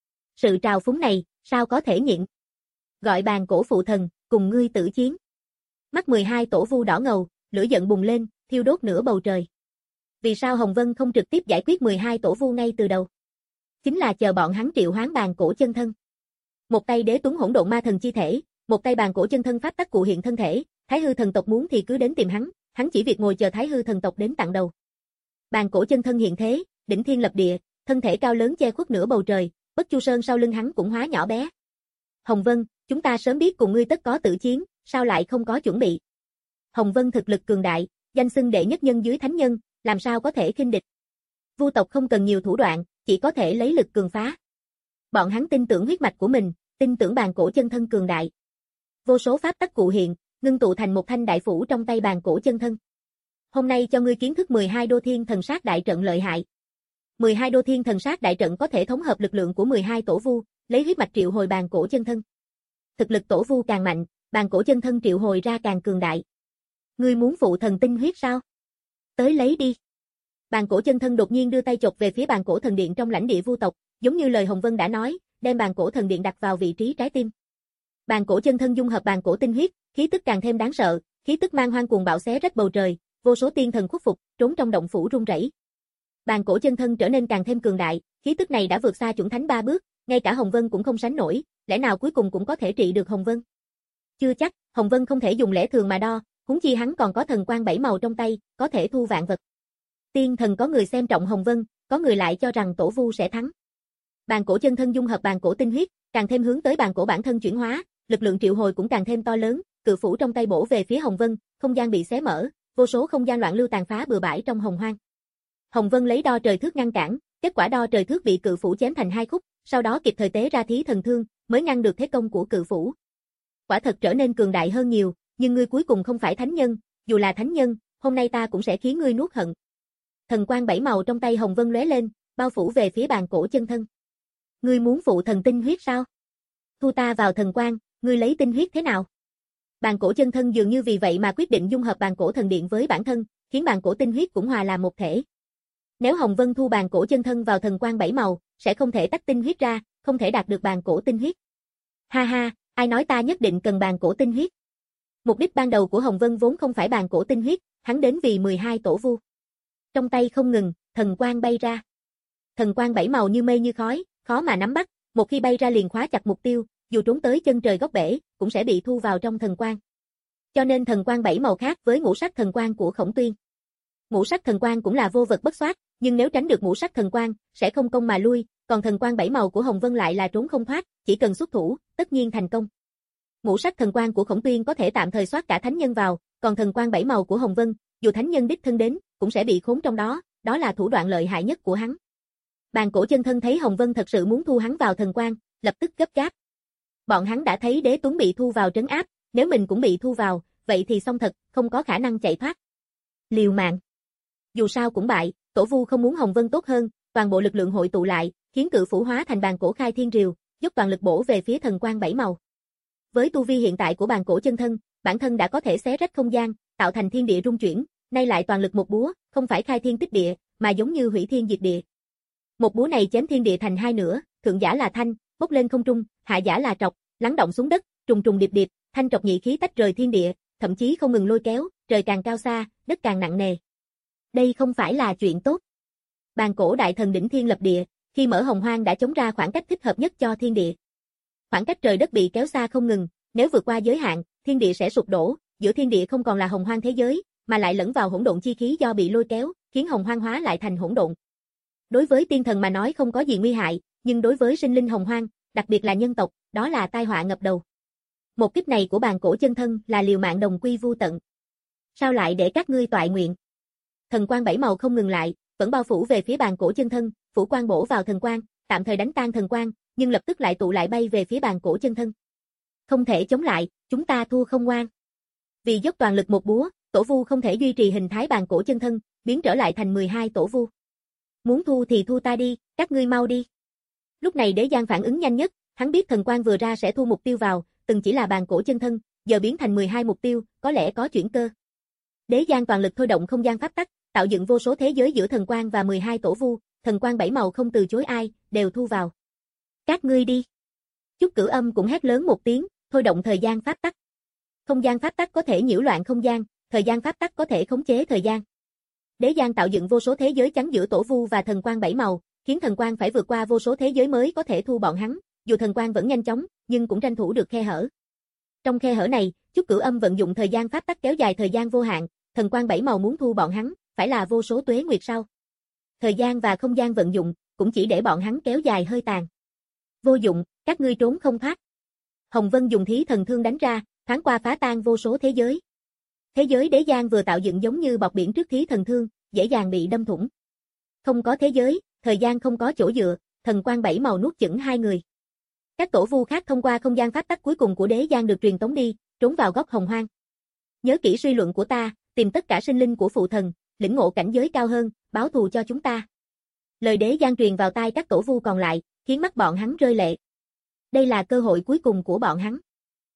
Speaker 2: Sự trào phúng này, sao có thể nhịn? Gọi bàn cổ phụ thần, cùng ngươi tử chiến. Mắt mười hai tổ vu đỏ ngầu, lửa giận bùng lên, thiêu đốt nửa bầu trời. Vì sao Hồng Vân không trực tiếp giải quyết mười hai tổ vu ngay từ đầu? Chính là chờ bọn hắn triệu hoán bàn cổ chân thân. Một tay đế tuấn hỗn độn ma thần chi thể, một tay bàn cổ chân thân pháp tắc cụ hiện thân thể, Thái hư thần tộc muốn thì cứ đến tìm hắn, hắn chỉ việc ngồi chờ Thái hư thần tộc đến tặng đầu. Bàn cổ chân thân hiện thế, đỉnh thiên lập địa, thân thể cao lớn che khuất nửa bầu trời, Bất Chu Sơn sau lưng hắn cũng hóa nhỏ bé. Hồng Vân, chúng ta sớm biết cùng ngươi tất có tử chiến, sao lại không có chuẩn bị? Hồng Vân thực lực cường đại, danh xưng đệ nhất nhân dưới thánh nhân, làm sao có thể khinh địch? Vu tộc không cần nhiều thủ đoạn, chỉ có thể lấy lực cường phá. Bọn hắn tin tưởng huyết mạch của mình, tin tưởng bàn cổ chân thân cường đại. Vô số pháp tắc cụ hiện, ngưng tụ thành một thanh đại phủ trong tay bàn cổ chân thân. Hôm nay cho ngươi kiến thức mười hai đô thiên thần sát đại trận lợi hại. mười hai đô thiên thần sát đại trận có thể thống hợp lực lượng của mười hai tổ vu, lấy huyết mạch triệu hồi bàn cổ chân thân. Thực lực tổ vu càng mạnh, bàn cổ chân thân triệu hồi ra càng cường đại. Ngươi muốn phụ thần tinh huyết sao? Tới lấy đi. Bàn cổ chân thân đột nhiên đưa tay chộp về phía bàn cổ thần điện trong lãnh địa vu tộc, giống như lời Hồng Vân đã nói, đem bàn cổ thần điện đặt vào vị trí trái tim. Bàn cổ chân thân dung hợp bàn cổ tinh huyết, khí tức càng thêm đáng sợ, khí tức mang hoang cuồng bạo xé rách bầu trời, vô số tiên thần khuất phục, trốn trong động phủ run rẩy. Bàn cổ chân thân trở nên càng thêm cường đại, khí tức này đã vượt xa chuẩn thánh ba bước, ngay cả Hồng Vân cũng không sánh nổi, lẽ nào cuối cùng cũng có thể trị được Hồng Vân? Chưa chắc, Hồng Vân không thể dùng lẽ thường mà đo, huống chi hắn còn có thần quang bảy màu trong tay, có thể thu vạn vật. Tiên thần có người xem trọng Hồng Vân, có người lại cho rằng tổ vu sẽ thắng. Bàn cổ chân thân dung hợp bàn cổ tinh huyết, càng thêm hướng tới bàn cổ bản thân chuyển hóa, lực lượng triệu hồi cũng càng thêm to lớn, cự phủ trong tay bổ về phía Hồng Vân, không gian bị xé mở, vô số không gian loạn lưu tàn phá bừa bãi trong hồng hoang. Hồng Vân lấy đo trời thước ngăn cản, kết quả đo trời thước bị cự phủ chém thành hai khúc, sau đó kịp thời tế ra thí thần thương, mới ngăn được thế công của cự phủ. Quả thật trở nên cường đại hơn nhiều, nhưng ngươi cuối cùng không phải thánh nhân, dù là thánh nhân, hôm nay ta cũng sẽ khiến ngươi nuốt hận. Thần quang bảy màu trong tay Hồng Vân lóe lên, bao phủ về phía bàn cổ chân thân. Ngươi muốn phụ thần tinh huyết sao? Thu ta vào thần quang, ngươi lấy tinh huyết thế nào? Bàn cổ chân thân dường như vì vậy mà quyết định dung hợp bàn cổ thần điện với bản thân, khiến bàn cổ tinh huyết cũng hòa làm một thể. Nếu Hồng Vân thu bàn cổ chân thân vào thần quang bảy màu, sẽ không thể tách tinh huyết ra, không thể đạt được bàn cổ tinh huyết. Ha ha, ai nói ta nhất định cần bàn cổ tinh huyết? Mục đích ban đầu của Hồng Vân vốn không phải bàn cổ tinh huyết, hắn đến vì mười hai tổ vu. Trong tay không ngừng, thần quang bay ra. Thần quang bảy màu như mây như khói, khó mà nắm bắt, một khi bay ra liền khóa chặt mục tiêu, dù trốn tới chân trời góc bể, cũng sẽ bị thu vào trong thần quang. Cho nên thần quang bảy màu khác với ngũ sắc thần quang của Khổng Tuyên. Ngũ sắc thần quang cũng là vô vật bất xoát, nhưng nếu tránh được ngũ sắc thần quang, sẽ không công mà lui, còn thần quang bảy màu của Hồng Vân lại là trốn không thoát, chỉ cần xuất thủ, tất nhiên thành công. Ngũ sắc thần quang của Khổng Tuyên có thể tạm thời soát cả thánh nhân vào, còn thần quang bảy màu của Hồng Vân, dù thánh nhân đích thân đến, cũng sẽ bị khốn trong đó, đó là thủ đoạn lợi hại nhất của hắn. Bàn Cổ Chân Thân thấy Hồng Vân thật sự muốn thu hắn vào thần quang, lập tức gấp gáp. Bọn hắn đã thấy Đế Tuấn bị thu vào trấn áp, nếu mình cũng bị thu vào, vậy thì xong thật, không có khả năng chạy thoát. Liều mạng. Dù sao cũng bại, Tổ Vu không muốn Hồng Vân tốt hơn, toàn bộ lực lượng hội tụ lại, khiến cự phủ hóa thành bàn cổ khai thiên rìu, dốc toàn lực bổ về phía thần quang bảy màu. Với tu vi hiện tại của Bàn Cổ Chân Thân, bản thân đã có thể xé rách không gian, tạo thành thiên địa rung chuyển, nay lại toàn lực một búa, không phải khai thiên tích địa, mà giống như hủy thiên diệt địa. Một búa này chém thiên địa thành hai nửa, thượng giả là thanh, bốc lên không trung, hạ giả là trọc, lắng động xuống đất, trùng trùng điệp điệp, thanh trọc nhị khí tách rời thiên địa, thậm chí không ngừng lôi kéo, trời càng cao xa, đất càng nặng nề. Đây không phải là chuyện tốt. Bàn cổ đại thần đỉnh thiên lập địa, khi mở hồng hoang đã chống ra khoảng cách thích hợp nhất cho thiên địa. Khoảng cách trời đất bị kéo xa không ngừng, nếu vượt qua giới hạn, thiên địa sẽ sụp đổ, giữa thiên địa không còn là hồng hoang thế giới, mà lại lẫn vào hỗn độn chi khí do bị lôi kéo, khiến hồng hoang hóa lại thành hỗn độn. Đối với tiên thần mà nói không có gì nguy hại, nhưng đối với sinh linh hồng hoang, đặc biệt là nhân tộc, đó là tai họa ngập đầu. Một kích này của Bàn Cổ Chân Thân là liều mạng đồng quy vu tận. Sao lại để các ngươi toại nguyện? Thần quang bảy màu không ngừng lại, vẫn bao phủ về phía Bàn Cổ Chân Thân, phủ quang bổ vào thần quang, tạm thời đánh tan thần quang, nhưng lập tức lại tụ lại bay về phía Bàn Cổ Chân Thân. Không thể chống lại, chúng ta thua không ngoan. Vì dốc toàn lực một búa, Tổ Vu không thể duy trì hình thái Bàn Cổ Chân Thân, biến trở lại thành mười hai Tổ Vu. Muốn thu thì thu ta đi, các ngươi mau đi. Lúc này Đế Giang phản ứng nhanh nhất, hắn biết thần quang vừa ra sẽ thu mục tiêu vào, từng chỉ là Bàn Cổ Chân Thân, giờ biến thành mười hai mục tiêu, có lẽ có chuyển cơ. Đế Giang toàn lực thôi động không gian pháp tắc, tạo dựng vô số thế giới giữa thần quang và mười hai Tổ Vu, thần quang bảy màu không từ chối ai, đều thu vào. Các ngươi đi. Chúc Cửu Âm cũng hét lớn một tiếng, thôi động thời gian pháp tắc. Không gian pháp tắc có thể nhiễu loạn không gian, thời gian pháp tắc có thể khống chế thời gian. Đế Giang tạo dựng vô số thế giới chắn giữa Tổ Vu và thần quang bảy màu, khiến thần quang phải vượt qua vô số thế giới mới có thể thu bọn hắn, dù thần quang vẫn nhanh chóng, nhưng cũng tranh thủ được khe hở. Trong khe hở này, Chúc Cửu Âm vận dụng thời gian pháp tắc kéo dài thời gian vô hạn, thần quang bảy màu muốn thu bọn hắn, phải là vô số tuế nguyệt sau. Thời gian và không gian vận dụng, cũng chỉ để bọn hắn kéo dài hơi tàn. Vô dụng, các ngươi trốn không thoát. Hồng Vân dùng thí thần thương đánh ra, thoáng qua phá tan vô số thế giới. Thế giới Đế Giang vừa tạo dựng giống như bọt biển trước thí thần thương, dễ dàng bị đâm thủng. Không có thế giới, thời gian không có chỗ dựa, thần quang bảy màu nuốt chửng hai người. Các Tổ Vu khác thông qua không gian pháp tắc cuối cùng của Đế Giang được truyền tống đi, trốn vào góc hồng hoang. Nhớ kỹ suy luận của ta, tìm tất cả sinh linh của phụ thần, lĩnh ngộ cảnh giới cao hơn, báo thù cho chúng ta. Lời Đế Giang truyền vào tai các Tổ Vu còn lại, khiến mắt bọn hắn rơi lệ. Đây là cơ hội cuối cùng của bọn hắn.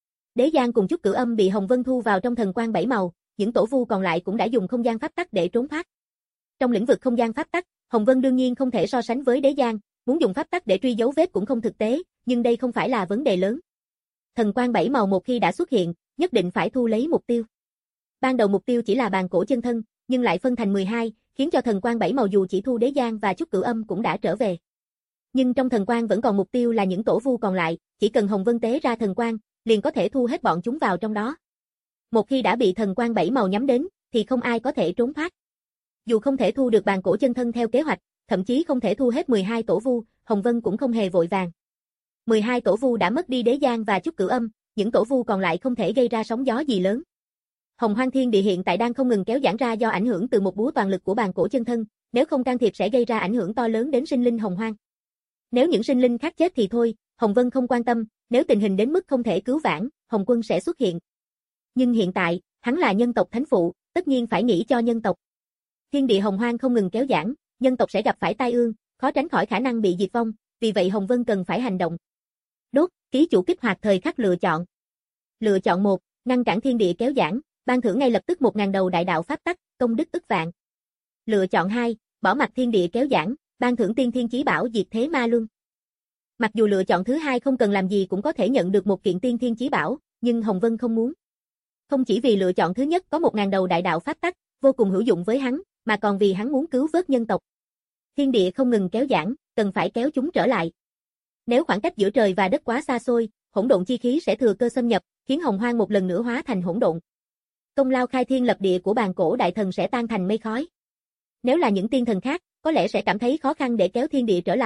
Speaker 2: Đế Giang cùng Chúc Cửu Âm bị Hồng Vân thu vào trong thần quang bảy màu, những Tổ Vu còn lại cũng đã dùng không gian pháp tắc để trốn thoát. Trong lĩnh vực không gian pháp tắc, Hồng Vân đương nhiên không thể so sánh với Đế Giang, muốn dùng pháp tắc để truy dấu vết cũng không thực tế, nhưng đây không phải là vấn đề lớn. Thần quang bảy màu một khi đã xuất hiện, nhất định phải thu lấy mục tiêu. Ban đầu mục tiêu chỉ là Bàn Cổ Chân Thân, nhưng lại phân thành mười hai, khiến cho thần quang bảy màu dù chỉ thu Đế Giang và Chúc Cửu Âm cũng đã trở về. Nhưng trong thần quang vẫn còn mục tiêu là những Tổ Vu còn lại, chỉ cần Hồng Vân tế ra thần quang, liền có thể thu hết bọn chúng vào trong đó. Một khi đã bị thần quang bảy màu nhắm đến, thì không ai có thể trốn thoát. Dù không thể thu được Bàn Cổ Chân Thân theo kế hoạch, thậm chí không thể thu hết mười hai Tổ Vu, Hồng Vân cũng không hề vội vàng. mười hai Tổ Vu đã mất đi Đế Giang và Chúc Cửu Âm, những Tổ Vu còn lại không thể gây ra sóng gió gì lớn. Hồng Hoang Thiên Địa hiện tại đang không ngừng kéo giãn ra do ảnh hưởng từ một búa toàn lực của Bàn Cổ Chân Thân, nếu không can thiệp sẽ gây ra ảnh hưởng to lớn đến sinh linh Hồng Hoang. Nếu những sinh linh khác chết thì thôi, Hồng Vân không quan tâm, nếu tình hình đến mức không thể cứu vãn, Hồng Quân sẽ xuất hiện. Nhưng hiện tại, hắn là nhân tộc thánh phụ, tất nhiên phải nghĩ cho nhân tộc. Thiên địa Hồng Hoang không ngừng kéo giãn, nhân tộc sẽ gặp phải tai ương, khó tránh khỏi khả năng bị diệt vong, vì vậy Hồng Vân cần phải hành động. Đốt, ký chủ kích hoạt thời khắc lựa chọn. Lựa chọn một, ngăn cản thiên địa kéo giãn, ban thưởng ngay lập tức một ngàn đầu đại đạo pháp tắc, công đức ức vạn. Lựa chọn hai, bỏ mặc thiên địa kéo giãn, ban thưởng tiên thiên chí bảo diệt thế ma luân. Mặc dù lựa chọn thứ hai không cần làm gì cũng có thể nhận được một kiện tiên thiên chí bảo, nhưng Hồng Vân không muốn. Không chỉ vì lựa chọn thứ nhất có một ngàn đầu đại đạo pháp tắc, vô cùng hữu dụng với hắn, mà còn vì hắn muốn cứu vớt nhân tộc. Thiên địa không ngừng kéo giãn, cần phải kéo chúng trở lại. Nếu khoảng cách giữa trời và đất quá xa xôi, hỗn độn chi khí sẽ thừa cơ xâm nhập, khiến Hồng Hoang một lần nữa hóa thành hỗn độn. Công lao khai thiên lập địa của Bàn Cổ đại thần sẽ tan thành mây khói. Nếu là những tiên thần khác, có lẽ sẽ cảm thấy khó khăn để kéo thiên địa trở lại,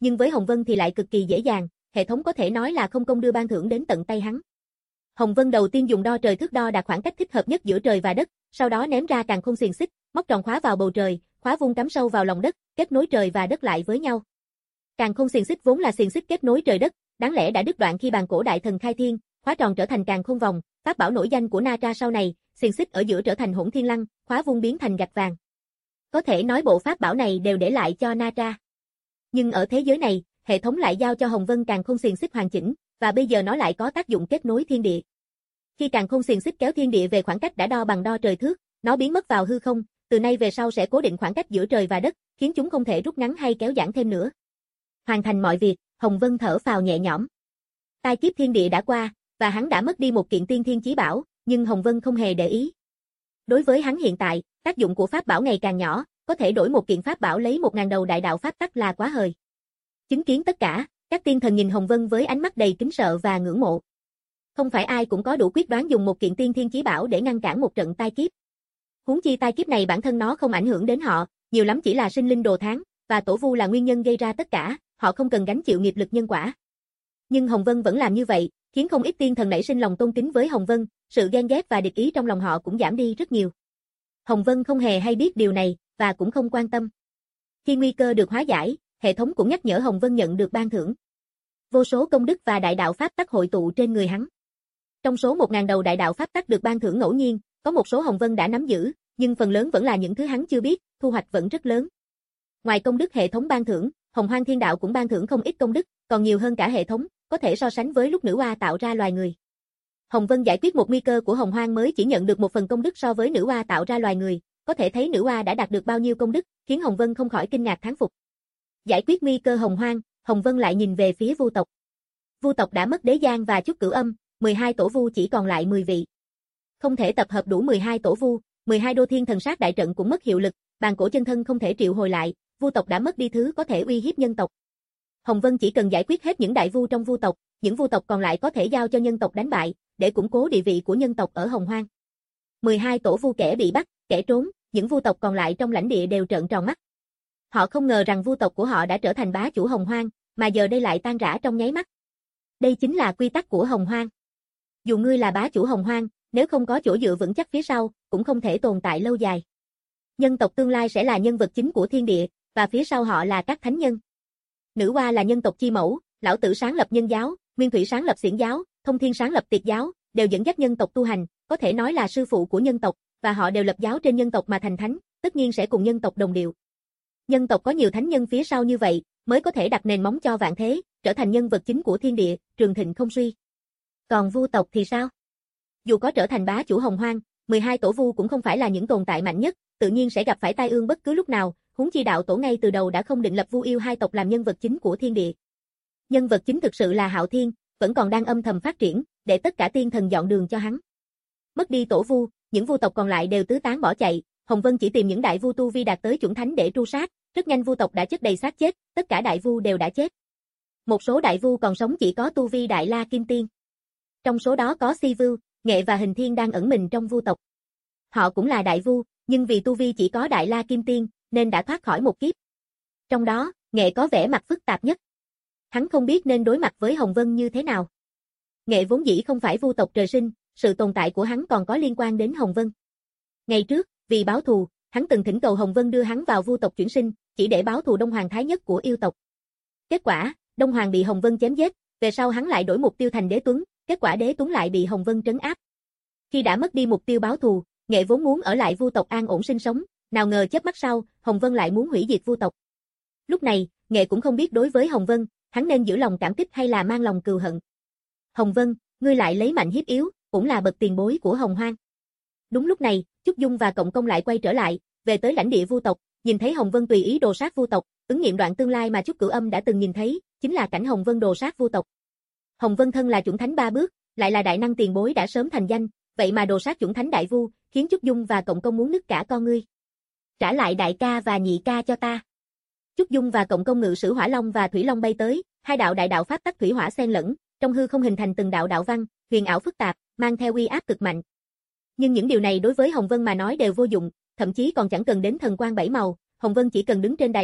Speaker 2: nhưng với Hồng Vân thì lại cực kỳ dễ dàng, hệ thống có thể nói là không công đưa ban thưởng đến tận tay hắn. Hồng Vân đầu tiên dùng đo trời thước đo đạt khoảng cách thích hợp nhất giữa trời và đất, sau đó ném ra càn khôn xiềng xích, móc tròn khóa vào bầu trời, khóa vuông cắm sâu vào lòng đất, kết nối trời và đất lại với nhau. Càn khôn xiềng xích vốn là xiềng xích kết nối trời đất, đáng lẽ đã đứt đoạn khi bàn cổ đại thần khai thiên, khóa tròn trở thành càn khôn vòng, pháp bảo nổi danh của Na Tra sau này, xiềng xích ở giữa trở thành Hỗn Thiên Lăng, khóa vuông biến thành gạch vàng. Có thể nói bộ pháp bảo này đều để lại cho Na Tra. Nhưng ở thế giới này, hệ thống lại giao cho Hồng Vân càn khôn xiềng xích hoàn chỉnh, và bây giờ nó lại có tác dụng kết nối thiên địa. Khi càn khôn xiềng xích kéo thiên địa về khoảng cách đã đo bằng đo trời thước, nó biến mất vào hư không, từ nay về sau sẽ cố định khoảng cách giữa trời và đất, khiến chúng không thể rút ngắn hay kéo giãn thêm nữa. Hoàn thành mọi việc, Hồng Vân thở phào nhẹ nhõm. Tai kiếp thiên địa đã qua, và hắn đã mất đi một kiện tiên thiên chí bảo, nhưng Hồng Vân không hề để ý. Đối với hắn hiện tại, tác dụng của pháp bảo ngày càng nhỏ, có thể đổi một kiện pháp bảo lấy một ngàn đầu đại đạo pháp tắc là quá hời. Chứng kiến tất cả, các tiên thần nhìn Hồng Vân với ánh mắt đầy kính sợ và ngưỡng mộ. Không phải ai cũng có đủ quyết đoán dùng một kiện tiên thiên chí bảo để ngăn cản một trận tai kiếp. Huống chi tai kiếp này bản thân nó không ảnh hưởng đến họ, nhiều lắm chỉ là sinh linh đồ tháng, và tổ vu là nguyên nhân gây ra tất cả, họ không cần gánh chịu nghiệp lực nhân quả. Nhưng Hồng Vân vẫn làm như vậy, khiến không ít tiên thần nảy sinh lòng tôn kính với Hồng Vân, sự ghen ghét và địch ý trong lòng họ cũng giảm đi rất nhiều. Hồng Vân không hề hay biết điều này, và cũng không quan tâm. Khi nguy cơ được hóa giải, hệ thống cũng nhắc nhở Hồng Vân nhận được ban thưởng. Vô số công đức và đại đạo pháp tắc hội tụ trên người hắn. Trong số một ngàn đầu đại đạo pháp tắc được ban thưởng ngẫu nhiên, có một số Hồng Vân đã nắm giữ, nhưng phần lớn vẫn là những thứ hắn chưa biết, thu hoạch vẫn rất lớn. Ngoài công đức hệ thống ban thưởng, Hồng Hoang Thiên Đạo cũng ban thưởng không ít công đức, còn nhiều hơn cả hệ thống, có thể so sánh với lúc nữ oa tạo ra loài người. Hồng Vân giải quyết một nguy cơ của Hồng Hoang mới chỉ nhận được một phần công đức so với nữ oa tạo ra loài người, có thể thấy nữ oa đã đạt được bao nhiêu công đức, khiến Hồng Vân không khỏi kinh ngạc thán phục. Giải quyết nguy cơ Hồng Hoang, Hồng Vân lại nhìn về phía Vu tộc. Vu tộc đã mất Đế Giang và Chúc Cửu Âm, mười hai tổ vu chỉ còn lại mười vị. Không thể tập hợp đủ mười hai tổ vu, mười hai đô thiên thần sát đại trận cũng mất hiệu lực, bàn cổ chân thân không thể triệu hồi lại, Vu tộc đã mất đi thứ có thể uy hiếp nhân tộc. Hồng Vân chỉ cần giải quyết hết những đại vu trong Vu tộc, những Vu tộc còn lại có thể giao cho nhân tộc đánh bại, để củng cố địa vị của nhân tộc ở Hồng Hoang. mười hai tổ vu kẻ bị bắt, kẻ trốn, những Vu tộc còn lại trong lãnh địa đều trợn tròn mắt. Họ không ngờ rằng Vu tộc của họ đã trở thành bá chủ Hồng Hoang, mà giờ đây lại tan rã trong nháy mắt. Đây chính là quy tắc của Hồng Hoang. Dù ngươi là bá chủ Hồng Hoang, nếu không có chỗ dựa vững chắc phía sau, cũng không thể tồn tại lâu dài. Nhân tộc tương lai sẽ là nhân vật chính của thiên địa, và phía sau họ là các thánh nhân. Nữ oa là nhân tộc chi mẫu, Lão Tử sáng lập nhân giáo, Nguyên Thủy sáng lập xiển giáo, Thông Thiên sáng lập tiệt giáo, đều dẫn dắt nhân tộc tu hành, có thể nói là sư phụ của nhân tộc, và họ đều lập giáo trên nhân tộc mà thành thánh, tất nhiên sẽ cùng nhân tộc đồng điệu. Nhân tộc có nhiều thánh nhân phía sau như vậy, mới có thể đặt nền móng cho vạn thế, trở thành nhân vật chính của thiên địa, trường thịnh không suy. Còn Vu tộc thì sao? Dù có trở thành bá chủ Hồng Hoang, mười hai tổ vu cũng không phải là những tồn tại mạnh nhất, tự nhiên sẽ gặp phải tai ương bất cứ lúc nào, huống chi đạo tổ ngay từ đầu đã không định lập Vu Yêu hai tộc làm nhân vật chính của thiên địa. Nhân vật chính thực sự là Hạo Thiên, vẫn còn đang âm thầm phát triển, để tất cả tiên thần dọn đường cho hắn. Mất đi tổ vu, những vu tộc còn lại đều tứ tán bỏ chạy, Hồng Vân chỉ tìm những đại vu tu vi đạt tới chuẩn thánh để tru sát, rất nhanh vu tộc đã chất đầy xác chết, tất cả đại vu đều đã chết. Một số đại vu còn sống chỉ có tu vi đại la kim tiên. Trong số đó có Si Vưu, Nghệ và Hình Thiên đang ẩn mình trong vu tộc. Họ cũng là đại vu, nhưng vì tu vi chỉ có đại la kim tiên, nên đã thoát khỏi một kiếp. Trong đó, Nghệ có vẻ mặt phức tạp nhất. Hắn không biết nên đối mặt với Hồng Vân như thế nào. Nghệ vốn dĩ không phải vu tộc trời sinh, sự tồn tại của hắn còn có liên quan đến Hồng Vân. Ngày trước, vì báo thù, hắn từng thỉnh cầu Hồng Vân đưa hắn vào vu tộc chuyển sinh, chỉ để báo thù Đông Hoàng thái nhất của yêu tộc. Kết quả, Đông Hoàng bị Hồng Vân chém giết, về sau hắn lại đổi mục tiêu thành Đế Tuấn, kết quả Đế Tuấn lại bị Hồng Vân trấn áp. Khi đã mất đi mục tiêu báo thù, Nghệ vốn muốn ở lại vu tộc an ổn sinh sống, nào ngờ chớp mắt sau, Hồng Vân lại muốn hủy diệt vu tộc. Lúc này, Nghệ cũng không biết đối với Hồng Vân, hắn nên giữ lòng cảm kích hay là mang lòng cừu hận. Hồng Vân, ngươi lại lấy mạnh hiếp yếu, cũng là bậc tiền bối của Hồng Hoang. Đúng lúc này, Chúc Dung và Cộng Công lại quay trở lại, về tới lãnh địa vu tộc, nhìn thấy Hồng Vân tùy ý đồ sát vu tộc, ứng nghiệm đoạn tương lai mà Chúc Cửu Âm đã từng nhìn thấy, chính là cảnh Hồng Vân đồ sát vu tộc. Hồng Vân thân là chuẩn thánh ba bước, lại là đại năng tiền bối đã sớm thành danh, vậy mà đồ sát chuẩn thánh đại vu, khiến Chúc Dung và Cộng Công muốn nứt cả con ngươi. Trả lại đại ca và nhị ca cho ta. Chúc Dung và Cộng Công ngự sử Hỏa Long và Thủy Long bay tới, hai đạo đại đạo pháp tắc thủy hỏa xen lẫn, trong hư không hình thành từng đạo đạo văn, huyền ảo phức tạp, mang theo uy áp cực mạnh. Nhưng những điều này đối với Hồng Vân mà nói đều vô dụng, thậm chí còn chẳng cần đến thần quang bảy màu, Hồng Vân chỉ cần đứng trên đài sen,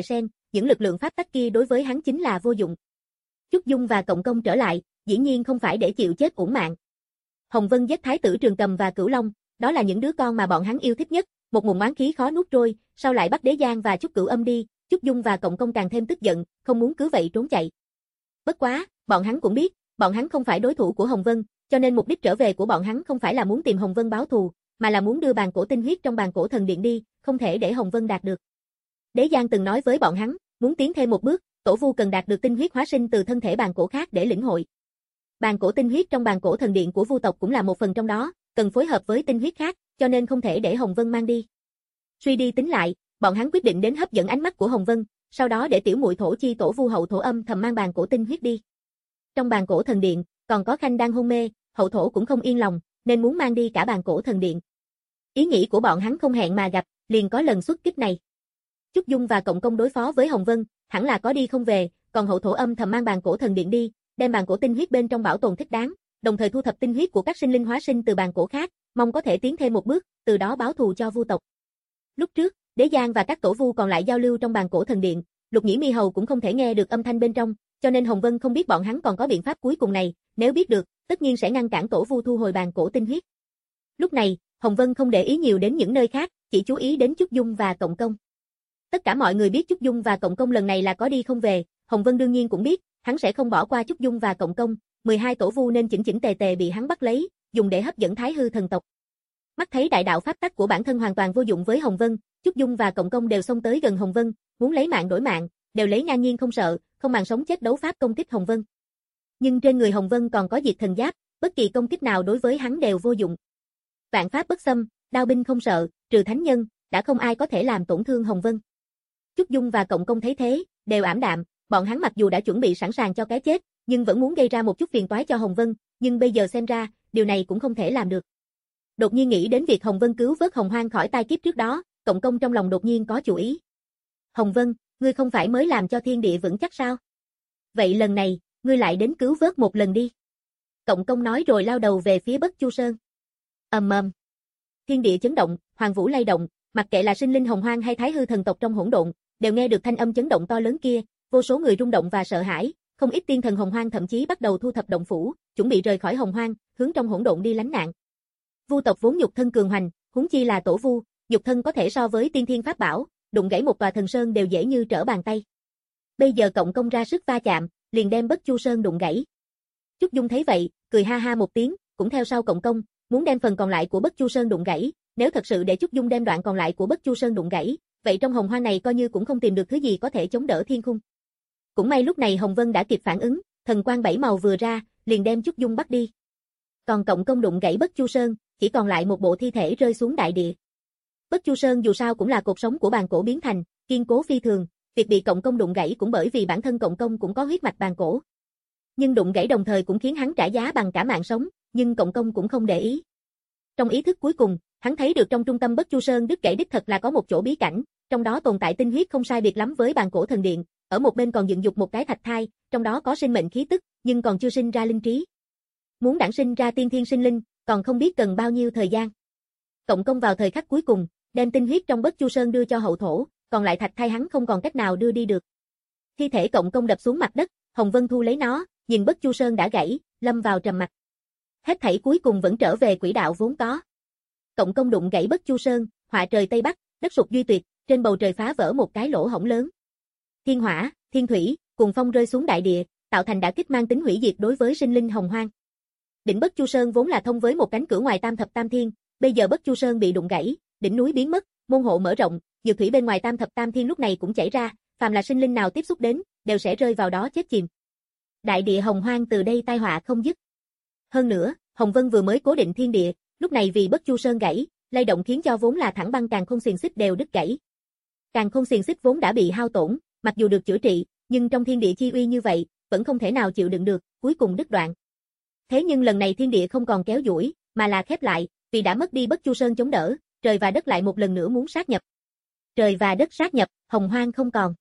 Speaker 2: những lực lượng pháp tắc kia đối với hắn chính là vô dụng. Chúc Dung và Cộng Công trở lại, dĩ nhiên không phải để chịu chết uổng mạng. Hồng Vân giết Thái tử Trường Cầm và Cửu Long, đó là những đứa con mà bọn hắn yêu thích nhất, một nguồn oán khí khó nuốt trôi, sau lại bắt Đế Giang và Chúc Cửu Âm đi, Chúc Dung và Cộng Công càng thêm tức giận, không muốn cứ vậy trốn chạy. Bất quá, bọn hắn cũng biết, bọn hắn không phải đối thủ của Hồng Vân, cho nên mục đích trở về của bọn hắn không phải là muốn tìm Hồng Vân báo thù, mà là muốn đưa bàn cổ tinh huyết trong bàn cổ thần điện đi, không thể để Hồng Vân đạt được. Đế Giang từng nói với bọn hắn, muốn tiến thêm một bước, tổ vu cần đạt được tinh huyết hóa sinh từ thân thể bàn cổ khác để lĩnh hội. Bàn cổ tinh huyết trong bàn cổ thần điện của vu tộc cũng là một phần trong đó, cần phối hợp với tinh huyết khác, cho nên không thể để Hồng Vân mang đi. Suy đi tính lại, bọn hắn quyết định đến hấp dẫn ánh mắt của Hồng Vân, sau đó để tiểu muội thổ chi tổ vu hậu thổ âm thầm mang bàn cổ tinh huyết đi. Trong bàn cổ thần điện, còn có Khanh đang hôn mê, hậu thổ cũng không yên lòng, nên muốn mang đi cả bàn cổ thần điện. Ý nghĩ của bọn hắn không hẹn mà gặp, liền có lần xuất kích này. Chúc Dung và Cộng Công đối phó với Hồng Vân, hẳn là có đi không về, còn hậu thổ âm thầm mang bàn cổ thần điện đi, đem bàn cổ tinh huyết bên trong bảo tồn thích đáng, đồng thời thu thập tinh huyết của các sinh linh hóa sinh từ bàn cổ khác, mong có thể tiến thêm một bước, từ đó báo thù cho vu tộc. Lúc trước, Đế Giang và các tổ vu còn lại giao lưu trong bàn cổ thần điện, Lục Nhĩ Mi Hầu cũng không thể nghe được âm thanh bên trong, cho nên Hồng Vân không biết bọn hắn còn có biện pháp cuối cùng này, nếu biết được, tất nhiên sẽ ngăn cản tổ vu thu hồi bàn cổ tinh huyết. Lúc này, Hồng Vân không để ý nhiều đến những nơi khác, chỉ chú ý đến Chúc Dung và Cộng Công. Tất cả mọi người biết Chúc Dung và Cộng Công lần này là có đi không về, Hồng Vân đương nhiên cũng biết, hắn sẽ không bỏ qua Chúc Dung và Cộng Công, mười hai tổ vu nên chỉnh chỉnh tề tề bị hắn bắt lấy, dùng để hấp dẫn Thái hư thần tộc. Mắt thấy đại đạo pháp tắc của bản thân hoàn toàn vô dụng với Hồng Vân, Chúc Dung và Cộng Công đều xông tới gần Hồng Vân, muốn lấy mạng đổi mạng, đều lấy ngang nhiên không sợ, không màng sống chết đấu pháp công kích Hồng Vân. Nhưng trên người Hồng Vân còn có diệt thần giáp, bất kỳ công kích nào đối với hắn đều vô dụng. Vạn pháp bất xâm, đao binh không sợ, trừ thánh nhân, đã không ai có thể làm tổn thương Hồng Vân. Chúc Dung và Cộng Công thấy thế, đều ảm đạm, bọn hắn mặc dù đã chuẩn bị sẵn sàng cho cái chết, nhưng vẫn muốn gây ra một chút phiền toái cho Hồng Vân, nhưng bây giờ xem ra, điều này cũng không thể làm được. Đột nhiên nghĩ đến việc Hồng Vân cứu vớt Hồng Hoang khỏi tai kiếp trước đó, Cộng Công trong lòng đột nhiên có chủ ý. Hồng Vân, ngươi không phải mới làm cho thiên địa vững chắc sao? Vậy lần này, ngươi lại đến cứu vớt một lần đi. Cộng Công nói rồi lao đầu về phía Bất Chu Sơn. Ầm ầm. Thiên địa chấn động, hoàng vũ lay động, mặc kệ là sinh linh Hồng Hoang hay Thái hư thần tộc trong hỗn độn, đều nghe được thanh âm chấn động to lớn kia, vô số người rung động và sợ hãi, không ít tiên thần Hồng Hoang thậm chí bắt đầu thu thập động phủ, chuẩn bị rời khỏi Hồng Hoang, hướng trong hỗn độn đi lánh nạn. Vu tộc vốn nhục thân cường hoành, huống chi là tổ vu, nhục thân có thể so với tiên thiên pháp bảo, đụng gãy một tòa thần sơn đều dễ như trở bàn tay. Bây giờ Cộng Công ra sức va chạm, liền đem Bất Chu Sơn đụng gãy. Chúc Dung thấy vậy, cười ha ha một tiếng, cũng theo sau Cộng Công, muốn đem phần còn lại của Bất Chu Sơn đụng gãy, nếu thật sự để Chúc Dung đem đoạn còn lại của Bất Chu Sơn đụng gãy, vậy trong Hồng Hoang này coi như cũng không tìm được thứ gì có thể chống đỡ thiên khung. Cũng may lúc này Hồng Vân đã kịp phản ứng, thần quang bảy màu vừa ra, liền đem Chúc Dung bắt đi. Còn Cộng Công đụng gãy Bất Chu Sơn, chỉ còn lại một bộ thi thể rơi xuống đại địa. Bất Chu Sơn dù sao cũng là cột sống của bàn cổ biến thành, kiên cố phi thường, việc bị Cộng Công đụng gãy cũng bởi vì bản thân Cộng Công cũng có huyết mạch bàn cổ. Nhưng đụng gãy đồng thời cũng khiến hắn trả giá bằng cả mạng sống, nhưng Cộng Công cũng không để ý. Trong ý thức cuối cùng, hắn thấy được trong trung tâm Bất Chu Sơn đứt gãy đích thật là có một chỗ bí cảnh, trong đó tồn tại tinh huyết không sai biệt lắm với bàn cổ thần điện, ở một bên còn dựng dục một cái thạch thai, trong đó có sinh mệnh khí tức, nhưng còn chưa sinh ra linh trí. Muốn đản sinh ra tiên thiên sinh linh, còn không biết cần bao nhiêu thời gian. Cộng Công vào thời khắc cuối cùng, đem tinh huyết trong Bất Chu Sơn đưa cho hậu thổ, còn lại thạch thai hắn không còn cách nào đưa đi được. Thi thể Cộng Công đập xuống mặt đất, Hồng Vân thu lấy nó, nhìn Bất Chu Sơn đã gãy, lâm vào trầm mặc. Hết thảy cuối cùng vẫn trở về quỹ đạo vốn có. Cộng Công đụng gãy Bất Chu Sơn, họa trời Tây Bắc, đất sụp duy tuyệt, trên bầu trời phá vỡ một cái lỗ hổng lớn. Thiên hỏa, thiên thủy, cùng phong rơi xuống đại địa, tạo thành đả kích mang tính hủy diệt đối với sinh linh Hồng Hoang. Đỉnh Bất Chu Sơn vốn là thông với một cánh cửa ngoài Tam Thập Tam Thiên, bây giờ Bất Chu Sơn bị đụng gãy, đỉnh núi biến mất, môn hộ mở rộng, dược thủy bên ngoài Tam Thập Tam Thiên lúc này cũng chảy ra, phàm là sinh linh nào tiếp xúc đến, đều sẽ rơi vào đó chết chìm. Đại địa Hồng Hoang từ đây tai họa không dứt. Hơn nữa, Hồng Vân vừa mới cố định thiên địa, lúc này vì Bất Chu Sơn gãy, lay động khiến cho vốn là thẳng băng càn khôn xiềng xích đều đứt gãy. Càn khôn xiềng xích vốn đã bị hao tổn, mặc dù được chữa trị, nhưng trong thiên địa chi uy như vậy, vẫn không thể nào chịu đựng được, cuối cùng đứt đoạn. Thế nhưng lần này thiên địa không còn kéo duỗi, mà là khép lại, vì đã mất đi Bất Chu Sơn chống đỡ, trời và đất lại một lần nữa muốn sát nhập. Trời và đất sát nhập, Hồng Hoang không còn.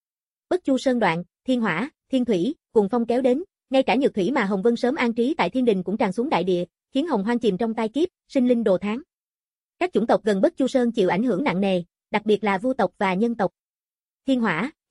Speaker 2: Bất Chu Sơn đoạn, thiên hỏa, thiên thủy, cùng phong kéo đến, ngay cả nhược thủy mà Hồng Vân sớm an trí tại thiên đình cũng tràn xuống đại địa, khiến Hồng Hoang chìm trong tai kiếp, sinh linh đồ thán. Các chủng tộc gần Bất Chu Sơn chịu ảnh hưởng nặng nề, đặc biệt là vu tộc và nhân tộc. Thiên hỏa,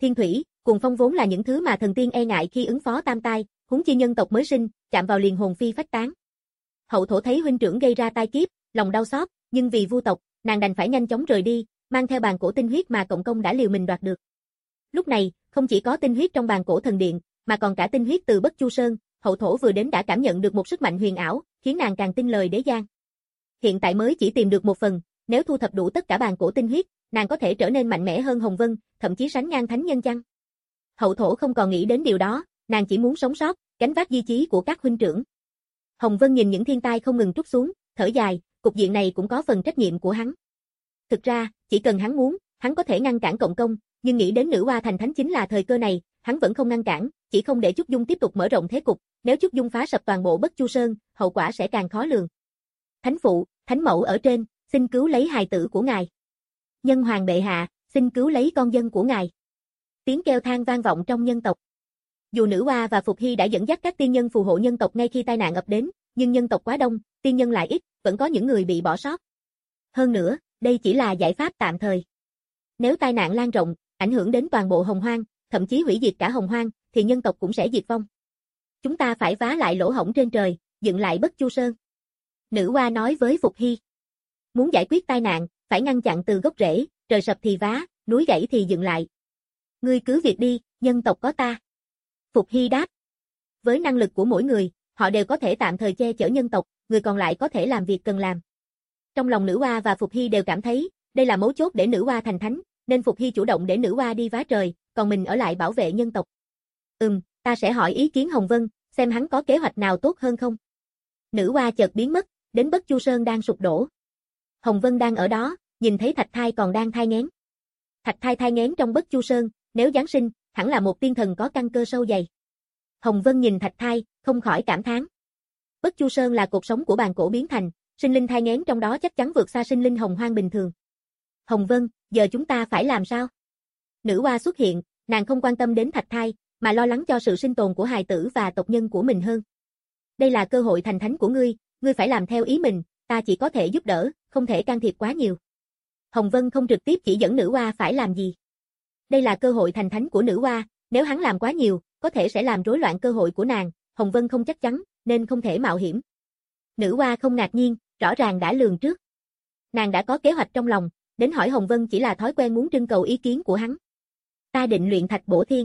Speaker 2: thiên thủy, cuồng phong vốn là những thứ mà thần tiên e ngại khi ứng phó tam tai, huống chi nhân tộc mới sinh, chạm vào liền hồn phi phách tán. Hậu thổ thấy huynh trưởng gây ra tai kiếp, lòng đau xót, nhưng vì vu tộc, nàng đành phải nhanh chóng rời đi, mang theo bàn cổ tinh huyết mà cộng công đã liều mình đoạt được. Lúc này, không chỉ có tinh huyết trong bàn cổ thần điện, mà còn cả tinh huyết từ Bất Chu Sơn, hậu thổ vừa đến đã cảm nhận được một sức mạnh huyền ảo, khiến nàng càng tin lời đế giang. Hiện tại mới chỉ tìm được một phần, nếu thu thập đủ tất cả bàn cổ tinh huyết, nàng có thể trở nên mạnh mẽ hơn Hồng Vân, thậm chí sánh ngang thánh nhân chăng? Hậu thổ không còn nghĩ đến điều đó, nàng chỉ muốn sống sót, gánh vác di chí của các huynh trưởng. Hồng Vân nhìn những thiên tai không ngừng trút xuống, thở dài, cục diện này cũng có phần trách nhiệm của hắn. Thực ra, chỉ cần hắn muốn, hắn có thể ngăn cản cộng công, nhưng nghĩ đến nữ hoa thành thánh chính là thời cơ này, hắn vẫn không ngăn cản, chỉ không để Chúc Dung tiếp tục mở rộng thế cục, nếu Chúc Dung phá sập toàn bộ Bất Chu Sơn, hậu quả sẽ càng khó lường. Thánh phụ, thánh mẫu ở trên, xin cứu lấy hài tử của ngài. Nhân hoàng bệ hạ, xin cứu lấy con dân của ngài. Tiếng kêu than vang vọng trong nhân tộc. Dù nữ hoa và Phục Hy đã dẫn dắt các tiên nhân phù hộ nhân tộc ngay khi tai nạn ập đến, nhưng nhân tộc quá đông, tiên nhân lại ít, vẫn có những người bị bỏ sót. Hơn nữa, đây chỉ là giải pháp tạm thời. Nếu tai nạn lan rộng, ảnh hưởng đến toàn bộ Hồng Hoang, thậm chí hủy diệt cả Hồng Hoang, thì nhân tộc cũng sẽ diệt vong. Chúng ta phải vá lại lỗ hổng trên trời, dựng lại Bất Chu Sơn. Nữ hoa nói với Phục Hy. Muốn giải quyết tai nạn, phải ngăn chặn từ gốc rễ, trời sập thì vá, núi gãy thì dựng lại. Ngươi cứ việc đi, nhân tộc có ta. Phục Hy đáp. Với năng lực của mỗi người, họ đều có thể tạm thời che chở nhân tộc, người còn lại có thể làm việc cần làm. Trong lòng nữ hoa và Phục Hy đều cảm thấy, đây là mấu chốt để nữ hoa thành thánh, nên Phục Hy chủ động để nữ hoa đi vá trời, còn mình ở lại bảo vệ nhân tộc. Ừm, ta sẽ hỏi ý kiến Hồng Vân, xem hắn có kế hoạch nào tốt hơn không. Nữ hoa chợt biến mất, đến Bất Chu Sơn đang sụp đổ. Hồng Vân đang ở đó, nhìn thấy Thạch Thai còn đang thai nghén. Thạch Thai thai nghén trong Bất Chu Sơn, nếu giáng sinh, hẳn là một tiên thần có căn cơ sâu dày. Hồng Vân nhìn Thạch Thai, không khỏi cảm thán. Bất Chu Sơn là cột sống của bàn cổ biến thành, sinh linh thai nghén trong đó chắc chắn vượt xa sinh linh Hồng Hoang bình thường. Hồng Vân, giờ chúng ta phải làm sao? Nữ hoa xuất hiện, nàng không quan tâm đến Thạch Thai, mà lo lắng cho sự sinh tồn của hài tử và tộc nhân của mình hơn. Đây là cơ hội thành thánh của ngươi, ngươi phải làm theo ý mình, ta chỉ có thể giúp đỡ, không thể can thiệp quá nhiều. Hồng Vân không trực tiếp chỉ dẫn nữ hoa phải làm gì. Đây là cơ hội thành thánh của nữ hoa, nếu hắn làm quá nhiều, có thể sẽ làm rối loạn cơ hội của nàng, Hồng Vân không chắc chắn, nên không thể mạo hiểm. Nữ hoa không ngạc nhiên, rõ ràng đã lường trước. Nàng đã có kế hoạch trong lòng, đến hỏi Hồng Vân chỉ là thói quen muốn trưng cầu ý kiến của hắn. Ta định luyện thạch bổ thiên.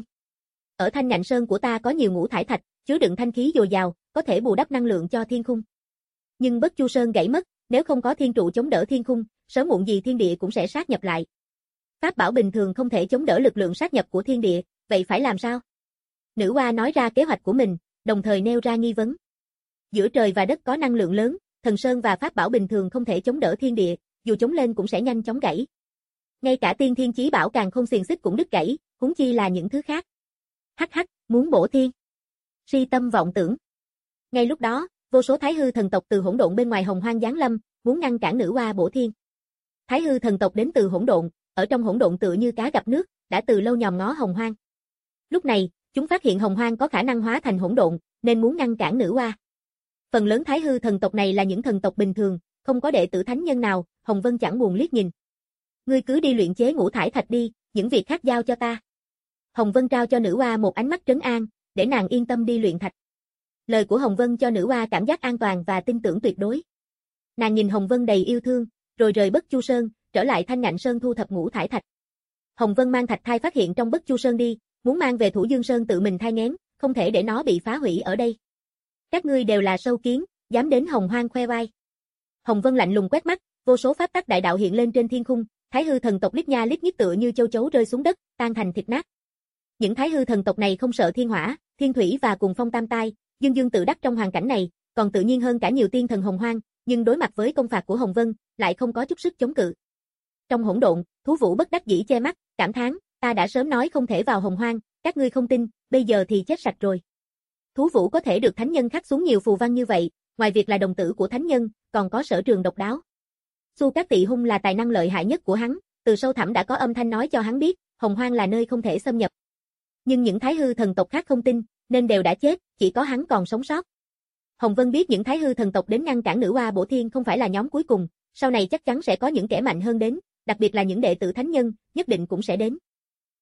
Speaker 2: Ở Thanh Nhạn Sơn của ta có nhiều ngũ thải thạch, chứa đựng thanh khí dồi dào, có thể bù đắp năng lượng cho thiên khung. Nhưng Bất Chu Sơn gãy mất, nếu không có thiên trụ chống đỡ thiên khung, sớm muộn gì thiên địa cũng sẽ sát nhập lại. Pháp bảo bình thường không thể chống đỡ lực lượng sát nhập của thiên địa, vậy phải làm sao? Nữ hoa nói ra kế hoạch của mình, đồng thời nêu ra nghi vấn. Giữa trời và đất có năng lượng lớn, thần sơn và pháp bảo bình thường không thể chống đỡ thiên địa, dù chống lên cũng sẽ nhanh chóng gãy. Ngay cả tiên thiên chí bảo càng không xiềng xích cũng đứt gãy, huống chi là những thứ khác. Hắc hắc, muốn bổ thiên. Si tâm vọng tưởng. Ngay lúc đó, vô số Thái Hư thần tộc từ hỗn độn bên ngoài Hồng Hoang giáng lâm, muốn ngăn cản nữ hoa bổ thiên. Thái Hư thần tộc đến từ hỗn độn, ở trong hỗn độn tựa như cá gặp nước, đã từ lâu nhòm ngó Hồng Hoang. Lúc này, chúng phát hiện Hồng Hoang có khả năng hóa thành hỗn độn, nên muốn ngăn cản nữ hoa. Phần lớn Thái Hư thần tộc này là những thần tộc bình thường, không có đệ tử thánh nhân nào, Hồng Vân chẳng buồn liếc nhìn. Ngươi cứ đi luyện chế ngũ thải thạch đi, những việc khác giao cho ta. Hồng Vân trao cho nữ hoa một ánh mắt trấn an, để nàng yên tâm đi luyện thạch. Lời của Hồng Vân cho nữ hoa cảm giác an toàn và tin tưởng tuyệt đối. Nàng nhìn Hồng Vân đầy yêu thương, rồi rời Bất Chu Sơn, trở lại Thanh Nhạn Sơn thu thập ngũ thải thạch. Hồng Vân mang Thạch Thai phát hiện trong Bất Chu Sơn đi, muốn mang về Thủ Dương Sơn tự mình thai nghén, không thể để nó bị phá hủy ở đây. Các ngươi đều là sâu kiến, dám đến Hồng Hoang khoe vai. Hồng Vân lạnh lùng quét mắt, vô số pháp tắc đại đạo hiện lên trên thiên khung, Thái Hư thần tộc lít nha lít nhít tựa như châu chấu rơi xuống đất, tan thành thịt nát. Những Thái Hư thần tộc này không sợ thiên hỏa, thiên thủy và cùng phong tam tai, dương dương tự đắc trong hoàn cảnh này, còn tự nhiên hơn cả nhiều tiên thần Hồng Hoang, nhưng đối mặt với công phạt của Hồng Vân, lại không có chút sức chống cự. Trong hỗn độn, Thú Vũ bất đắc dĩ che mắt, cảm thán, ta đã sớm nói không thể vào Hồng Hoang, các ngươi không tin, bây giờ thì chết sạch rồi. Thú Vũ có thể được thánh nhân khắc xuống nhiều phù văn như vậy, ngoài việc là đồng tử của thánh nhân, còn có sở trường độc đáo. Su Cát Tị Hung là tài năng lợi hại nhất của hắn, từ sâu thẳm đã có âm thanh nói cho hắn biết, Hồng Hoang là nơi không thể xâm nhập. Nhưng những Thái Hư thần tộc khác không tin, nên đều đã chết, chỉ có hắn còn sống sót. Hồng Vân biết những Thái Hư thần tộc đến ngăn cản nữ hoa bổ thiên không phải là nhóm cuối cùng, sau này chắc chắn sẽ có những kẻ mạnh hơn đến, đặc biệt là những đệ tử thánh nhân, nhất định cũng sẽ đến.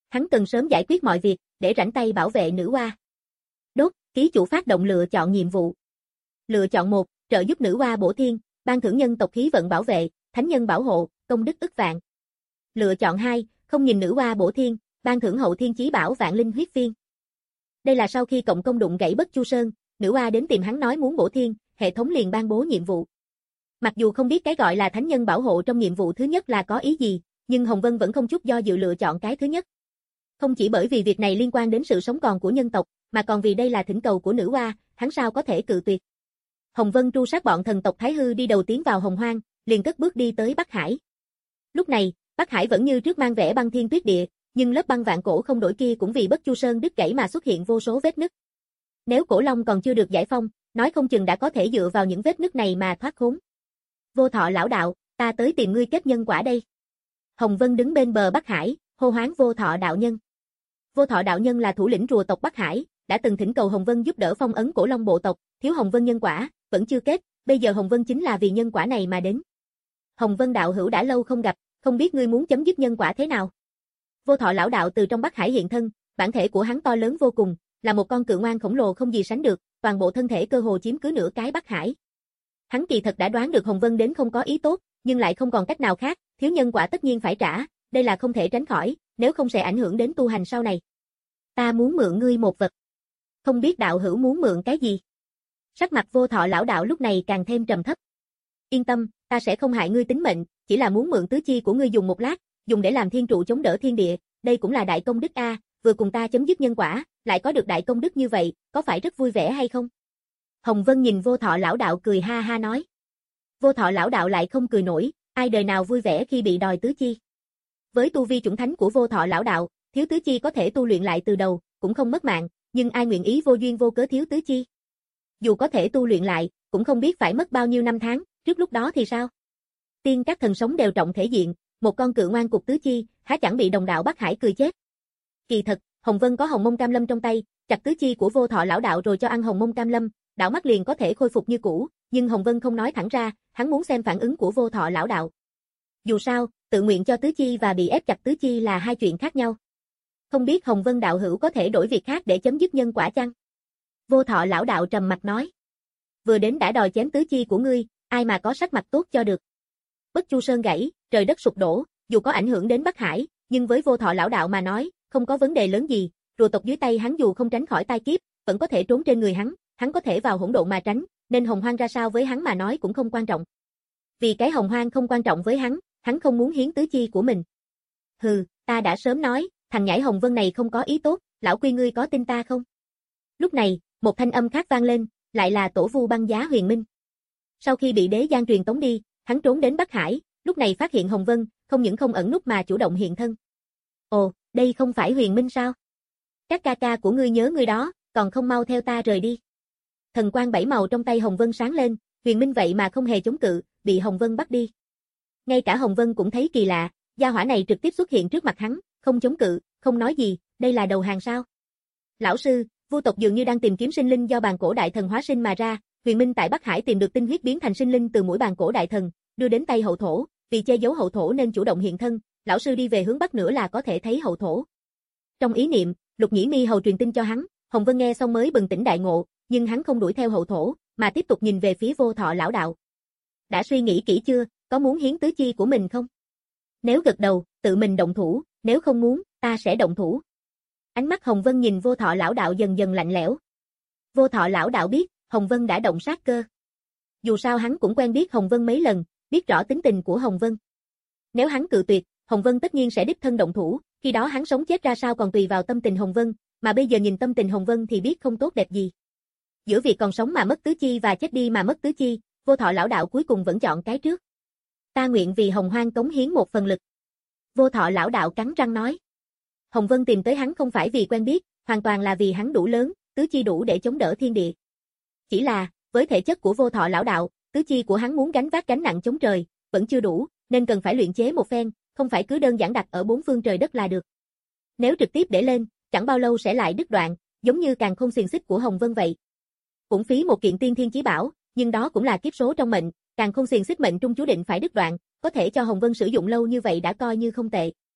Speaker 2: Hắn cần sớm giải quyết mọi việc, để rảnh tay bảo vệ nữ oa. Đốt, ký chủ phát động lựa chọn nhiệm vụ. Lựa chọn một, trợ giúp nữ oa bổ thiên, ban thưởng nhân tộc khí vận bảo vệ, thánh nhân bảo hộ, công đức ức vạn. Lựa chọn hai, không nhìn nữ oa bổ thiên, ban thưởng hậu thiên chí bảo vạn linh huyết viên. Đây là sau khi cộng công đụng gãy Bất Chu Sơn, nữ oa đến tìm hắn nói muốn bổ thiên, hệ thống liền ban bố nhiệm vụ. Mặc dù không biết cái gọi là thánh nhân bảo hộ trong nhiệm vụ thứ nhất là có ý gì, nhưng Hồng Vân vẫn không chút do dự lựa chọn cái thứ nhất. Không chỉ bởi vì việc này liên quan đến sự sống còn của nhân tộc, mà còn vì đây là thỉnh cầu của nữ oa, hắn sao có thể cự tuyệt. Hồng Vân tru sát bọn thần tộc Thái Hư đi đầu tiến vào Hồng Hoang, liền cất bước đi tới Bắc Hải. Lúc này, Bắc Hải vẫn như trước mang vẻ băng thiên tuyết địa, nhưng lớp băng vạn cổ không đổi kia cũng vì Bất Chu Sơn đứt gãy mà xuất hiện vô số vết nứt. Nếu Cổ Long còn chưa được giải phong, nói không chừng đã có thể dựa vào những vết nứt này mà thoát khốn. Vô Thọ lão đạo, ta tới tìm ngươi kết nhân quả đây. Hồng Vân đứng bên bờ Bắc Hải, hô hoán Vô Thọ đạo nhân. Vô Thọ đạo nhân là thủ lĩnh rùa tộc Bắc Hải, đã từng thỉnh cầu Hồng Vân giúp đỡ phong ấn Cổ Long bộ tộc, thiếu Hồng Vân nhân quả, vẫn chưa kết, bây giờ Hồng Vân chính là vì nhân quả này mà đến. Hồng Vân đạo hữu đã lâu không gặp, không biết ngươi muốn chấm dứt nhân quả thế nào. Vô Thọ lão đạo từ trong Bắc Hải hiện thân, bản thể của hắn to lớn vô cùng, là một con cự ngoan khổng lồ không gì sánh được, toàn bộ thân thể cơ hồ chiếm cứ nửa cái Bắc Hải. Hắn kỳ thật đã đoán được Hồng Vân đến không có ý tốt, nhưng lại không còn cách nào khác, thiếu nhân quả tất nhiên phải trả, đây là không thể tránh khỏi, nếu không sẽ ảnh hưởng đến tu hành sau này. Ta muốn mượn ngươi một vật. Không biết đạo hữu muốn mượn cái gì? Sắc mặt Vô Thọ lão đạo lúc này càng thêm trầm thấp. Yên tâm, ta sẽ không hại ngươi tính mệnh, chỉ là muốn mượn tứ chi của ngươi dùng một lát, dùng để làm thiên trụ chống đỡ thiên địa, đây cũng là đại công đức a, vừa cùng ta chấm dứt nhân quả, lại có được đại công đức như vậy, có phải rất vui vẻ hay không? Hồng Vân nhìn Vô Thọ lão đạo cười ha ha nói. Vô Thọ lão đạo lại không cười nổi, ai đời nào vui vẻ khi bị đòi tứ chi. Với tu vi chủng thánh của Vô Thọ lão đạo, thiếu tứ chi có thể tu luyện lại từ đầu, cũng không mất mạng, nhưng ai nguyện ý vô duyên vô cớ thiếu tứ chi? Dù có thể tu luyện lại, cũng không biết phải mất bao nhiêu năm tháng, trước lúc đó thì sao? Tiên các thần sống đều trọng thể diện, một con cự ngoan cục tứ chi, há chẳng bị đồng đạo Bắc Hải cười chết. Kỳ thật, Hồng Vân có Hồng Mông Cam Lâm trong tay, chặt tứ chi của Vô Thọ lão đạo rồi cho ăn Hồng Mông Cam Lâm, đạo mắt liền có thể khôi phục như cũ, nhưng Hồng Vân không nói thẳng ra, hắn muốn xem phản ứng của Vô Thọ lão đạo. Dù sao, tự nguyện cho tứ chi và bị ép chặt tứ chi là hai chuyện khác nhau. Không biết Hồng Vân đạo hữu có thể đổi việc khác để chấm dứt nhân quả chăng? Vô Thọ lão đạo trầm mặt nói. Vừa đến đã đòi chém tứ chi của ngươi, ai mà có sắc mặt tốt cho được. Bất Chu Sơn gãy, trời đất sụp đổ, dù có ảnh hưởng đến Bắc Hải, nhưng với Vô Thọ lão đạo mà nói, không có vấn đề lớn gì, rùa tộc dưới tay hắn dù không tránh khỏi tai kiếp, vẫn có thể trốn trên người hắn, hắn có thể vào hỗn độn mà tránh, nên Hồng Hoang ra sao với hắn mà nói cũng không quan trọng. Vì cái Hồng Hoang không quan trọng với hắn, hắn không muốn hiến tứ chi của mình. Hừ, ta đã sớm nói, thằng nhãi Hồng Vân này không có ý tốt, lão quy ngươi có tin ta không? Lúc này, một thanh âm khác vang lên, lại là Tổ Vu Băng Giá Huyền Minh. Sau khi bị đế giang truyền tống đi, hắn trốn đến Bắc Hải, lúc này phát hiện Hồng Vân, không những không ẩn núp mà chủ động hiện thân. Ồ, đây không phải Huyền Minh sao? Các ca ca của ngươi nhớ ngươi đó, còn không mau theo ta rời đi. Thần quang bảy màu trong tay Hồng Vân sáng lên, Huyền Minh vậy mà không hề chống cự, bị Hồng Vân bắt đi. Ngay cả Hồng Vân cũng thấy kỳ lạ, gia hỏa này trực tiếp xuất hiện trước mặt hắn, không chống cự, không nói gì, đây là đầu hàng sao? Lão sư, Vu tộc dường như đang tìm kiếm sinh linh do bàn cổ đại thần hóa sinh mà ra, Huyền Minh tại Bắc Hải tìm được tinh huyết biến thành sinh linh từ mũi bàn cổ đại thần, đưa đến tay hậu thổ, vì che giấu hậu thổ nên chủ động hiện thân, lão sư đi về hướng bắc nữa là có thể thấy hậu thổ. Trong ý niệm, Lục Nhĩ Mi hầu truyền tin cho hắn, Hồng Vân nghe xong mới bừng tỉnh đại ngộ, nhưng hắn không đuổi theo hậu thổ, mà tiếp tục nhìn về phía Vô Thọ lão đạo. Đã suy nghĩ kỹ chưa, có muốn hiến tứ chi của mình không? Nếu gật đầu, tự mình động thủ, nếu không muốn, ta sẽ động thủ. Ánh mắt Hồng Vân nhìn Vô Thọ lão đạo dần dần lạnh lẽo. Vô Thọ lão đạo biết, Hồng Vân đã động sát cơ. Dù sao hắn cũng quen biết Hồng Vân mấy lần, biết rõ tính tình của Hồng Vân. Nếu hắn cự tuyệt, Hồng Vân tất nhiên sẽ đích thân động thủ, khi đó hắn sống chết ra sao còn tùy vào tâm tình Hồng Vân, mà bây giờ nhìn tâm tình Hồng Vân thì biết không tốt đẹp gì. Giữa việc còn sống mà mất tứ chi và chết đi mà mất tứ chi, Vô Thọ lão đạo cuối cùng vẫn chọn cái trước. Ta nguyện vì Hồng Hoang cống hiến một phần lực. Vô Thọ lão đạo cắn răng nói. Hồng Vân tìm tới hắn không phải vì quen biết, hoàn toàn là vì hắn đủ lớn, tứ chi đủ để chống đỡ thiên địa. Chỉ là, với thể chất của Vô Thọ lão đạo, tứ chi của hắn muốn gánh vác gánh nặng chống trời, vẫn chưa đủ, nên cần phải luyện chế một phen, không phải cứ đơn giản đặt ở bốn phương trời đất là được. Nếu trực tiếp để lên, chẳng bao lâu sẽ lại đứt đoạn, giống như càn khôn xiềng xích của Hồng Vân vậy. Cũng phí một kiện tiên thiên chí bảo, nhưng đó cũng là kiếp số trong mệnh, càn khôn xiềng xích mệnh trung chú định phải đứt đoạn, có thể cho Hồng Vân sử dụng lâu như vậy đã coi như không tệ.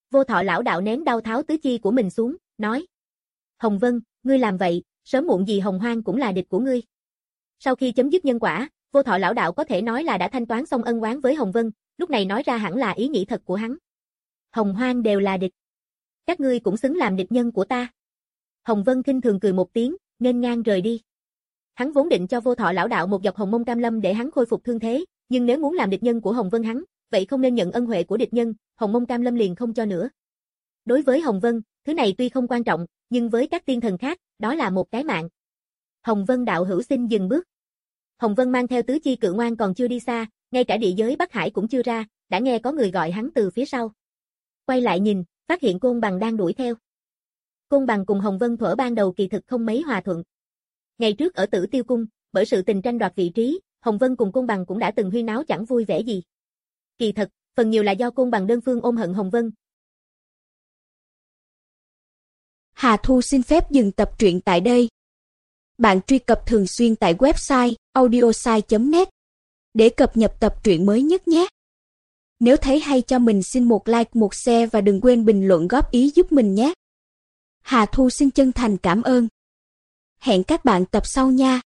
Speaker 2: Vô Thọ lão đạo nén đau tháo tứ chi của mình xuống, nói. Hồng Vân, ngươi làm vậy, sớm muộn gì Hồng Hoang cũng là địch của ngươi. Sau khi chấm dứt nhân quả, Vô Thọ lão đạo có thể nói là đã thanh toán xong ân oán với Hồng Vân, lúc này nói ra hẳn là ý nghĩ thật của hắn. Hồng Hoang đều là địch. Các ngươi cũng xứng làm địch nhân của ta. Hồng Vân khinh thường cười một tiếng, nghênh ngang rời đi. Hắn vốn định cho Vô Thọ lão đạo một dọc Hồng Mông Cam Lâm để hắn khôi phục thương thế, nhưng nếu muốn làm địch nhân của Hồng Vân hắn, vậy không nên nhận ân huệ của địch nhân, Hồng Mông Cam Lâm liền không cho nữa. Đối với Hồng Vân, thứ này tuy không quan trọng, nhưng với các tiên thần khác, đó là một cái mạng. Hồng Vân đạo hữu xin dừng bước. Hồng Vân mang theo tứ chi cự ngoan còn chưa đi xa, ngay cả địa giới Bắc Hải cũng chưa ra, đã nghe có người gọi hắn từ phía sau. Quay lại nhìn, phát hiện Côn Bằng đang đuổi theo. Côn Bằng cùng Hồng Vân thuở ban đầu kỳ thực không mấy hòa thuận. Ngày trước ở Tử Tiêu Cung, bởi sự tình tranh đoạt vị trí, Hồng Vân cùng Côn Bằng cũng đã từng huyên náo chẳng vui vẻ gì. Kỳ thật, phần nhiều là do Côn Bằng đơn phương ôm hận Hồng Vân.
Speaker 1: Hà Thu xin phép dừng tập truyện tại đây. Bạn truy cập thường xuyên tại website audiosai chấm net để cập nhật tập truyện mới nhất nhé. Nếu thấy hay cho mình xin một like, một share và đừng quên bình luận góp ý giúp mình nhé. Hà Thu xin chân thành cảm ơn. Hẹn các bạn tập sau nha.